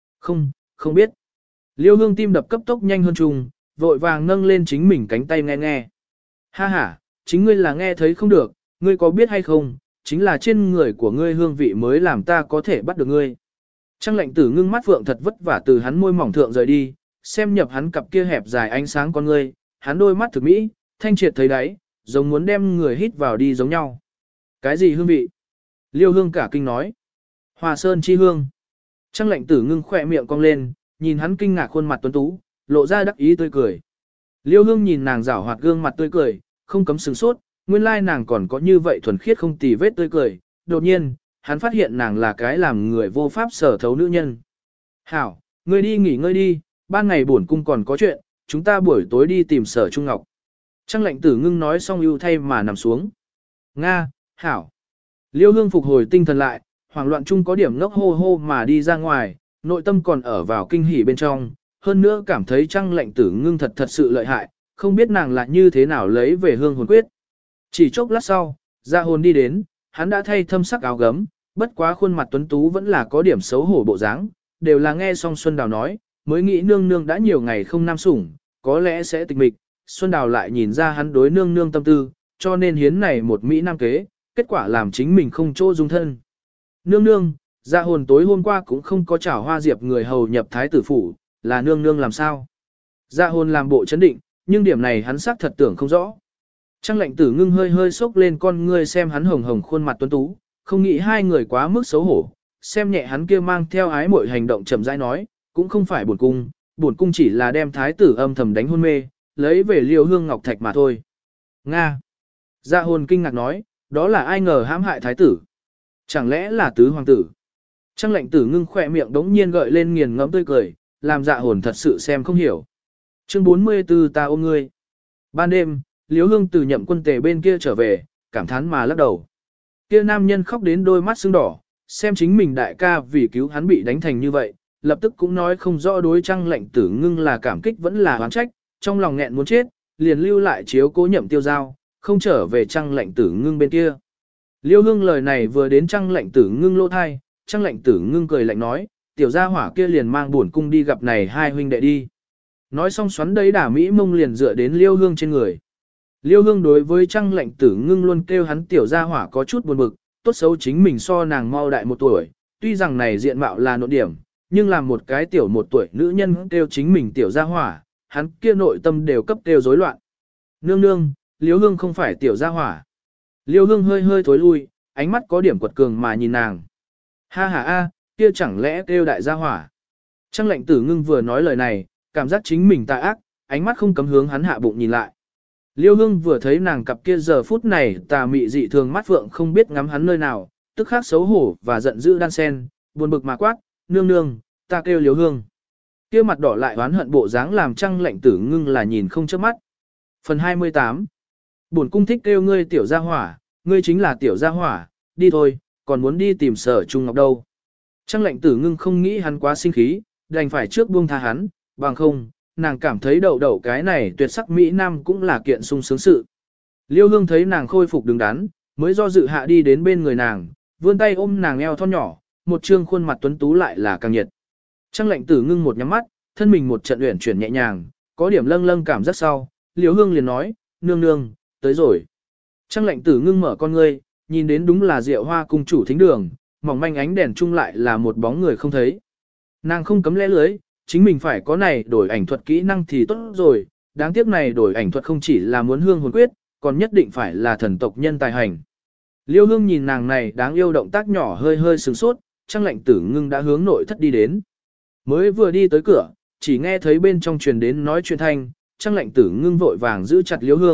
Không biết. Liêu hương tim đập cấp tốc nhanh hơn trùng, vội vàng nâng lên chính mình cánh tay nghe nghe. Ha ha, chính ngươi là nghe thấy không được, ngươi có biết hay không, chính là trên người của ngươi hương vị mới làm ta có thể bắt được ngươi. Trang lệnh tử ngưng mắt phượng thật vất vả từ hắn môi mỏng thượng rời đi, xem nhập hắn cặp kia hẹp dài ánh sáng con ngươi, hắn đôi mắt thực mỹ, thanh triệt thấy đáy, giống muốn đem người hít vào đi giống nhau. Cái gì hương vị? Liêu hương cả kinh nói. Hòa sơn chi hương. Trang lệnh tử ngưng khỏe miệng cong lên, nhìn hắn kinh ngạc khuôn mặt tuấn tú, lộ ra đắc ý tươi cười. Liêu hương nhìn nàng rảo hoạt gương mặt tươi cười, không cấm sửng sốt, nguyên lai nàng còn có như vậy thuần khiết không tì vết tươi cười. Đột nhiên, hắn phát hiện nàng là cái làm người vô pháp sở thấu nữ nhân. Hảo, ngươi đi nghỉ ngơi đi, ban ngày bổn cung còn có chuyện, chúng ta buổi tối đi tìm Sở Trung Ngọc. Trang lệnh tử ngưng nói xong ưu thay mà nằm xuống. Nga, hảo. Liêu hương phục hồi tinh thần lại, hoảng loạn chung có điểm ngốc hô hô mà đi ra ngoài, nội tâm còn ở vào kinh hỉ bên trong, hơn nữa cảm thấy trang lệnh tử ngưng thật sự lợi hại, không biết nàng là như thế nào lấy về hương hồn quyết. Chỉ chốc lát sau, Dạ Hồn đi đến, hắn đã thay thâm sắc áo gấm, bất quá khuôn mặt tuấn tú vẫn là có điểm xấu hổ bộ dáng, đều là nghe xong Xuân Đào nói, mới nghĩ nương nương đã nhiều ngày không nam sủng, có lẽ sẽ tịch mịch, Xuân Đào lại nhìn ra hắn đối nương nương tâm tư, cho nên hiến này một mỹ nam kế, kết quả làm chính mình không chỗ dung thân. Nương nương, Dạ Hồn tối hôm qua cũng không có chảo hoa diệp người hầu nhập thái tử phủ, là nương nương làm sao? Dạ Hồn làm bộ chấn định, nhưng điểm này hắn xác thật tưởng không rõ. Trang lệnh tử ngưng hơi sốc lên con ngươi xem hắn hồng hồng khuôn mặt tuấn tú, không nghĩ hai người quá mức xấu hổ, xem nhẹ hắn kia mang theo ái mọi hành động chậm rãi nói, cũng không phải bổn cung chỉ là đem thái tử âm thầm đánh hôn mê, lấy về Liêu hương ngọc thạch mà thôi. Nga. Dạ Hồn kinh ngạc nói, đó là ai ngờ hãm hại thái tử? Chẳng lẽ là tứ hoàng tử? Trang lệnh tử ngưng khỏe miệng đống nhiên gợi lên nghiền ngẫm tươi cười, làm Dạ Hồn thật sự xem không hiểu. Chương 44 ta ôm ngươi. Ban đêm, Liêu hương từ nhậm quân tề bên kia trở về, cảm thán mà lắc đầu. Kia nam nhân khóc đến đôi mắt sưng đỏ, xem chính mình đại ca vì cứu hắn bị đánh thành như vậy, lập tức cũng nói không rõ đối Trang lệnh tử ngưng là cảm kích vẫn là oán trách, trong lòng nghẹn muốn chết, liền lưu lại chiếu cố nhậm tiêu giao, không trở về Trang lệnh tử ngưng bên kia. Liêu hương lời này vừa đến Trang lệnh tử ngưng lỗ thai, Trang lệnh tử ngưng cười lạnh nói, tiểu gia hỏa kia liền mang buồn cung đi gặp này hai huynh đệ đi. Nói xong xoắn đấy đả Mỹ mông liền dựa đến Liêu hương trên người. Liêu hương đối với Trang lệnh tử ngưng luôn kêu hắn tiểu gia hỏa có chút buồn bực, tốt xấu chính mình so nàng mau đại 1 tuổi, tuy rằng này diện mạo là nộn điểm, nhưng làm một cái tiểu 1 tuổi nữ nhân kêu chính mình tiểu gia hỏa, hắn kia nội tâm đều cấp kêu rối loạn. Nương nương, Liêu hương không phải tiểu gia hỏa. Liêu hương hơi thối lui, ánh mắt có điểm quật cường mà nhìn nàng. Ha ha a, kia chẳng lẽ kêu đại gia hỏa. Trang lệnh tử ngưng vừa nói lời này, cảm giác chính mình tà ác, ánh mắt không cấm hướng hắn hạ bụng nhìn lại. Liêu hương vừa thấy nàng cặp kia giờ phút này tà mị dị thường mắt phượng không biết ngắm hắn nơi nào, tức khắc xấu hổ và giận dữ đan sen, buồn bực mà quát, nương nương, ta kêu Liêu hương. Kia mặt đỏ lại oán hận bộ dáng làm Trang lệnh tử ngưng là nhìn không chớp mắt. Phần 28. Bổn cung thích kêu ngươi tiểu gia hỏa, ngươi chính là tiểu gia hỏa, đi thôi, còn muốn đi tìm Sở Trung Ngọc đâu. Trang lệnh tử ngưng không nghĩ hắn quá sinh khí, đành phải trước buông tha hắn, bằng không, nàng cảm thấy đậu cái này tuyệt sắc Mỹ Nam cũng là kiện sung sướng sự. Liêu hương thấy nàng khôi phục đứng đắn, mới do dự hạ đi đến bên người nàng, vươn tay ôm nàng eo thon nhỏ, một trương khuôn mặt tuấn tú lại là càng nhiệt. Trang lệnh tử ngưng một nhắm mắt, thân mình một trận uyển chuyển nhẹ nhàng, có điểm lâng lâng cảm giác sau, Liêu hương liền nói, nương nương, tới rồi. Trang lệnh tử ngưng mở con ngươi, nhìn đến đúng là Diệu Hoa cung chủ thính đường, mỏng manh ánh đèn chung lại là một bóng người không thấy. Nàng không cấm lẽ lưới, chính mình phải có này đổi ảnh thuật kỹ năng thì tốt rồi, đáng tiếc này đổi ảnh thuật không chỉ là muốn hương hồn quyết, còn nhất định phải là thần tộc nhân tài hành. Liêu hương nhìn nàng này đáng yêu động tác nhỏ hơi sửng sốt, Trang lệnh tử ngưng đã hướng nội thất đi đến. Mới vừa đi tới cửa, chỉ nghe thấy bên trong truyền đến nói chuyện thanh, Trang lệnh tử ngưng vội vàng giữ chặt Liêu hương,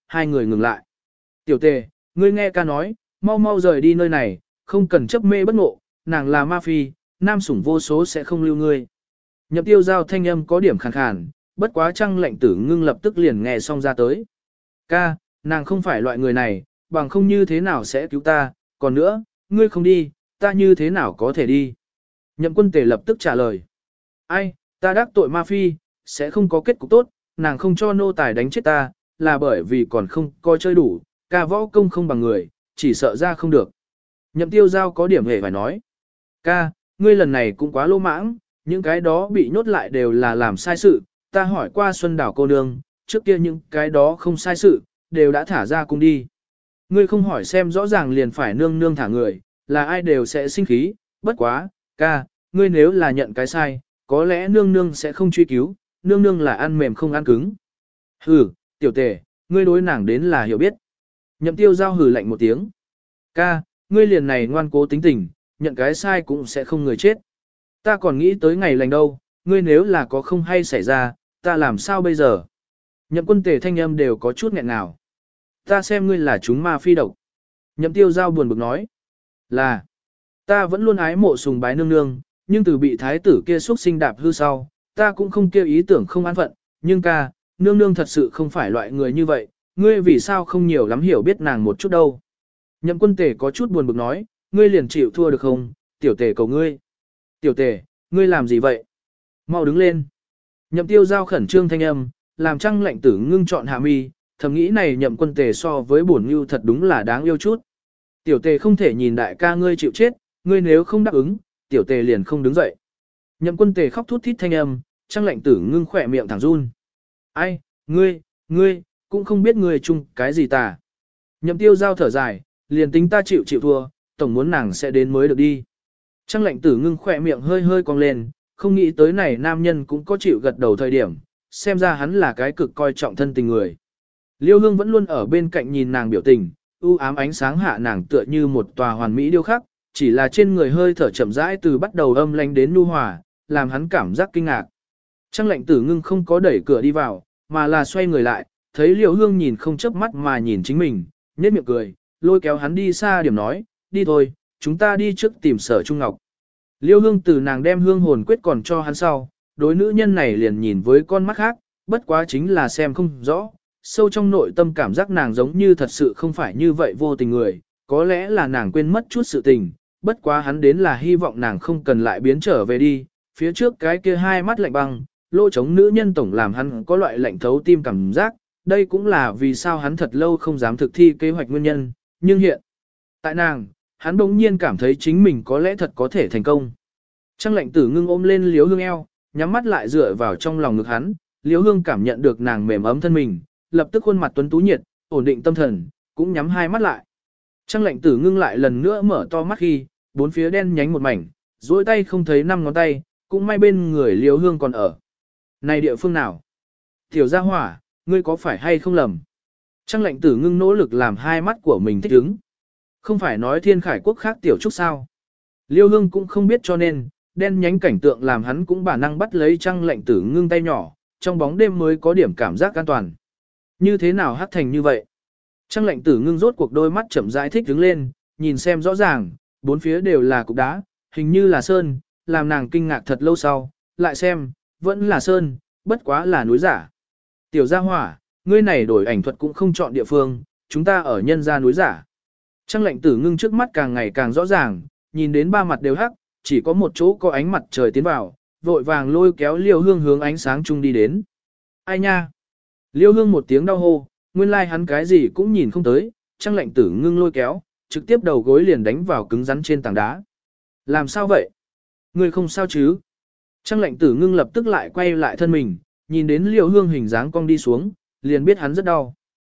hai người ngừng lại. Tiểu tề, ngươi nghe ca nói, mau mau rời đi nơi này, không cần chấp mê bất ngộ, nàng là ma phi, nam sủng vô số sẽ không lưu ngươi. Nhậm tiêu giao thanh âm có điểm khàn khàn, bất quá Trăng Lệnh Tử Ngưng lập tức liền nghe xong ra tới. Ca, nàng không phải loại người này, bằng không như thế nào sẽ cứu ta, còn nữa, ngươi không đi, ta như thế nào có thể đi. Nhậm Quân Tề lập tức trả lời. Ai, ta đắc tội ma phi, sẽ không có kết cục tốt, nàng không cho nô tài đánh chết ta, là bởi vì còn không coi chơi đủ, ca võ công không bằng người, chỉ sợ ra không được. Nhậm tiêu giao có điểm hề phải nói. Ca, ngươi lần này cũng quá lô mãng, những cái đó bị nhốt lại đều là làm sai sự, ta hỏi qua Xuân Đảo cô nương, trước kia những cái đó không sai sự, đều đã thả ra cung đi. Ngươi không hỏi xem rõ ràng liền phải nương nương thả người, là ai đều sẽ sinh khí, bất quá, ca, ngươi nếu là nhận cái sai, có lẽ nương nương sẽ không truy cứu, nương nương là ăn mềm không ăn cứng. Hừ, tiểu tề, ngươi đối nàng đến là hiểu biết. Nhậm tiêu giao hừ lạnh một tiếng. Ca, ngươi liền này ngoan cố tính tình, nhận cái sai cũng sẽ không người chết. Ta còn nghĩ tới ngày lành đâu, ngươi nếu là có không hay xảy ra, ta làm sao bây giờ? Nhậm Quân Tề thanh âm đều có chút nghẹn ngào. Ta xem ngươi là chúng ma phi độc. Nhậm tiêu giao buồn bực nói. Là, ta vẫn luôn ái mộ sùng bái nương nương, nhưng từ bị thái tử kia xuất sinh đạp hư sau, ta cũng không kêu ý tưởng không an phận, nhưng ca, nương nương thật sự không phải loại người như vậy, ngươi vì sao không nhiều lắm hiểu biết nàng một chút đâu. Nhậm Quân Tề có chút buồn bực nói, ngươi liền chịu thua được không, tiểu tề cầu ngươi. Tiểu tề, ngươi làm gì vậy? Mau đứng lên. Nhậm tiêu giao khẩn trương thanh âm, làm Trăng Lệnh Tử Ngưng chọn hạ mi, thầm nghĩ này Nhậm Quân Tề so với bổn như thật đúng là đáng yêu chút. Tiểu tề không thể nhìn đại ca ngươi chịu chết, ngươi nếu không đáp ứng, tiểu tề liền không đứng dậy. Nhậm Quân Tề khóc thút thít thanh âm, Trăng Lệnh Tử Ngưng khỏe miệng thẳng run. Ai, ngươi, cũng không biết ngươi chung cái gì tà. Nhậm tiêu giao thở dài, liền tính ta chịu thua, tổng muốn nàng sẽ đến mới được đi. Trăng Lệnh Tử Ngưng khỏe miệng hơi hơi cong lên, không nghĩ tới này nam nhân cũng có chịu gật đầu thời điểm, xem ra hắn là cái cực coi trọng thân tình người. Liêu Hương vẫn luôn ở bên cạnh nhìn nàng biểu tình, u ám ánh sáng hạ nàng tựa như một tòa hoàn mỹ điêu khắc, chỉ là trên người hơi thở chậm rãi từ bắt đầu âm lãnh đến nhu hòa, làm hắn cảm giác kinh ngạc. Trăng Lệnh Tử Ngưng không có đẩy cửa đi vào, mà là xoay người lại, thấy Liêu Hương nhìn không chớp mắt mà nhìn chính mình, nhếch miệng cười, lôi kéo hắn đi xa điểm nói, đi thôi, chúng ta đi trước tìm Sở Trung Ngọc. Liêu Hương từ nàng đem hương hồn quyết còn cho hắn sau, đối nữ nhân này liền nhìn với con mắt khác, bất quá chính là xem không rõ, sâu trong nội tâm cảm giác nàng giống như thật sự không phải như vậy vô tình người, có lẽ là nàng quên mất chút sự tình, bất quá hắn đến là hy vọng nàng không cần lại biến trở về đi, phía trước cái kia hai mắt lạnh băng, lỗ chống nữ nhân tổng làm hắn có loại lạnh thấu tim cảm giác, đây cũng là vì sao hắn thật lâu không dám thực thi kế hoạch nguyên nhân, nhưng hiện tại nàng, hắn bỗng nhiên cảm thấy chính mình có lẽ thật có thể thành công. Trăng Lệnh Tử Ngưng ôm lên Liễu Hương eo, nhắm mắt lại dựa vào trong lòng ngực hắn, Liễu Hương cảm nhận được nàng mềm ấm thân mình, lập tức khuôn mặt tuấn tú nhiệt, ổn định tâm thần, cũng nhắm hai mắt lại. Trăng Lệnh Tử Ngưng lại lần nữa mở to mắt khi, bốn phía đen nhánh một mảnh, duỗi tay không thấy năm ngón tay, cũng may bên người Liễu Hương còn ở. Này địa phương nào? Tiểu gia hỏa, ngươi có phải hay không lầm? Trăng Lệnh Tử Ngưng nỗ lực làm hai mắt của mình thích ứng. Không phải nói Thiên Khải quốc khác tiểu trúc sao? Liêu Hương cũng không biết cho nên, đen nhánh cảnh tượng làm hắn cũng bản năng bắt lấy Trăng Lệnh Tử Ngưng tay nhỏ, trong bóng đêm mới có điểm cảm giác an toàn. Như thế nào hắc thành như vậy? Trăng Lệnh Tử Ngưng rốt cuộc đôi mắt chậm rãi thích đứng lên, nhìn xem rõ ràng, bốn phía đều là cục đá, hình như là sơn, làm nàng kinh ngạc thật lâu sau, lại xem, vẫn là sơn, bất quá là núi giả. Tiểu gia hỏa, ngươi này đổi ảnh thuật cũng không chọn địa phương, chúng ta ở nhân gia núi giả. Trăng Lệnh Tử Ngưng trước mắt càng ngày càng rõ ràng, nhìn đến ba mặt đều hắc, chỉ có một chỗ có ánh mặt trời tiến vào, vội vàng lôi kéo Liêu Hương hướng ánh sáng chung đi đến. Ai nha? Liêu Hương một tiếng đau hô, nguyên lai hắn cái gì cũng nhìn không tới, Trăng Lệnh Tử Ngưng lôi kéo, trực tiếp đầu gối liền đánh vào cứng rắn trên tảng đá. Làm sao vậy? Ngươi không sao chứ? Trăng Lệnh Tử Ngưng lập tức lại quay lại thân mình, nhìn đến Liêu Hương hình dáng cong đi xuống, liền biết hắn rất đau.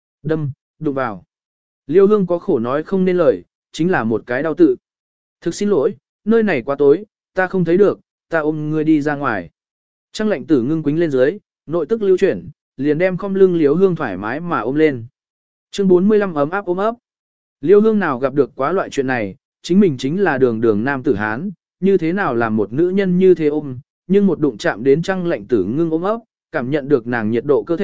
Đụng vào. Liêu Hương có khổ nói không nên lời, chính là một cái đau tự. Thực xin lỗi, nơi này quá tối, ta không thấy được, ta ôm ngươi đi ra ngoài. Trăng Lệnh Tử Ngưng quính lên dưới, nội tức lưu chuyển, liền đem khom lưng Liêu Hương thoải mái mà ôm lên. Chương 45 ấm áp ôm ấp. Liêu Hương nào gặp được quá loại chuyện này, chính mình chính là đường đường nam tử Hán, như thế nào làm một nữ nhân như thế ôm, nhưng một đụng chạm đến Trăng Lệnh Tử Ngưng ôm ấp, cảm nhận được nàng nhiệt độ cơ thể,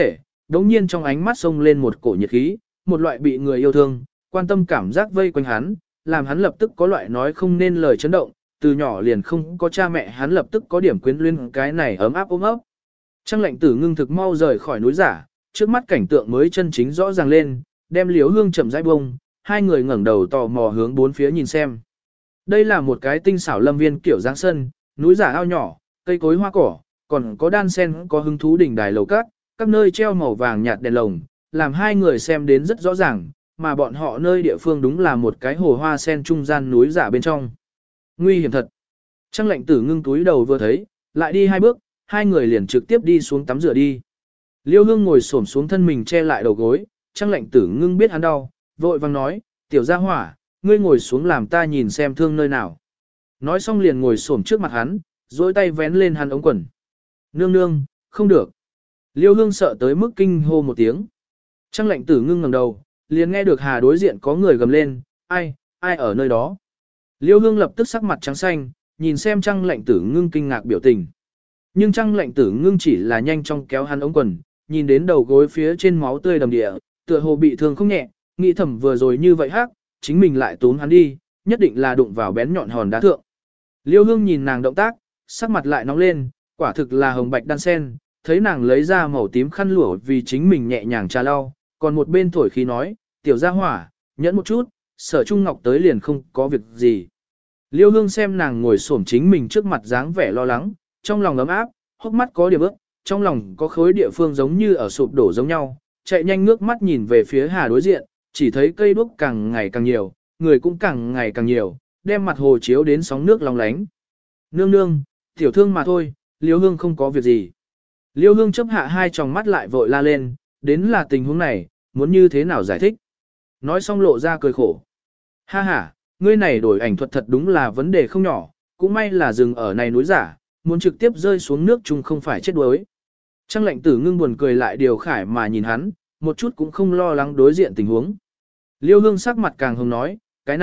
đống nhiên trong ánh mắt xông lên một cổ nhiệt khí, một loại bị người yêu thương, quan tâm cảm giác vây quanh hắn, làm hắn lập tức có loại nói không nên lời chấn động, từ nhỏ liền không có cha mẹ hắn lập tức có điểm quyến luyến cái này ấm áp ôm ấp. Trăng lạnh tử ngưng thực mau rời khỏi núi giả, trước mắt cảnh tượng mới chân chính rõ ràng lên, đem Liễu Hương chậm rãi bông, hai người ngẩng đầu tò mò hướng bốn phía nhìn xem. Đây là một cái tinh xảo lâm viên kiểu dáng sân, núi giả ao nhỏ, cây cối hoa cỏ, còn có đan sen có hứng thú đỉnh đài lầu các nơi treo màu vàng nhạt đèn lồng, làm hai người xem đến rất rõ ràng, mà bọn họ nơi địa phương đúng là một cái hồ hoa sen trung gian núi giả bên trong. Nguy hiểm thật. Trăng lạnh tử ngưng túi đầu vừa thấy, lại đi hai bước, hai người liền trực tiếp đi xuống tắm rửa đi. Liêu Hương ngồi xổm xuống thân mình che lại đầu gối, Trăng lạnh tử ngưng biết hắn đau, vội vang nói, tiểu gia hỏa, ngươi ngồi xuống làm ta nhìn xem thương nơi nào. Nói xong liền ngồi xổm trước mặt hắn, duỗi tay vén lên hắn ống quần. Nương nương, không được. Liêu Hương sợ tới mức kinh hô một tiếng. Trăng lạnh tử ngưng ngẩng đầu, liền nghe được hà đối diện có người gầm lên, ai ở nơi đó. Liêu Hương lập tức sắc mặt trắng xanh, nhìn xem Trăng lạnh tử ngưng kinh ngạc biểu tình. Nhưng Trăng lạnh tử ngưng chỉ là nhanh chóng kéo hắn ống quần, nhìn đến đầu gối phía trên máu tươi đầm địa, tựa hồ bị thương không nhẹ, nghĩ thầm vừa rồi như vậy hắc, chính mình lại tốn hắn đi, nhất định là đụng vào bén nhọn hòn đá thượng. Liêu Hương nhìn nàng động tác, sắc mặt lại nóng lên, quả thực là hồng bạch đan sen, thấy nàng lấy ra màu tím khăn lụa vì chính mình nhẹ nhàng trà lau, còn một bên thổi khí nói, tiểu gia hỏa, nhẫn một chút, Sở Trung Ngọc tới liền không có việc gì. Liêu Hương xem nàng ngồi xổm chính mình trước mặt dáng vẻ lo lắng, trong lòng ấm áp, hốc mắt có điểm ướt, trong lòng có khối địa phương giống như ở sụp đổ giống nhau, chạy nhanh ngước mắt nhìn về phía hà đối diện, chỉ thấy cây đuốc càng ngày càng nhiều, người cũng càng ngày càng nhiều, đem mặt hồ chiếu đến sóng nước long lánh. Nương nương, tiểu thương mà thôi, Liêu Hương không có việc gì. Liêu Hương chấp hạ hai tròng mắt lại vội la lên, đến là tình huống này, muốn như thế nào giải thích. Nói xong lộ ra cười khổ. Ha ha, ngươi này đổi ảnh thuật thật đúng là vấn đề không nhỏ, cũng may là dừng ở này núi giả, muốn trực tiếp rơi xuống nước chung không phải chết đuối. Trăng lạnh tử ngưng buồn cười lại điều khải mà nhìn hắn, một chút cũng không lo lắng đối diện tình huống. Liêu Hương sắc mặt càng hồng nói,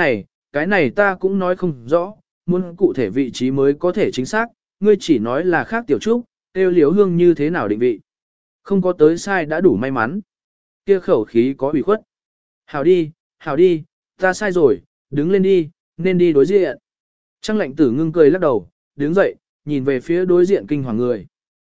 cái này ta cũng nói không rõ, muốn cụ thể vị trí mới có thể chính xác, ngươi chỉ nói là khác tiểu trúc, tiêu Liêu Hương như thế nào định vị. Không có tới sai đã đủ may mắn. Kia khẩu khí có ủy khuất. Hảo đi, ta sai rồi, đứng lên đi, nên đi đối diện. Trăng lạnh tử ngưng cười lắc đầu, đứng dậy, nhìn về phía đối diện kinh hoàng người.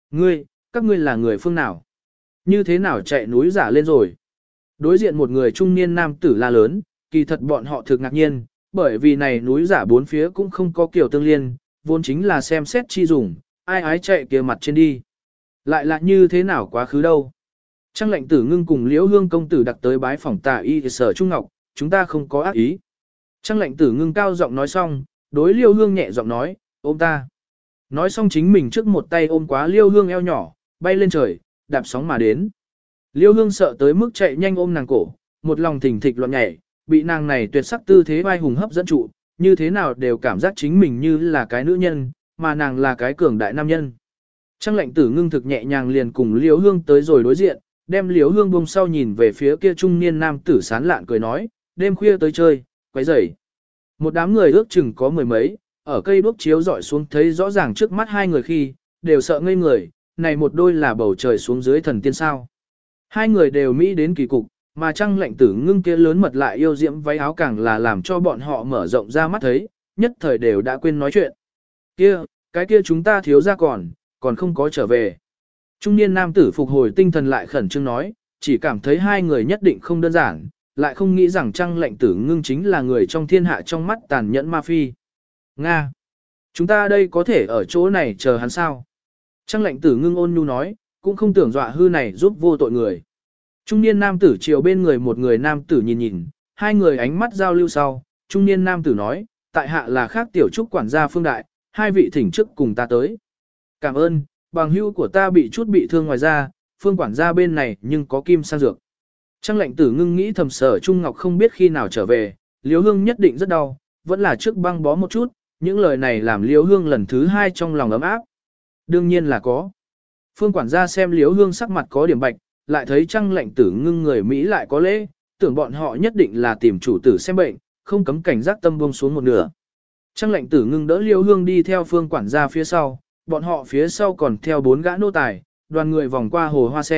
Các ngươi là người phương nào? Như thế nào chạy núi giả lên rồi? Đối diện một người trung niên nam tử la lớn, kỳ thật bọn họ thực ngạc nhiên, bởi vì này núi giả bốn phía cũng không có kiểu tương liên, vốn chính là xem xét chi dùng, ai ái chạy kia mặt trên đi. Lại là như thế nào quá khứ đâu? Trăng lệnh tử ngưng cùng Liễu Hương công tử đặc tới bái phỏng Tả Y Sở Trung Ngọc, chúng ta không có ác ý. Trăng lệnh tử ngưng cao giọng nói xong, đối Liễu Hương nhẹ giọng nói, ôm ta. Nói xong chính mình trước một tay ôm quá Liễu Hương eo nhỏ, bay lên trời, đạp sóng mà đến. Liễu Hương sợ tới mức chạy nhanh ôm nàng cổ, một lòng thình thịch loạn nhảy, bị nàng này tuyệt sắc tư thế vai hùng hấp dẫn trụ, như thế nào đều cảm giác chính mình như là cái nữ nhân, mà nàng là cái cường đại nam nhân. Trăng lệnh tử ngưng thực nhẹ nhàng liền cùng Liễu Hương tới rồi đối diện, đem Liễu Hương buông sau nhìn về phía kia trung niên nam tử sán lạn cười nói, đêm khuya tới chơi, quấy rầy. Một đám người ước chừng có mười mấy, ở cây đuốc chiếu dọi xuống thấy rõ ràng trước mắt hai người khi, đều sợ ngây người, này một đôi là bầu trời xuống dưới thần tiên sao. Hai người đều mỹ đến kỳ cục, mà Trăng lệnh tử ngưng kia lớn mật lại yêu diễm váy áo càng là làm cho bọn họ mở rộng ra mắt thấy, nhất thời đều đã quên nói chuyện. Cái kia chúng ta thiếu ra còn không có trở về. Trung niên nam tử phục hồi tinh thần lại khẩn trương nói, chỉ cảm thấy hai người nhất định không đơn giản, lại không nghĩ rằng Trăng lệnh tử ngưng chính là người trong thiên hạ trong mắt tàn nhẫn ma phi. Nga! Chúng ta đây có thể ở chỗ này chờ hắn sao? Trăng lệnh tử ngưng ôn nhu nói, cũng không tưởng dọa hư này giúp vô tội người. Trung niên nam tử chiều bên người một người nam tử nhìn, hai người ánh mắt giao lưu sau, trung niên nam tử nói, tại hạ là khác tiểu trúc quản gia Phương Đại, hai vị thỉnh chức cùng ta tới. Cảm ơn, bằng hữu của ta bị thương ngoài ra, Phương quản gia bên này nhưng có kim sang dược. Trăng lệnh tử ngưng nghĩ thầm Sở Trung Ngọc không biết khi nào trở về, Liễu Hương nhất định rất đau, vẫn là trước băng bó một chút, những lời này làm Liễu Hương lần thứ hai trong lòng ấm áp. Đương nhiên là có. Phương quản gia xem Liễu Hương sắc mặt có điểm bạch, lại thấy Trăng lệnh tử ngưng người Mỹ lại có lễ, tưởng bọn họ nhất định là tìm chủ tử xem bệnh, không cấm cảnh giác tâm buông xuống một nửa. Trăng lệnh tử ngưng đỡ Liễu Hương đi theo Phương quản gia phía sau, bọn họ phía sau còn theo 4 gã nô tài, đoàn người vòng qua hồ hoa sen,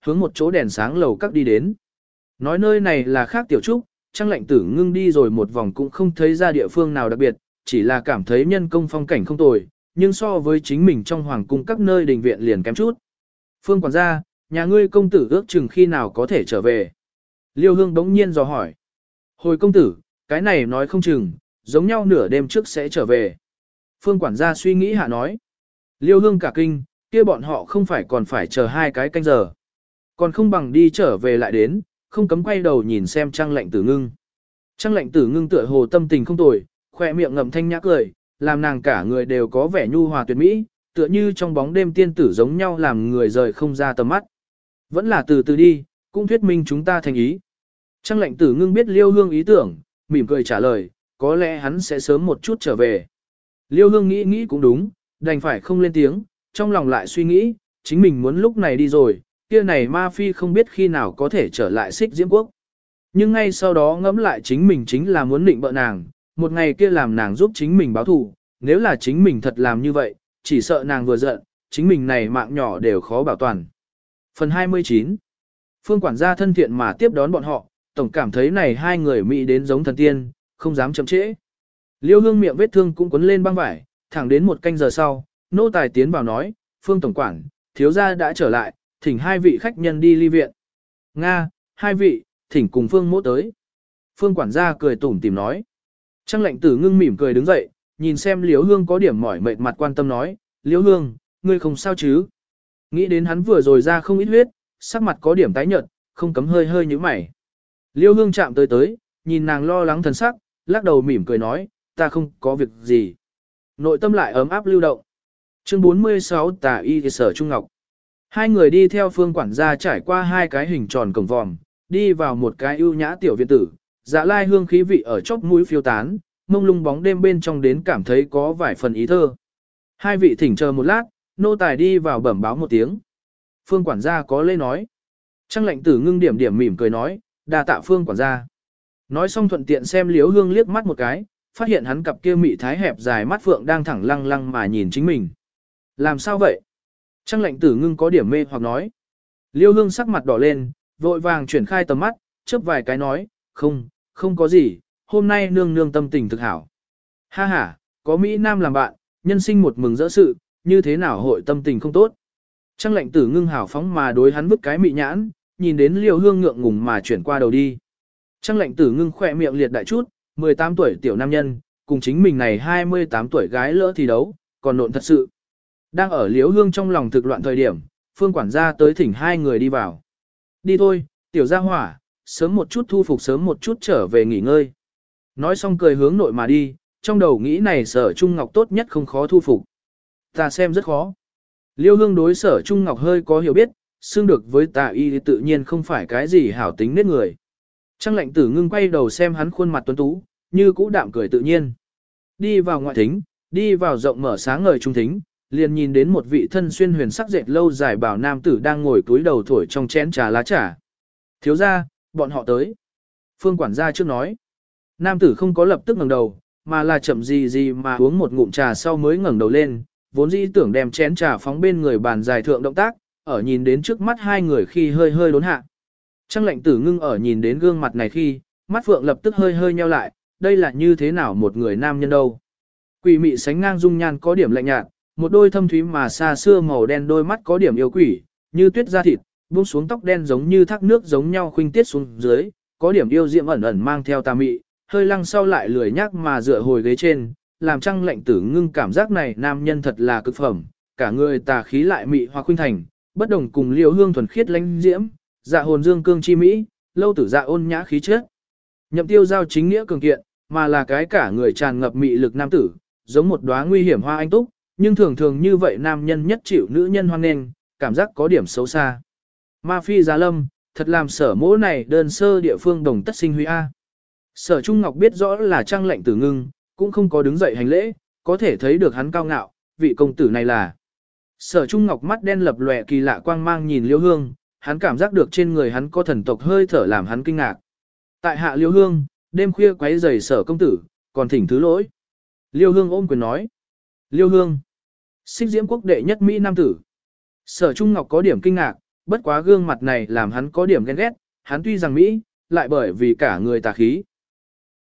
hướng một chỗ đèn sáng lầu các đi đến. Nói nơi này là khác tiểu trúc, Trang Lệnh Tử Ngưng đi rồi một vòng cũng không thấy ra địa phương nào đặc biệt, chỉ là cảm thấy nhân công phong cảnh không tồi, nhưng so với chính mình trong hoàng cung các nơi đình viện liền kém chút. Phương quản gia, nhà ngươi công tử ước chừng khi nào có thể trở về? Liêu Hương bỗng nhiên dò hỏi. Hồi công tử, cái này nói không chừng, giống nhau nửa đêm trước sẽ trở về. Phương quản gia suy nghĩ hạ nói. Liêu Hương cả kinh, kia bọn họ không phải còn phải chờ 2 cái canh giờ. Còn không bằng đi trở về lại đến, không cấm quay đầu nhìn xem Trang Lệnh Tử Ngưng. Trang Lệnh Tử Ngưng tựa hồ tâm tình không tồi, khỏe miệng ngậm thanh nhã cười, làm nàng cả người đều có vẻ nhu hòa tuyệt mỹ, tựa như trong bóng đêm tiên tử giống nhau làm người rời không ra tầm mắt. Vẫn là từ từ đi, cũng thuyết minh chúng ta thành ý. Trang Lệnh Tử Ngưng biết Liêu Hương ý tưởng, mỉm cười trả lời, có lẽ hắn sẽ sớm một chút trở về. Liêu Hương nghĩ nghĩ cũng đúng, đành phải không lên tiếng, trong lòng lại suy nghĩ, chính mình muốn lúc này đi rồi, kia này ma phi không biết khi nào có thể trở lại Xích Diễm Quốc. Nhưng ngay sau đó ngẫm lại chính mình chính là muốn định bợ nàng, một ngày kia làm nàng giúp chính mình báo thù, nếu là chính mình thật làm như vậy, chỉ sợ nàng vừa giận, chính mình này mạng nhỏ đều khó bảo toàn. Phần 29. Phương quản gia thân thiện mà tiếp đón bọn họ, tổng cảm thấy này hai người Mỹ đến giống thần tiên, không dám chậm trễ. Liêu Hương miệng vết thương cũng quấn lên băng vải, thẳng đến 1 canh giờ sau, nô tài tiến vào nói, Phương tổng quản, thiếu gia đã trở lại, thỉnh 2 vị khách nhân đi ly viện. Nga, 2 vị, thỉnh cùng Phương mỗ tới. Phương quản gia cười tủm tỉm nói. Trang Lệnh Tử Ngưng mỉm cười đứng dậy, nhìn xem Liêu Hương có điểm mỏi mệt mặt quan tâm nói, Liêu Hương, ngươi không sao chứ? Nghĩ đến hắn vừa rồi ra không ít huyết, sắc mặt có điểm tái nhợt, không cấm hơi hơi nhíu mày. Liêu Hương chạm tới, nhìn nàng lo lắng thần sắc, lắc đầu mỉm cười nói, ta không có việc gì. Nội tâm lại ấm áp lưu động. Chương 46 Tà Y Sở Trung Ngọc. 2 người đi theo Phương quản gia trải qua 2 cái hình tròn cổng vòm, đi vào một cái ưu nhã tiểu viện tử, dạ lai hương khí vị ở chóp mũi phiêu tán, mông lung bóng đêm bên trong đến cảm thấy có vài phần ý thơ. 2 vị thỉnh chờ một lát, nô tài đi vào bẩm báo một tiếng. Phương quản gia có lễ nói. Trang Lệnh Tử Ngưng điểm điểm mỉm cười nói, đa tạ Phương quản gia. Nói xong thuận tiện xem Liễu Hương liếc mắt một cái, phát hiện hắn cặp kia mị thái hẹp dài mắt phượng đang thẳng lăng lăng mà nhìn chính mình. Làm sao vậy? Trang Lệnh Tử Ngưng có điểm mê hoặc nói. Liêu Hương sắc mặt đỏ lên, vội vàng chuyển khai tầm mắt, chớp vài cái nói, không có gì, hôm nay nương nương tâm tình thực hảo. Ha ha, có Mỹ Nam làm bạn, nhân sinh một mừng rỡ sự, như thế nào hội tâm tình không tốt. Trang Lệnh Tử Ngưng hảo phóng mà đối hắn vứt cái mị nhãn, nhìn đến Liêu Hương ngượng ngùng mà chuyển qua đầu đi. Trang Lệnh Tử Ngưng khỏe miệng liệt đại chút, 18 tuổi tiểu nam nhân, cùng chính mình này 28 tuổi gái lỡ thì đấu, còn nộn thật sự. Đang ở Liễu Hương trong lòng thực loạn thời điểm, Phương quản gia tới thỉnh 2 người đi vào. Đi thôi, tiểu gia hỏa, sớm một chút thu phục sớm một chút trở về nghỉ ngơi. Nói xong cười hướng nội mà đi, trong đầu nghĩ này Sở Trung Ngọc tốt nhất không khó thu phục. Ta xem rất khó. Liêu Hương đối Sở Trung Ngọc hơi có hiểu biết, xưng được với Tà Y thì tự nhiên không phải cái gì hảo tính nết người. Trang Lệnh Tử Ngưng quay đầu xem hắn khuôn mặt tuấn tú, như cũ đạm cười tự nhiên. Đi vào ngoại thính, đi vào rộng mở sáng ngời trung thính, liền nhìn đến một vị thân xuyên huyền sắc dệt lâu dài bảo nam tử đang ngồi túi đầu thổi trong chén trà lá trà. Thiếu gia, bọn họ tới. Phương quản gia trước nói. Nam tử không có lập tức ngẩng đầu, mà là chậm gì mà uống một ngụm trà sau mới ngẩng đầu lên, vốn dĩ tưởng đem chén trà phóng bên người bàn dài thượng động tác, ở nhìn đến trước mắt 2 người khi hơi hơi đốn hạ. Trang Lệnh Tử Ngưng ở nhìn đến gương mặt này khi, mắt phượng lập tức hơi hơi nheo lại, đây là như thế nào một người nam nhân đâu. Quỷ mị sánh ngang dung nhan có điểm lạnh nhạt, một đôi thâm thúy mà xa xưa màu đen đôi mắt có điểm yêu quỷ, như tuyết da thịt, buông xuống tóc đen giống như thác nước giống nhau khuynh tiết xuống dưới, có điểm yêu diệm ẩn ẩn mang theo tà mị, hơi lăng sau lại lười nhác mà dựa hồi ghế trên, làm Trang Lệnh Tử Ngưng cảm giác này nam nhân thật là cực phẩm, cả người tà khí lại mị hoặc khuynh thành, bất đồng cùng Liêu Hương thuần khiết lãnh diễm, dạ hồn dương cương chi mỹ, lâu tử dạ ôn nhã khí chất. Nhậm Tiêu giao chính nghĩa cường kiện, mà là cái cả người tràn ngập mị lực nam tử, giống một đóa nguy hiểm hoa anh túc, nhưng thường thường như vậy nam nhân nhất chịu nữ nhân hoan nghênh, cảm giác có điểm xấu xa. Ma phi giá lâm, thật làm Sở mỗ này đơn sơ địa phương đồng tất sinh huy a. Sở Trung Ngọc biết rõ là Trang Lệnh Tử Ngưng, cũng không có đứng dậy hành lễ, có thể thấy được hắn cao ngạo, vị công tử này là. Sở Trung Ngọc mắt đen lập lòe kỳ lạ quang mang nhìn Liêu Hương, hắn cảm giác được trên người hắn có thần tộc hơi thở làm hắn kinh ngạc. Tại hạ Liêu Hương, đêm khuya quấy rầy Sở công tử, còn thỉnh thứ lỗi. Liêu Hương ôm quyền nói. Liêu Hương, Xích Diễm Quốc đệ nhất Mỹ nam tử. Sở Trung Ngọc có điểm kinh ngạc, bất quá gương mặt này làm hắn có điểm ghen ghét, hắn tuy rằng Mỹ, lại bởi vì cả người tà khí.